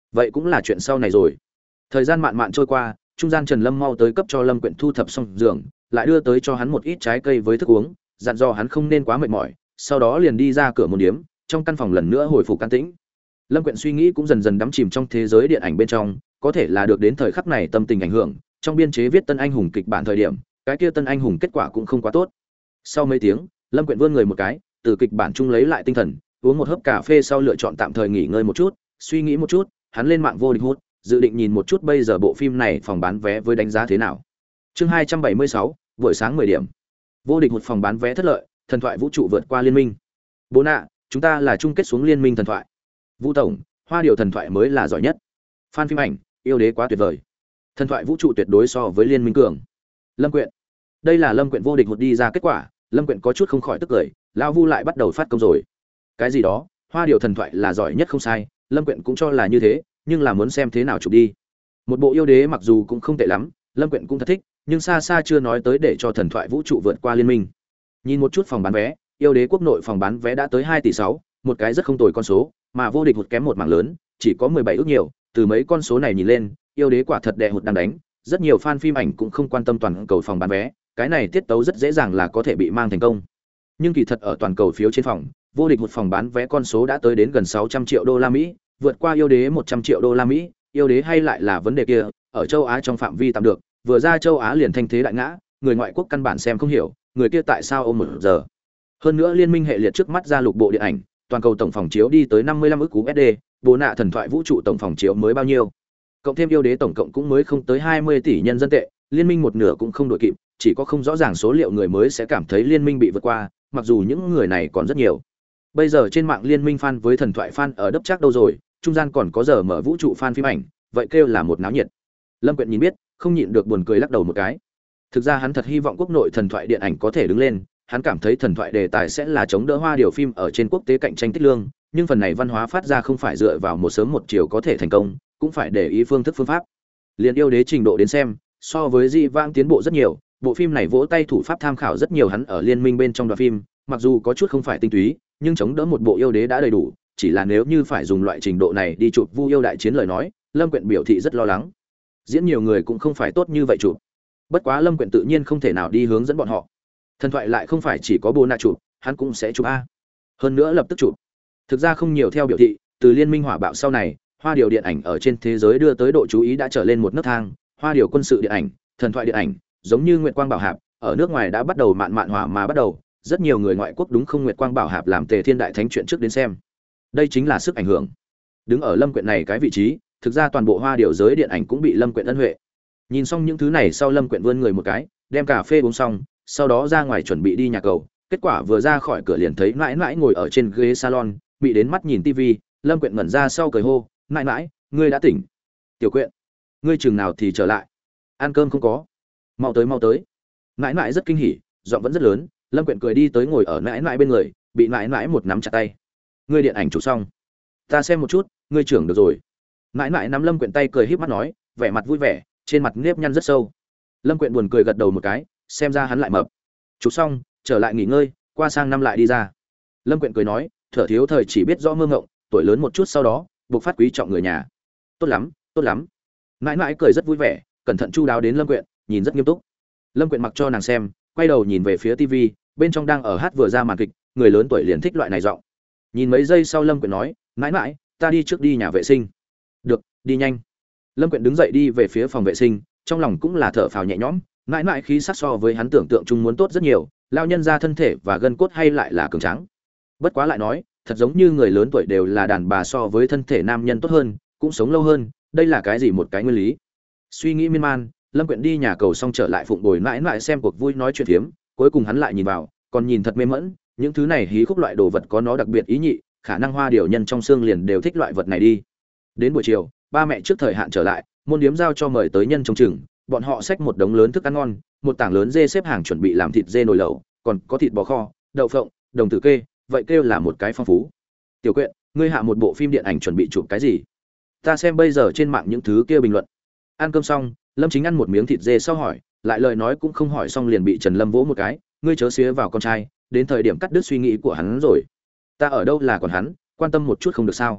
A: vậy cũng là chuyện sau này rồi. Thời gian mạn mạn trôi qua, trung gian Trần Lâm mau tới cấp cho Lâm Quyện thu thập xong giường, lại đưa tới cho hắn một ít trái cây với thức uống, dặn dò hắn không nên quá mệt mỏi, sau đó liền đi ra cửa môn điếm, trong căn phòng lần nữa hồi phục an tĩnh. Lâm Quyện suy nghĩ cũng dần dần đắm chìm trong thế giới điện ảnh bên trong, có thể là được đến thời khắc này tâm tình ảnh hưởng, trong biên chế viết tân anh hùng kịch bản thời điểm, cái kia tân anh hùng kết quả cũng không quá tốt. Sau mấy tiếng, Lâm Quyện vươn người một cái, từ kịch bản chung lấy lại tinh thần, uống một hớp cà phê sau lựa chọn tạm thời nghỉ ngơi một chút, suy nghĩ một chút, hắn lên mạng vô địch hút, dự định nhìn một chút bây giờ bộ phim này phòng bán vé với đánh giá thế nào. Chương 276, buổi sáng 10 điểm. Vô địch hút phòng bán vé thất lợi, thần thoại vũ trụ vượt qua liên minh. Bố nạ, chúng ta là chung kết xuống liên minh thần thoại. Vũ tổng, Hoa Điểu thần thoại mới là giỏi nhất. Fan phim ảnh, yêu đế quá tuyệt vời. Thần thoại vũ trụ tuyệt đối so với liên minh cường. Lâm Quyện. Đây là Lâm Quyện vô địch hút đi ra kết quả, Lâm Quyện có chút không khỏi tức cười, lão Vu lại bắt đầu phát công rồi. Cái gì đó, Hoa Điểu thần thoại là giỏi nhất không sai, Lâm Quyện cũng cho là như thế, nhưng là muốn xem thế nào chụp đi. Một bộ yêu đế mặc dù cũng không tệ lắm, Lâm Quyện cũng thật thích, nhưng xa xa chưa nói tới để cho thần thoại vũ trụ vượt qua liên minh. Nhìn một chút phòng bán vé, yêu đế quốc nội phòng bán vé đã tới 2 tỷ 6, một cái rất không tồi con số, mà vô địch hụt kém một mảng lớn, chỉ có 17 ước nhiều, từ mấy con số này nhìn lên, yêu đế quả thật đè hụt đang đánh, rất nhiều fan phim ảnh cũng không quan tâm toàn cầu phòng bán vé, cái này tiết tấu rất dễ dàng là có thể bị mang thành công. Nhưng kỳ thật ở toàn cầu phiếu trên phòng, vô địch hụt phòng bán vé con số đã tới đến gần 600 triệu đô la Mỹ, vượt qua yêu đế 100 triệu đô la Mỹ, yêu đế hay lại là vấn đề kia, ở châu Á trong phạm vi tạm được, vừa ra châu Á liền thanh thế đại ngã, người ngoại quốc căn bản xem không hiểu, người kia tại sao ôm một giờ. Hơn nữa liên minh hệ liệt trước mắt ra lục bộ điện ảnh, toàn cầu tổng phòng chiếu đi tới 55 ức USD, bố nạ thần thoại vũ trụ tổng phòng chiếu mới bao nhiêu? Cộng thêm yêu đế tổng cộng cũng mới không tới 20 tỷ nhân dân tệ, liên minh một nửa cũng không đội kịp, chỉ có không rõ ràng số liệu người mới sẽ cảm thấy liên minh bị vượt qua, mặc dù những người này còn rất nhiều. Bây giờ trên mạng liên minh fan với thần thoại fan ở đấp chắc đâu rồi, trung gian còn có giờ mở vũ trụ fan phim ảnh, vậy kêu là một náo nhiệt. Lâm Quyện nhìn biết, không nhịn được buồn cười lắc đầu một cái. Thực ra hắn thật hy vọng quốc nội thần thoại điện ảnh có thể đứng lên, hắn cảm thấy thần thoại đề tài sẽ là chống đỡ Hoa Điểu phim ở trên quốc tế cạnh tranh tích lương, nhưng phần này văn hóa phát ra không phải dựa vào một sớm một chiều có thể thành công, cũng phải để ý phương thức phương pháp. Liên yêu đế trình độ đến xem, so với dị vãng tiến bộ rất nhiều, bộ phim này vỗ tay thủ pháp tham khảo rất nhiều hắn ở liên minh bên trong đoạn phim, mặc dù có chút không phải tinh túy, nhưng chống đỡ một bộ yêu đế đã đầy đủ, chỉ là nếu như phải dùng loại trình độ này đi chụp Vu yêu đại chiến lời nói, Lâm Quyện biểu thị rất lo lắng. Diễn nhiều người cũng không phải tốt như vậy chụp. Bất quá Lâm Quyện tự nhiên không thể nào đi hướng dẫn bọn họ. Thần thoại lại không phải chỉ có bố nạ chụp, hắn cũng sẽ chụp a. Hơn nữa lập tức chụp. Thực ra không nhiều theo biểu thị, từ liên minh hỏa bạo sau này, Hoa Điểu điện ảnh ở trên thế giới đưa tới độ chú ý đã trở lên một nấc thang, Hoa Điểu quân sự điện ảnh, thần thoại điện ảnh, giống như Nguyệt Quang Bảo Hạp, ở nước ngoài đã bắt đầu mạn mạn hỏa mà bắt đầu, rất nhiều người ngoại quốc đúng không Nguyệt Quang Bảo Hạp làm Tề Thiên Đại Thánh chuyện trước đến xem. Đây chính là sức ảnh hưởng. Đứng ở Lâm Quyện này cái vị trí, thực ra toàn bộ Hoa Điểu giới điện ảnh cũng bị Lâm Quyện ân huệ. Nhìn xong những thứ này sau Lâm Quyện vươn người một cái, đem cà phê uống xong, sau đó ra ngoài chuẩn bị đi nhà cầu, kết quả vừa ra khỏi cửa liền thấy mãi mãi ngồi ở trên ghế salon, bị đến mắt nhìn tivi, Lâm Quyện ngẩn ra sau cười hô, "Mãi mãi, ngươi đã tỉnh." "Tiểu Quyện, ngươi chừng nào thì trở lại? Ăn cơm không có?" Mau tới mau tới." Mãi mãi rất kinh hỉ, giọng vẫn rất lớn, Lâm Quyện cười đi tới ngồi ở mãi mãi bên người, bị mãi mãi một nắm chặt tay. "Ngươi điện ảnh chụp xong? Ta xem một chút, ngươi trưởng được rồi." Mãi mãi nắm Lâm Quyện tay cười híp mắt nói, vẻ mặt vui vẻ, trên mặt nếp nhăn rất sâu. Lâm Quyện buồn cười gật đầu một cái, xem ra hắn lại mập. "Chụp xong, trở lại nghỉ ngơi, qua sang năm lại đi ra." Lâm Quyện cười nói, thở thiếu thời chỉ biết rõ mơ ngộng, tuổi lớn một chút sau đó, buộc phát quý trọng người nhà. "Tốt lắm, tốt lắm." Mãi mãi cười rất vui vẻ, cẩn thận chu đáo đến Lâm Quyện, nhìn rất nghiêm túc. Lâm Quyện mặc cho nàng xem, quay đầu nhìn về phía tivi, bên trong đang ở hát vừa ra màn kịch, người lớn tuổi liền thích loại này giọng. Nhìn mấy giây sau Lâm Quyện nói, "Mãi mãi, ta đi trước đi nhà vệ sinh." "Được, đi nhanh." Lâm Quyện đứng dậy đi về phía phòng vệ sinh, trong lòng cũng là thở phào nhẹ nhõm, mãi mãi khí sắc so với hắn tưởng tượng chung muốn tốt rất nhiều, lao nhân ra thân thể và gân cốt hay lại là cường tráng. Bất quá lại nói, thật giống như người lớn tuổi đều là đàn bà so với thân thể nam nhân tốt hơn, cũng sống lâu hơn, đây là cái gì một cái nguyên lý. Suy nghĩ miên man, Lâm Quyện đi nhà cầu xong trở lại phụng bồi mãi mãi xem cuộc vui nói chuyện phiếm, cuối cùng hắn lại nhìn vào, còn nhìn thật mê mẫn, những thứ này hí khúc loại đồ vật có nó đặc biệt ý nhị, khả năng Hoa Điểu nhân trong xương liền đều thích loại vật này đi. Đến buổi chiều, ba mẹ trước thời hạn trở lại, môn điếm giao cho mời tới nhân trông chừng, bọn họ xách một đống lớn thức ăn ngon, một tảng lớn dê xếp hàng chuẩn bị làm thịt dê nồi lẩu, còn có thịt bò kho, đậu phộng, đồng tử kê, vậy kêu là một cái phong phú. "Tiểu Quyện, ngươi hạ một bộ phim điện ảnh chuẩn bị chụp cái gì? Ta xem bây giờ trên mạng những thứ kia bình luận." Ăn cơm xong, Lâm Chính ăn một miếng thịt dê sau hỏi, lại lời nói cũng không hỏi xong liền bị Trần Lâm vỗ một cái, "Ngươi chớ xía vào con trai, đến thời điểm cắt đứt suy nghĩ của hắn rồi." "Ta ở đâu là còn hắn, quan tâm một chút không được sao?"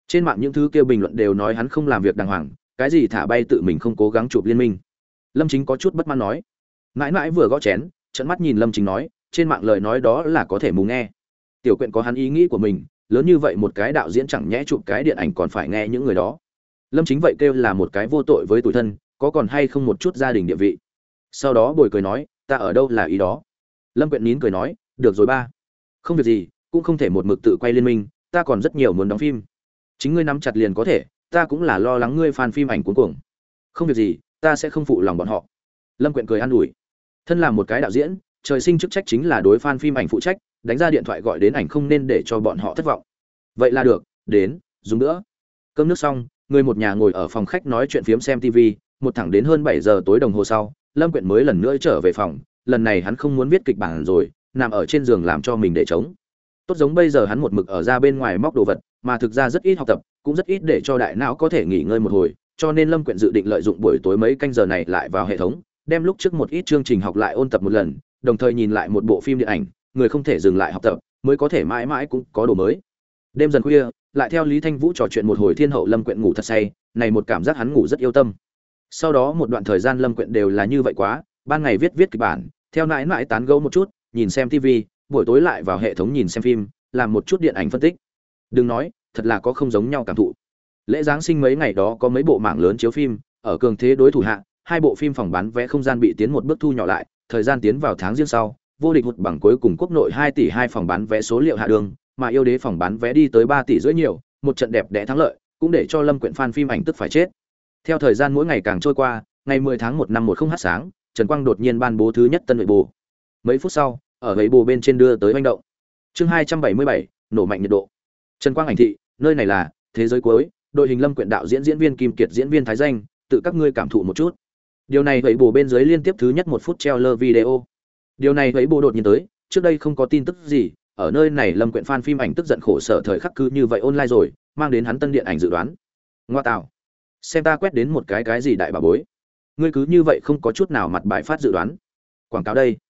A: Trên mạng những thứ kia bình luận đều nói hắn không làm việc đàng hoàng, cái gì thả bay tự mình không cố gắng chụp liên minh. Lâm Chính có chút bất mãn nói. Mãi mãi vừa gõ chén, trợn mắt nhìn Lâm Chính nói, trên mạng lời nói đó là có thể mù nghe. Tiểu Quyện có hắn ý nghĩ của mình, lớn như vậy một cái đạo diễn chẳng nhẽ chụp cái điện ảnh còn phải nghe những người đó. Lâm Chính vậy kêu là một cái vô tội với tủi thân, có còn hay không một chút gia đình địa vị. Sau đó Bồi cười nói, ta ở đâu là ý đó. Lâm Quyện nín cười nói, được rồi ba, không việc gì, cũng không thể một mực tự quay liên minh, ta còn rất nhiều muốn đóng phim. Chính ngươi nắm chặt liền có thể, ta cũng là lo lắng ngươi fan phim ảnh cuống cuồng. Không việc gì, ta sẽ không phụ lòng bọn họ. Lâm Quyện cười an ủi. Thân là một cái đạo diễn, trời sinh chức trách chính là đối fan phim ảnh phụ trách, đánh ra điện thoại gọi đến ảnh không nên để cho bọn họ thất vọng. Vậy là được, đến, dùng nữa. Cơm nước xong, người một nhà ngồi ở phòng khách nói chuyện phiếm xem TV, một thẳng đến hơn 7 giờ tối đồng hồ sau, Lâm Quyện mới lần nữa trở về phòng, lần này hắn không muốn viết kịch bản rồi, nằm ở trên giường làm cho mình để trống. Tốt giống bây giờ hắn một mực ở ra bên ngoài móc đồ vật, mà thực ra rất ít học tập, cũng rất ít để cho đại não có thể nghỉ ngơi một hồi, cho nên Lâm Quyện dự định lợi dụng buổi tối mấy canh giờ này lại vào hệ thống, đem lúc trước một ít chương trình học lại ôn tập một lần, đồng thời nhìn lại một bộ phim điện ảnh, người không thể dừng lại học tập, mới có thể mãi mãi cũng có đồ mới. Đêm dần khuya, lại theo Lý Thanh Vũ trò chuyện một hồi thiên hậu, Lâm Quyện ngủ thật say, này một cảm giác hắn ngủ rất yêu tâm. Sau đó một đoạn thời gian Lâm Quyện đều là như vậy quá, ban ngày viết kịch bản, theo nãi nãi tán gẫu một chút, nhìn xem TV, buổi tối lại vào hệ thống nhìn xem phim, làm một chút điện ảnh phân tích. Đừng nói, thật là có không giống nhau cảm thụ. Lễ Giáng sinh mấy ngày đó có mấy bộ mảng lớn chiếu phim, ở cường thế đối thủ hạ, hai bộ phim phòng bán vé không gian bị tiến một bước thu nhỏ lại, thời gian tiến vào tháng riêng sau, vô địch hụt bằng cuối cùng quốc nội 2 tỷ 2 phòng bán vé số liệu hạ đường, mà yêu đế phòng bán vé đi tới 3 tỷ rưỡi nhiều, một trận đẹp đẽ thắng lợi, cũng để cho Lâm Quyện fan phim ảnh tức phải chết. Theo thời gian mỗi ngày càng trôi qua, ngày 10 tháng 1 năm 10 h sáng, Trần Quang đột nhiên ban bố thứ nhất tân Weibo. Mấy phút sau, ở Weibo bên trên đưa tới hoành động. Chương 277, nổ mạnh nhiệt độ. Trần Quang ảnh thị, nơi này là thế giới cuối, đội hình Lâm Quyện đạo diễn diễn viên Kim Kiệt diễn viên Thái Danh, tự các ngươi cảm thụ một chút. Điều này Weibo bên dưới liên tiếp thứ nhất 1 phút trailer video. Điều này Weibo đột nhiên tới, trước đây không có tin tức gì, ở nơi này Lâm Quyện fan phim ảnh tức giận khổ sở thời khắc cứ như vậy online rồi, mang đến hắn tân điện ảnh dự đoán. Ngoa tạo, xem ta quét đến một cái gì đại bà bối. Ngươi cứ như vậy không có chút nào mặt bài phát dự đoán. Quảng cáo đây.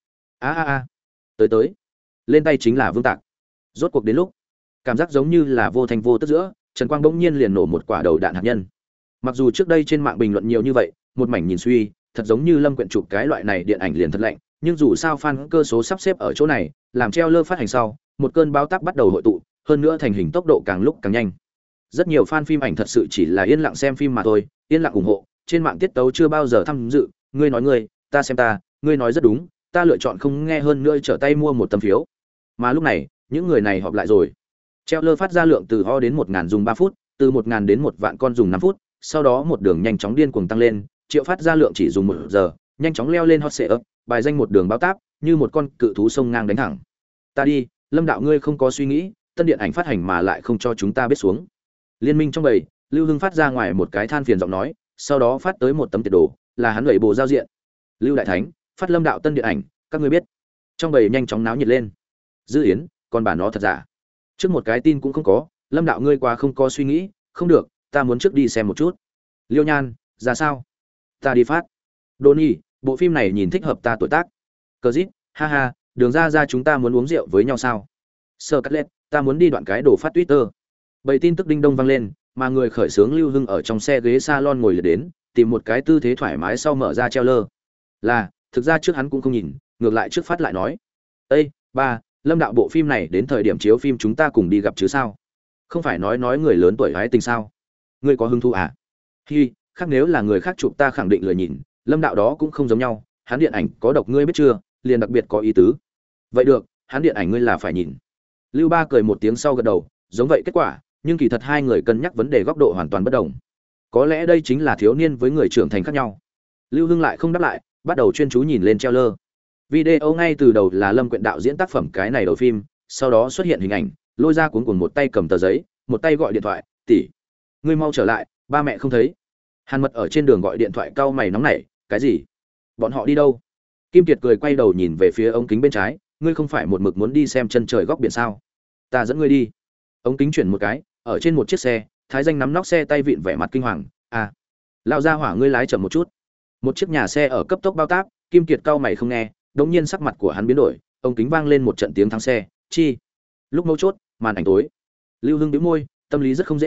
A: Tới. Lên tay chính là Vương Tạc. Rốt cuộc đến lúc, cảm giác giống như là vô thành vô tức giữa, Trần Quang bỗng nhiên liền nổ một quả đầu đạn hạt nhân. Mặc dù trước đây trên mạng bình luận nhiều như vậy, một mảnh nhìn suy, thật giống như Lâm Quyện chụp cái loại này điện ảnh liền thật lạnh, nhưng dù sao fan cơ số sắp xếp ở chỗ này, làm trailer phát hành sau, một cơn bão táp bắt đầu hội tụ, hơn nữa thành hình tốc độ càng lúc càng nhanh. Rất nhiều fan phim ảnh thật sự chỉ là yên lặng xem phim mà thôi, yên lặng ủng hộ, trên mạng tiết tấu chưa bao giờ tham dự, ngươi nói ngươi, ta xem ta, ngươi nói rất đúng, ta lựa chọn không nghe hơn nữa trở tay mua một tấm phiếu. Mà lúc này, những người này họp lại rồi. Trailer phát ra lượng từ ho đến 1000 dùng 3 phút, từ 1000 đến 1 vạn con dùng 5 phút, sau đó một đường nhanh chóng điên cuồng tăng lên, triệu phát ra lượng chỉ dùng 1 giờ, nhanh chóng leo lên hot search, bài danh một đường báo táp, như một con cự thú sông ngang đánh thẳng. Ta đi, Lâm đạo ngươi không có suy nghĩ, tân điện ảnh phát hành mà lại không cho chúng ta biết xuống. Liên minh trong bầy, Lưu Hưng phát ra ngoài một cái than phiền giọng nói, sau đó phát tới một tấm tiệt đồ, là hắn lẩy bồ giao diện. Lưu Đại Thánh, phát Lâm đạo tân điện ảnh, các ngươi biết. Trong bầy nhanh chóng náo nhiệt lên. Dư Yến, con bà nó thật giả. Trước một cái tin cũng không có, Lâm đạo ngươi quá không có suy nghĩ, không được, ta muốn trước đi xem một chút. Liêu Nhan, ra sao? Ta đi phát. Donny, bộ phim này nhìn thích hợp ta tuổi tác. Cờ Dít, ha ha, Đường ra chúng ta muốn uống rượu với nhau sao? Scarlett, ta muốn đi đoạn cái đồ phát Twitter. Bầy tin tức đinh đông vang lên, mà người khởi xướng Lưu Hưng ở trong xe ghế salon ngồi liệt đến, tìm một cái tư thế thoải mái sau mở ra trailer. Là, thực ra trước hắn cũng không nhìn, ngược lại trước phát lại nói: "Ê, ba, Lâm đạo bộ phim này đến thời điểm chiếu phim chúng ta cùng đi gặp chứ sao? Không phải nói người lớn tuổi hái tình sao? Ngươi có hứng thú à?" Hi, khác nếu là người khác chụp ta khẳng định lười nhìn, Lâm đạo đó cũng không giống nhau, hắn điện ảnh có độc ngươi biết chưa, liền đặc biệt có ý tứ. Vậy được, hắn điện ảnh ngươi là phải nhìn. Lưu Ba cười một tiếng sau gật đầu, giống vậy kết quả, nhưng kỳ thật hai người cân nhắc vấn đề góc độ hoàn toàn bất đồng. Có lẽ đây chính là thiếu niên với người trưởng thành khác nhau. Lưu Hưng lại không đáp lại, bắt đầu chuyên chú nhìn lên trailer. Video ngay từ đầu là Lâm Quyện đạo diễn tác phẩm cái này đầu phim, sau đó xuất hiện hình ảnh, lôi ra cuốn một tay cầm tờ giấy, một tay gọi điện thoại, "Tỷ, ngươi mau trở lại, ba mẹ không thấy." Hàn Mật ở trên đường gọi điện thoại cau mày nóng nảy, "Cái gì? Bọn họ đi đâu?" Kim Kiệt cười quay đầu nhìn về phía ống kính bên trái, "Ngươi không phải một mực muốn đi xem chân trời góc biển sao? Ta dẫn ngươi đi." Ống kính chuyển một cái, ở trên một chiếc xe, Thái Danh nắm nóc xe tay vịn vẻ mặt kinh hoàng, "À, lão gia hỏa ngươi lái chậm một chút." Một chiếc nhà xe ở cấp tốc bao táp, Kim Kiệt cau mày không nghe, đột nhiên sắc mặt của hắn biến đổi, ống kính vang lên một trận tiếng thắng xe, "Chi." Lúc mấu chốt, màn ảnh tối. Lưu Hưng bĩu môi, tâm lý rất không dễ chịu,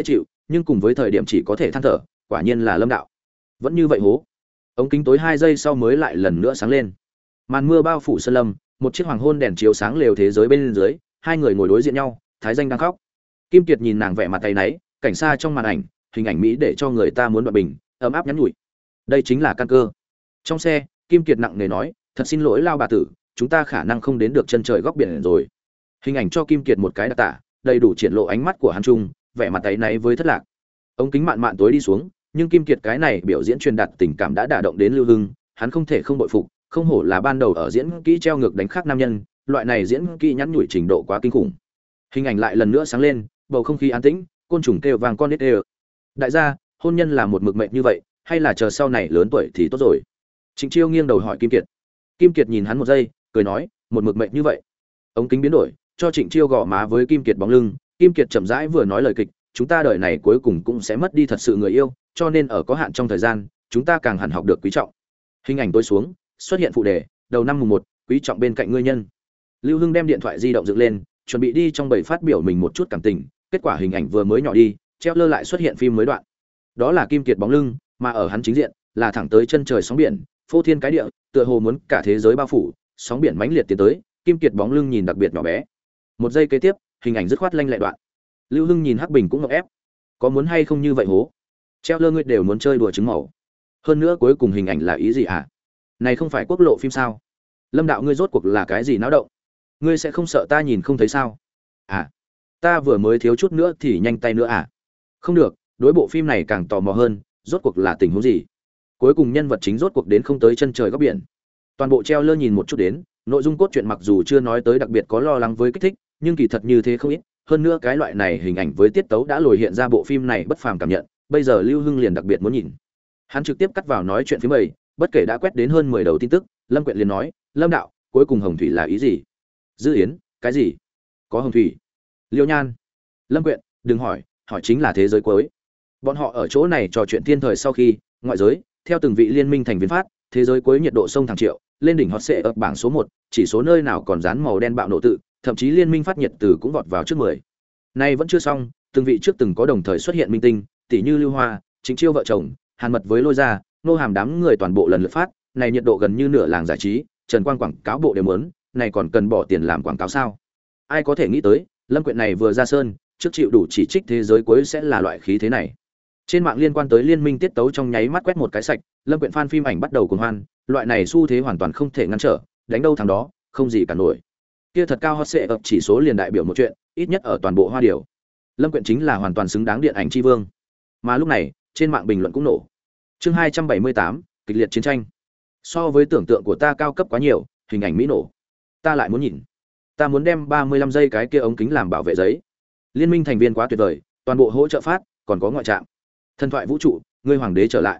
A: nhưng cùng với thời điểm chỉ có thể than thở, quả nhiên là Lâm đạo. Vẫn như vậy hố. Ống kính tối 2 giây sau mới lại lần nữa sáng lên. Màn mưa bao phủ sơn lâm, một chiếc hoàng hôn đèn chiếu sáng lều thế giới bên dưới, hai người ngồi đối diện nhau, Thái Danh đang khóc. Kim Kiệt nhìn nàng vẻ mặt tay náy, cảnh xa trong màn ảnh, hình ảnh mỹ để cho người ta muốn đoạn bình, ấm áp nhắn nhủi. Đây chính là căn cơ. Trong xe, Kim Kiệt nặng nề nói, thật xin lỗi Lao bà tử, chúng ta khả năng không đến được chân trời góc biển rồi. Hình ảnh cho Kim Kiệt một cái đặc tả, đầy đủ triển lộ ánh mắt của hắn trung, vẻ mặt tay náy với thất lạc. Ống kính mạn mạn tối đi xuống, nhưng Kim Kiệt cái này biểu diễn truyền đạt tình cảm đã đả động đến Lưu Hưng, hắn không thể không bội phục, không hổ là ban đầu ở diễn kỹ treo ngược đánh khác nam nhân, loại này diễn kỹ nhắn nhủi trình độ quá kinh khủng. Hình ảnh lại lần nữa sáng lên, bầu không khí an tĩnh, côn trùng kêu vang con nít ê. Đại gia, hôn nhân là một mực mệnh như vậy, hay là chờ sau này lớn tuổi thì tốt rồi? Trịnh Chiêu nghiêng đầu hỏi Kim Kiệt. Kim Kiệt nhìn hắn một giây, cười nói, một mực mệnh như vậy. Ống kính biến đổi, cho Trịnh Chiêu gõ má với Kim Kiệt bóng lưng, Kim Kiệt chậm rãi vừa nói lời kịch, chúng ta đời này cuối cùng cũng sẽ mất đi thật sự người yêu, cho nên ở có hạn trong thời gian, chúng ta càng hẳn học được quý trọng. Hình ảnh tối xuống, xuất hiện phụ đề, đầu năm mùng 1, quý trọng bên cạnh ngươi nhân. Lưu Hưng đem điện thoại di động dựng lên, chuẩn bị đi trong bầy phát biểu mình một chút cảm tình, kết quả hình ảnh vừa mới nhỏ đi, treo lơ lại xuất hiện phim mới đoạn. Đó là Kim Kiệt bóng lưng, mà ở hắn chính diện là thẳng tới chân trời sóng biển, phô thiên cái địa, tựa hồ muốn cả thế giới bao phủ, sóng biển mãnh liệt tiến tới, Kim Kiệt bóng lưng nhìn đặc biệt nhỏ bé. Một giây kế tiếp, hình ảnh dứt khoát lanh lẹ đoạn. Lưu Hưng nhìn Hắc Bình cũng ngộp ép. Có muốn hay không như vậy hố? Treo lơ ngươi đều muốn chơi đùa trứng màu. Hơn nữa cuối cùng hình ảnh là ý gì hả? Này không phải quốc lộ phim sao? Lâm đạo ngươi rốt cuộc là cái gì náo động? Ngươi sẽ không sợ ta nhìn không thấy sao? À, ta vừa mới thiếu chút nữa thì nhanh tay nữa à? Không được, đối bộ phim này càng tò mò hơn, rốt cuộc là tình huống gì? Cuối cùng nhân vật chính rốt cuộc đến không tới chân trời góc biển. Toàn bộ treo lơ nhìn một chút đến, nội dung cốt truyện mặc dù chưa nói tới đặc biệt có lo lắng với kích thích, nhưng kỳ thật như thế không ít. Hơn nữa cái loại này hình ảnh với tiết tấu đã lồi hiện ra bộ phim này bất phàm cảm nhận, bây giờ Lưu Hưng liền đặc biệt muốn nhìn. Hắn trực tiếp cắt vào nói chuyện phía bầy, bất kể đã quét đến hơn 10 đầu tin tức, Lâm Quyện liền nói, "Lâm đạo, cuối cùng Hồng Thủy là ý gì?" "Dư Yến, cái gì? Có Hồng Thủy?" Liêu Nhan. Lâm Quyện, "Đừng hỏi, hỏi chính là thế giới cuối." Bọn họ ở chỗ này trò chuyện thiên thời sau khi, ngoại giới, theo từng vị liên minh thành viên phát, thế giới cuối nhiệt độ sông thẳng triệu, lên đỉnh hot sẽ ở bảng số 1, chỉ số nơi nào còn dán màu đen bạo nổ tự, thậm chí liên minh phát nhiệt từ cũng vọt vào trước 10. Nay vẫn chưa xong, từng vị trước từng có đồng thời xuất hiện minh tinh, tỷ như Lưu Hoa, Chính Chiêu vợ chồng, Hàn Mật với Lôi Gia, nô hàm đám người toàn bộ lần lượt phát, này nhiệt độ gần như nửa làng giải trí, Trần Quang quảng cáo bộ đều muốn, này còn cần bỏ tiền làm quảng cáo sao? Ai có thể nghĩ tới, Lâm Quyện này vừa ra sơn, trước chịu đủ chỉ trích thế giới cuối sẽ là loại khí thế này. Trên mạng liên quan tới liên minh tiết tấu trong nháy mắt quét một cái sạch, Lâm Quyện fan phim ảnh bắt đầu cuồng hoan, loại này xu thế hoàn toàn không thể ngăn trở, đánh đâu thằng đó, không gì cả nổi. Kia thật cao hot sẽ ập chỉ số liền đại biểu một chuyện, ít nhất ở toàn bộ Hoa Điểu. Lâm Quyện chính là hoàn toàn xứng đáng điện ảnh tri vương. Mà lúc này, trên mạng bình luận cũng nổ. Chương 278, kịch liệt chiến tranh. So với tưởng tượng của ta cao cấp quá nhiều, hình ảnh mỹ nổ. Ta lại muốn nhìn. Ta muốn đem 35 giây cái kia ống kính làm bảo vệ giấy. Liên minh thành viên quá tuyệt vời, toàn bộ hỗ trợ phát, còn có ngoại trạm. Thần thoại vũ trụ, ngươi hoàng đế trở lại.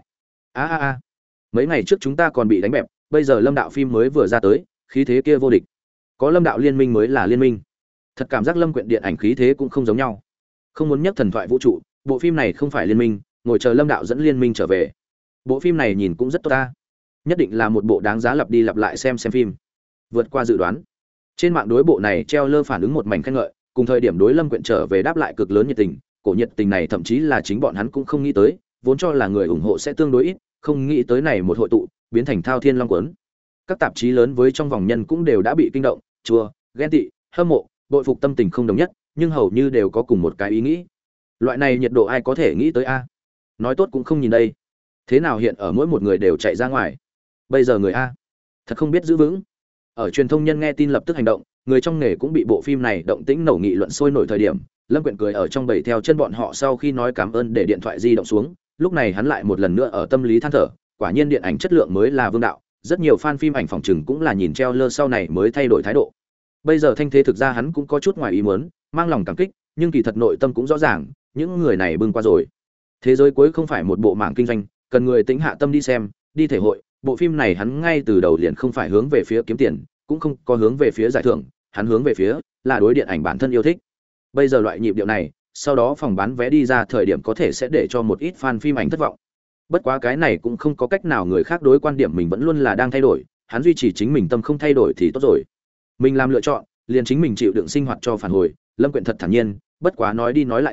A: A. Mấy ngày trước chúng ta còn bị đánh bẹp, bây giờ Lâm đạo phim mới vừa ra tới, khí thế kia vô địch. Có Lâm đạo liên minh mới là liên minh. Thật cảm giác Lâm Quyện điện ảnh khí thế cũng không giống nhau. Không muốn nhắc thần thoại vũ trụ, bộ phim này không phải liên minh, ngồi chờ Lâm đạo dẫn liên minh trở về. Bộ phim này nhìn cũng rất tốt ta. Nhất định là một bộ đáng giá lặp đi lặp lại xem phim. Vượt qua dự đoán. Trên mạng đối bộ này treo lơ phản ứng một mảnh khen ngợi, cùng thời điểm đối Lâm Quyện trở về đáp lại cực lớn nhiệt tình, cổ nhiệt tình này thậm chí là chính bọn hắn cũng không nghĩ tới, vốn cho là người ủng hộ sẽ tương đối ít, không nghĩ tới này một hội tụ, biến thành thao thiên long cuốn. Các tạp chí lớn với trong vòng nhân cũng đều đã bị kinh động, chua, ghen tị, hâm mộ, bội phục tâm tình không đồng nhất, nhưng hầu như đều có cùng một cái ý nghĩ. Loại này nhiệt độ ai có thể nghĩ tới a? Nói tốt cũng không nhìn đây. Thế nào hiện ở mỗi một người đều chạy ra ngoài. Bây giờ người a, thật không biết giữ vững. Ở truyền thông nhân nghe tin lập tức hành động, người trong nghề cũng bị bộ phim này động tĩnh nổ nghị luận sôi nổi thời điểm, Lâm Quyện cười ở trong bầy theo chân bọn họ sau khi nói cảm ơn để điện thoại di động xuống, lúc này hắn lại một lần nữa ở tâm lý than thở, quả nhiên điện ảnh chất lượng mới là vương đạo, rất nhiều fan phim ảnh phòng trừng cũng là nhìn treo lơ sau này mới thay đổi thái độ. Bây giờ thanh thế thực ra hắn cũng có chút ngoài ý muốn, mang lòng cảm kích, nhưng kỳ thật nội tâm cũng rõ ràng, những người này bưng qua rồi. Thế giới cuối không phải một bộ mảng kinh doanh, cần người tĩnh hạ tâm đi xem, đi thể hội, bộ phim này hắn ngay từ đầu liền không phải hướng về phía kiếm tiền, cũng không có hướng về phía giải thưởng, hắn hướng về phía là đối điện ảnh bản thân yêu thích. Bây giờ loại nhịp điệu này, sau đó phòng bán vé đi ra thời điểm có thể sẽ để cho một ít fan phim ảnh thất vọng. Bất quá cái này cũng không có cách nào, người khác đối quan điểm mình vẫn luôn là đang thay đổi, hắn duy trì chính mình tâm không thay đổi thì tốt rồi. Mình làm lựa chọn, liền chính mình chịu đựng sinh hoạt cho phản hồi, Lâm Quyện thật thản nhiên, bất quá nói đi nói lại thì,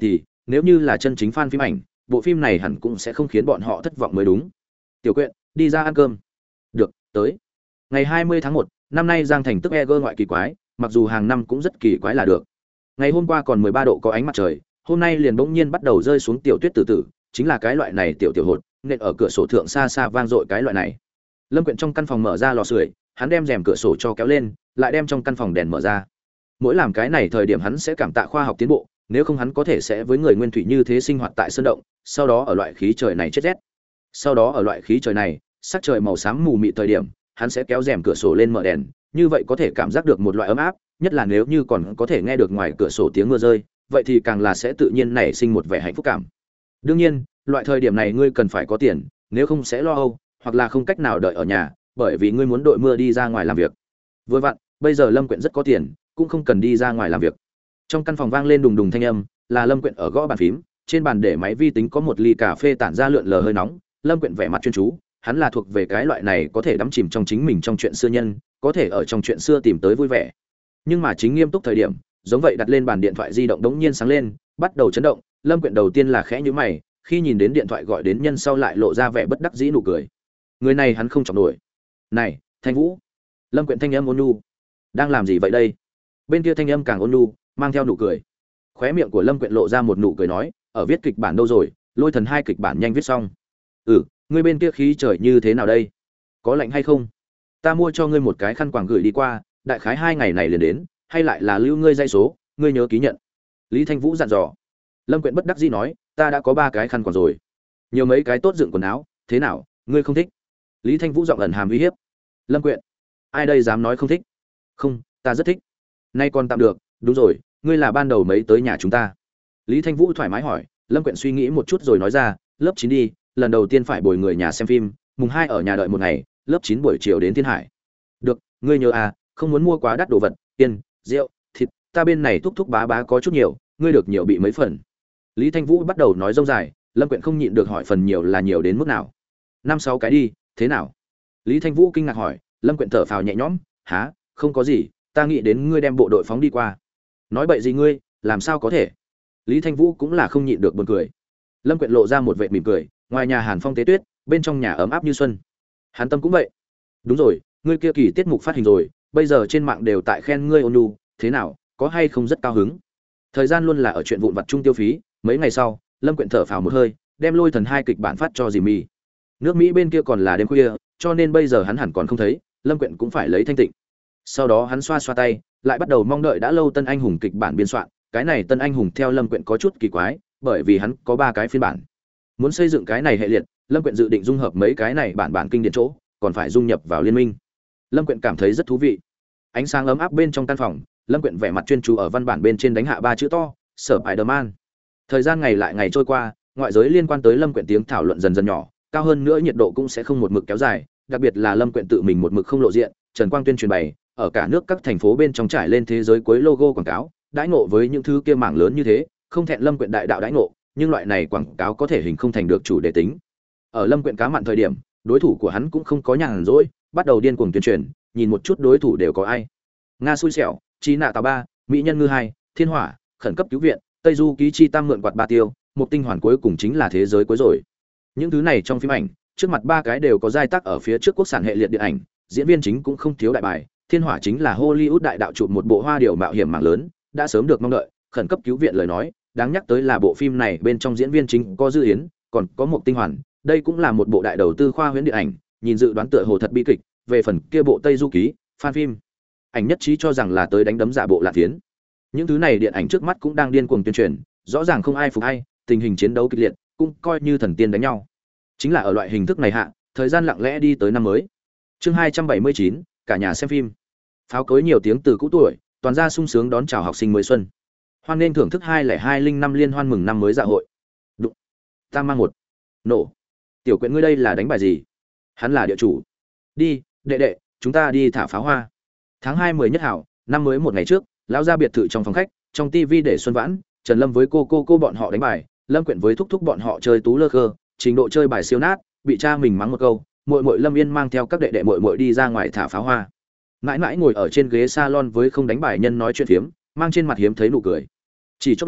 A: nếu như là chân chính fan phim ảnh, bộ phim này hẳn cũng sẽ không khiến bọn họ thất vọng mới đúng. Tiểu Quyện, đi ra ăn cơm. Được, tới. Ngày 20 tháng 1, năm nay Giang Thành tức Eger ngoại kỳ quái, mặc dù hàng năm cũng rất kỳ quái là được. Ngày hôm qua còn 13 độ có ánh mặt trời, hôm nay liền bỗng nhiên bắt đầu rơi xuống tiểu tuyết từ từ, chính là cái loại này tiểu tiểu hột, nện ở cửa sổ thượng xa xa vang dội cái loại này. Lâm Quyện trong căn phòng mở ra lò sưởi, hắn đem rèm cửa sổ cho kéo lên, lại đem trong căn phòng đèn mở ra. Mỗi làm cái này thời điểm hắn sẽ cảm tạ khoa học tiến bộ, nếu không hắn có thể sẽ với người nguyên thủy như thế sinh hoạt tại sơn động, sau đó ở loại khí trời này chết rét. Sau đó ở loại khí trời này, sắc trời màu xám mù mịt thời điểm, hắn sẽ kéo rèm cửa sổ lên mở đèn, như vậy có thể cảm giác được một loại ấm áp, nhất là nếu như còn có thể nghe được ngoài cửa sổ tiếng mưa rơi, vậy thì càng là sẽ tự nhiên nảy sinh một vẻ hạnh phúc cảm. Đương nhiên, loại thời điểm này ngươi cần phải có tiền, nếu không sẽ lo âu, hoặc là không cách nào đợi ở nhà, bởi vì ngươi muốn đội mưa đi ra ngoài làm việc. Vừa vặn, bây giờ Lâm Quyện rất có tiền, cũng không cần đi ra ngoài làm việc. Trong căn phòng vang lên đùng đùng thanh âm, là Lâm Quyện ở gõ bàn phím, trên bàn để máy vi tính có một ly cà phê tản ra lượn lờ hơi nóng. Lâm Quyện vẻ mặt chuyên chú, hắn là thuộc về cái loại này có thể đắm chìm trong chính mình trong chuyện xưa nhân, có thể ở trong chuyện xưa tìm tới vui vẻ. Nhưng mà chính nghiêm túc thời điểm, giống vậy đặt lên bàn điện thoại di động đống nhiên sáng lên, bắt đầu chấn động. Lâm Quyện đầu tiên là khẽ nhíu mày, khi nhìn đến điện thoại gọi đến nhân sau lại lộ ra vẻ bất đắc dĩ nụ cười. Người này hắn không chọc nổi. Này, Thanh Vũ. Lâm Quyện thanh âm ôn nhu. Đang làm gì vậy đây? Bên kia thanh âm càng ôn nhu, mang theo nụ cười. Khóe miệng của Lâm Quyện lộ ra một nụ cười nói, ở viết kịch bản đâu rồi, Lôi Thần 2 kịch bản nhanh viết xong. Ngươi bên kia khí trời như thế nào đây? Có lạnh hay không? Ta mua cho ngươi một cái khăn quàng gửi đi qua, đại khái 2 ngày này liền đến, hay lại là lưu ngươi dây số, ngươi nhớ ký nhận. Lý Thanh Vũ dặn dò. Lâm Quyện bất đắc dĩ nói, ta đã có 3 cái khăn quàng rồi. Nhiều mấy cái tốt dựng quần áo, thế nào, ngươi không thích? Lý Thanh Vũ giọng ẩn hàm uy hiếp. Lâm Quyện, ai đây dám nói không thích? Không, ta rất thích. Nay còn tạm được, đúng rồi, ngươi là ban đầu mấy tới nhà chúng ta? Lý Thanh Vũ thoải mái hỏi. Lâm Quyện suy nghĩ một chút rồi nói ra, lớp 9 đi, lần đầu tiên phải bồi người nhà xem phim, mùng 2 ở nhà đợi một ngày, lớp 9 buổi chiều đến Thiên Hải. Được, ngươi nhớ à, không muốn mua quá đắt đồ vật, tiền, rượu, thịt, ta bên này thúc thúc bá bá có chút nhiều, ngươi được nhiều bị mấy phần. Lý Thanh Vũ bắt đầu nói rông dài, Lâm Quyện không nhịn được hỏi phần nhiều là nhiều đến mức nào. 5-6 cái đi, thế nào? Lý Thanh Vũ kinh ngạc hỏi. Lâm Quyện thở phào nhẹ nhõm, há, không có gì, ta nghĩ đến ngươi đem bộ đội phóng đi qua. Nói bậy gì ngươi, làm sao có thể? Lý Thanh Vũ cũng là không nhịn được buồn cười. Lâm Quyện lộ ra một vệt mỉm cười, ngoài nhà hàn phong tế tuyết, bên trong nhà ấm áp như xuân. Hàn Tâm cũng vậy. Đúng rồi, ngươi kia kỳ tiết mục phát hình rồi, bây giờ trên mạng đều tại khen ngươi ôn nhu, thế nào, có hay không rất cao hứng? Thời gian luôn là ở chuyện vụn vặt chung tiêu phí, mấy ngày sau, Lâm Quyện thở phào một hơi, đem Lôi Thần 2 kịch bản phát cho Jimmy. Nước Mỹ bên kia còn là đêm khuya, cho nên bây giờ hắn hẳn còn không thấy, Lâm Quyện cũng phải lấy thanh tịnh. Sau đó hắn xoa xoa tay, lại bắt đầu mong đợi đã lâu Tân Anh Hùng kịch bản biên soạn, cái này Tân Anh Hùng theo Lâm Quyện có chút kỳ quái, bởi vì hắn có 3 cái phiên bản. Muốn xây dựng cái này hệ liệt, Lâm Quyện dự định dung hợp mấy cái này bản kinh điển chỗ, còn phải dung nhập vào liên minh. Lâm Quyện cảm thấy rất thú vị. Ánh sáng ấm áp bên trong căn phòng, Lâm Quyện vẻ mặt chuyên chú ở văn bản bên trên đánh hạ 3 chữ to, Spider-Man. Thời gian ngày lại ngày trôi qua, ngoại giới liên quan tới Lâm Quyện tiếng thảo luận dần dần nhỏ, cao hơn nữa nhiệt độ cũng sẽ không một mực kéo dài, đặc biệt là Lâm Quyện tự mình một mực không lộ diện, Trần Quang tuyên truyền bày, ở cả nước các thành phố bên trong trải lên thế giới cuối logo quảng cáo, đãi ngộ với những thứ kia mảng lớn như thế, không thẹn Lâm Quyện đại đạo đãi ngộ, nhưng loại này quảng cáo có thể hình không thành được chủ đề tính. Ở Lâm Quyện cá mặn thời điểm, đối thủ của hắn cũng không có nhàn rỗi, bắt đầu điên cuồng tuyên truyền, nhìn một chút đối thủ đều có ai. Nga xui xẻo, Chi nạ tàu 3, Mỹ nhân ngư 2, Thiên hỏa, khẩn cấp cứu viện, Tây Du ký chi tam mượn quạt 3 tiêu, một tinh hoàn cuối cùng chính là thế giới cuối rồi. Những thứ này trong phim ảnh, trước mặt 3 cái đều có giai tác ở phía trước quốc sản hệ liệt điện ảnh, diễn viên chính cũng không thiếu đại bài. Thiên hỏa chính là Hollywood đại đạo chụp một bộ hoa điều mạo hiểm mạng lớn, đã sớm được mong đợi. Khẩn cấp cứu viện lời nói, đáng nhắc tới là bộ phim này bên trong diễn viên chính có Dư Yến, còn có một tinh hoàn, đây cũng là một bộ đại đầu tư khoa huyễn điện ảnh, nhìn dự đoán tựa hồ thật bi kịch. Về phần kia bộ Tây Du ký, fan phim ảnh nhất trí cho rằng là tới đánh đấm giả bộ lạ tiến. Những thứ này điện ảnh trước mắt cũng đang điên cuồng tuyên truyền, rõ ràng không ai phục ai, tình hình chiến đấu kịch liệt, cũng coi như thần tiên đánh nhau. Chính là ở loại hình thức này hạ, thời gian lặng lẽ đi tới năm mới. Chương 279, cả nhà xem phim. Pháo cối nhiều tiếng từ cũ tuổi, toàn gia sung sướng đón chào học sinh mới xuân. Hoan nên thưởng thức 2025 liên hoan mừng năm mới dạ hội. Đụng. Ta mang một. Nổ. Tiểu Quyện ngươi đây là đánh bài gì? Hắn là địa chủ. Đi, đệ đệ, chúng ta đi thả pháo hoa. Tháng 2 10 nhất hảo, năm mới một ngày trước, lão ra biệt thự trong phòng khách, trong tivi để Xuân Vãn, Trần Lâm với cô bọn họ đánh bài, Lâm Quyện với thúc bọn họ chơi tú lơ khơ, trình độ chơi bài siêu nát, bị cha mình mắng một câu, muội Lâm Yên mang theo các đệ đệ muội đi ra ngoài thả pháo hoa. Mãi mãi ngồi ở trên ghế salon với không đánh bài nhân nói chuyện phiếm, mang trên mặt hiếm thấy nụ cười. Chỉ chốc lát,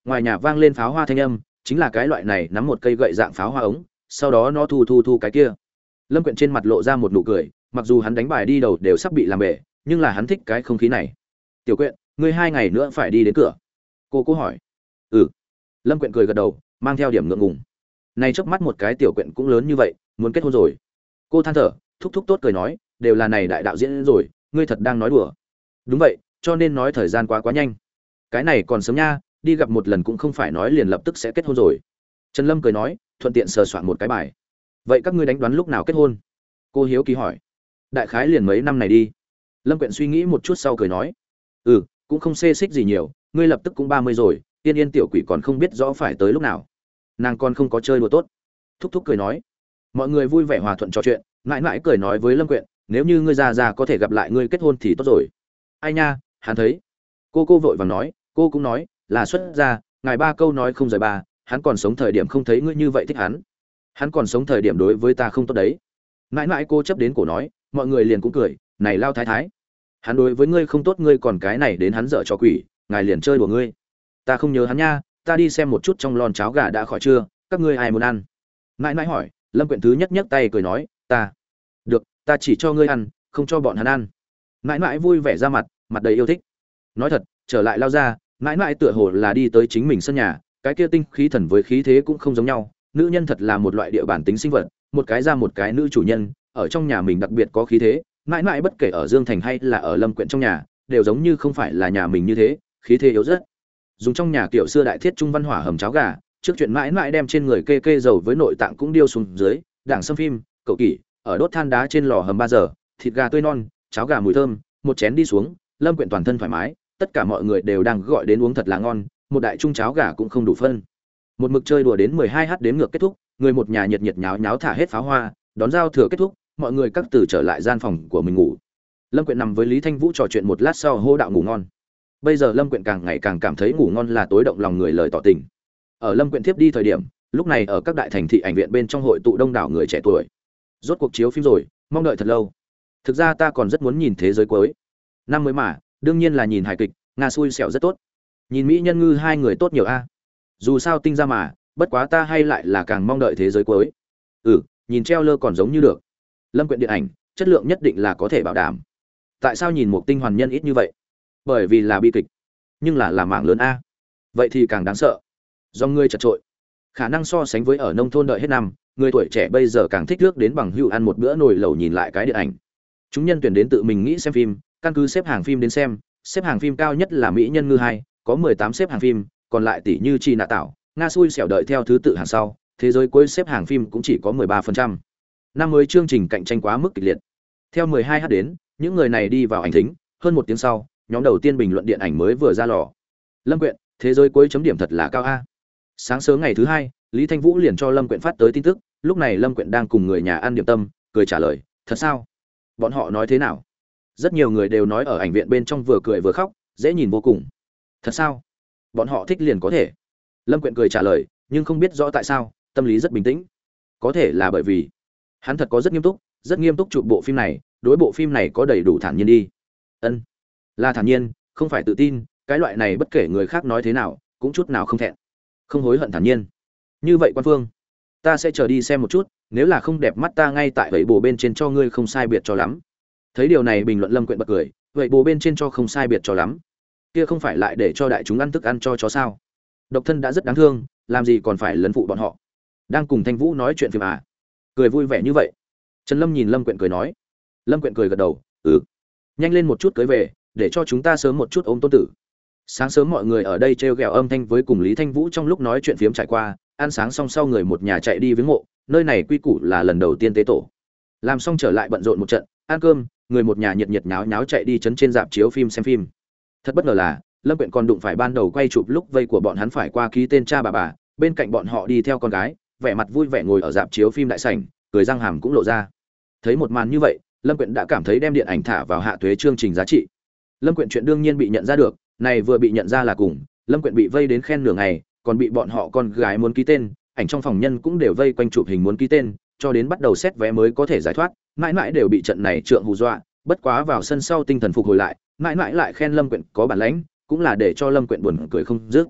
A: Ngoài nhà vang lên pháo hoa thanh âm, chính là cái loại này nắm một cây gậy dạng pháo hoa ống, sau đó nó thu cái kia. Lâm Quyện trên mặt lộ ra một nụ cười, mặc dù hắn đánh bài đi đầu đều sắp bị làm bể, nhưng là hắn thích cái không khí này. Tiểu Quyện, ngươi 2 ngày nữa phải đi đến cửa. Cô hỏi. Ừ. Lâm Quyện cười gật đầu, mang theo điểm ngượng ngùng. Này chớp mắt một cái Tiểu Quyện cũng lớn như vậy, muốn kết hôn rồi. Cô than thở, thúc thúc tốt cười nói, đều là này đại đạo diễn rồi, ngươi thật đang nói đùa. Đúng vậy, cho nên nói thời gian quá nhanh. Cái này còn sớm nha, đi gặp một lần cũng không phải nói liền lập tức sẽ kết hôn rồi. Trần Lâm cười nói, thuận tiện sờ soạn một cái bài. Vậy các ngươi đánh đoán lúc nào kết hôn? Cô hiếu kỳ hỏi. Đại khái liền mấy năm này đi. Lâm Quyện suy nghĩ một chút sau cười nói, ừ, cũng không xê xích gì nhiều, ngươi lập tức cũng 30 rồi, Yên Yên tiểu quỷ còn không biết rõ phải tới lúc nào. Nàng còn không có chơi đùa tốt. Thúc thúc cười nói. Mọi người vui vẻ hòa thuận trò chuyện, mãi mãi cười nói với Lâm Quyện, nếu như ngươi già có thể gặp lại ngươi kết hôn thì tốt rồi. Ai nha, hắn thấy. Cô vội vàng nói, cô cũng nói, là xuất gia, ngài 3 câu nói không rời ba, hắn còn sống thời điểm không thấy ngươi như vậy thích hắn. Hắn còn sống thời điểm đối với ta không tốt đấy. Mãi mãi cô chấp đến cổ nói, mọi người liền cũng cười, này lao thái thái. Hắn đối với ngươi không tốt, ngươi còn cái này đến hắn dở cho quỷ, ngài liền chơi đùa ngươi. Ta không nhớ hắn nha, ta đi xem một chút trong lon cháo gà đã khỏi chưa, các ngươi ai muốn ăn? Mãi mãi hỏi. Lâm Quyện thứ nhất nhấc tay cười nói, ta. Được, ta chỉ cho ngươi ăn, không cho bọn hắn ăn. Mãi mãi vui vẻ ra mặt, mặt đầy yêu thích. Nói thật, trở lại lao ra, mãi mãi tựa hồ là đi tới chính mình sân nhà, cái kia tinh khí thần với khí thế cũng không giống nhau. Nữ nhân thật là một loại địa bản tính sinh vật, một cái ra một cái nữ chủ nhân, ở trong nhà mình đặc biệt có khí thế. Mãi mãi bất kể ở Dương Thành hay là ở Lâm Quyện trong nhà, đều giống như không phải là nhà mình như thế, khí thế yếu rất. Dùng trong nhà kiểu xưa đại thiết trung văn hỏa hầm cháo gà, trước chuyện mãi mãi đem trên người kê dầu với nội tạng cũng điêu xuống dưới, đảng xâm phim, cậu kỷ, ở đốt than đá trên lò hầm 3 giờ, thịt gà tươi non, cháo gà mùi thơm, một chén đi xuống, Lâm Quyện toàn thân thoải mái, tất cả mọi người đều đang gọi đến uống thật là ngon, một đại chung cháo gà cũng không đủ phân. Một mực chơi đùa đến 12h đếm ngược kết thúc, người một nhà nhiệt nháo nháo thả hết pháo hoa, đón giao thừa kết thúc, mọi người các từ trở lại gian phòng của mình ngủ. Lâm Quyện nằm với Lý Thanh Vũ trò chuyện một lát sau hô đạo ngủ ngon. Bây giờ Lâm Quyện càng ngày càng cảm thấy ngủ ngon là tối động lòng người lời tỏ tình. Ở Lâm Quyện tiếp đi thời điểm, lúc này ở các đại thành thị ảnh viện bên trong hội tụ đông đảo người trẻ tuổi. Rốt cuộc chiếu phim rồi, mong đợi thật lâu. Thực ra ta còn rất muốn nhìn thế giới cuối. Năm mới mà, đương nhiên là nhìn hài kịch, Nga xui xẻo rất tốt. Nhìn Mỹ Nhân Ngư 2 người tốt nhiều a. Dù sao tinh ra mà, bất quá ta hay lại là càng mong đợi thế giới cuối. Nhìn trailer còn giống như được. Lâm Quyện điện ảnh, chất lượng nhất định là có thể bảo đảm. Tại sao nhìn một tinh hoàn nhân ít như vậy? Bởi vì là bi kịch, nhưng là mảng lớn a. Vậy thì càng đáng sợ. Do ngươi chật trội, khả năng so sánh với ở nông thôn đợi hết năm, người tuổi trẻ bây giờ càng thích nước đến bằng hữu ăn một bữa nồi lẩu nhìn lại cái điện ảnh. Chúng nhân tuyển đến tự mình nghĩ xem phim, căn cứ xếp hàng phim đến xem, xếp hàng phim cao nhất là Mỹ Nhân Ngư 2, có 18 xếp hàng phim, còn lại tỷ như Chi Nạ Tạo, Nga xui xẻo đợi theo thứ tự hàng sau, thế giới cuối xếp hàng phim cũng chỉ có 13%. Năm mới chương trình cạnh tranh quá mức kịch liệt. Theo 12h đến, những người này đi vào ảnh thính, hơn 1 tiếng sau, nhóm đầu tiên bình luận điện ảnh mới vừa ra lò. Lâm Quyện, thế giới cuối chấm điểm thật là cao a. Sáng sớm ngày thứ 2, Lý Thanh Vũ liền cho Lâm Quyện phát tới tin tức, lúc này Lâm Quyện đang cùng người nhà ăn điểm tâm, cười trả lời, "Thật sao? Bọn họ nói thế nào?" Rất nhiều người đều nói ở ảnh viện bên trong vừa cười vừa khóc, dễ nhìn vô cùng. "Thật sao? Bọn họ thích liền có thể." Lâm Quyện cười trả lời, nhưng không biết rõ tại sao, tâm lý rất bình tĩnh. Có thể là bởi vì hắn thật có rất nghiêm túc chụp bộ phim này, đối bộ phim này có đầy đủ thản nhiên đi. Ân, là thản nhiên, không phải tự tin, cái loại này bất kể người khác nói thế nào, cũng chút nào không thẹn, không hối hận thản nhiên. Như vậy Quan Phương, ta sẽ chờ đi xem một chút, nếu là không đẹp mắt ta ngay tại vậy bồ bên trên cho ngươi không sai biệt cho lắm. Thấy điều này bình luận Lâm Quyện bật cười, vậy bồ bên trên cho không sai biệt cho lắm, kia không phải lại để cho đại chúng ăn thức ăn cho chó sao? Độc thân đã rất đáng thương, làm gì còn phải lấn phụ bọn họ. Đang cùng Thanh Vũ nói chuyện phim à? Cười vui vẻ như vậy. Trần Lâm nhìn Lâm Quyện cười nói. Lâm Quyện cười gật đầu, nhanh lên một chút cưới về, để cho chúng ta sớm một chút ôm tôn tử. Sáng sớm mọi người ở đây trêu ghẹo âm thanh với cùng Lý Thanh Vũ trong lúc nói chuyện phiếm trải qua, ăn sáng xong sau người một nhà chạy đi viếng mộ, nơi này quy củ là lần đầu tiên tế tổ. Làm xong trở lại bận rộn một trận, ăn cơm, người một nhà nhiệt nháo nháo chạy đi trấn trên rạp chiếu phim xem phim. Thật bất ngờ là, Lâm Quyện còn đụng phải ban đầu quay chụp lúc vây của bọn hắn phải qua ký tên cha bà, bên cạnh bọn họ đi theo con gái, vẻ mặt vui vẻ ngồi ở rạp chiếu phim đại sảnh, cười răng hàm cũng lộ ra. Thấy một màn như vậy, Lâm Quyện đã cảm thấy đem điện ảnh thả vào hạ thuế chương trình giá trị. Lâm Quyện chuyện đương nhiên bị nhận ra được, này vừa bị nhận ra là cùng, Lâm Quyện bị vây đến khen nửa ngày, còn bị bọn họ con gái muốn ký tên, ảnh trong phòng nhân cũng đều vây quanh chụp hình muốn ký tên, cho đến bắt đầu xét vé mới có thể giải thoát, mãi mãi đều bị trận này trượng hù dọa, bất quá vào sân sau tinh thần phục hồi lại, mãi mãi lại khen Lâm Quyện có bản lĩnh, cũng là để cho Lâm Quyện buồn cười không dứt.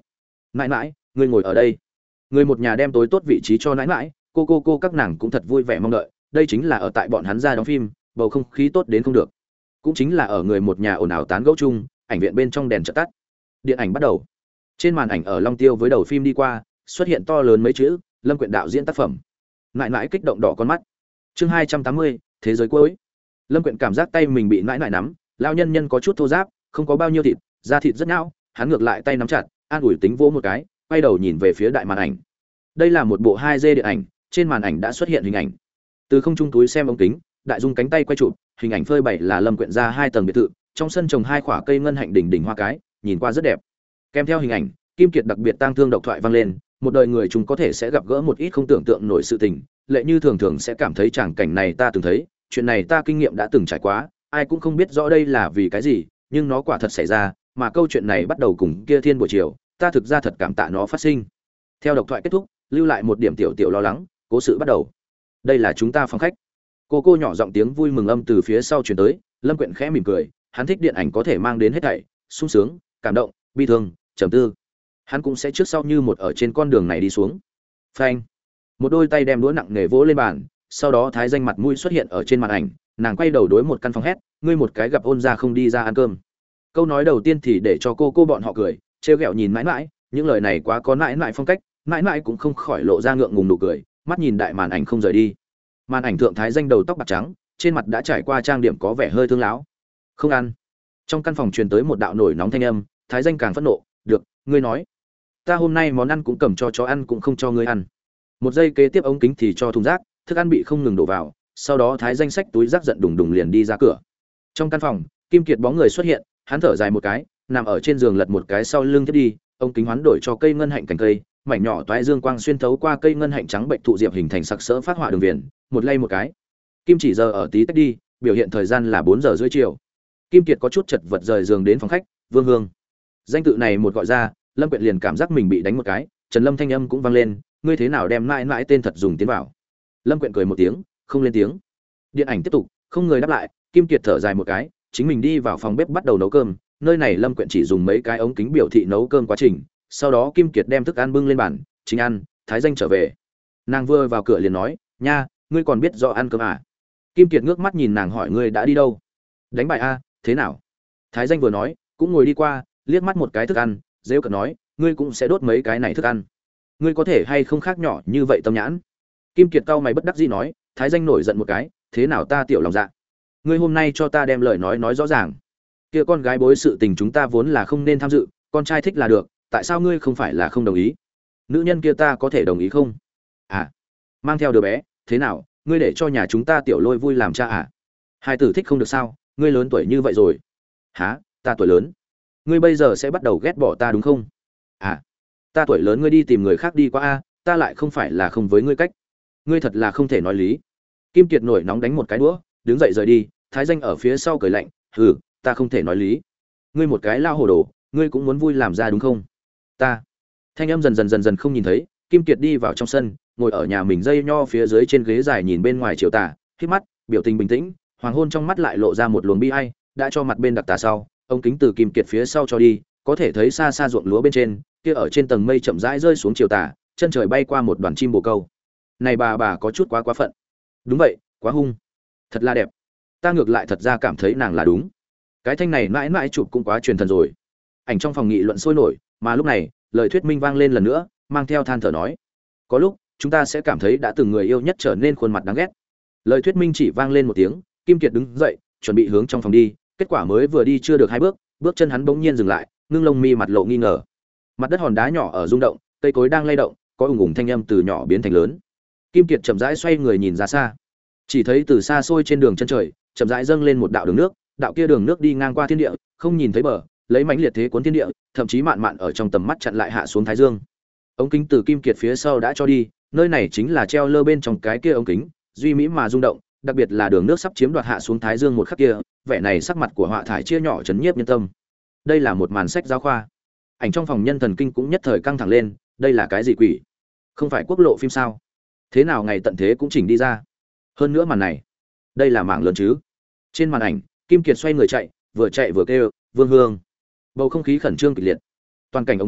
A: Nãi nãi, ngươi ngồi ở đây. Người một nhà đem tối tốt vị trí cho nãi nãi, cô các nàng cũng thật vui vẻ mong đợi, đây chính là ở tại bọn hắn ra đóng phim, bầu không khí tốt đến không được. Cũng chính là ở người một nhà ồn ào tán gẫu chung, ảnh viện bên trong đèn chợt tắt. Điện ảnh bắt đầu. Trên màn ảnh ở Long Tiêu với đầu phim đi qua, xuất hiện to lớn mấy chữ, Lâm Quyện đạo diễn tác phẩm. Nãi nãi kích động đỏ con mắt. Chương 280, thế giới cuối. Lâm Quyện cảm giác tay mình bị nãi nãi nắm, lão nhân nhân có chút thô ráp, không có bao nhiêu thịt, da thịt rất nhão, hắn ngược lại tay nắm chặt, an ủi tính vỗ một cái, quay đầu nhìn về phía đại màn ảnh. Đây là một bộ 2D điện ảnh, trên màn ảnh đã xuất hiện hình ảnh. Từ không trung túi xem ống kính, đại dung cánh tay quay chụp, hình ảnh phơi bày là Lâm Quyện ra 2 tầng biệt thự, trong sân trồng 2 quả cây ngân hạnh đỉnh đỉnh hoa cái, nhìn qua rất đẹp. Kèm theo hình ảnh, Kim Kiệt đặc biệt tang thương độc thoại vang lên, một đời người chúng có thể sẽ gặp gỡ một ít không tưởng tượng nổi sự tình, lệ như thường thường sẽ cảm thấy tràng cảnh này ta từng thấy, chuyện này ta kinh nghiệm đã từng trải qua, ai cũng không biết rõ đây là vì cái gì, nhưng nó quả thật xảy ra, mà câu chuyện này bắt đầu cùng kia thiên buổi chiều, ta thực ra thật cảm tạ nó phát sinh. Theo độc thoại kết thúc, lưu lại một điểm tiểu tiểu lo lắng, cố sự bắt đầu. Đây là chúng ta phòng khách. Cô nhỏ giọng tiếng vui mừng âm từ phía sau truyền tới, Lâm Quyện khẽ mỉm cười, hắn thích điện ảnh có thể mang đến hết thảy, sung sướng, cảm động, bi thương, trầm tư. Hắn cũng sẽ trước sau như một ở trên con đường này đi xuống. Phanh. Một đôi tay đem đũa nặng nề vỗ lên bàn, sau đó Thái Danh mặt mũi xuất hiện ở trên màn ảnh, nàng quay đầu đối một căn phòng hét, ngươi một cái gặp ôn ra không đi ra ăn cơm. Câu nói đầu tiên thì để cho cô bọn họ cười, trêu ghẹo nhìn mãi mãi, những lời này quá có mãi mãi phong cách, mãi mãi cũng không khỏi lộ ra ngượng ngùng nụ cười, mắt nhìn đại màn ảnh không rời đi. Màn ảnh thượng Thái Danh đầu tóc bạc trắng, trên mặt đã trải qua trang điểm có vẻ hơi thương láo. Không ăn. Trong căn phòng truyền tới một đạo nổi nóng thanh âm, Thái Danh càng phẫn nộ, được, ngươi nói. Ta hôm nay món ăn cũng cầm cho chó ăn cũng không cho ngươi ăn. Một giây kế tiếp ống kính thì cho thùng rác, thức ăn bị không ngừng đổ vào, sau đó Thái Danh xách túi rác giận đùng đùng liền đi ra cửa. Trong căn phòng, Kim Kiệt bóng người xuất hiện, hắn thở dài một cái, nằm ở trên giường lật một cái sau lưng thiết đi, ống kính hoán đổi cho cây ngân hạnh cành cây, mảnh nhỏ toái dương quang xuyên thấu qua cây ngân hạnh trắng bệnh thụ diệp hình thành sặc sỡ phát họa đường viền, một lay một cái. Kim chỉ giờ ở tí tách đi, biểu hiện thời gian là 4 giờ rưỡi chiều. Kim Kiệt có chút chật vật rời giường đến phòng khách, Vương Hương. Danh tự này một gọi ra, Lâm Quyện liền cảm giác mình bị đánh một cái, Trần Lâm thanh âm cũng vang lên, ngươi thế nào đem mãi mãi tên thật dùng tiến vào. Lâm Quyện cười một tiếng, không lên tiếng. Điện ảnh tiếp tục, không người đáp lại, Kim Kiệt thở dài một cái, chính mình đi vào phòng bếp bắt đầu nấu cơm, nơi này Lâm Quyện chỉ dùng mấy cái ống kính biểu thị nấu cơm quá trình, sau đó Kim Kiệt đem thức ăn bưng lên bàn, chính ăn, Thái Danh trở về. Nàng vừa vào cửa liền nói, nha, ngươi còn biết rõ ăn cơm à? Kim Kiệt ngước mắt nhìn nàng hỏi ngươi đã đi đâu? Đánh bài a, thế nào? Thái Danh vừa nói, cũng ngồi đi qua, liếc mắt một cái thức ăn, rêu cợt nói, ngươi cũng sẽ đốt mấy cái này thức ăn. Ngươi có thể hay không khác nhỏ như vậy tâm nhãn? Kim Kiệt cau mày bất đắc dĩ nói, Thái Danh nổi giận một cái, thế nào ta tiểu lòng dạ? Ngươi hôm nay cho ta đem lời nói rõ ràng. Kia con gái bối sự tình chúng ta vốn là không nên tham dự, con trai thích là được, tại sao ngươi không phải là không đồng ý? Nữ nhân kia ta có thể đồng ý không? À, mang theo đứa bé, thế nào, ngươi để cho nhà chúng ta tiểu Lôi vui làm cha à? Hai tử thích không được sao, ngươi lớn tuổi như vậy rồi. Hả, ta tuổi lớn. Ngươi bây giờ sẽ bắt đầu ghét bỏ ta đúng không? À, ta tuổi lớn ngươi đi tìm người khác đi qua a, ta lại không phải là không với ngươi cách. Ngươi thật là không thể nói lý. Kim Kiệt nổi nóng đánh một cái đũa, đứng dậy rời đi, Thái Danh ở phía sau cười lạnh, hừ, ta không thể nói lý. Ngươi một cái lao hồ đồ, ngươi cũng muốn vui làm ra đúng không? Ta. Thanh âm dần dần không nhìn thấy, Kim Kiệt đi vào trong sân, ngồi ở nhà mình dây nho phía dưới trên ghế dài nhìn bên ngoài chiều tà, khép mắt, biểu tình bình tĩnh, hoàng hôn trong mắt lại lộ ra một luồng bi ai, đã cho mặt bên đặc tà sau, ông kính từ Kim Kiệt phía sau cho đi, có thể thấy xa xa ruộng lúa bên trên, kia ở trên tầng mây chậm rãi rơi xuống chiều tà, chân trời bay qua một đoàn chim bồ câu. Này bà có chút quá phận. Đúng vậy, quá hung. Thật là đẹp. Ta ngược lại thật ra cảm thấy nàng là đúng. Cái thanh này mãi mãi chụp cũng quá truyền thần rồi. Ảnh trong phòng nghị luận sôi nổi, mà lúc này, lời thuyết minh vang lên lần nữa, mang theo than thở nói: có lúc, chúng ta sẽ cảm thấy đã từng người yêu nhất trở nên khuôn mặt đáng ghét. Lời thuyết minh chỉ vang lên một tiếng, Kim Kiệt đứng dậy, chuẩn bị hướng trong phòng đi, kết quả mới vừa đi chưa được 2 bước, bước chân hắn bỗng nhiên dừng lại, ngưng lông mi mặt lộ nghi ngờ. Mặt đất hòn đá nhỏ ở rung động, cây cối đang lay động, có ùng ùng thanh âm từ nhỏ biến thành lớn. Kim Kiệt chậm rãi xoay người nhìn ra xa, chỉ thấy từ xa xôi trên đường chân trời, chậm rãi dâng lên một đạo đường nước, đạo kia đường nước đi ngang qua thiên địa, không nhìn thấy bờ, lấy mãnh liệt thế cuốn thiên địa, thậm chí mạn mạn ở trong tầm mắt chặn lại hạ xuống thái dương. Ống kính từ Kim Kiệt phía sau đã cho đi, nơi này chính là treo lơ bên trong cái kia ống kính, duy mỹ mà rung động, đặc biệt là đường nước sắp chiếm đoạt hạ xuống thái dương một khắc kia, vẻ này sắc mặt của họa thải chia nhỏ chấn nhiếp nhân tâm. Đây là một màn sách giáo khoa. Ảnh trong phòng nhân thần kinh cũng nhất thời căng thẳng lên, đây là cái gì quỷ? Không phải quốc lộ phim sao? Thế nào ngày tận thế cũng chỉnh đi ra? Hơn nữa màn này, đây là mảng lớn chứ? Trên màn ảnh, Kim Kiệt xoay người chạy vừa kêu, "Vương Hương." Bầu không khí khẩn trương kịch liệt. Toàn cảnh ống kính,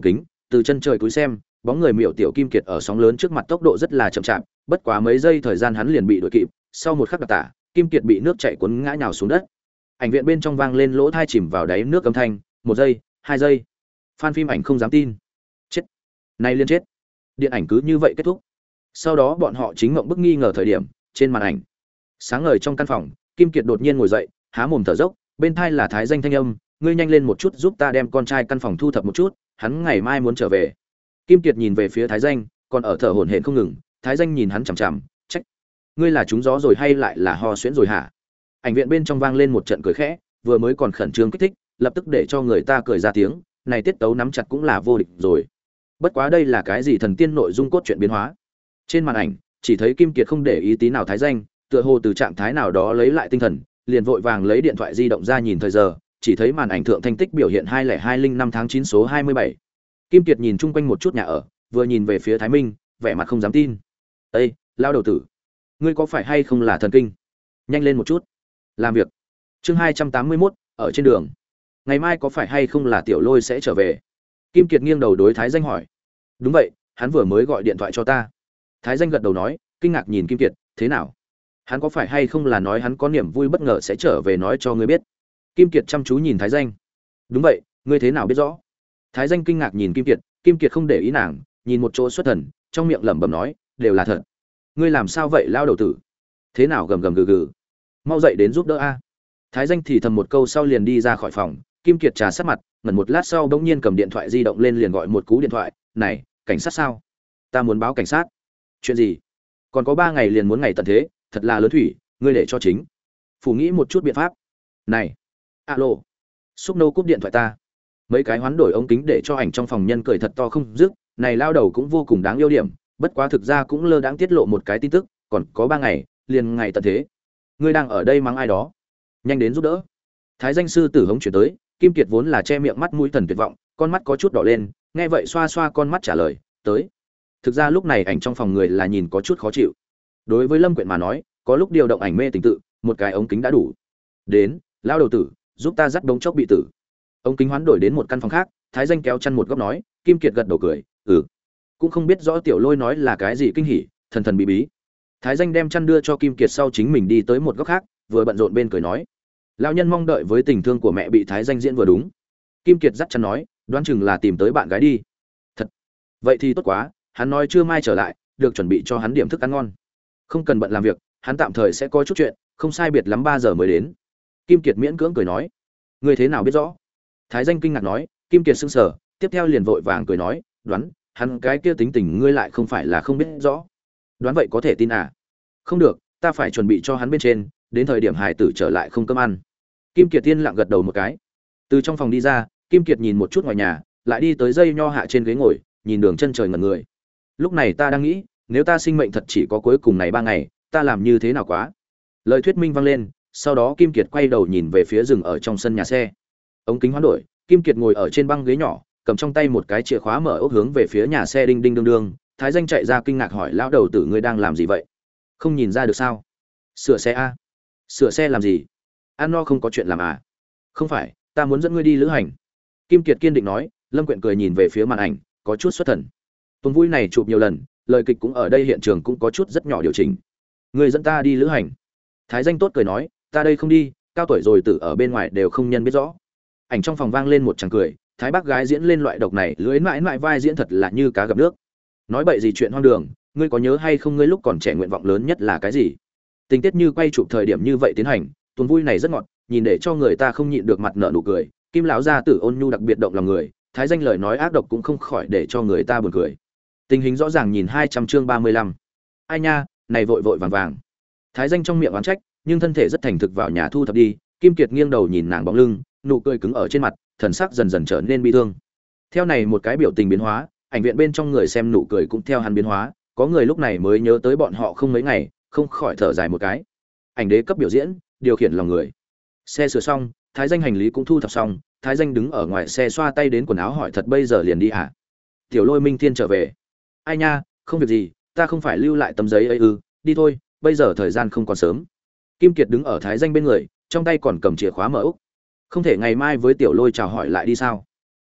A: từ chân trời cúi xem, bóng người miểu tiểu Kim Kiệt ở sóng lớn trước mặt tốc độ rất là chậm chạp, bất quá mấy giây thời gian hắn liền bị đuổi kịp, sau một khắc đặc tả, Kim Kiệt bị nước chảy cuốn ngã nhào xuống đất. Ảnh viện bên trong vang lên lỗ tai chìm vào đáy nước âm thanh, 1 giây, 2 giây. Fan phim ảnh không dám tin. Chết. Này liên chết. Điện ảnh cứ như vậy kết thúc. Sau đó bọn họ chính mộng bức nghi ngờ thời điểm, trên màn ảnh, sáng ngời trong căn phòng, Kim Kiệt đột nhiên ngồi dậy, há mồm thở dốc, bên tai là Thái Danh thanh âm, ngươi nhanh lên một chút giúp ta đem con trai căn phòng thu thập một chút, hắn ngày mai muốn trở về. Kim Kiệt nhìn về phía Thái Danh, còn ở thở hổn hển không ngừng, Thái Danh nhìn hắn chằm chằm, trách: ngươi là trúng gió rồi hay lại là ho suyễn rồi hả? Ảnh viện bên trong vang lên một trận cười khẽ, vừa mới còn khẩn trương kích thích, lập tức để cho người ta cười ra tiếng, này tiết tấu nắm chặt cũng là vô địch rồi. Bất quá đây là cái gì thần tiên nội dung cốt truyện biến hóa? Trên màn ảnh, chỉ thấy Kim Kiệt không để ý tí nào Thái Danh, tựa hồ từ trạng thái nào đó lấy lại tinh thần, liền vội vàng lấy điện thoại di động ra nhìn thời giờ, chỉ thấy màn ảnh thượng thanh tích biểu hiện 2025 tháng 9 số 27. Kim Kiệt nhìn chung quanh một chút nhà ở, vừa nhìn về phía Thái Minh, vẻ mặt không dám tin. "Ê, lao đầu tử, ngươi có phải hay không là thần kinh? Nhanh lên một chút, làm việc." Chương 281, ở trên đường. "Ngày mai có phải hay không là Tiểu Lôi sẽ trở về?" Kim Kiệt nghiêng đầu đối Thái Danh hỏi. "Đúng vậy, hắn vừa mới gọi điện thoại cho ta." Thái Danh gật đầu nói, kinh ngạc nhìn Kim Kiệt, "Thế nào? Hắn có phải hay không là nói hắn có niềm vui bất ngờ sẽ trở về nói cho ngươi biết?" Kim Kiệt chăm chú nhìn Thái Danh. "Đúng vậy, ngươi thế nào biết rõ?" Thái Danh kinh ngạc nhìn Kim Kiệt không để ý nàng, nhìn một chỗ xuất thần, trong miệng lẩm bẩm nói, "Đều là thật." "Ngươi làm sao vậy lao đầu tử? Thế nào gầm gầm gừ gừ? Mau dậy đến giúp đỡ a." Thái Danh thì thầm một câu sau liền đi ra khỏi phòng, Kim Kiệt trà sát mặt, ngẩn một lát sau bỗng nhiên cầm điện thoại di động lên liền gọi một cú điện thoại, "Này, cảnh sát sao? Ta muốn báo cảnh sát." "Chuyện gì? Còn có 3 ngày liền muốn ngày tận thế, thật là lớn thủy, ngươi để cho chính phủ nghĩ một chút biện pháp." "Này, alo." Xúc nô cúp điện thoại ta. Mấy cái hoán đổi ống kính để cho ảnh trong phòng nhân cười thật to không dứt, này lao đầu cũng vô cùng đáng yêu điểm, bất quá thực ra cũng lơ đãng tiết lộ một cái tin tức, còn có 3 ngày, liền ngày tận thế. Ngươi đang ở đây mắng ai đó? Nhanh đến giúp đỡ. Thái Danh sư tử hống chuyển tới, Kim Kiệt vốn là che miệng mắt mũi thần tuyệt vọng, con mắt có chút đỏ lên, nghe vậy xoa xoa con mắt trả lời, tới. Thực ra lúc này ảnh trong phòng người là nhìn có chút khó chịu. Đối với Lâm Quyện mà nói, có lúc điều động ảnh mê tình tự, một cái ống kính đã đủ. Đến, lao đầu tử, giúp ta dắt đống chốc bị tử. Ống kính hoán đổi đến một căn phòng khác, Thái Danh kéo chăn một góc nói, Kim Kiệt gật đầu cười, cũng không biết rõ Tiểu Lôi nói là cái gì kinh hỉ, thần thần bí bí. Thái Danh đem chăn đưa cho Kim Kiệt sau chính mình đi tới một góc khác, vừa bận rộn bên cười nói, lão nhân mong đợi với tình thương của mẹ bị Thái Danh diễn vừa đúng. Kim Kiệt dắt chăn nói, đoán chừng là tìm tới bạn gái đi. Thật, vậy thì tốt quá, hắn nói trưa mai trở lại, được chuẩn bị cho hắn điểm thức ăn ngon. Không cần bận làm việc, hắn tạm thời sẽ có chút chuyện, không sai biệt lắm 3 giờ mới đến. Kim Kiệt miễn cưỡng cười nói, ngươi thế nào biết rõ? Thái Danh kinh ngạc nói, Kim Kiệt sững sờ, tiếp theo liền vội vàng cười nói, đoán, hắn cái kia tính tình ngươi lại không phải là không biết rõ. Đoán vậy có thể tin à? Không được, ta phải chuẩn bị cho hắn bên trên, đến thời điểm hải tử trở lại không cơm ăn. Kim Kiệt tiên lặng gật đầu một cái. Từ trong phòng đi ra, Kim Kiệt nhìn một chút ngoài nhà, lại đi tới dây nho hạ trên ghế ngồi, nhìn đường chân trời ngẩn người. Lúc này ta đang nghĩ, nếu ta sinh mệnh thật chỉ có cuối cùng này 3 ngày, ta làm như thế nào quá? Lời thuyết minh vang lên, sau đó Kim Kiệt quay đầu nhìn về phía rừng ở trong sân nhà xe. Ống kính hoán đổi, Kim Kiệt ngồi ở trên băng ghế nhỏ, cầm trong tay một cái chìa khóa mở ốc hướng về phía nhà xe đinh đinh đương đương. Thái Danh chạy ra kinh ngạc hỏi lão đầu tử ngươi đang làm gì vậy? Không nhìn ra được sao? Sửa xe a? Sửa xe làm gì? Ăn no không có chuyện làm à? Không phải, ta muốn dẫn ngươi đi lữ hành. Kim Kiệt kiên định nói. Lâm Quyện cười nhìn về phía màn ảnh, có chút xuất thần. Tuần vui này chụp nhiều lần, lời kịch cũng ở đây hiện trường cũng có chút rất nhỏ điều chỉnh. Ngươi dẫn ta đi lữ hành? Thái Danh tốt cười nói, ta đây không đi, cao tuổi rồi tử ở bên ngoài đều không nhân biết rõ. Ảnh trong phòng vang lên một tràng cười, Thái bác gái diễn lên loại độc này lưỡi mãi mãi vai diễn thật là như cá gặp nước. Nói bậy gì chuyện hoang đường, ngươi có nhớ hay không ngươi lúc còn trẻ nguyện vọng lớn nhất là cái gì? Tình tiết như quay chụp thời điểm như vậy tiến hành, tuần vui này rất ngọt, nhìn để cho người ta không nhịn được mặt nở nụ cười. Kim lão gia tử ôn nhu đặc biệt động lòng người, Thái Danh lời nói ác độc cũng không khỏi để cho người ta buồn cười. Tình hình rõ ràng nhìn 200 chương 35. Ai nha, này vội vội vàng vàng. Thái Danh trong miệng oán trách, nhưng thân thể rất thành thực vào nhà thu thập đi. Kim Kiệt nghiêng đầu nhìn nàng bóng lưng, nụ cười cứng ở trên mặt, thần sắc dần dần trở nên bi thương. Theo này một cái biểu tình biến hóa, ảnh viện bên trong người xem nụ cười cũng theo hắn biến hóa, có người lúc này mới nhớ tới bọn họ không mấy ngày, không khỏi thở dài một cái. Ảnh đế cấp biểu diễn, điều khiển lòng người. Xe sửa xong, Thái Danh hành lý cũng thu thập xong, Thái Danh đứng ở ngoài xe xoa tay đến quần áo hỏi thật bây giờ liền đi hả? Tiểu Lôi Minh Thiên trở về. Ai nha, không việc gì, ta không phải lưu lại tấm giấy ấy ư, đi thôi, bây giờ thời gian không còn sớm. Kim Kiệt đứng ở Thái Danh bên người, trong tay còn cầm chìa khóa mở úc. Không thể ngày mai với Tiểu Lôi chào hỏi lại đi sao?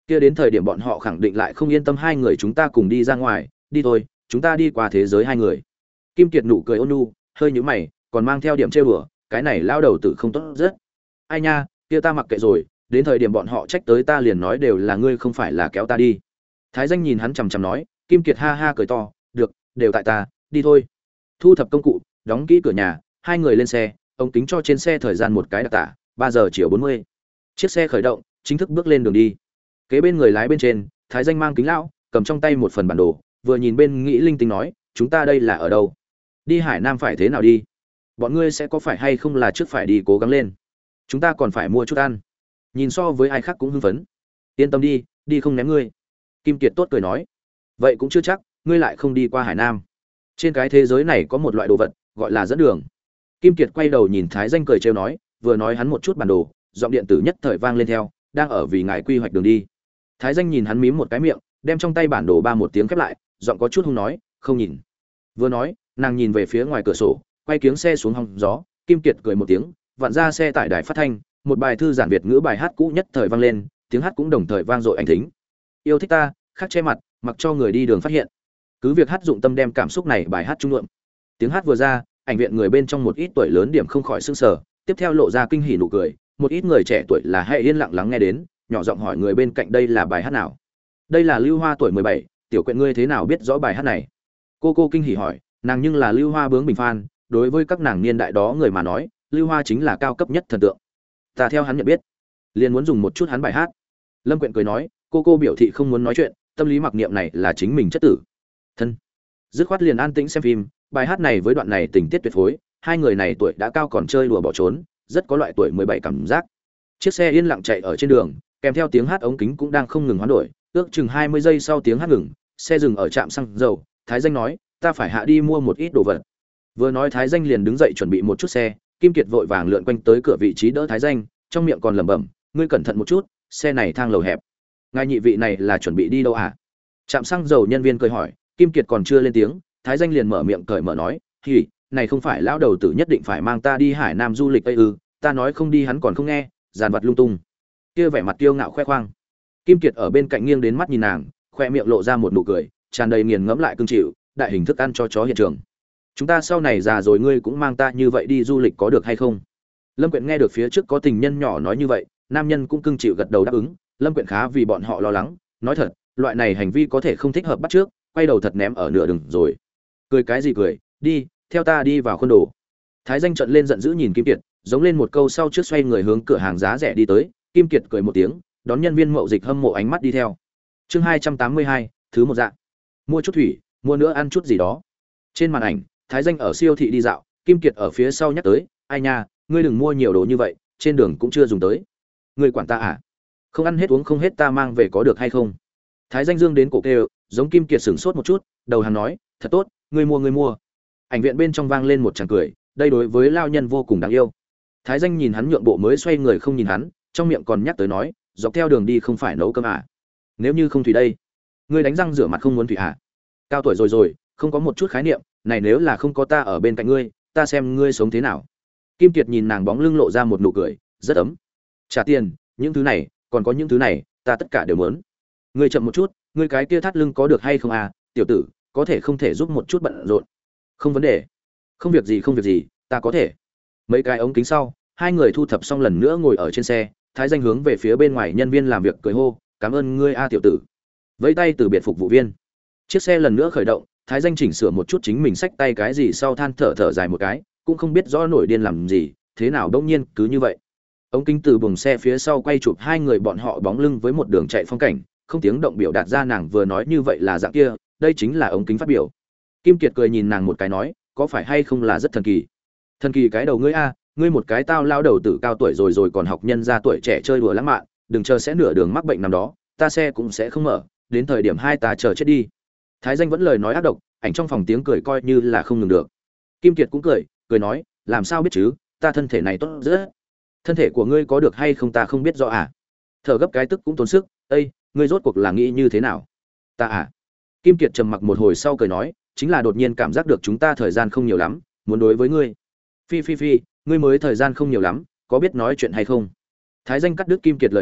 A: Kia đến thời điểm bọn họ khẳng định lại không yên tâm hai người chúng ta cùng đi ra ngoài, đi thôi, chúng ta đi qua thế giới hai người. Kim Kiệt nụ cười ôn nhu, hơi nhíu mày, còn mang theo điểm trêu đùa, cái này lao đầu tử không tốt rất. Ai nha, kia ta mặc kệ rồi, đến thời điểm bọn họ trách tới ta liền nói đều là ngươi không phải là kéo ta đi. Thái Danh nhìn hắn chằm chằm nói, Kim Kiệt ha ha cười to, được, đều tại ta, đi thôi. Thu thập công cụ, đóng kỹ cửa nhà, hai người lên xe, ống kính cho trên xe thời gian một cái đặc tả, 3 giờ chiều 40. Chiếc xe khởi động, chính thức bước lên đường đi. Kế bên người lái bên trên, Thái Danh mang kính lão, cầm trong tay một phần bản đồ, vừa nhìn bên nghĩ linh tinh nói, chúng ta đây là ở đâu? Đi Hải Nam phải thế nào đi? Bọn ngươi sẽ có phải hay không là trước phải đi cố gắng lên? Chúng ta còn phải mua chút ăn. Nhìn so với ai khác cũng hưng phấn. Yên tâm đi, đi không ném ngươi. Kim Kiệt tốt cười nói, vậy cũng chưa chắc, ngươi lại không đi qua Hải Nam. Trên cái thế giới này có một loại đồ vật, gọi là dẫn đường. Kim Kiệt quay đầu nhìn Thái Danh cười trêu nói, vừa nói hắn một chút bản đồ, giọng điện tử nhất thời vang lên theo, đang ở vì ngài quy hoạch đường đi. Thái Danh nhìn hắn mím một cái miệng, đem trong tay bản đồ ba một tiếng khép lại, giọng có chút hung nói, không nhìn. Vừa nói, nàng nhìn về phía ngoài cửa sổ, quay kiếng xe xuống hòng gió, Kim Kiệt cười một tiếng, vặn ra xe tải đài phát thanh, một bài thư giản việt ngữ bài hát cũ nhất thời vang lên, tiếng hát cũng đồng thời vang dội ảnh thính. Yêu thích ta, khắc che mặt, mặc cho người đi đường phát hiện. Cứ việc hát dụng tâm đem cảm xúc này bài hát trung lượng. Tiếng hát vừa ra, ảnh viện người bên trong một ít tuổi lớn điểm không khỏi sửng sở, tiếp theo lộ ra kinh hỉ nụ cười, một ít người trẻ tuổi là hay yên lặng lắng nghe đến, nhỏ giọng hỏi người bên cạnh đây là bài hát nào. Đây là Lưu Hoa tuổi 17, tiểu quyện ngươi thế nào biết rõ bài hát này? Cô kinh hỉ hỏi, nàng nhưng là Lưu Hoa bướng bình fan, đối với các nàng niên đại đó người mà nói, Lưu Hoa chính là cao cấp nhất thần tượng. Ta theo hắn nhận biết, liền muốn dùng một chút hắn bài hát. Lâm Quyện cười nói, cô biểu thị không muốn nói chuyện, tâm lý mặc niệm này là chính mình chất tử. Thân. Dứt khoát liền an tĩnh xem phim, bài hát này với đoạn này tình tiết tuyệt phối, hai người này tuổi đã cao còn chơi đùa bỏ trốn, rất có loại tuổi 17 cảm giác. Chiếc xe yên lặng chạy ở trên đường, kèm theo tiếng hát ống kính cũng đang không ngừng hoán đổi, ước chừng 20 giây sau tiếng hát ngừng, xe dừng ở trạm xăng dầu, Thái Danh nói, ta phải hạ đi mua một ít đồ vật. Vừa nói Thái Danh liền đứng dậy chuẩn bị một chút xe, Kim Kiệt vội vàng lượn quanh tới cửa vị trí đỡ Thái Danh, trong miệng còn lẩm bẩm, ngươi cẩn thận một chút, xe này thang lầu hẹp. Ngài nhị vị này là chuẩn bị đi đâu à? Trạm xăng dầu nhân viên cười hỏi, Kim Kiệt còn chưa lên tiếng, Thái Danh liền mở miệng cởi mở nói, "Hỉ, này không phải lão đầu tử nhất định phải mang ta đi Hải Nam du lịch ấy ư? Ta nói không đi hắn còn không nghe, giàn vật lung tung." Kia vẻ mặt kiêu ngạo khoe khoang. Kim Kiệt ở bên cạnh nghiêng đến mắt nhìn nàng, khoe miệng lộ ra một nụ cười, tràn đầy nghiền ngẫm lại cương chịu, đại hình thức ăn cho chó hiện trường. Chúng ta sau này già rồi ngươi cũng mang ta như vậy đi du lịch có được hay không? Lâm Quyện nghe được phía trước có tình nhân nhỏ nói như vậy, nam nhân cũng cương chịu gật đầu đáp ứng, Lâm Quyện khá vì bọn họ lo lắng, nói thật, loại này hành vi có thể không thích hợp bắt trước, quay đầu thật ném ở nửa đường rồi. Cười cái gì cười, đi, theo ta đi vào khuôn đồ. Thái Danh trợn lên giận dữ nhìn Kim Kiệt, giống lên một câu sau trước xoay người hướng cửa hàng giá rẻ đi tới, Kim Kiệt cười một tiếng, đón nhân viên mậu dịch hâm mộ ánh mắt đi theo. Chương 282, thứ một dạng. Mua chút thủy, mua nữa ăn chút gì đó. Trên màn ảnh, Thái Danh ở siêu thị đi dạo, Kim Kiệt ở phía sau nhắc tới, ai nha, ngươi đừng mua nhiều đồ như vậy, trên đường cũng chưa dùng tới. Ngươi quản ta à? Không ăn hết uống không hết ta mang về có được hay không? Thái Danh dương đến cổ kêu, giống Kim Kiệt sửng sốt một chút, đầu hắn nói, thật tốt, ngươi mua. Ảnh viện bên trong vang lên một tràng cười, đây đối với lao nhân vô cùng đáng yêu. Thái Danh nhìn hắn nhượng bộ mới xoay người không nhìn hắn, trong miệng còn nhắc tới nói, dọc theo đường đi không phải nấu cơm à? Nếu như không thủy đây, ngươi đánh răng rửa mặt không muốn thủy à? Cao tuổi rồi, không có một chút khái niệm, này nếu là không có ta ở bên cạnh ngươi, ta xem ngươi sống thế nào. Kim Kiệt nhìn nàng bóng lưng lộ ra một nụ cười, rất ấm. Trả tiền, những thứ này, còn có những thứ này, ta tất cả đều muốn. Ngươi chậm một chút, ngươi cái kia thắt lưng có được hay không à, tiểu tử, có thể không thể giúp một chút bận rộn. Không vấn đề. Không việc gì, ta có thể. Mấy cái ống kính sau, hai người thu thập xong lần nữa ngồi ở trên xe, Thái Danh hướng về phía bên ngoài nhân viên làm việc cười hô, cảm ơn ngươi a tiểu tử. Vẫy tay từ biệt phục vụ viên. Chiếc xe lần nữa khởi động, Thái Danh chỉnh sửa một chút chính mình xách tay cái gì sau than thở dài một cái, cũng không biết rõ nổi điên làm gì, thế nào đột nhiên cứ như vậy. Ống kính từ buồng xe phía sau quay chụp hai người bọn họ bóng lưng với một đường chạy phong cảnh, không tiếng động biểu đạt ra nàng vừa nói như vậy là dạng kia, đây chính là ống kính phát biểu. Kim Kiệt cười nhìn nàng một cái nói, có phải hay không là rất thần kỳ. Thần kỳ cái đầu ngươi a, ngươi một cái tao lao đầu tử cao tuổi rồi còn học nhân ra tuổi trẻ chơi đùa lãng mạn, đừng chờ sẽ nửa đường mắc bệnh nằm đó, ta xe cũng sẽ không mở, đến thời điểm hai ta chờ chết đi. Thái Danh vẫn lời nói ác độc, ảnh trong phòng tiếng cười coi như là không ngừng được. Kim Kiệt cũng cười nói, làm sao biết chứ, ta thân thể này tốt rất. Thân thể của ngươi có được hay không ta không biết rõ à. Thở gấp cái tức cũng tốn sức, ây, ngươi rốt cuộc là nghĩ như thế nào? Ta à? Kim Kiệt trầm mặc một hồi sau cười nói, chính là đột nhiên cảm giác được chúng ta thời gian không nhiều lắm, muốn đối với ngươi. Phi, ngươi mới thời gian không nhiều lắm, có biết nói chuyện hay không? Thái Danh cắt đứt Kim Kiệt lời nói,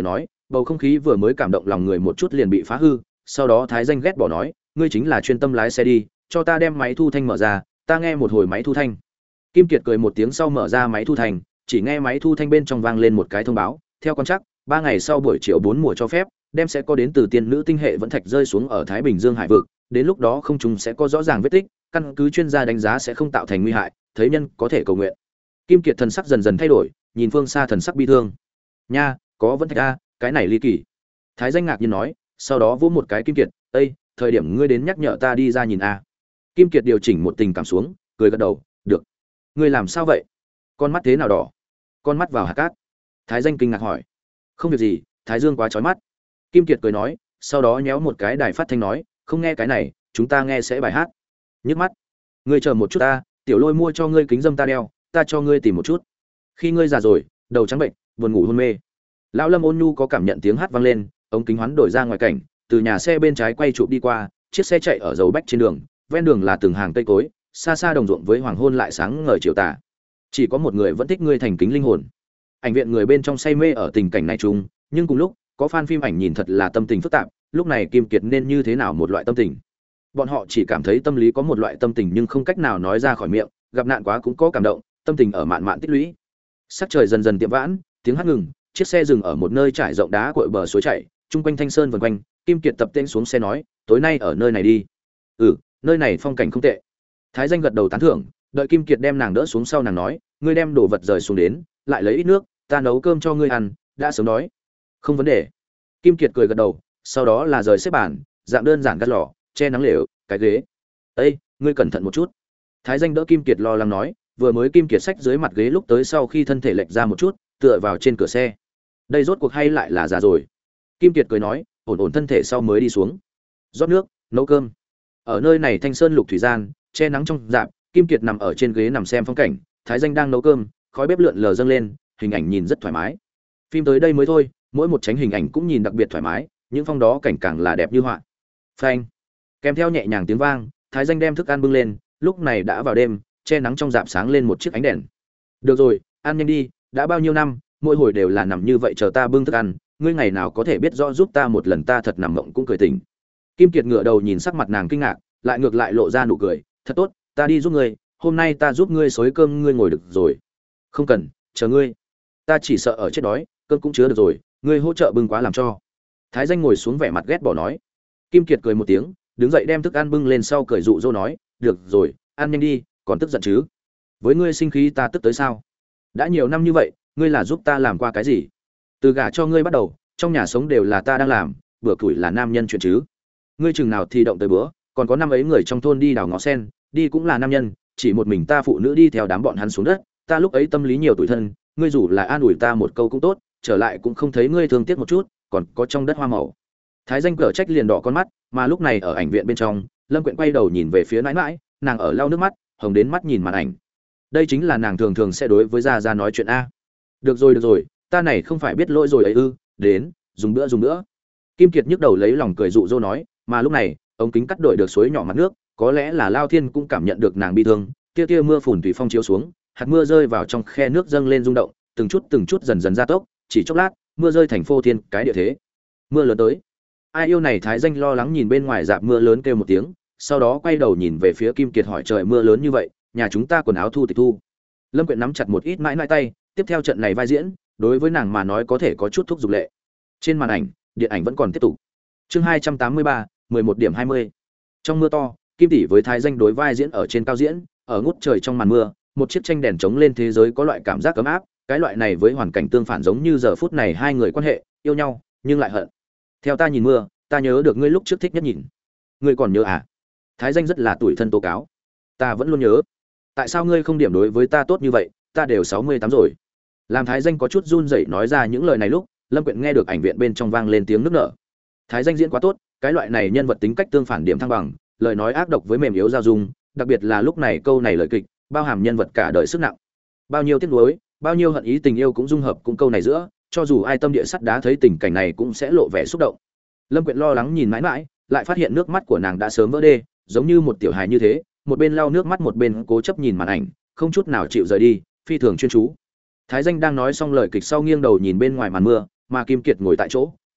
A: Bầu không khí vừa mới cảm động lòng người một chút liền bị phá hư, sau đó Thái Danh ghét bỏ nói, ngươi chính là chuyên tâm lái xe đi, cho ta đem máy thu thanh mở ra, ta nghe một hồi máy thu thanh. Kim Kiệt cười một tiếng sau mở ra máy thu thanh, chỉ nghe máy thu thanh bên trong vang lên một cái thông báo, theo con chắc, 3 ngày sau buổi chiều 4 mùa cho phép, đem sẽ có đến từ tiên nữ tinh hệ vẫn thạch rơi xuống ở Thái Bình Dương hải vực, đến lúc đó không trung sẽ có rõ ràng vết tích, căn cứ chuyên gia đánh giá sẽ không tạo thành nguy hại, thấy nhân có thể cầu nguyện. Kim Kiệt thần sắc dần dần thay đổi, nhìn phương xa thần sắc bi thương. Nha, có vẫn thạch a, cái này ly kỳ. Thái Danh ngạc nhiên nói, sau đó vỗ một cái Kim Kiệt, "Ê, thời điểm ngươi đến nhắc nhở ta đi ra nhìn a." Kim Kiệt điều chỉnh một tình cảm xuống, cười gật đầu, "Được." "Ngươi làm sao vậy? Con mắt thế nào đỏ?" "Con mắt vào hạt cát." Thái Danh kinh ngạc hỏi. "Không việc gì, thái dương quá chói mắt." Kim Kiệt cười nói, sau đó nhéo một cái đài phát thanh nói, "Không nghe cái này, chúng ta nghe sẽ bài hát." "Nhức mắt." "Ngươi chờ một chút ta, Tiểu Lôi mua cho ngươi kính râm ta đeo, ta cho ngươi tìm một chút. Khi ngươi già rồi, đầu trắng bệnh, buồn ngủ hôn mê." Lão Lâm ôn nhu có cảm nhận tiếng hát vang lên, ống kính hoán đổi ra ngoài cảnh, từ nhà xe bên trái quay chụp đi qua, chiếc xe chạy ở dầu bách trên đường, ven đường là từng hàng cây cối, xa xa đồng ruộng với hoàng hôn lại sáng ngời chiều tà. Chỉ có một người vẫn thích ngươi thành kính linh hồn. Ảnh viện người bên trong say mê ở tình cảnh này chung, nhưng cùng lúc, có fan phim ảnh nhìn thật là tâm tình phức tạp, lúc này Kim Kiệt nên như thế nào một loại tâm tình. Bọn họ chỉ cảm thấy tâm lý có một loại tâm tình nhưng không cách nào nói ra khỏi miệng, gặp nạn quá cũng có cảm động, tâm tình ở mạn mạn tích lũy. Sắc trời dần dần tiệm vãn, tiếng hát ngừng, chiếc xe dừng ở một nơi trải rộng đá cội bờ suối chảy, chung quanh thanh sơn vần quanh. Kim Kiệt tập tên xuống xe nói, tối nay ở nơi này đi. "Ừ, nơi này phong cảnh không tệ." Thái Danh gật đầu tán thưởng, đợi Kim Kiệt đem nàng đỡ xuống sau nàng nói, "Ngươi đem đồ vật rời xuống đến, lại lấy ít nước, ta nấu cơm cho ngươi ăn, đã sớm đói." "Không vấn đề." Kim Kiệt cười gật đầu, sau đó là rời xếp bàn, dạng đơn giản gắt lò, che nắng lều, cái ghế. "Ê, ngươi cẩn thận một chút." Thái Danh đỡ Kim Kiệt lo lắng nói, vừa mới Kim Kiệt xách dưới mặt ghế lúc tới sau khi thân thể lệch ra một chút, tựa vào trên cửa xe. Đây rốt cuộc hay lại là già rồi. Kim Kiệt cười nói, ổn ổn thân thể sau mới đi xuống. Rót nước, nấu cơm. Ở nơi này thanh sơn lục thủy gian, che nắng trong rạp, Kim Kiệt nằm ở trên ghế nằm xem phong cảnh, Thái Danh đang nấu cơm, khói bếp lượn lờ dâng lên, hình ảnh nhìn rất thoải mái. Phim tới đây mới thôi, mỗi một tránh hình ảnh cũng nhìn đặc biệt thoải mái, những phong đó cảnh càng là đẹp như họa. Phanh. Kèm theo nhẹ nhàng tiếng vang, Thái Danh đem thức ăn bưng lên, lúc này đã vào đêm, che nắng trong rạp sáng lên một chiếc ánh đèn. "Được rồi, ăn nhanh đi, đã bao nhiêu năm, mỗi hồi đều là nằm như vậy chờ ta bưng thức ăn, ngươi ngày nào có thể biết rõ giúp ta một lần, ta thật nằm mộng cũng cười tỉnh." Kim Kiệt ngửa đầu nhìn sắc mặt nàng kinh ngạc, lại ngược lại lộ ra nụ cười, "Thật tốt, ta đi giúp ngươi, hôm nay ta giúp ngươi xối cơm ngươi ngồi được rồi." "Không cần, chờ ngươi. Ta chỉ sợ ở chết đói, cơm cũng chứa được rồi, ngươi hỗ trợ bưng quá làm cho." Thái Danh ngồi xuống vẻ mặt ghét bỏ nói. Kim Kiệt cười một tiếng, đứng dậy đem thức ăn bưng lên sau cười dụ dỗ nói, "Được rồi, ăn nhanh đi, còn tức giận chứ? Với ngươi sinh khí ta tức tới sao? Đã nhiều năm như vậy, ngươi là giúp ta làm qua cái gì? Từ gả cho ngươi bắt đầu, trong nhà sống đều là ta đang làm, bữa củi là nam nhân chuyện chứ. Ngươi chừng nào thì động tới bữa, còn có năm ấy người trong thôn đi đào ngó sen, đi cũng là nam nhân, chỉ một mình ta phụ nữ đi theo đám bọn hắn xuống đất, ta lúc ấy tâm lý nhiều tủi thân, ngươi rủ là an ủi ta một câu cũng tốt, trở lại cũng không thấy ngươi thương tiếc một chút, còn có trong đất hoa màu." Thái Danh cở trách liền đỏ con mắt, mà lúc này ở ảnh viện bên trong, Lâm Quyện quay đầu nhìn về phía nãi nãi, nàng ở lau nước mắt, hồng đến mắt nhìn màn ảnh. Đây chính là nàng thường thường sẽ đối với Gia Gia nói chuyện a. Được rồi, ta này không phải biết lỗi rồi ấy ư, đến, dùng bữa. Kim Kiệt nhức đầu lấy lòng cười dụ dỗ nói, mà lúc này, ống kính cắt đổi được suối nhỏ mặt nước, có lẽ là Lao Thiên cũng cảm nhận được nàng bi thương, tia mưa phùn tùy phong chiếu xuống, hạt mưa rơi vào trong khe nước dâng lên rung động, từng chút dần dần gia tốc, chỉ chốc lát, mưa rơi thành phô thiên cái địa thế. Mưa lớn tới. Ai yêu này Thái Danh lo lắng nhìn bên ngoài dạp mưa lớn kêu một tiếng, sau đó quay đầu nhìn về phía Kim Kiệt hỏi, trời mưa lớn như vậy, nhà chúng ta quần áo thu tịch thu. Lâm Quyện nắm chặt một ít mãi tay, tiếp theo trận này vai diễn, đối với nàng mà nói có thể có chút thúc giục lệ. Trên màn ảnh, điện ảnh vẫn còn tiếp tục. Chương 283, 11:20. Trong mưa to, Kim tỷ với Thái Danh đối vai diễn ở trên cao diễn, ở ngút trời trong màn mưa, một chiếc tranh đèn chống lên thế giới có loại cảm giác ấm áp, cái loại này với hoàn cảnh tương phản giống như giờ phút này hai người quan hệ, yêu nhau, nhưng lại hận. Theo ta nhìn mưa, ta nhớ được ngươi lúc trước thích nhất nhìn. Ngươi còn nhớ à? Thái Danh rất là tủi thân tố cáo. Ta vẫn luôn nhớ. Tại sao ngươi không điểm đối với ta tốt như vậy, ta đều 68 rồi. Làm Thái Danh có chút run rẩy nói ra những lời này lúc, Lâm Quyện nghe được ảnh viện bên trong vang lên tiếng nức nở. Thái Danh diễn quá tốt, cái loại này nhân vật tính cách tương phản điểm thăng bằng, lời nói ác độc với mềm yếu giao dung, đặc biệt là lúc này câu này lời kịch, bao hàm nhân vật cả đời sức nặng. Bao nhiêu tiếc nuối, bao nhiêu hận ý tình yêu cũng dung hợp cũng câu này giữa, cho dù ai tâm địa sắt đá thấy tình cảnh này cũng sẽ lộ vẻ xúc động. Lâm Quyện lo lắng nhìn mãi mãi, lại phát hiện nước mắt của nàng đã sớm vỡ đê, giống như một tiểu hài như thế, một bên lau nước mắt một bên cố chấp nhìn màn ảnh, không chút nào chịu rời đi, phi thường chuyên chú. Thái Danh đang nói xong lời kịch sau nghiêng đầu nhìn bên ngoài màn mưa, mà Kim Kiệt ngồi tại chỗ,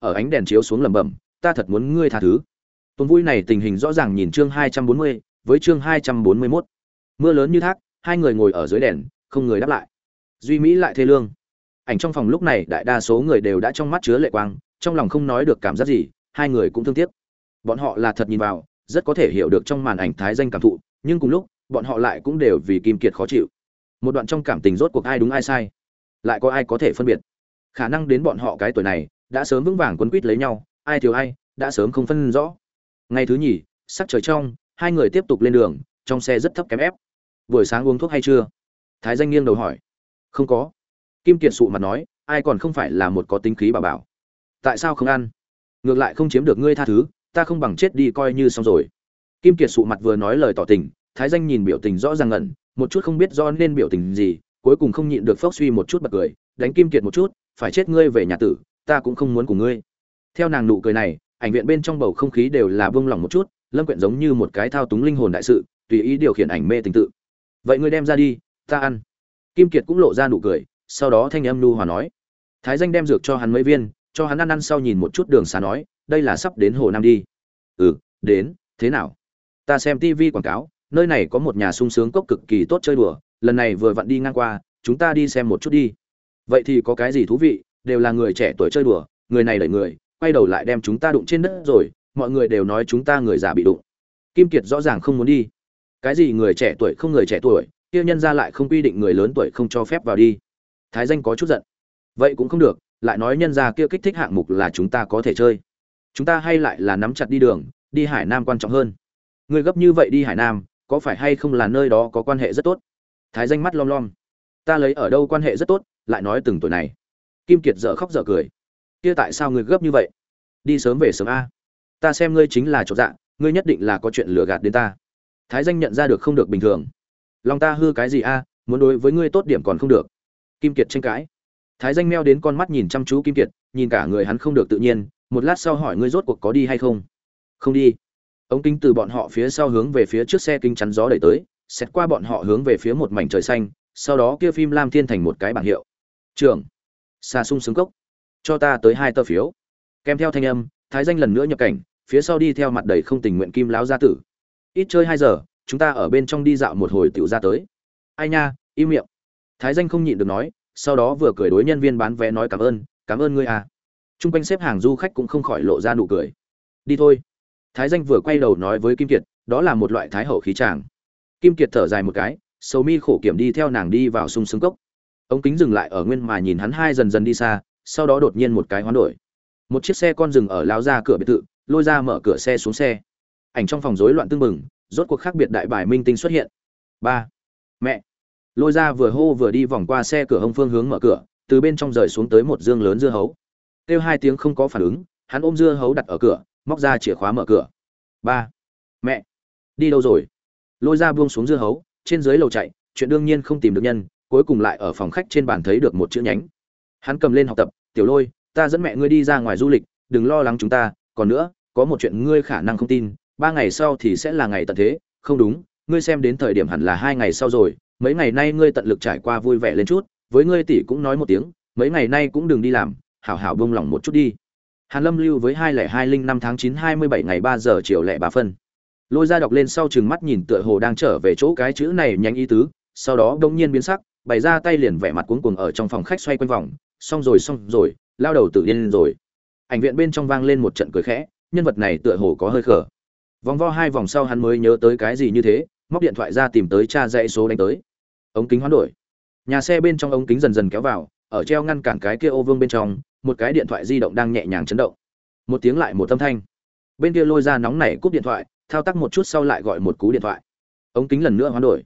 A: ở ánh đèn chiếu xuống lẩm bẩm, ta thật muốn ngươi tha thứ. Tuần vui này tình hình rõ ràng nhìn chương 240 với chương 241. Mưa lớn như thác, hai người ngồi ở dưới đèn, không người đáp lại. Duy Mỹ lại thê lương. Ảnh trong phòng lúc này đại đa số người đều đã trong mắt chứa lệ quang, trong lòng không nói được cảm giác gì, hai người cũng thương tiếc. Bọn họ là thật nhìn vào, rất có thể hiểu được trong màn ảnh Thái Danh cảm thụ, nhưng cùng lúc, bọn họ lại cũng đều vì Kim Kiệt khó chịu. Một đoạn trong cảm tình rốt cuộc ai đúng ai sai, lại có ai có thể phân biệt? Khả năng đến bọn họ cái tuổi này, đã sớm vững vàng quấn quýt lấy nhau, ai thiếu ai, đã sớm không phân rõ. Ngày thứ nhì, sắc trời trong, hai người tiếp tục lên đường, trong xe rất thấp kém ép. Buổi sáng uống thuốc hay chưa? Thái Danh nghiêng đầu hỏi. Không có. Kim Kiệt sụ mặt nói, ai còn không phải là một có tính khí bảo bảo. Tại sao không ăn? Ngược lại không chiếm được ngươi tha thứ, ta không bằng chết đi coi như xong rồi. Kim Kiệt sụ mặt vừa nói lời tỏ tình, Thái Danh nhìn biểu tình rõ ràng ngẩn, một chút không biết do nên biểu tình gì, cuối cùng không nhịn được phốc suy một chút bật cười, đánh Kim Kiệt một chút, phải chết ngươi về nhà tử, ta cũng không muốn cùng ngươi. Theo nàng nụ cười này, ảnh viện bên trong bầu không khí đều là buông lỏng một chút, Lâm Quyện giống như một cái thao túng linh hồn đại sự, tùy ý điều khiển ảnh mê tình tự. Vậy ngươi đem ra đi, ta ăn. Kim Kiệt cũng lộ ra nụ cười, sau đó thanh âm nu hòa nói. Thái Danh đem dược cho hắn mấy viên, cho hắn ăn sau nhìn một chút đường xá nói, đây là sắp đến Hồ Nam đi. Ừ, đến, thế nào? Ta xem TV quảng cáo, nơi này có một nhà sung sướng cốc cực kỳ tốt chơi đùa, lần này vừa vặn đi ngang qua, chúng ta đi xem một chút đi. Vậy thì có cái gì thú vị, đều là người trẻ tuổi chơi đùa, người này đẩy người, quay đầu lại đem chúng ta đụng trên đất rồi, mọi người đều nói chúng ta người già bị đụng. Kim Kiệt rõ ràng không muốn đi. Cái gì người trẻ tuổi không người trẻ tuổi, kia nhân ra lại không quy định người lớn tuổi không cho phép vào đi. Thái Danh có chút giận. Vậy cũng không được, lại nói nhân ra kia kích thích hạng mục là chúng ta có thể chơi. Chúng ta hay lại là nắm chặt đi đường, đi Hải Nam quan trọng hơn. Người gấp như vậy đi Hải Nam, có phải hay không là nơi đó có quan hệ rất tốt? Thái Danh mắt lom lom. Ta lấy ở đâu quan hệ rất tốt, lại nói từng tuổi này. Kim Kiệt dở khóc dở cười. Kia tại sao ngươi gấp như vậy? Đi sớm về sớm a. Ta xem ngươi chính là chột dạ, ngươi nhất định là có chuyện lừa gạt đến ta. Thái Danh nhận ra được không được bình thường. Lòng ta hư cái gì a, muốn đối với ngươi tốt điểm còn không được. Kim Kiệt tranh cãi. Thái Danh meo đến con mắt nhìn chăm chú Kim Kiệt, nhìn cả người hắn không được tự nhiên, một lát sau hỏi ngươi rốt cuộc có đi hay không? Không đi. Ống kính từ bọn họ phía sau hướng về phía trước xe kính chắn gió đẩy tới, xét qua bọn họ hướng về phía một mảnh trời xanh, sau đó kia phim Lam Thiên thành một cái bảng hiệu. Trưởng, xa sung sướng cốc, cho ta tới 2 tờ phiếu. Kèm theo thanh âm, Thái Danh lần nữa nhập cảnh, phía sau đi theo mặt đầy không tình nguyện Kim lão gia tử. Ít chơi 2 giờ, chúng ta ở bên trong đi dạo một hồi tiểu ra tới. Ai nha, im miệng. Thái Danh không nhịn được nói, sau đó vừa cười đối nhân viên bán vé nói cảm ơn ngươi à. Trung quanh xếp hàng du khách cũng không khỏi lộ ra nụ cười. Đi thôi. Thái Danh vừa quay đầu nói với Kim Kiệt, đó là một loại thái hậu khí tràng. Kim Kiệt thở dài một cái, sầu mi khổ kiểm đi theo nàng đi vào sung sướng cốc. Ống kính dừng lại ở nguyên mà nhìn hắn hai dần dần đi xa, sau đó đột nhiên một cái hoán đổi. Một chiếc xe con dừng ở lao ra cửa biệt thự, lôi ra mở cửa xe xuống xe. Ảnh trong phòng rối loạn tương mừng, rốt cuộc khác biệt đại bài minh tinh xuất hiện. Ba, mẹ. Lôi ra vừa hô vừa đi vòng qua xe cửa hông phương hướng mở cửa, từ bên trong rời xuống tới một dương lớn dưa hấu. Kêu 2 tiếng không có phản ứng, hắn ôm dưa hấu đặt ở cửa, móc ra chìa khóa mở cửa. Ba, mẹ, đi đâu rồi? Lôi ra buông xuống dưa hấu, trên dưới lầu chạy, chuyện đương nhiên không tìm được nhân, cuối cùng lại ở phòng khách trên bàn thấy được một chữ nhánh. Hắn cầm lên học tập, Tiểu Lôi, ta dẫn mẹ ngươi đi ra ngoài du lịch, đừng lo lắng chúng ta, còn nữa, có một chuyện ngươi khả năng không tin, 3 ngày sau thì sẽ là ngày tận thế, không đúng, ngươi xem đến thời điểm hẳn là 2 ngày sau rồi, mấy ngày nay ngươi tận lực trải qua vui vẻ lên chút, với ngươi tỷ cũng nói một tiếng, mấy ngày nay cũng đừng đi làm, hảo hảo buông lỏng một chút đi. Hàn Lâm lưu với 2025 tháng 9 27 ngày 3 giờ chiều lẻ 3 phân. Lôi ra đọc lên sau chừng mắt nhìn tựa hồ đang trở về chỗ cái chữ này nhanh ý tứ, sau đó đột nhiên biến sắc, bày ra tay liền vẻ mặt cuống cuồng ở trong phòng khách xoay quanh vòng, xong rồi, lao đầu tự điên rồi. Ảnh viện bên trong vang lên một trận cười khẽ, nhân vật này tựa hồ có hơi khờ. Vòng vo 2 vòng sau hắn mới nhớ tới cái gì như thế, móc điện thoại ra tìm tới tra dãy số đánh tới. Ống kính hoán đổi. Nhà xe bên trong ống kính dần dần kéo vào, ở treo ngăn cản cái kia ô vương bên trong, một cái điện thoại di động đang nhẹ nhàng chấn động. Một tiếng lại một âm thanh. Bên kia Lôi ra nóng nảy cúp điện thoại, thao tác một chút sau lại gọi một cú điện thoại. Ống kính lần nữa hoán đổi.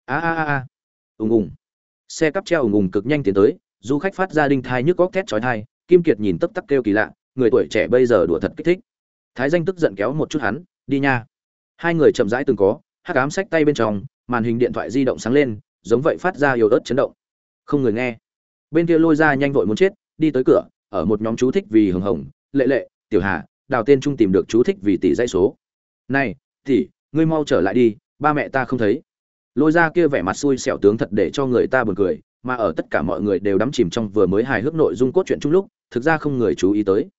A: A. Ùng. Xe cắp treo ùng cực nhanh tiến tới, du khách phát ra đinh thai nhức góc thét chói tai, Kim Kiệt nhìn tấp tắc kêu kỳ lạ, người tuổi trẻ bây giờ đùa thật kích thích. Thái Danh tức giận kéo một chút hắn, đi nha. Hai người chậm rãi từng có, hắc ám sách tay bên trong, màn hình điện thoại di động sáng lên, giống vậy phát ra yếu ớt chấn động. Không người nghe. Bên kia Lôi ra nhanh vội muốn chết, đi tới cửa, ở một nhóm chú thích vì hồng hồng, lệ, Tiểu Hà, Đào tên trung tìm được chú thích vì tỷ dãy số. Này, tỷ, ngươi mau trở lại đi, ba mẹ ta không thấy. Lôi ra kia vẻ mặt xui xẻo tướng thật để cho người ta buồn cười, mà ở tất cả mọi người đều đắm chìm trong vừa mới hài hước nội dung cốt truyện chung lúc, thực ra không người chú ý tới.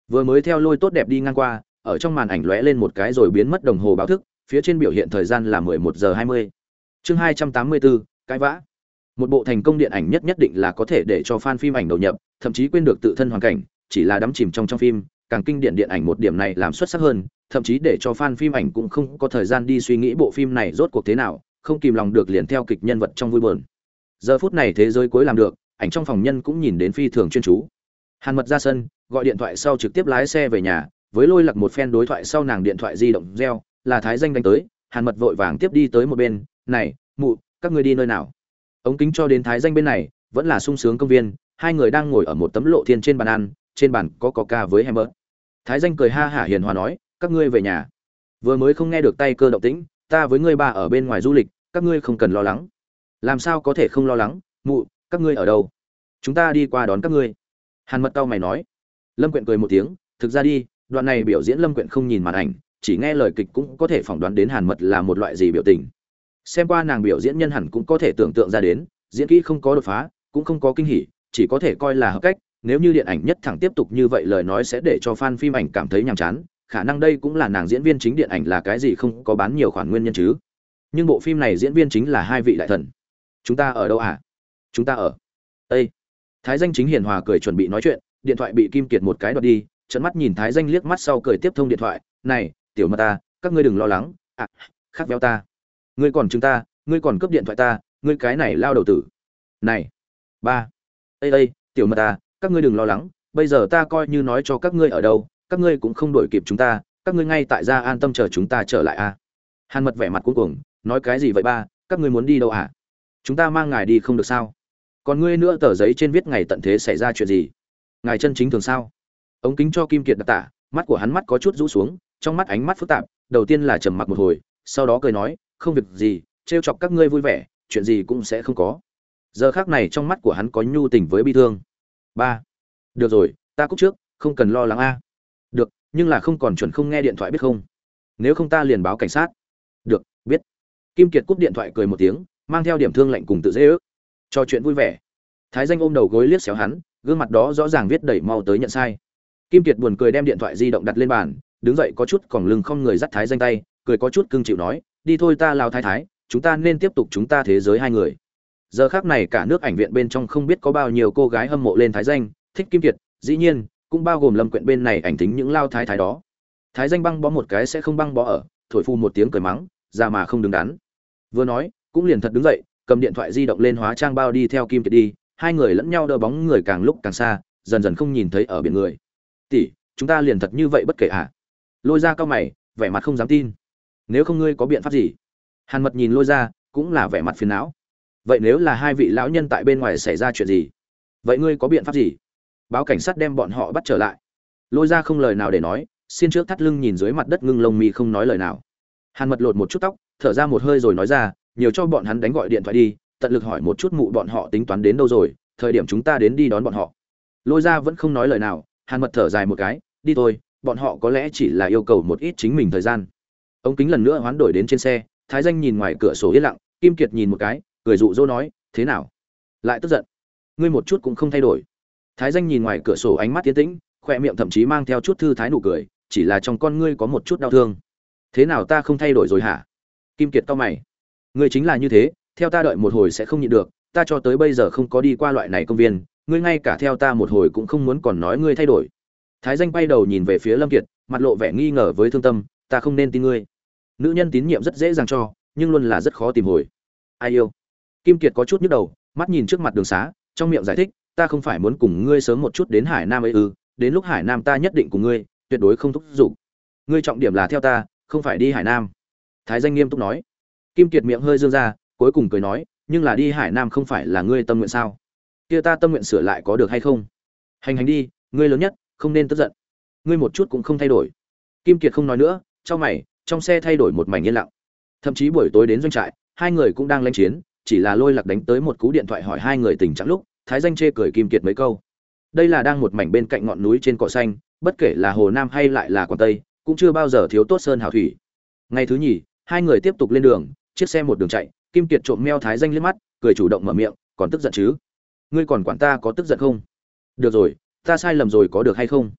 A: Vừa mới theo lôi tốt đẹp đi ngang qua, ở trong màn ảnh lóe lên một cái rồi biến mất đồng hồ báo thức, phía trên biểu hiện thời gian là 11:20. Chương 284, cái vã. Một bộ thành công điện ảnh nhất định là có thể để cho fan phim ảnh đầu nhập, thậm chí quên được tự thân hoàn cảnh, chỉ là đắm chìm trong phim, càng kinh điển điện ảnh một điểm này làm xuất sắc hơn, thậm chí để cho fan phim ảnh cũng không có thời gian đi suy nghĩ bộ phim này rốt cuộc thế nào, không kìm lòng được liền theo kịch nhân vật trong vui buồn. Giờ phút này thế giới cuối làm được, ảnh trong phòng nhân cũng nhìn đến phi thường chuyên chú. Hàn Mật ra sân, gọi điện thoại sau trực tiếp lái xe về nhà, với Lôi Lạc một phen đối thoại sau nàng điện thoại di động reo, là Thái Danh đánh tới, Hàn Mật vội vàng tiếp đi tới một bên, "Này, mụ, các ngươi đi nơi nào?" Ống kính cho đến Thái Danh bên này, vẫn là sung sướng công viên, hai người đang ngồi ở một tấm lộ thiên trên bàn ăn, trên bàn có coca với hamburger. Thái Danh cười ha hả hiền hòa nói, "Các ngươi về nhà." Vừa mới không nghe được tay cơ động tĩnh, "Ta với ngươi ba ở bên ngoài du lịch, các ngươi không cần lo lắng." "Làm sao có thể không lo lắng, mụ, các ngươi ở đâu? Chúng ta đi qua đón các ngươi." Hàn Mật cau mày nói. Lâm Quyện cười một tiếng, "Thực ra đi, đoạn này biểu diễn Lâm Quyện không nhìn màn ảnh, chỉ nghe lời kịch cũng có thể phỏng đoán đến Hàn Mật là một loại gì biểu tình. Xem qua nàng biểu diễn nhân hẳn cũng có thể tưởng tượng ra đến, diễn kỹ không có đột phá, cũng không có kinh hỉ, chỉ có thể coi là hợp cách, nếu như điện ảnh nhất thẳng tiếp tục như vậy lời nói sẽ để cho fan phim ảnh cảm thấy nhàm chán, khả năng đây cũng là nàng diễn viên chính điện ảnh là cái gì không có bán nhiều khoản nguyên nhân chứ. Nhưng bộ phim này diễn viên chính là hai vị đại thần. Chúng ta ở đâu à? Chúng ta ở Ê! Thái Danh chính hiền hòa cười chuẩn bị nói chuyện, điện thoại bị Kim Kiệt một cái đoạt đi, trợn mắt nhìn Thái Danh liếc mắt sau cười tiếp thông điện thoại, "Này, tiểu Mật ta, các ngươi đừng lo lắng, khác béo ta. Ngươi còn chúng ta, ngươi còn cướp điện thoại ta, ngươi cái này lao đầu tử. Này, ba. Ê, tiểu Mật ta, các ngươi đừng lo lắng, bây giờ ta coi như nói cho các ngươi ở đâu, các ngươi cũng không đuổi kịp chúng ta, các ngươi ngay tại gia an tâm chờ chúng ta trở lại a." Hàn Mật vẻ mặt cuống cuồng, "Nói cái gì vậy ba, các ngươi muốn đi đâu à? Chúng ta mang ngài đi không được sao? Còn ngươi nữa tờ giấy trên viết ngày tận thế xảy ra chuyện gì? Ngài chân chính thường sao?" Ống kính cho Kim Kiệt đặc tả, mắt của hắn mắt có chút rũ xuống, trong mắt ánh mắt phức tạp, đầu tiên là trầm mặc một hồi, sau đó cười nói, "Không việc gì, trêu chọc các ngươi vui vẻ, chuyện gì cũng sẽ không có." Giờ khắc này trong mắt của hắn có nhu tình với bi thương. "Ba, được rồi, ta cúp trước, không cần lo lắng a." "Được, nhưng là không còn chuẩn không nghe điện thoại biết không? Nếu không ta liền báo cảnh sát." "Được, biết." Kim Kiệt cúp điện thoại cười một tiếng, mang theo điểm thương lạnh cùng tự dễ ước. Trò chuyện vui vẻ. Thái Danh ôm đầu gối liếc xéo hắn, gương mặt đó rõ ràng viết đẩy mau tới nhận sai. Kim Kiệt buồn cười đem điện thoại di động đặt lên bàn, đứng dậy có chút còng lưng không người dắt Thái Danh tay, cười có chút cưng chịu nói, "Đi thôi ta lao thái thái, chúng ta nên tiếp tục chúng ta thế giới hai người." Giờ khắc này cả nước ảnh viện bên trong không biết có bao nhiêu cô gái hâm mộ lên Thái Danh, thích Kim Kiệt, dĩ nhiên cũng bao gồm Lâm Quyện bên này ảnh tính những lao thái thái đó. Thái Danh băng bó một cái sẽ không băng bó ở, thổi phu một tiếng cười mắng, ra mà không đứng đắn. Vừa nói, cũng liền thật đứng dậy, cầm điện thoại di động lên hóa trang bao đi theo Kim Kiệt đi, hai người lẫn nhau đỡ bóng người càng lúc càng xa, dần dần không nhìn thấy ở biển người. "Tỷ, chúng ta liền thật như vậy bất kể à?" Lôi Ra cao mày, vẻ mặt không dám tin. "Nếu không ngươi có biện pháp gì?" Hàn Mật nhìn Lôi Ra, cũng là vẻ mặt phiền não. "Vậy nếu là hai vị lão nhân tại bên ngoài xảy ra chuyện gì? Vậy ngươi có biện pháp gì?" "Báo cảnh sát đem bọn họ bắt trở lại." Lôi Ra không lời nào để nói, xiên trước thắt lưng nhìn dưới mặt đất ngưng lông mi không nói lời nào. Hàn Mật lột một chút tóc, thở ra một hơi rồi nói ra, "Nhiều cho bọn hắn đánh gọi điện thoại đi, tận lực hỏi một chút mụ bọn họ tính toán đến đâu rồi, thời điểm chúng ta đến đi đón bọn họ." Lôi Ra vẫn không nói lời nào, Hàn Mật thở dài một cái, "Đi thôi, bọn họ có lẽ chỉ là yêu cầu một ít chính mình thời gian." Ống kính lần nữa hoán đổi đến trên xe, Thái Danh nhìn ngoài cửa sổ yên lặng, Kim Kiệt nhìn một cái, cười dụ dỗ nói, "Thế nào? Lại tức giận? Ngươi một chút cũng không thay đổi." Thái Danh nhìn ngoài cửa sổ ánh mắt tiến tĩnh, khoe miệng thậm chí mang theo chút thư thái nụ cười, chỉ là trong con ngươi có một chút đau thương. "Thế nào ta không thay đổi rồi hả?" Kim Kiệt cau mày. "Ngươi chính là như thế, theo ta đợi một hồi sẽ không nhịn được, ta cho tới bây giờ không có đi qua loại này công viên, ngươi ngay cả theo ta một hồi cũng không muốn còn nói ngươi thay đổi." Thái Danh quay đầu nhìn về phía Lâm Kiệt, mặt lộ vẻ nghi ngờ với thương tâm, "Ta không nên tin ngươi. Nữ nhân tín nhiệm rất dễ dàng cho, nhưng luôn là rất khó tìm hồi." "Ai yêu?" Kim Kiệt có chút nhức đầu, mắt nhìn trước mặt đường xá, trong miệng giải thích, "Ta không phải muốn cùng ngươi sớm một chút đến Hải Nam ấy ư, đến lúc Hải Nam ta nhất định cùng ngươi, tuyệt đối không thúc giục. Ngươi trọng điểm là theo ta, không phải đi Hải Nam." Thái Danh nghiêm túc nói. Kim Kiệt miệng hơi dương ra, cuối cùng cười nói, "Nhưng là đi Hải Nam không phải là ngươi tâm nguyện sao? Kia ta tâm nguyện sửa lại có được hay không? Hành đi, ngươi lớn nhất, không nên tức giận. Ngươi một chút cũng không thay đổi." Kim Kiệt không nói nữa, chau mày, trong xe thay đổi một mảnh yên lặng. Thậm chí buổi tối đến doanh trại, hai người cũng đang lãnh chiến, chỉ là Lôi Lạc đánh tới một cú điện thoại hỏi hai người tình trạng lúc, Thái Danh chê cười Kim Kiệt mấy câu. Đây là đang một mảnh bên cạnh ngọn núi trên cỏ xanh, bất kể là Hồ Nam hay lại là Quảng Tây, cũng chưa bao giờ thiếu tốt sơn hào thủy. Ngày thứ nhì, hai người tiếp tục lên đường, chiếc xe một đường chạy, Kim Kiệt trộm meo Thái Danh liếc mắt, cười chủ động mở miệng, "Còn tức giận chứ? Ngươi còn quản ta có tức giận không?" "Được rồi, ta sai lầm rồi có được hay không?"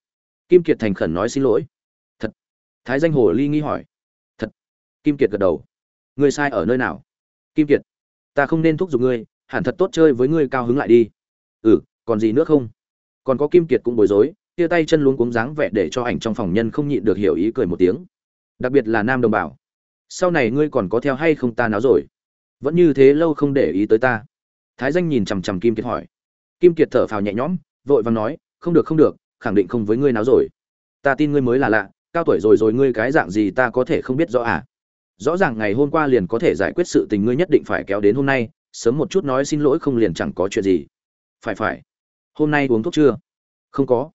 A: Kim Kiệt thành khẩn nói xin lỗi. Thật? Thái Danh hồ ly nghi hỏi. Thật. Kim Kiệt gật đầu. Ngươi sai ở nơi nào? Kim Kiệt, ta không nên thúc giục ngươi, hẳn thật tốt chơi với ngươi cao hứng lại đi. Ừ, còn gì nữa không? Còn có. Kim Kiệt cũng bối rối, tia tay chân luống cuống dáng vẻ để cho ảnh trong phòng nhân không nhịn được hiểu ý cười một tiếng. Đặc biệt là nam đồng bào. Sau này ngươi còn có theo hay không ta náo rồi? Vẫn như thế lâu không để ý tới ta. Thái Danh nhìn chằm chằm Kim Kiệt hỏi. Kim Kiệt thở phào nhẹ nhõm, vội vàng nói, không được không được, khẳng định không với ngươi náo rồi. Ta tin ngươi mới là lạ, cao tuổi rồi ngươi cái dạng gì ta có thể không biết rõ à? Rõ ràng ngày hôm qua liền có thể giải quyết sự tình, ngươi nhất định phải kéo đến hôm nay, sớm một chút nói xin lỗi không liền chẳng có chuyện gì. Phải. Hôm nay uống thuốc chưa? Không có.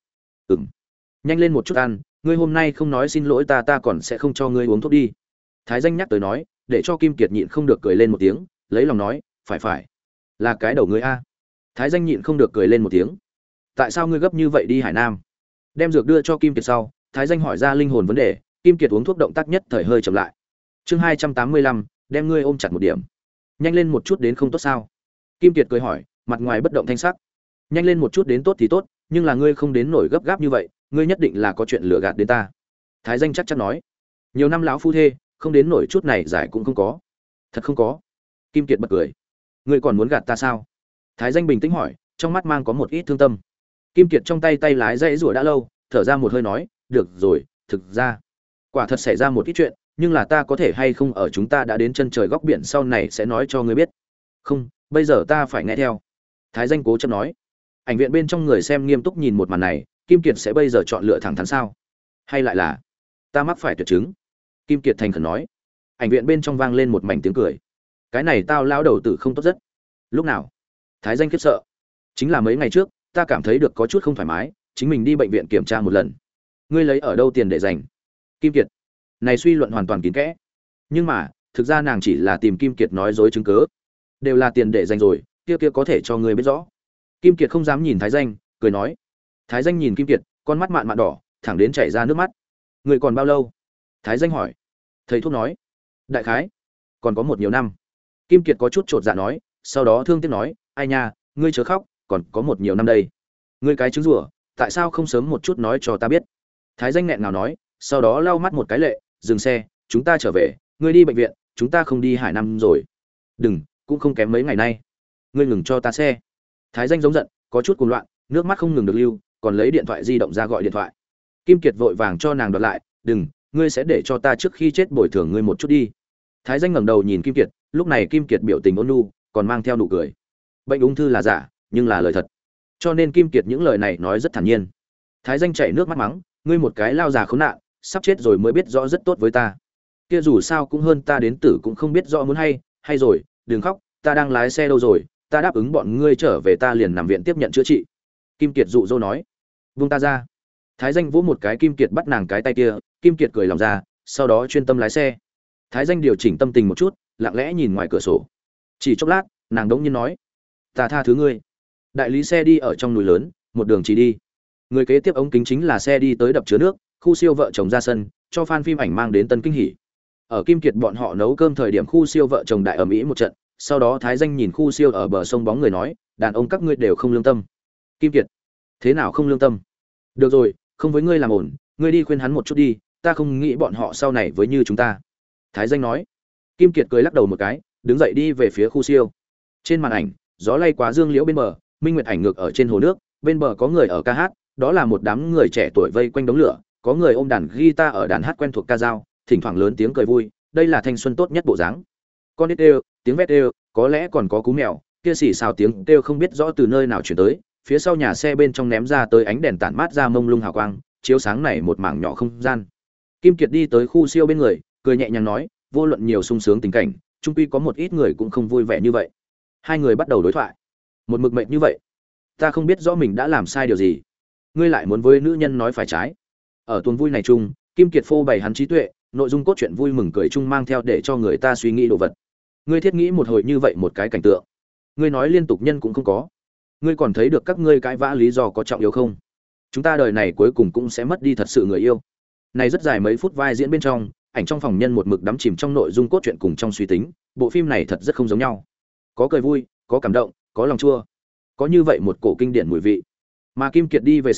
A: Nhanh lên một chút ăn, ngươi hôm nay không nói xin lỗi ta còn sẽ không cho ngươi uống thuốc đi. Thái Danh nhắc tới nói, để cho Kim Kiệt nhịn không được cười lên một tiếng, lấy lòng nói, phải. Là cái đầu ngươi a. Thái Danh nhịn không được cười lên một tiếng. Tại sao ngươi gấp như vậy đi Hải Nam? Đem dược đưa cho Kim Kiệt sau, Thái Danh hỏi ra linh hồn vấn đề, Kim Kiệt uống thuốc động tác nhất thời hơi chậm lại. Chương 285, đem ngươi ôm chặt một điểm. Nhanh lên một chút đến không tốt sao? Kim Kiệt cười hỏi, mặt ngoài bất động thanh sắc. Nhanh lên một chút đến tốt thì tốt, nhưng là ngươi không đến nổi gấp gáp như vậy, ngươi nhất định là có chuyện lừa gạt đến ta. Thái Danh chắc chắn nói, nhiều năm lão phu thê, không đến nổi chút này giải cũng không có. Thật không có. Kim Kiệt bật cười. Ngươi còn muốn gạt ta sao? Thái Danh bình tĩnh hỏi, trong mắt mang có một ít thương tâm. Kim Kiệt trong tay lái dãy rủa đã lâu, thở ra một hơi nói, được rồi, thực ra quả thật xảy ra một ít chuyện, nhưng là ta có thể hay không ở chúng ta đã đến chân trời góc biển sau này sẽ nói cho ngươi biết. Không, bây giờ ta phải nghe theo. Thái Danh cố chấp nói. Ảnh viện bên trong người xem nghiêm túc nhìn một màn này, Kim Kiệt sẽ bây giờ chọn lựa thẳng thắn sao? Hay lại là ta mắc phải tuyệt chứng? Kim Kiệt thành khẩn nói. Ảnh viện bên trong vang lên một mảnh tiếng cười. Cái này tao lão đầu tử không tốt rất. Lúc nào? Thái Danh khiếp sợ. Chính là mấy ngày trước, ta cảm thấy được có chút không thoải mái, chính mình đi bệnh viện kiểm tra một lần. Ngươi lấy ở đâu tiền để dành? Kim Kiệt. Này suy luận hoàn toàn kín kẽ. Nhưng mà, thực ra nàng chỉ là tìm Kim Kiệt nói dối chứng cứ. Đều là tiền để dành rồi, kia có thể cho ngươi biết rõ. Kim Kiệt không dám nhìn Thái Danh, cười nói. Thái Danh nhìn Kim Kiệt, con mắt mạn đỏ, thẳng đến chảy ra nước mắt. Ngươi còn bao lâu? Thái Danh hỏi. Thầy thuốc nói. Đại khái còn có một nhiều năm. Kim Kiệt có chút chột dạ nói, sau đó thương tiếc nói, ai nha, ngươi chớ khóc, còn có một nhiều năm đây. Ngươi cái trứng rủa, tại sao không sớm một chút nói cho ta biết? Thái Danh nghẹn ngào nói, sau đó lau mắt một cái lệ, dừng xe, chúng ta trở về, ngươi đi bệnh viện, chúng ta không đi Hải Nam rồi. Đừng, cũng không kém mấy ngày nay. Ngươi ngừng cho ta xe. Thái Danh giống giận, có chút cuồng loạn, nước mắt không ngừng được lưu, còn lấy điện thoại di động ra gọi điện thoại. Kim Kiệt vội vàng cho nàng đoạt lại, đừng, ngươi sẽ để cho ta trước khi chết bồi thường ngươi một chút đi. Thái Danh ngẩng đầu nhìn Kim Kiệt, lúc này Kim Kiệt biểu tình ôn nhu, còn mang theo nụ cười. Bệnh ung thư là giả, nhưng là lời thật. Cho nên Kim Kiệt những lời này nói rất thản nhiên. Thái Danh chảy nước mắt mắng, ngươi một cái lao già khốn nạn, sắp chết rồi mới biết rõ rất tốt với ta. Kia dù sao cũng hơn ta đến tử cũng không biết rõ muốn hay rồi, đừng khóc, ta đang lái xe đâu rồi, ta đáp ứng bọn ngươi trở về ta liền nằm viện tiếp nhận chữa trị. Kim Kiệt dụ dỗ nói. Buông ta ra. Thái Danh vỗ một cái Kim Kiệt bắt nàng cái tay kia, Kim Kiệt cười lòng ra, sau đó chuyên tâm lái xe. Thái Danh điều chỉnh tâm tình một chút, lặng lẽ nhìn ngoài cửa sổ. Chỉ chốc lát, nàng đống nhiên nói, ta tha thứ ngươi. Đại lý xe đi ở trong núi lớn, một đường chỉ đi. Người kế tiếp ống kính chính là xe đi tới đập chứa nước, khu siêu vợ chồng ra sân, cho fan phim ảnh mang đến tân kinh hỉ. Ở Kim Kiệt bọn họ nấu cơm thời điểm khu siêu vợ chồng đại ầm ĩ một trận, sau đó Thái Danh nhìn khu siêu ở bờ sông bóng người nói, đàn ông các ngươi đều không lương tâm. Kim Kiệt, thế nào không lương tâm? Được rồi, không với ngươi làm ổn, ngươi đi khuyên hắn một chút đi, ta không nghĩ bọn họ sau này với như chúng ta. Thái Danh nói. Kim Kiệt cười lắc đầu một cái, đứng dậy đi về phía khu siêu. Trên màn ảnh, gió lay quá dương liễu bên bờ, minh nguyệt ảnh ngược ở trên hồ nước, bên bờ có người ở ca hát, đó là một đám người trẻ tuổi vây quanh đống lửa, có người ôm đàn guitar ở đàn hát quen thuộc ca dao, thỉnh thoảng lớn tiếng cười vui, đây là thanh xuân tốt nhất bộ dáng. Con nít kêu, tiếng vét kêu, có lẽ còn có cú mèo, kia xì xào tiếng kêu không biết rõ từ nơi nào truyền tới, phía sau nhà xe bên trong ném ra tới ánh đèn tản mát ra mông lung hào quang, chiếu sáng này một mảng nhỏ không gian. Kim Kiệt đi tới khu siêu bên người, cười nhẹ nhàng nói, vô luận nhiều sung sướng tình cảnh, chung quy có một ít người cũng không vui vẻ như vậy. Hai người bắt đầu đối thoại. Một mực mệt như vậy, ta không biết rõ mình đã làm sai điều gì, ngươi lại muốn với nữ nhân nói phải trái. Ở tuần vui này chung, Kim Kiệt phô bày hắn trí tuệ, nội dung cốt truyện vui mừng cười chung mang theo để cho người ta suy nghĩ đồ vật. Ngươi thiết nghĩ một hồi như vậy một cái cảnh tượng, ngươi nói liên tục nhân cũng không có, ngươi còn thấy được các ngươi cãi vã lý do có trọng yếu không? Chúng ta đời này cuối cùng cũng sẽ mất đi thật sự người yêu. Này rất dài mấy phút vai diễn bên trong, ảnh trong phòng nhân một mực đắm chìm trong nội dung cốt truyện cùng trong suy tính, bộ phim này thật rất không giống nhau. Có cười vui, có cảm động, có lòng chua, có như vậy một cổ kinh điển mùi vị. Mà Kim Kiệt đi về sau,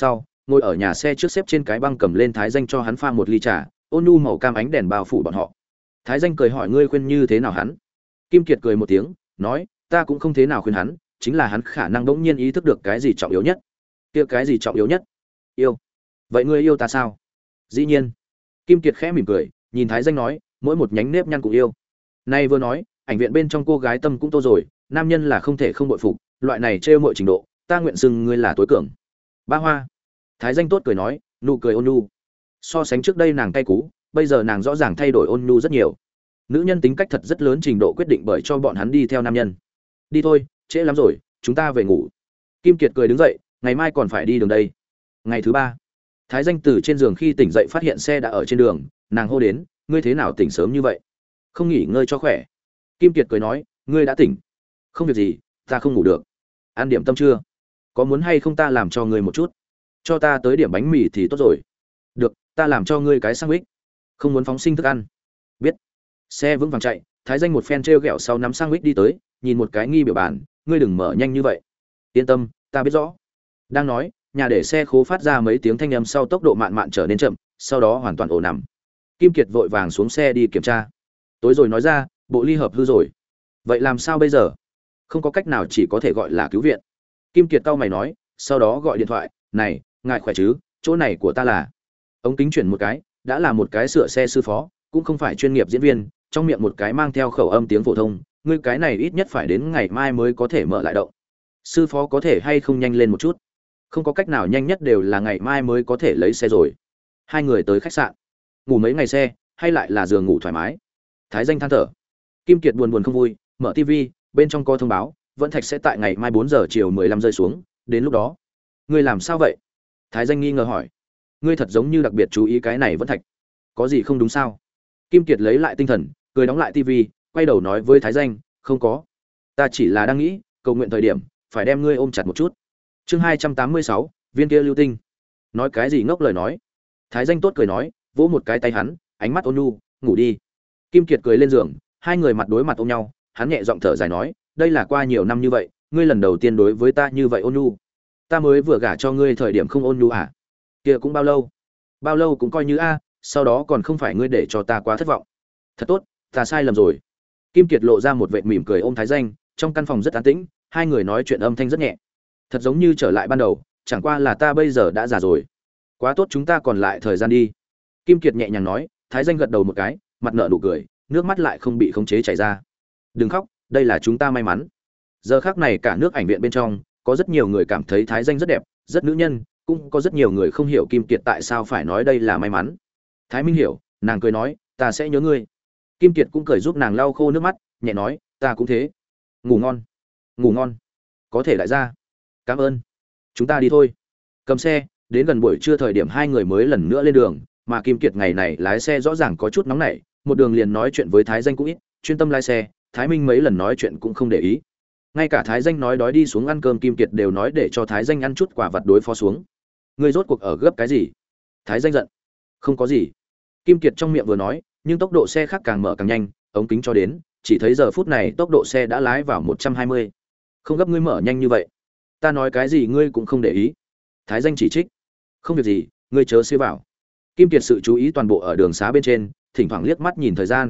A: ngồi ở nhà xe trước xếp trên cái băng cầm lên Thái Danh cho hắn pha một ly trà, ôn nhu màu cam ánh đèn bao phủ bọn họ. Thái Danh cười hỏi ngươi khuyên như thế nào hắn? Kim Kiệt cười một tiếng, nói, ta cũng không thế nào khuyên hắn, chính là hắn khả năng bỗng nhiên ý thức được cái gì trọng yếu nhất. Kia cái gì trọng yếu nhất? Yêu. Vậy ngươi yêu ta sao? Dĩ nhiên. Kim Kiệt khẽ mỉm cười, nhìn Thái Danh nói, mỗi một nhánh nếp nhăn cũng yêu. Nay vừa nói, ảnh viện bên trong cô gái tâm cũng tô rồi, nam nhân là không thể không bội phục, loại này trêu mọi trình độ, ta nguyện xưng ngươi là tối cường. Ba Hoa. Thái Danh tốt cười nói, nụ cười ôn nhu. So sánh trước đây nàng cay cú, bây giờ nàng rõ ràng thay đổi ôn nhu rất nhiều. Nữ nhân tính cách thật rất lớn trình độ quyết định bởi cho bọn hắn đi theo nam nhân. Đi thôi, trễ lắm rồi, chúng ta về ngủ. Kim Kiệt cười đứng dậy, ngày mai còn phải đi đường đây. Ngày thứ ba, Thái Danh từ trên giường khi tỉnh dậy phát hiện xe đã ở trên đường, nàng hô đến, ngươi thế nào tỉnh sớm như vậy? Không nghỉ ngơi cho khỏe. Kim Kiệt cười nói, ngươi đã tỉnh. Không việc gì, ta không ngủ được. Ăn điểm tâm chưa? Có muốn hay không ta làm cho ngươi một chút? Cho ta tới điểm bánh mì thì tốt rồi. Được, ta làm cho ngươi cái sandwich. Không muốn phóng sinh thức ăn. Biết. Xe vững vàng chạy, Thái Danh một phen trêu ghẹo sau nắm sandwich đi tới, nhìn một cái nghi biểu bản, ngươi đừng mở nhanh như vậy. Yên tâm, ta biết rõ. Đang nói, nhà để xe khố phát ra mấy tiếng thanh âm sau tốc độ mạn mạn trở nên chậm, sau đó hoàn toàn ổ nằm. Kim Kiệt vội vàng xuống xe đi kiểm tra. Tối rồi nói ra, bộ ly hợp hư rồi. Vậy làm sao bây giờ? Không có cách nào, chỉ có thể gọi là cứu viện. Kim Kiệt cau mày nói, sau đó gọi điện thoại, này, ngài khỏe chứ, chỗ này của ta là. Ống kính chuyển một cái, đã là một cái sửa xe sư phó, cũng không phải chuyên nghiệp diễn viên, trong miệng một cái mang theo khẩu âm tiếng phổ thông, ngươi cái này ít nhất phải đến ngày mai mới có thể mở lại động. Sư phó có thể hay không nhanh lên một chút? Không có cách nào, nhanh nhất đều là ngày mai mới có thể lấy xe rồi. Hai người tới khách sạn, ngủ mấy ngày xe, hay lại là giường ngủ thoải mái. Thái Danh than thở. Kim Kiệt buồn buồn không vui, mở tivi, bên trong có thông báo, Vẫn Thạch sẽ tại ngày mai 4 giờ chiều 15 rơi xuống, đến lúc đó. Ngươi làm sao vậy? Thái Danh nghi ngờ hỏi. Ngươi thật giống như đặc biệt chú ý cái này Vẫn Thạch. Có gì không đúng sao? Kim Kiệt lấy lại tinh thần, cười đóng lại tivi, quay đầu nói với Thái Danh, không có. Ta chỉ là đang nghĩ, cầu nguyện thời điểm, phải đem ngươi ôm chặt một chút. Chương 286, viên kia lưu tinh. Nói cái gì ngốc lời nói? Thái Danh tốt cười nói, vỗ một cái tay hắn, ánh mắt ôn nhu, ngủ đi. Kim Kiệt cười lên giường, hai người mặt đối mặt ôm nhau, hắn nhẹ giọng thở dài nói, đây là qua nhiều năm như vậy, ngươi lần đầu tiên đối với ta như vậy ôn nhu. Ta mới vừa gả cho ngươi thời điểm không ôn nhu à? Kia cũng bao lâu? Bao lâu cũng coi như a, sau đó còn không phải ngươi để cho ta quá thất vọng. Thật tốt, ta sai lầm rồi. Kim Kiệt lộ ra một vệt mỉm cười ôm Thái Danh, trong căn phòng rất an tĩnh, hai người nói chuyện âm thanh rất nhẹ. Thật giống như trở lại ban đầu, chẳng qua là ta bây giờ đã già rồi. Quá tốt, chúng ta còn lại thời gian đi. Kim Kiệt nhẹ nhàng nói, Thái Danh gật đầu một cái, mặt nở nụ cười, nước mắt lại không bị khống chế chảy ra. Đừng khóc, đây là chúng ta may mắn. Giờ khắc này cả nước ảnh viện bên trong, có rất nhiều người cảm thấy Thái Danh rất đẹp, rất nữ nhân, cũng có rất nhiều người không hiểu Kim Kiệt tại sao phải nói đây là may mắn. Thái Minh hiểu, nàng cười nói, ta sẽ nhớ ngươi. Kim Kiệt cũng cười giúp nàng lau khô nước mắt, nhẹ nói, ta cũng thế. Ngủ ngon. Ngủ ngon. Có thể đại gia. Cảm ơn. Chúng ta đi thôi. Cầm xe, đến gần buổi trưa thời điểm hai người mới lần nữa lên đường, mà Kim Kiệt ngày này lái xe rõ ràng có chút nóng nảy, một đường liền nói chuyện với Thái Danh cũng ít, chuyên tâm lái xe, Thái Minh mấy lần nói chuyện cũng không để ý. Ngay cả Thái Danh nói đói đi xuống ăn cơm Kim Kiệt đều nói để cho Thái Danh ăn chút quả vật đối phó xuống. Ngươi rốt cuộc ở gấp cái gì? Thái Danh giận. Không có gì. Kim Kiệt trong miệng vừa nói, nhưng tốc độ xe khác càng mở càng nhanh, ống kính cho đến, chỉ thấy giờ phút này tốc độ xe đã lái vào 120. Không gấp, ngươi mở nhanh như vậy. Ta nói cái gì ngươi cũng không để ý. Thái Danh chỉ trích. Không việc gì, ngươi chớ xía vào. Kim Kiệt sự chú ý toàn bộ ở đường xá bên trên, thỉnh thoảng liếc mắt nhìn thời gian.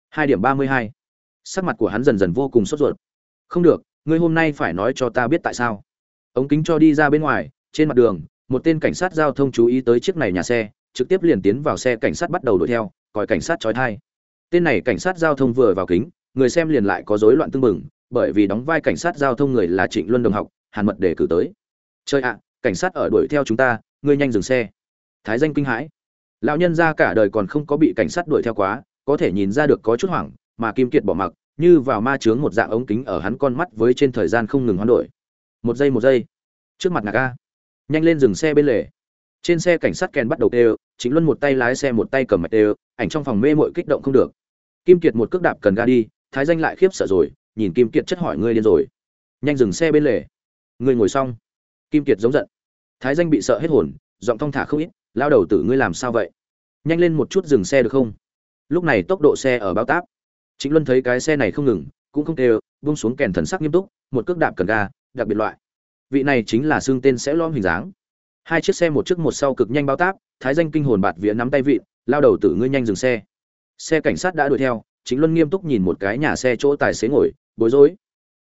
A: 2:32. Sắc mặt của hắn dần dần vô cùng sốt ruột. Không được, ngươi hôm nay phải nói cho ta biết tại sao. Ống kính cho đi ra bên ngoài, trên mặt đường, một tên cảnh sát giao thông chú ý tới chiếc này nhà xe, trực tiếp liền tiến vào xe cảnh sát bắt đầu đuổi theo, còi cảnh sát chói tai. Tên này cảnh sát giao thông vừa vào kính, người xem liền lại có rối loạn tương mừng, bởi vì đóng vai cảnh sát giao thông người là Trịnh Luân đồng học, Hàn Mật đề cử tới. Chơi ạ, cảnh sát ở đuổi theo chúng ta, ngươi nhanh dừng xe. Thái Danh kinh hãi. Lão nhân gia cả đời còn không có bị cảnh sát đuổi theo quá, có thể nhìn ra được có chút hoảng, mà Kim Kiệt bỏ mặc, như vào ma chướng một dạng ống kính ở hắn con mắt với trên thời gian không ngừng hoán đổi. Một giây. Trước mặt ngạc a. Nhanh lên dừng xe bên lề. Trên xe cảnh sát kèn bắt đầu kêu, Trịnh Luân một tay lái xe một tay cầm mạch đều, ảnh trong phòng mê muội kích động không được. Kim Kiệt một cước đạp cần ga đi, Thái Danh lại khiếp sợ rồi, nhìn Kim Kiệt chất hỏi ngươi điên rồi. Nhanh dừng xe bên lề. Ngươi ngồi xong. Kim Kiệt giống giận. Thái Danh bị sợ hết hồn, giọng thong thả không ít, lao đầu tử ngươi làm sao vậy? Nhanh lên một chút dừng xe được không? Lúc này tốc độ xe ở bao táp. Trịnh Luân thấy cái xe này không ngừng, cũng không kêu, buông xuống kèn thần sắc nghiêm túc, một cước đạp cần ga, đặc biệt loại. Vị này chính là xương tên sẽ lõm hình dáng. Hai chiếc xe một trước một sau cực nhanh bao táp, Thái Danh kinh hồn bạt vía nắm tay vịn, lao đầu tử ngươi nhanh dừng xe. Xe cảnh sát đã đuổi theo, Trịnh Luân nghiêm túc nhìn một cái nhà xe chỗ tài xế ngồi, bối rối.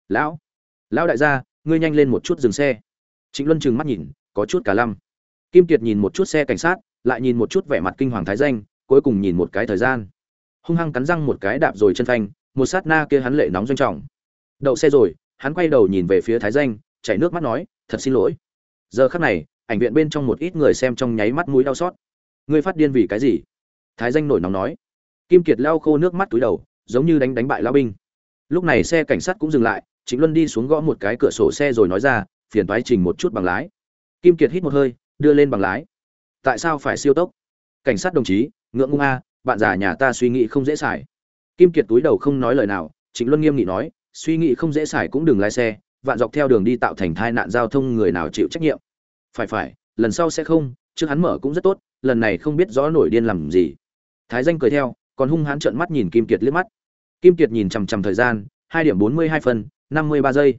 A: Lão đại gia, ngươi nhanh lên một chút dừng xe. Trịnh Luân trừng mắt nhìn, có chút cả lăm. Kim Kiệt nhìn một chút xe cảnh sát, lại nhìn một chút vẻ mặt kinh hoàng Thái Danh, cuối cùng nhìn một cái thời gian. Hung hăng cắn răng một cái đạp rồi chân phanh, một sát na kia hắn lệ nóng doanh trọng. Đậu xe rồi, hắn quay đầu nhìn về phía Thái Danh, chảy nước mắt nói, thật xin lỗi. Giờ khắc này, ảnh viện bên trong một ít người xem trong nháy mắt mũi đau xót. Ngươi phát điên vì cái gì? Thái Danh nổi nóng nói. Kim Kiệt lau khô nước mắt túi đầu, giống như đánh bại lão binh. Lúc này xe cảnh sát cũng dừng lại, Trịnh Luân đi xuống gõ một cái cửa sổ xe rồi nói ra, phiền toái trình một chút bằng lái. Kim Kiệt hít một hơi, đưa lên bằng lái. Tại sao phải siêu tốc? Cảnh sát đồng chí, ngượng ngung a, bạn già nhà ta suy nghĩ không dễ xài. Kim Kiệt túi đầu không nói lời nào, Trịnh Luân nghiêm nghị nói, suy nghĩ không dễ xài cũng đừng lái xe, vạn dọc theo đường đi tạo thành tai nạn giao thông người nào chịu trách nhiệm. Phải, lần sau sẽ không, trước hắn mở cũng rất tốt, lần này không biết rõ nổi điên làm gì. Thái Danh cười theo, còn hung hãn trợn mắt nhìn Kim Kiệt liếc mắt. Kim Kiệt nhìn chằm chằm thời gian, 2 điểm 42 phân, 53 giây.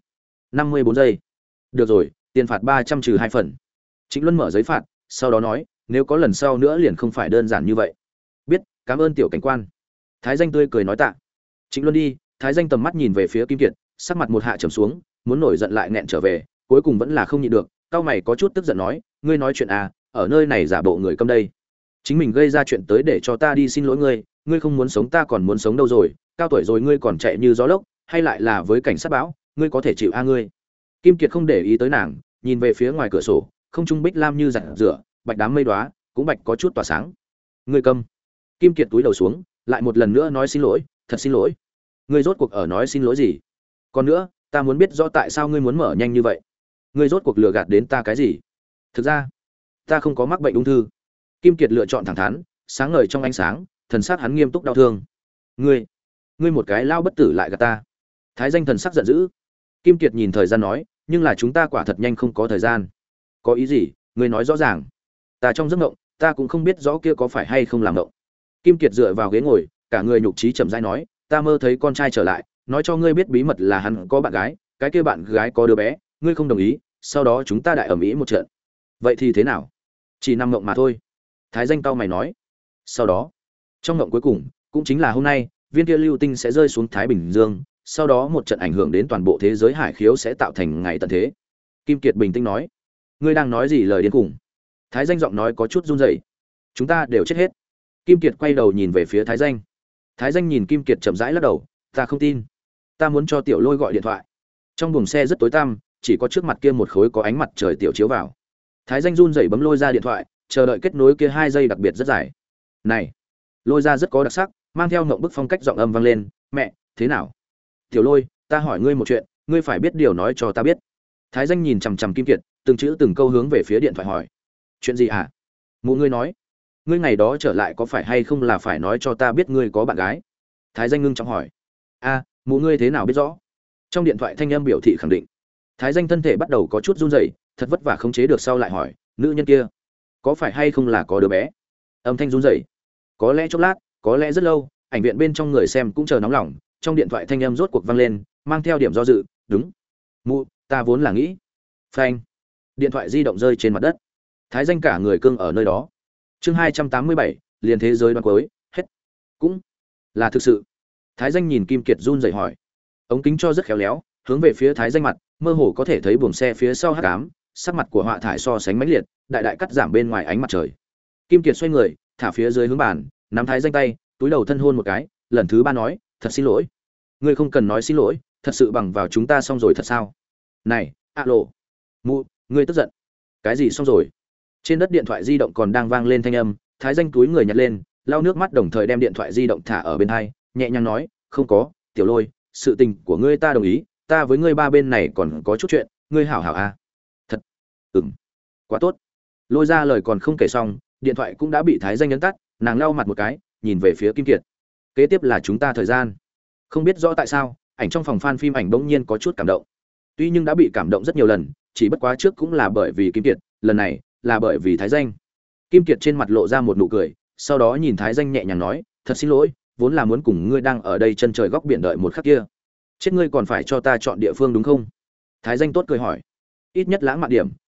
A: 54 giây. Được rồi, tiền phạt 300 trừ 2 phần. Trịnh Luân mở giấy phạt, sau đó nói, nếu có lần sau nữa liền không phải đơn giản như vậy. Biết, cảm ơn tiểu cảnh quan. Thái Danh tươi cười nói tạ. Trịnh Luân đi, Thái Danh tầm mắt nhìn về phía Kim Kiệt, sắc mặt một hạ trầm xuống, muốn nổi giận lại nghẹn trở về, cuối cùng vẫn là không nhịn được, cao mày có chút tức giận nói, ngươi nói chuyện à, ở nơi này giả bộ người câm đây. Chính mình gây ra chuyện tới để cho ta đi xin lỗi ngươi, ngươi không muốn sống ta còn muốn sống đâu rồi, cao tuổi rồi ngươi còn chạy như gió lốc, hay lại là với cảnh sát báo, ngươi có thể chịu a ngươi. Kim Kiệt không để ý tới nàng, nhìn về phía ngoài cửa sổ, không trung bích lam như rạng rỡ, bạch đám mây đóa, cũng bạch có chút tỏa sáng. Ngươi câm. Kim Kiệt túi đầu xuống, lại một lần nữa nói xin lỗi, thật xin lỗi. Ngươi rốt cuộc ở nói xin lỗi gì? Còn nữa, ta muốn biết rõ tại sao ngươi muốn mở nhanh như vậy. Ngươi rốt cuộc lừa gạt đến ta cái gì? Thực ra, ta không có mắc bệnh ung thư. Kim Kiệt lựa chọn thẳng thắn, sáng ngời trong ánh sáng, thần sắc hắn nghiêm túc đau thương. Ngươi một cái lao bất tử lại gạt ta. Thái Danh thần sắc giận dữ. Kim Kiệt nhìn thời gian nói, nhưng là chúng ta quả thật nhanh không có thời gian. Có ý gì? Ngươi nói rõ ràng. Ta trong giấc mộng, ta cũng không biết rõ kia có phải hay không làm mộng. Kim Kiệt dựa vào ghế ngồi, cả người nhục trí chậm rãi nói, ta mơ thấy con trai trở lại, nói cho ngươi biết bí mật là hắn có bạn gái, cái kia bạn gái có đứa bé, ngươi không đồng ý, sau đó chúng ta đại ầm ĩ một trận. Vậy thì thế nào? Chỉ nằm mộng mà thôi. Thái Danh cau mày nói. Sau đó, trong mộng cuối cùng, cũng chính là hôm nay, viên kia lưu tinh sẽ rơi xuống Thái Bình Dương, sau đó một trận ảnh hưởng đến toàn bộ thế giới hải khiếu sẽ tạo thành ngày tận thế. Kim Kiệt bình tĩnh nói, ngươi đang nói gì lời điên khủng? Thái Danh giọng nói có chút run rẩy. Chúng ta đều chết hết. Kim Kiệt quay đầu nhìn về phía Thái Danh. Thái Danh nhìn Kim Kiệt chậm rãi lắc đầu, ta không tin. Ta muốn cho Tiểu Lôi gọi điện thoại. Trong buồng xe rất tối tăm, chỉ có trước mặt kia một khối có ánh mặt trời tiểu chiếu vào. Thái Danh run rẩy bấm lôi ra điện thoại, chờ đợi kết nối kia 2 giây đặc biệt rất dài. Này, lôi ra rất có đặc sắc, mang theo ngộng bức phong cách giọng âm vang lên, mẹ, thế nào? Tiểu Lôi, ta hỏi ngươi một chuyện, ngươi phải biết điều nói cho ta biết. Thái Danh nhìn chằm chằm Kim Kiệt, từng chữ từng câu hướng về phía điện thoại hỏi. Chuyện gì hả? Mụ ngươi nói, ngươi ngày đó trở lại có phải hay không là phải nói cho ta biết ngươi có bạn gái? Thái Danh ngưng trọng hỏi. A, mụ ngươi thế nào biết rõ? Trong điện thoại thanh âm biểu thị khẳng định. Thái Danh thân thể bắt đầu có chút run rẩy, thật vất vả khống chế được sau lại hỏi, nữ nhân kia có phải hay không là có đứa bé? Âm thanh run rẩy. Có lẽ chốc lát, có lẽ rất lâu, ảnh viện bên trong người xem cũng chờ nóng lòng, trong điện thoại thanh âm rốt cuộc vang lên, mang theo điểm do dự, đúng. Mụ, ta vốn là nghĩ. Phanh. Điện thoại di động rơi trên mặt đất. Thái Danh cả người cương ở nơi đó. Chương 287, liền thế giới đoán cuối, hết. Cũng là thực sự. Thái Danh nhìn Kim Kiệt run rẩy hỏi. Ống kính cho rất khéo léo, hướng về phía Thái Danh mặt, mơ hồ có thể thấy buồng xe phía sau hắc ám, sắc mặt của họa thải so sánh mãnh liệt, đại đại cắt giảm bên ngoài ánh mặt trời. Kim Kiệt xoay người, thả phía dưới hướng bàn, nắm Thái Danh tay, túi đầu thân hôn một cái, lần thứ 3 nói, thật xin lỗi. Ngươi không cần nói xin lỗi, thật sự bằng vào chúng ta xong rồi thật sao? Này, alo. Mụ, ngươi tức giận. Cái gì xong rồi? Trên đất điện thoại di động còn đang vang lên thanh âm, Thái Danh túi người nhặt lên, lau nước mắt đồng thời đem điện thoại di động thả ở bên hai, nhẹ nhàng nói, không có, Tiểu Lôi, sự tình của ngươi ta đồng ý, ta với ngươi ba bên này còn có chút chuyện, ngươi hảo hảo à? Thật. Quá tốt. Lôi ra lời còn không kể xong, điện thoại cũng đã bị Thái Danh nhấn tắt, nàng lau mặt một cái, nhìn về phía Kim Kiệt. Kế tiếp là chúng ta thời gian. Không biết rõ tại sao, ảnh trong phòng fan phim ảnh bỗng nhiên có chút cảm động. Tuy nhưng đã bị cảm động rất nhiều lần, chỉ bất quá trước cũng là bởi vì Kim Kiệt, lần này là bởi vì Thái Danh. Kim Kiệt trên mặt lộ ra một nụ cười, sau đó nhìn Thái Danh nhẹ nhàng nói, thật xin lỗi, vốn là muốn cùng ngươi đang ở đây chân trời góc biển đợi một khắc kia. Chết ngươi còn phải cho ta chọn địa phương đúng không? Thái Danh tốt cười hỏi. Ít nhất lãng mạn điểm,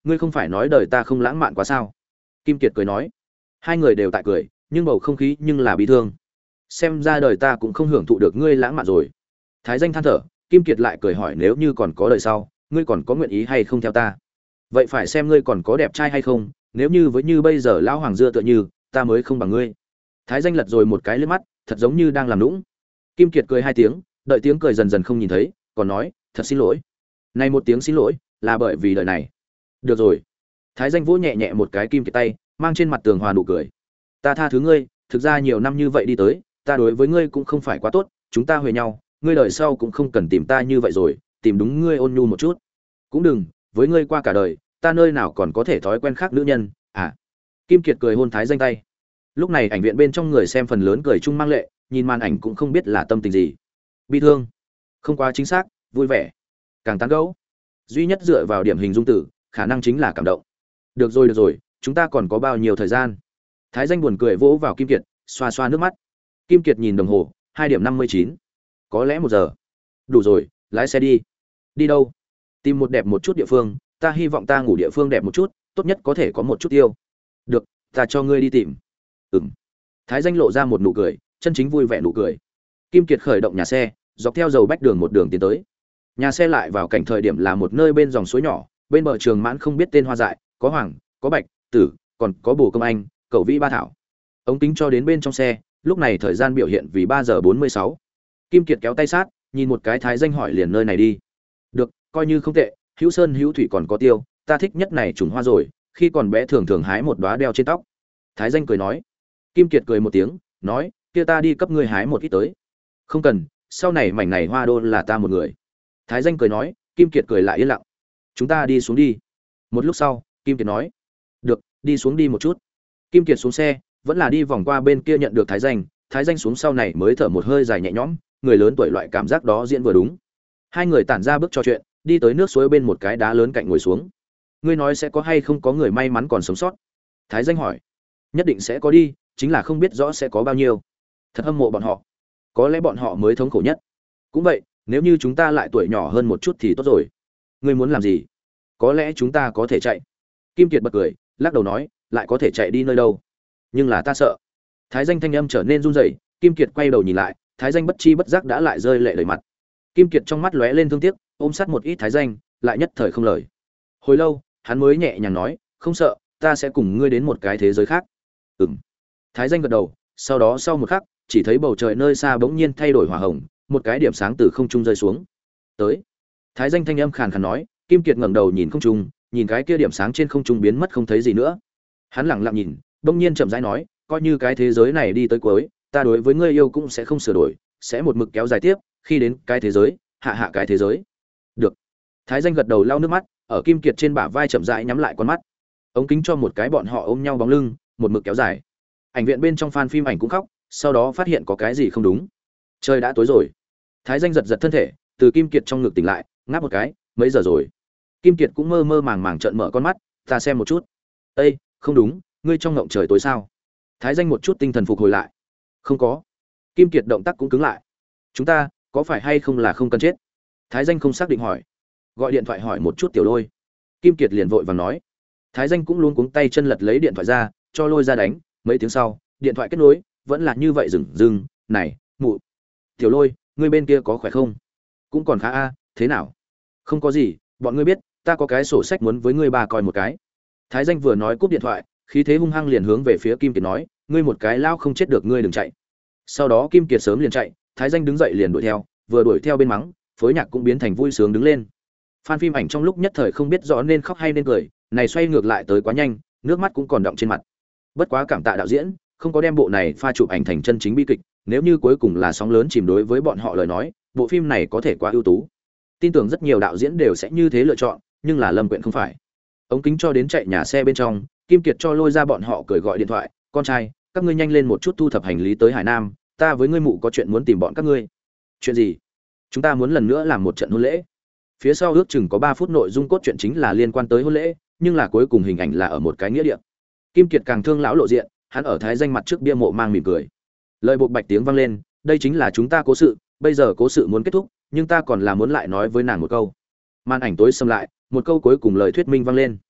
A: ngươi không phải nói đời ta không lãng mạn quá sao? Kim Kiệt cười nói. Hai người đều tại cười, nhưng bầu không khí nhưng là bi thương. Xem ra đời ta cũng không hưởng thụ được ngươi lãng mạn rồi. Thái Danh than thở, Kim Kiệt lại cười hỏi nếu như còn có đời sau, ngươi còn có nguyện ý hay không theo ta? Vậy phải xem ngươi còn có đẹp trai hay không, nếu như với như bây giờ lão hoàng dưa tựa như, ta mới không bằng ngươi. Thái Danh lật rồi một cái liếc mắt, thật giống như đang làm nũng. Kim Kiệt cười hai tiếng, đợi tiếng cười dần dần không nhìn thấy, còn nói, thật xin lỗi. Này một tiếng xin lỗi, là bởi vì đời này. Được rồi. Thái Danh vỗ nhẹ nhẹ một cái Kim Kiệt tay, mang trên mặt tường hòa nụ cười. Ta tha thứ ngươi, thực ra nhiều năm như vậy đi tới, ta đối với ngươi cũng không phải quá tốt, chúng ta huề nhau, ngươi đời sau cũng không cần tìm ta như vậy rồi, tìm đúng ngươi ôn nhu một chút. Cũng đừng, với ngươi qua cả đời, ta nơi nào còn có thể thói quen khác nữ nhân, à. Kim Kiệt cười hôn Thái Danh tay. Lúc này ảnh viện bên trong người xem phần lớn cười chung mang lệ, nhìn màn ảnh cũng không biết là tâm tình gì. Bi thương, không quá chính xác, vui vẻ, càng tán gẫu. Duy nhất dựa vào điểm hình dung từ, khả năng chính là cảm động. Được rồi, chúng ta còn có bao nhiêu thời gian? Thái Danh buồn cười vỗ vào Kim Kiệt, xoa xoa nước mắt. Kim Kiệt nhìn đồng hồ, 2:59. Có lẽ 1 giờ. Đủ rồi, lái xe đi. Đi đâu? Tìm một đẹp một chút địa phương, ta hy vọng ta ngủ địa phương đẹp một chút, tốt nhất có thể có một chút tiêu. Được, ta cho ngươi đi tìm. Ừm. Thái Danh lộ ra một nụ cười, chân chính vui vẻ nụ cười. Kim Kiệt khởi động nhà xe, dọc theo dầu bách đường một đường tiến tới. Nhà xe lại vào cảnh thời điểm là một nơi bên dòng suối nhỏ, bên bờ trường mãn không biết tên hoa dại, có hoàng, có bạch, tử, còn có bồ công anh, cẩu vĩ ba thảo. Ống kính cho đến bên trong xe, lúc này thời gian biểu hiện vì 3:46. Kim Kiệt kéo tay sát, nhìn một cái Thái Danh hỏi liền nơi này đi. Được, coi như không tệ, hữu sơn hữu thủy còn có tiêu, ta thích nhất này trùng hoa rồi, khi còn bé thường thường hái một đóa đeo trên tóc. Thái Danh cười nói. Kim Kiệt cười một tiếng, nói, kia ta đi cấp ngươi hái một ít tới. Không cần, sau này mảnh này hoa đô là ta một người. Thái Danh cười nói. Kim Kiệt cười lại yên lặng. Chúng ta đi xuống đi. Một lúc sau, Kim Kiệt nói, được, đi xuống đi một chút. Kim Kiệt xuống xe, vẫn là đi vòng qua bên kia nhận được Thái Danh. Thái Danh xuống sau này mới thở một hơi dài nhẹ nhõm, người lớn tuổi loại cảm giác đó diễn vừa đúng. Hai người tản ra bước trò chuyện, đi tới nước suối bên một cái đá lớn cạnh ngồi xuống. Ngươi nói sẽ có hay không có người may mắn còn sống sót? Thái Danh hỏi. Nhất định sẽ có đi, chính là không biết rõ sẽ có bao nhiêu. Thật hâm mộ bọn họ. Có lẽ bọn họ mới thống khổ nhất. Cũng vậy, nếu như chúng ta lại tuổi nhỏ hơn một chút thì tốt rồi. Ngươi muốn làm gì? Có lẽ chúng ta có thể chạy. Kim Kiệt bật cười, lắc đầu nói, lại có thể chạy đi nơi đâu? Nhưng là ta sợ. Thái Danh thanh âm trở nên run rẩy, Kim Kiệt quay đầu nhìn lại, Thái Danh bất chi bất giác đã lại rơi lệ đầy mặt. Kim Kiệt trong mắt lóe lên thương tiếc, ôm sát một ít Thái Danh, lại nhất thời không lời. Hồi lâu, hắn mới nhẹ nhàng nói, không sợ, ta sẽ cùng ngươi đến một cái thế giới khác. Ừm. Thái Danh gật đầu, sau đó sau một khắc, chỉ thấy bầu trời nơi xa bỗng nhiên thay đổi hỏa hồng, một cái điểm sáng từ không trung rơi xuống. Tới. Thái Danh thanh âm khàn khàn nói, Kim Kiệt ngẩng đầu nhìn không trung, nhìn cái kia điểm sáng trên không trung biến mất không thấy gì nữa. Hắn lặng lặng nhìn, bỗng nhiên chậm rãi nói, coi như cái thế giới này đi tới cuối, ta đối với ngươi yêu cũng sẽ không sửa đổi, sẽ một mực kéo dài tiếp, khi đến cái thế giới, hạ cái thế giới. Được. Thái Danh gật đầu lau nước mắt, ở Kim Kiệt trên bả vai chậm rãi nhắm lại con mắt. Ống kính cho một cái bọn họ ôm nhau bóng lưng, một mực kéo dài. Ảnh viện bên trong fan phim ảnh cũng khóc, sau đó phát hiện có cái gì không đúng. Trời đã tối rồi. Thái Danh giật giật thân thể, từ Kim Kiệt trong ngực tỉnh lại, ngáp một cái, mấy giờ rồi? Kim Kiệt cũng mơ mơ màng màng trợn mở con mắt, ta xem một chút. Ê, không đúng, ngươi trong ngộng trời tối sao? Thái Danh một chút tinh thần phục hồi lại. Không có. Kim Kiệt động tác cũng cứng lại. Chúng ta có phải hay không là không cần chết? Thái Danh không xác định hỏi. Gọi điện thoại hỏi một chút Tiểu Lôi. Kim Kiệt liền vội vàng nói. Thái Danh cũng luống cuống tay chân lật lấy điện thoại ra, cho Lôi ra đánh. Mấy tiếng sau, điện thoại kết nối, vẫn là như vậy dừng. Này, mụ. Tiểu Lôi, ngươi bên kia có khỏe không? Cũng còn khá a, thế nào? Không có gì, bọn ngươi biết, ta có cái sổ sách muốn với ngươi bà coi một cái. Thái Danh vừa nói cúp điện thoại, khí thế hung hăng liền hướng về phía Kim Kiệt nói, ngươi một cái lao không chết được ngươi đừng chạy. Sau đó Kim Kiệt sớm liền chạy, Thái Danh đứng dậy liền đuổi theo, vừa đuổi theo bên mắng, phối nhạc cũng biến thành vui sướng đứng lên. Fan phim ảnh trong lúc nhất thời không biết rõ nên khóc hay nên cười, này xoay ngược lại tới quá nhanh, nước mắt cũng còn đọng trên mặt. Bất quá cảm tạ đạo diễn, không có đem bộ này pha chụp ảnh thành chân chính bi kịch, nếu như cuối cùng là sóng lớn chìm đối với bọn họ lời nói, bộ phim này có thể quá ưu tú. Tin tưởng rất nhiều đạo diễn đều sẽ như thế lựa chọn, nhưng là Lâm Quyện không phải. Ống kính cho đến chạy nhà xe bên trong, Kim Kiệt cho Lôi ra bọn họ cười gọi điện thoại, con trai, các ngươi nhanh lên một chút thu thập hành lý tới Hải Nam, ta với ngươi mụ có chuyện muốn tìm bọn các ngươi. Chuyện gì? Chúng ta muốn lần nữa làm một trận hôn lễ. Phía sau ước chừng có 3 phút nội dung cốt truyện chính là liên quan tới hôn lễ, nhưng là cuối cùng hình ảnh là ở một cái nghĩa địa. Kim Kiệt càng thương lão lộ diện, hắn ở Thái Danh mặt trước bia mộ mang mỉm cười. Lời buộc bạch tiếng vang lên, đây chính là chúng ta cố sự, bây giờ cố sự muốn kết thúc, nhưng ta còn là muốn lại nói với nàng một câu. Màn ảnh tối sầm lại, một câu cuối cùng lời thuyết minh vang lên.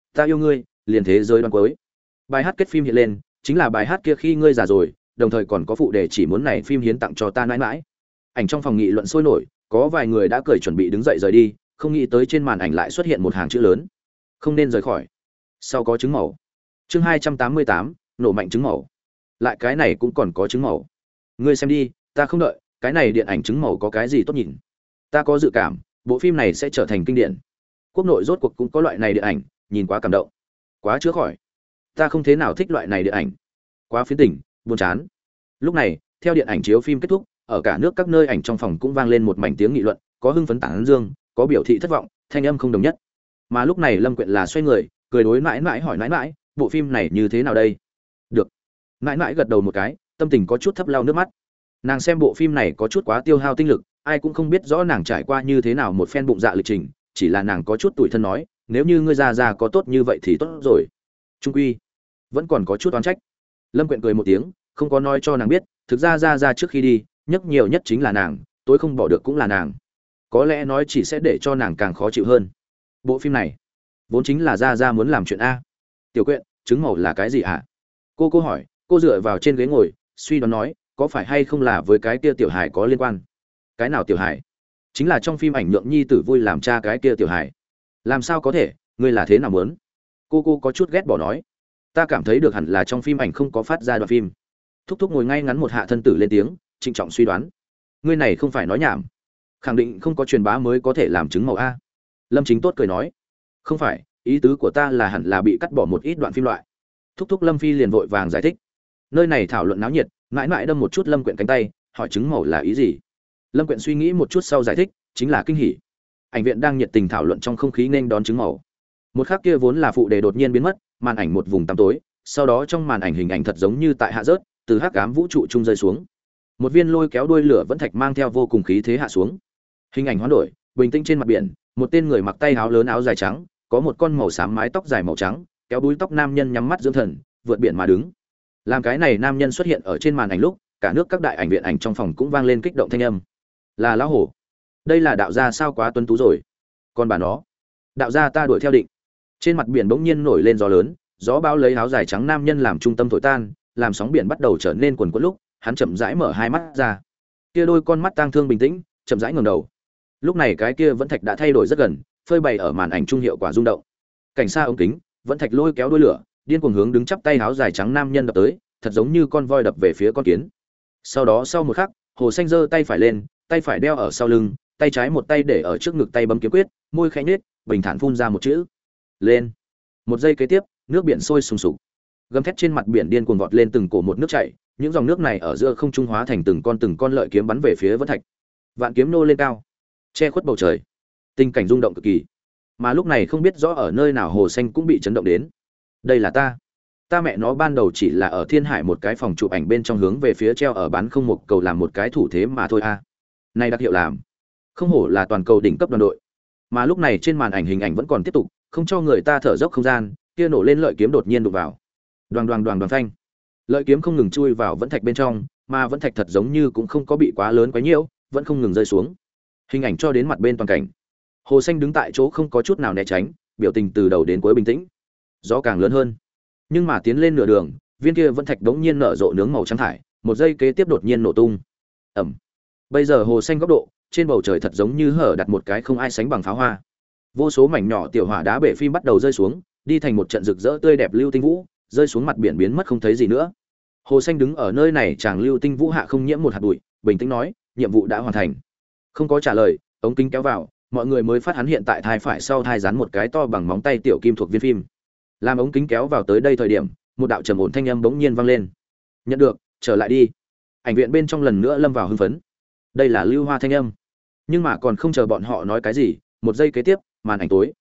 A: Ta yêu ngươi, liền thế giới đoan cuối. Bài hát kết phim hiện lên, chính là bài hát kia khi ngươi già rồi, đồng thời còn có phụ đề chỉ muốn này phim hiến tặng cho ta mãi mãi. Ảnh trong phòng nghị luận sôi nổi, có vài người đã cười chuẩn bị đứng dậy rời đi, không nghĩ tới trên màn ảnh lại xuất hiện một hàng chữ lớn: không nên rời khỏi. Sau có trứng màu. Chương 288, nổ mạnh trứng màu. Lại cái này cũng còn có trứng màu. Ngươi xem đi, ta không đợi, cái này điện ảnh trứng màu có cái gì tốt nhìn. Ta có dự cảm, bộ phim này sẽ trở thành kinh điển. Quốc nội rốt cuộc cũng có loại này điện ảnh, nhìn quá cảm động, quá chữa khỏi. Ta không thế nào thích loại này điện ảnh, quá phiến tỉnh, buồn chán. Lúc này, theo điện ảnh chiếu phim kết thúc, ở cả nước các nơi ảnh trong phòng cũng vang lên một mảnh tiếng nghị luận, có hưng phấn tán dương, có biểu thị thất vọng, thanh âm không đồng nhất. Mà lúc này Lâm Quyện là xoay người, cười đối mãi mãi hỏi mãi mãi, bộ phim này như thế nào đây? Được. Mãi mãi gật đầu một cái, tâm tình có chút thấp lau nước mắt. Nàng xem bộ phim này có chút quá tiêu hao tinh lực, ai cũng không biết rõ nàng trải qua như thế nào một phen bụng dạ lịch trình, chỉ là nàng có chút tủi thân nói, nếu như ngươi già có tốt như vậy thì tốt rồi. Trung quy vẫn còn có chút oán trách. Lâm Quyện cười một tiếng, không có nói cho nàng biết, thực ra ra trước khi đi, nhắc nhiều nhất chính là nàng, tối không bỏ được cũng là nàng. Có lẽ nói chỉ sẽ để cho nàng càng khó chịu hơn. Bộ phim này vốn chính là ra muốn làm chuyện a. Tiểu Quyện, trứng màu là cái gì hả? Cô hỏi, cô dựa vào trên ghế ngồi, suy đoán nói, có phải hay không là với cái kia tiểu hải có liên quan? Cái nào tiểu hải? Chính là trong phim ảnh Nhượng Nhi tử vui làm cha cái kia tiểu hải. Làm sao có thể, ngươi là thế nào muốn? Cô có chút ghét bỏ nói. Ta cảm thấy được hẳn là trong phim ảnh không có phát ra đoạn phim. Thúc thúc ngồi ngay ngắn một hạ thân tử lên tiếng, trịnh trọng suy đoán. Ngươi này không phải nói nhảm, khẳng định không có truyền bá mới có thể làm chứng màu a. Lâm Chính Tốt cười nói, không phải, ý tứ của ta là hẳn là bị cắt bỏ một ít đoạn phim loại. Thúc thúc Lâm Phi liền vội vàng giải thích. Nơi này thảo luận náo nhiệt, mãi mãi đâm một chút Lâm Quyện cánh tay, hỏi chứng màu là ý gì. Lâm Quyện suy nghĩ một chút sau giải thích, chính là kinh hỉ. Ảnh viện đang nhiệt tình thảo luận trong không khí nên đón chứng màu. Một khắc kia vốn là phụ đề đột nhiên biến mất, màn ảnh một vùng tăm tối, sau đó trong màn ảnh hình ảnh thật giống như tại hạ rớt, từ hắc ám vũ trụ trung rơi xuống. Một viên lôi kéo đuôi lửa vẫn thạch mang theo vô cùng khí thế hạ xuống. Hình ảnh hoán đổi, bình tĩnh trên mặt biển, một tên người mặc tay áo lớn áo dài trắng, có một con màu xám mái tóc dài màu trắng, kéo búi tóc nam nhân nhắm mắt dưỡng thần, vượt biển mà đứng. Làm cái này nam nhân xuất hiện ở trên màn ảnh lúc, cả nước các đại ảnh viện ảnh trong phòng cũng vang lên kích động thanh âm. Là lão hổ. Đây là đạo gia sao quá tuấn tú rồi. Còn bà nó, đạo gia ta đuổi theo định. Trên mặt biển bỗng nhiên nổi lên gió lớn, gió bão lấy áo dài trắng nam nhân làm trung tâm thổi tan, làm sóng biển bắt đầu trở nên cuồn cuộn lúc, hắn chậm rãi mở hai mắt ra. Kia đôi con mắt tang thương bình tĩnh, chậm rãi ngẩng đầu. Lúc này cái kia vẫn thạch đã thay đổi rất gần, phơi bày ở màn ảnh trung hiệu quả rung động. Cảnh xa ống kính, vẫn thạch lôi kéo đuôi lửa, điên cuồng hướng đứng chắp tay áo dài trắng nam nhân đập tới, thật giống như con voi đập về phía con kiến. Sau đó sau một khắc, Hồ Xanh giơ tay phải lên, tay phải đeo ở sau lưng, tay trái một tay để ở trước ngực tay bấm kiếm quyết, môi khẽ nhếch, bình thản phun ra một chữ: lên. Một giây kế tiếp, nước biển sôi sùng sục, gầm thét trên mặt biển điên cuồng vọt lên từng cổ một nước chảy, những dòng nước này ở giữa không trung hóa thành từng con lợi kiếm bắn về phía vẫn thạch. Vạn kiếm nô lên cao, che khuất bầu trời, tình cảnh rung động cực kỳ. Mà lúc này không biết rõ ở nơi nào Hồ Xanh cũng bị chấn động đến. Đây là ta mẹ nó ban đầu chỉ là ở Thiên Hải một cái phòng chụp ảnh bên trong hướng về phía treo ở bán không một cầu làm một cái thủ thế mà thôi a. Này đặc hiệu làm, không hổ là toàn cầu đỉnh cấp đoàn đội. Mà lúc này trên màn ảnh hình ảnh vẫn còn tiếp tục, không cho người ta thở dốc không gian, kia nổ lên lợi kiếm đột nhiên đụng vào. Đoàng đoàng đoàng đoàng phanh. Lợi kiếm không ngừng chui vào vẫn thạch bên trong, mà vẫn thạch thật giống như cũng không có bị quá lớn quá nhiễu, vẫn không ngừng rơi xuống. Hình ảnh cho đến mặt bên toàn cảnh. Hồ Xanh đứng tại chỗ không có chút nào né tránh, biểu tình từ đầu đến cuối bình tĩnh. Gió càng lớn hơn, nhưng mà tiến lên nửa đường, viên kia vẫn thạch đống nhiên nở rộ nướng màu trắng thải, một giây kế tiếp đột nhiên nổ tung. Ầm. Bây giờ Hồ Xanh góc độ, trên bầu trời thật giống như hở đặt một cái không ai sánh bằng pháo hoa. Vô số mảnh nhỏ tiểu hỏa đá bể phim bắt đầu rơi xuống, đi thành một trận rực rỡ tươi đẹp lưu tinh vũ, rơi xuống mặt biển biến mất không thấy gì nữa. Hồ Xanh đứng ở nơi này chàng lưu tinh vũ hạ không nhiễm một hạt bụi, bình tĩnh nói, nhiệm vụ đã hoàn thành. Không có trả lời, ống kính kéo vào, mọi người mới phát hắn hiện tại thai phải sau thai dán một cái to bằng móng tay tiểu kim thuộc viên phim. Làm ống kính kéo vào tới đây thời điểm, một đạo trầm ổn thanh âm bỗng nhiên vang lên. Nhận được, trở lại đi. Ảnh viện bên trong lần nữa lâm vào hưng phấn. Đây là Lưu Hoa thanh âm. Nhưng mà còn không chờ bọn họ nói cái gì, một giây kế tiếp, màn ảnh tối.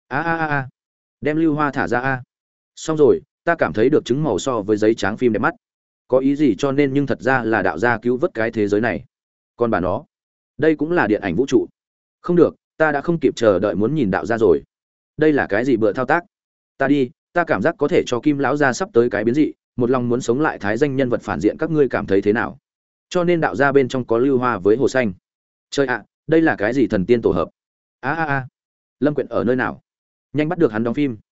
A: A, đem Lưu Hoa thả ra a. Xong rồi, ta cảm thấy được trứng màu so với giấy trắng phim đẹp mắt. Có ý gì cho nên nhưng thật ra là đạo gia cứu vớt cái thế giới này. Còn bà nó, đây cũng là điện ảnh vũ trụ. Không được, ta đã không kịp chờ đợi muốn nhìn đạo gia rồi. Đây là cái gì bựa thao tác? Ta đi, ta cảm giác có thể cho Kim lão gia sắp tới cái biến dị, một lòng muốn sống lại thái danh nhân vật phản diện, các ngươi cảm thấy thế nào? Cho nên đạo gia bên trong có Lưu Hoa với Hồ Xanh. Chơi ạ, đây là cái gì thần tiên tổ hợp? A. Lâm Quyện ở nơi nào? Nhanh bắt được hắn đóng phim.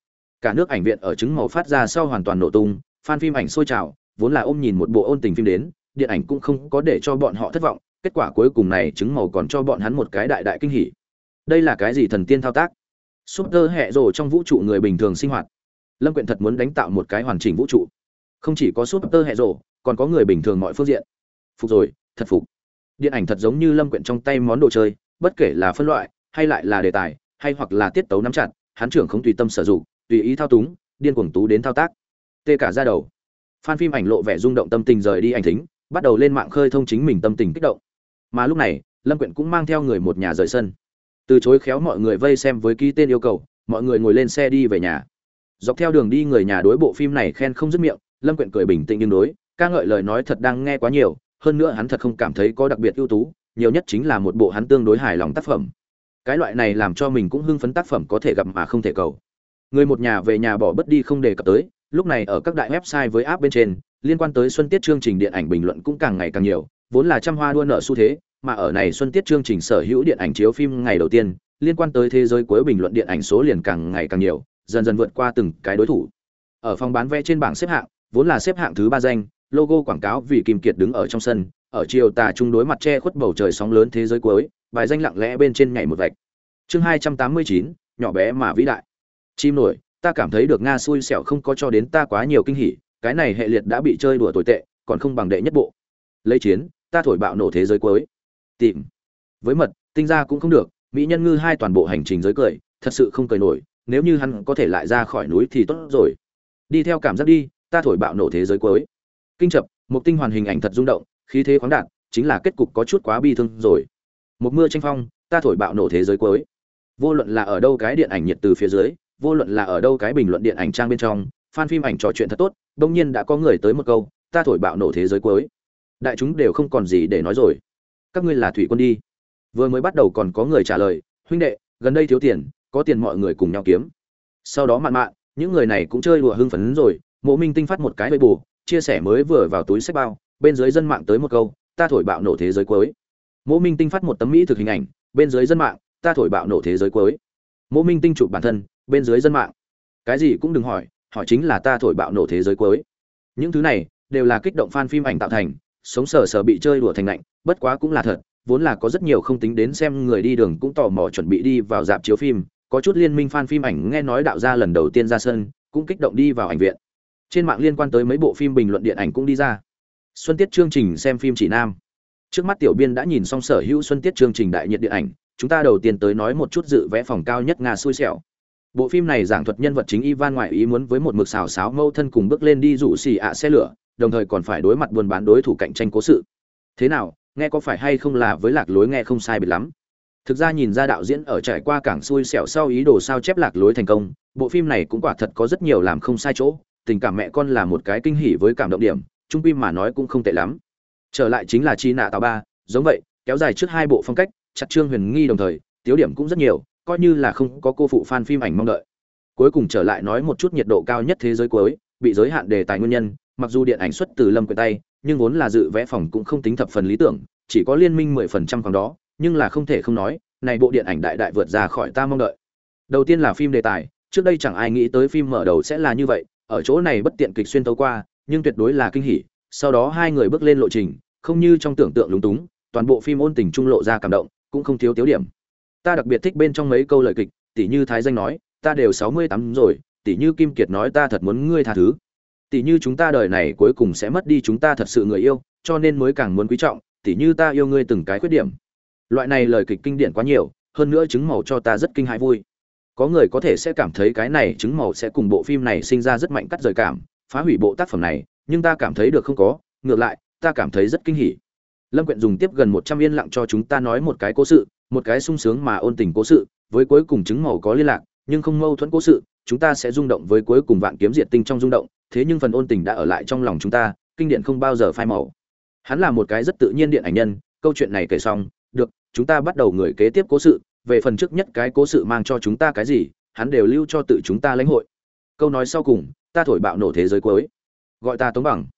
A: Cả nước ảnh viện ở chứng màu phát ra sau hoàn toàn nổ tung, fan phim ảnh sôi trào, vốn là ôm nhìn một bộ ôn tình phim đến, điện ảnh cũng không có để cho bọn họ thất vọng, kết quả cuối cùng này chứng màu còn cho bọn hắn một cái đại đại kinh hỉ. Đây là cái gì thần tiên thao tác? Super hệ rồ trong vũ trụ người bình thường sinh hoạt. Lâm Quyện thật muốn đánh tạo một cái hoàn chỉnh vũ trụ. Không chỉ có Super hệ rồ, còn có người bình thường mọi phương diện. Phục rồi, thật phục. Điện ảnh thật giống như Lâm Quyện trong tay món đồ chơi, bất kể là phân loại, hay lại là đề tài, hay hoặc là tiết tấu nắm chặt, hắn trưởng không tùy tâm sử dụng, tùy ý thao túng, điên cuồng tú đến thao tác. Tê cả da đầu. Fan phim ảnh lộ vẻ rung động tâm tình rời đi ảnh thính, bắt đầu lên mạng khơi thông chính mình tâm tình kích động. Mà lúc này, Lâm Quyện cũng mang theo người một nhà rời sân. Từ chối khéo mọi người vây xem với ký tên yêu cầu, mọi người ngồi lên xe đi về nhà. Dọc theo đường đi người nhà đối bộ phim này khen không dứt miệng, Lâm Quyện cười bình tĩnh nhưng đối, ca ngợi lời nói thật đang nghe quá nhiều, hơn nữa hắn thật không cảm thấy có đặc biệt ưu tú, nhiều nhất chính là một bộ hắn tương đối hài lòng tác phẩm. Cái loại này làm cho mình cũng hưng phấn tác phẩm có thể gặp mà không thể cầu. Người một nhà về nhà bỏ bất đi không đề cập tới, lúc này ở các đại website với app bên trên, liên quan tới xuân tiết chương trình điện ảnh bình luận cũng càng ngày càng nhiều, vốn là trăm hoa đua nở xu thế, mà ở này xuân tiết chương trình sở hữu điện ảnh chiếu phim ngày đầu tiên, liên quan tới thế giới cuối bình luận điện ảnh số liền càng ngày càng nhiều, dần dần vượt qua từng cái đối thủ. Ở phòng bán vé trên bảng xếp hạng, vốn là xếp hạng thứ 3 danh, logo quảng cáo vì Kim Kiệt đứng ở trong sân, ở chiều tà trung đối mặt che khuất bầu trời sóng lớn thế giới cuối, bài danh lặng lẽ bên trên nhảy một vạch. Chương 289, nhỏ bé mà vĩ đại. Chim nổi, ta cảm thấy được Nga xui xẻo không có cho đến ta quá nhiều kinh hỉ, cái này hệ liệt đã bị chơi đùa tồi tệ, còn không bằng đệ nhất bộ. Lấy chiến, ta thổi bạo nổ thế giới cuối. Tìm. Với mật, tinh ra cũng không được, mỹ nhân ngư hai toàn bộ hành trình giới cười, thật sự không cười nổi, nếu như hắn có thể lại ra khỏi núi thì tốt rồi. Đi theo cảm giác đi, ta thổi bạo nổ thế giới cuối. Kinh chập, một tinh hoàn hình ảnh thật rung động, khí thế khoáng đạt, chính là kết cục có chút quá bi thương rồi. Một mưa tranh phong, ta thổi bạo nổ thế giới cuối. Vô luận là ở đâu cái điện ảnh nhiệt từ phía dưới, vô luận là ở đâu cái bình luận điện ảnh trang bên trong, fan phim ảnh trò chuyện thật tốt, đương nhiên đã có người tới một câu, ta thổi bạo nổ thế giới cuối. Đại chúng đều không còn gì để nói rồi. Các ngươi là thủy quân đi. Vừa mới bắt đầu còn có người trả lời, huynh đệ, gần đây thiếu tiền, có tiền mọi người cùng nhau kiếm. Sau đó mạn mạn, những người này cũng chơi đùa hưng phấn rồi, Mộ Minh Tinh phát một cái bê bù, chia sẻ mới vừa vào túi sách bao, bên dưới dân mạng tới một câu, ta thổi bạo nổ thế giới cuối. Mộ Minh Tinh phát một tấm mỹ thực hình ảnh, bên dưới dân mạng, ta thổi bạo nổ thế giới cuối. Mộ Minh Tinh chụp bản thân, bên dưới dân mạng, cái gì cũng đừng hỏi, hỏi chính là ta thổi bạo nổ thế giới cuối. Những thứ này đều là kích động fan phim ảnh tạo thành, sống sờ sờ bị chơi đùa thành lạnh, bất quá cũng là thật, vốn là có rất nhiều không tính đến xem người đi đường cũng tò mò chuẩn bị đi vào rạp chiếu phim, có chút liên minh fan phim ảnh nghe nói đạo gia lần đầu tiên ra sân, cũng kích động đi vào ảnh viện. Trên mạng liên quan tới mấy bộ phim bình luận điện ảnh cũng đi ra. Xuân tiết chương trình xem phim chỉ nam. Trước mắt tiểu biên đã nhìn xong sở hữu xuân tiết chương trình đại nhiệt điện ảnh, chúng ta đầu tiên tới nói một chút dự vé phòng cao nhất Nga xui xẻo. Bộ phim này giảng thuật nhân vật chính Ivan ngoại ý muốn với một mực xào xáo mâu thân cùng bước lên đi rủ xì ạ xe lửa, đồng thời còn phải đối mặt buôn bán đối thủ cạnh tranh cố sự. Thế nào, nghe có phải hay không là với lạc lối nghe không sai biệt lắm. Thực ra nhìn ra đạo diễn ở trải qua cảng xui xẻo sau ý đồ sao chép lạc lối thành công, bộ phim này cũng quả thật có rất nhiều làm không sai chỗ, tình cảm mẹ con là một cái kinh hỉ với cảm động điểm, trung quy mà nói cũng không tệ lắm. Trở lại chính là Chi nạ tàu 3, giống vậy, kéo dài trước hai bộ phong cách, chặt trương huyền nghi đồng thời, tiêu điểm cũng rất nhiều, coi như là không có cô phụ fan phim ảnh mong đợi. Cuối cùng trở lại nói một chút nhiệt độ cao nhất thế giới cuối, bị giới hạn đề tài nguyên nhân, mặc dù điện ảnh xuất từ Lâm Quyện tay, nhưng vốn là dự vẽ phòng cũng không tính thập phần lý tưởng, chỉ có liên minh 10% khoảng đó, nhưng là không thể không nói, này bộ điện ảnh đại đại vượt ra khỏi ta mong đợi. Đầu tiên là phim đề tài, trước đây chẳng ai nghĩ tới phim mở đầu sẽ là như vậy, ở chỗ này bất tiện kịch xuyên tấu qua, nhưng tuyệt đối là kinh hỉ. Sau đó hai người bước lên lộ trình, không như trong tưởng tượng lúng túng, toàn bộ phim ôn tình trung lộ ra cảm động, cũng không thiếu tiêu điểm. Ta đặc biệt thích bên trong mấy câu lời kịch, tỉ như Thái Danh nói, ta đều 68 rồi, tỉ như Kim Kiệt nói ta thật muốn ngươi tha thứ. Tỉ như chúng ta đời này cuối cùng sẽ mất đi chúng ta thật sự người yêu, cho nên mới càng muốn quý trọng, tỉ như ta yêu ngươi từng cái khuyết điểm. Loại này lời kịch kinh điển quá nhiều, hơn nữa chứng màu cho ta rất kinh hãi vui. Có người có thể sẽ cảm thấy cái này chứng màu sẽ cùng bộ phim này sinh ra rất mạnh cắt rời cảm, phá hủy bộ tác phẩm này, nhưng ta cảm thấy được không có, ngược lại, ta cảm thấy rất kinh hỉ. Lâm Quyện dùng tiếp gần 100 yên lặng cho chúng ta nói một cái cố sự, một cái sung sướng mà ôn tình cố sự, với cuối cùng chứng màu có liên lạc, nhưng không mâu thuẫn cố sự, chúng ta sẽ rung động với cuối cùng vạn kiếm diệt tinh trong rung động, thế nhưng phần ôn tình đã ở lại trong lòng chúng ta, kinh điển không bao giờ phai màu. Hắn là một cái rất tự nhiên điện ảnh nhân, câu chuyện này kể xong, được, chúng ta bắt đầu người kế tiếp cố sự, về phần trước nhất cái cố sự mang cho chúng ta cái gì, hắn đều lưu cho tự chúng ta lãnh hội. Câu nói sau cùng, ta thổi bạo nổ thế giới cuối. Gọi ta Tống Bằng.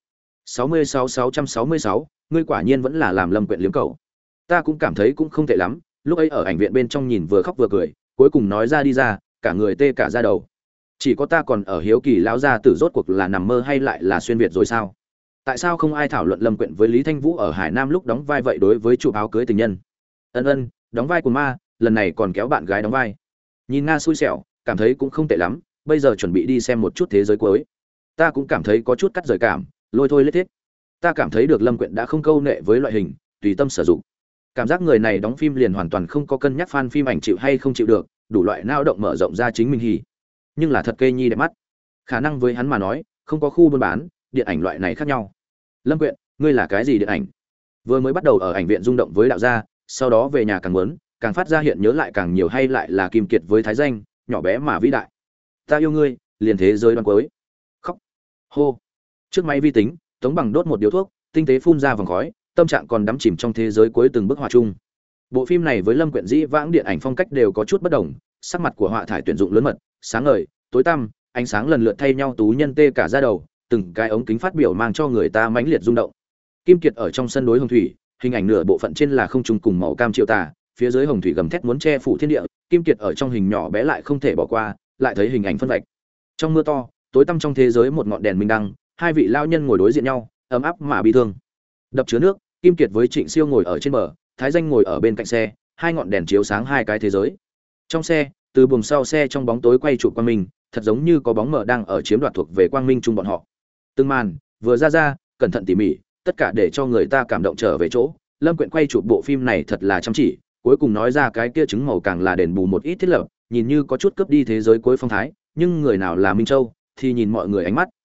A: 66666, ngươi quả nhiên vẫn là làm Lâm Quyện liếm cầu. Ta cũng cảm thấy cũng không tệ lắm, lúc ấy ở ảnh viện bên trong nhìn vừa khóc vừa cười, cuối cùng nói ra đi ra, cả người tê cả da đầu. Chỉ có ta còn ở hiếu kỳ lão gia tử rốt cuộc là nằm mơ hay lại là xuyên việt rồi sao? Tại sao không ai thảo luận Lâm Quyện với Lý Thanh Vũ ở Hải Nam lúc đóng vai vậy đối với chụp áo cưới tình nhân? Ân, đóng vai của ma, lần này còn kéo bạn gái đóng vai. Nhìn Nga xui xẻo, cảm thấy cũng không tệ lắm, bây giờ chuẩn bị đi xem một chút thế giới cuối. Ta cũng cảm thấy có chút cắt rời cảm, lôi thôi lết thiết. Ta cảm thấy được Lâm Quyện đã không câu nệ với loại hình, tùy tâm sử dụng. Cảm giác người này đóng phim liền hoàn toàn không có cân nhắc fan phim ảnh chịu hay không chịu được, đủ loại nao động mở rộng ra chính mình hỉ. Nhưng là thật kê nhi đẹp mắt. Khả năng với hắn mà nói, không có khu buôn bán, điện ảnh loại này khác nhau. Lâm Quyện, ngươi là cái gì điện ảnh? Vừa mới bắt đầu ở ảnh viện rung động với đạo gia, sau đó về nhà càng muốn, càng phát ra hiện nhớ lại càng nhiều hay lại là Kim Kiệt với Thái Danh, nhỏ bé mà vĩ đại. Ta yêu ngươi, liền thế giới đoan cuối. Khóc. Hô. Trước máy vi tính, Tống Bằng đốt một điếu thuốc, tinh tế phun ra vòng khói, tâm trạng còn đắm chìm trong thế giới cuối từng bức họa chung. Bộ phim này với Lâm Quyện dĩ vãng điện ảnh phong cách đều có chút bất đồng, sắc mặt của họa thải tuyển dụng lớn mật, sáng ngời, tối tăm, ánh sáng lần lượt thay nhau tú nhân tê cả da đầu, từng cái ống kính phát biểu mang cho người ta mãnh liệt rung động. Kim Kiệt ở trong sân đối Hồng Thủy, hình ảnh nửa bộ phận trên là không trung cùng màu cam triệu tà, phía dưới Hồng Thủy gầm thét muốn che phủ thiên địa, Kim Kiệt ở trong hình nhỏ bé lại không thể bỏ qua, lại thấy hình ảnh phân vạch. Trong mưa to, tối tăm trong thế giới một ngọn đèn minh đăng, hai vị lao nhân ngồi đối diện nhau, ấm áp mà bi thương. Đập chứa nước, Kim Kiệt với Trịnh Siêu ngồi ở trên bờ, Thái Danh ngồi ở bên cạnh xe, hai ngọn đèn chiếu sáng hai cái thế giới. Trong xe, từ buồng sau xe trong bóng tối quay chụp quang minh, thật giống như có bóng mờ đang ở chiếm đoạt thuộc về quang minh chung bọn họ. Từng màn vừa ra, cẩn thận tỉ mỉ, tất cả để cho người ta cảm động trở về chỗ. Lâm Quyện quay chụp bộ phim này thật là chăm chỉ, cuối cùng nói ra cái kia trứng màu càng là đền bù một ít thiết lập, nhìn như có chút cướp đi thế giới cuối phong thái, nhưng người nào là Minh Châu thì nhìn mọi người ánh mắt,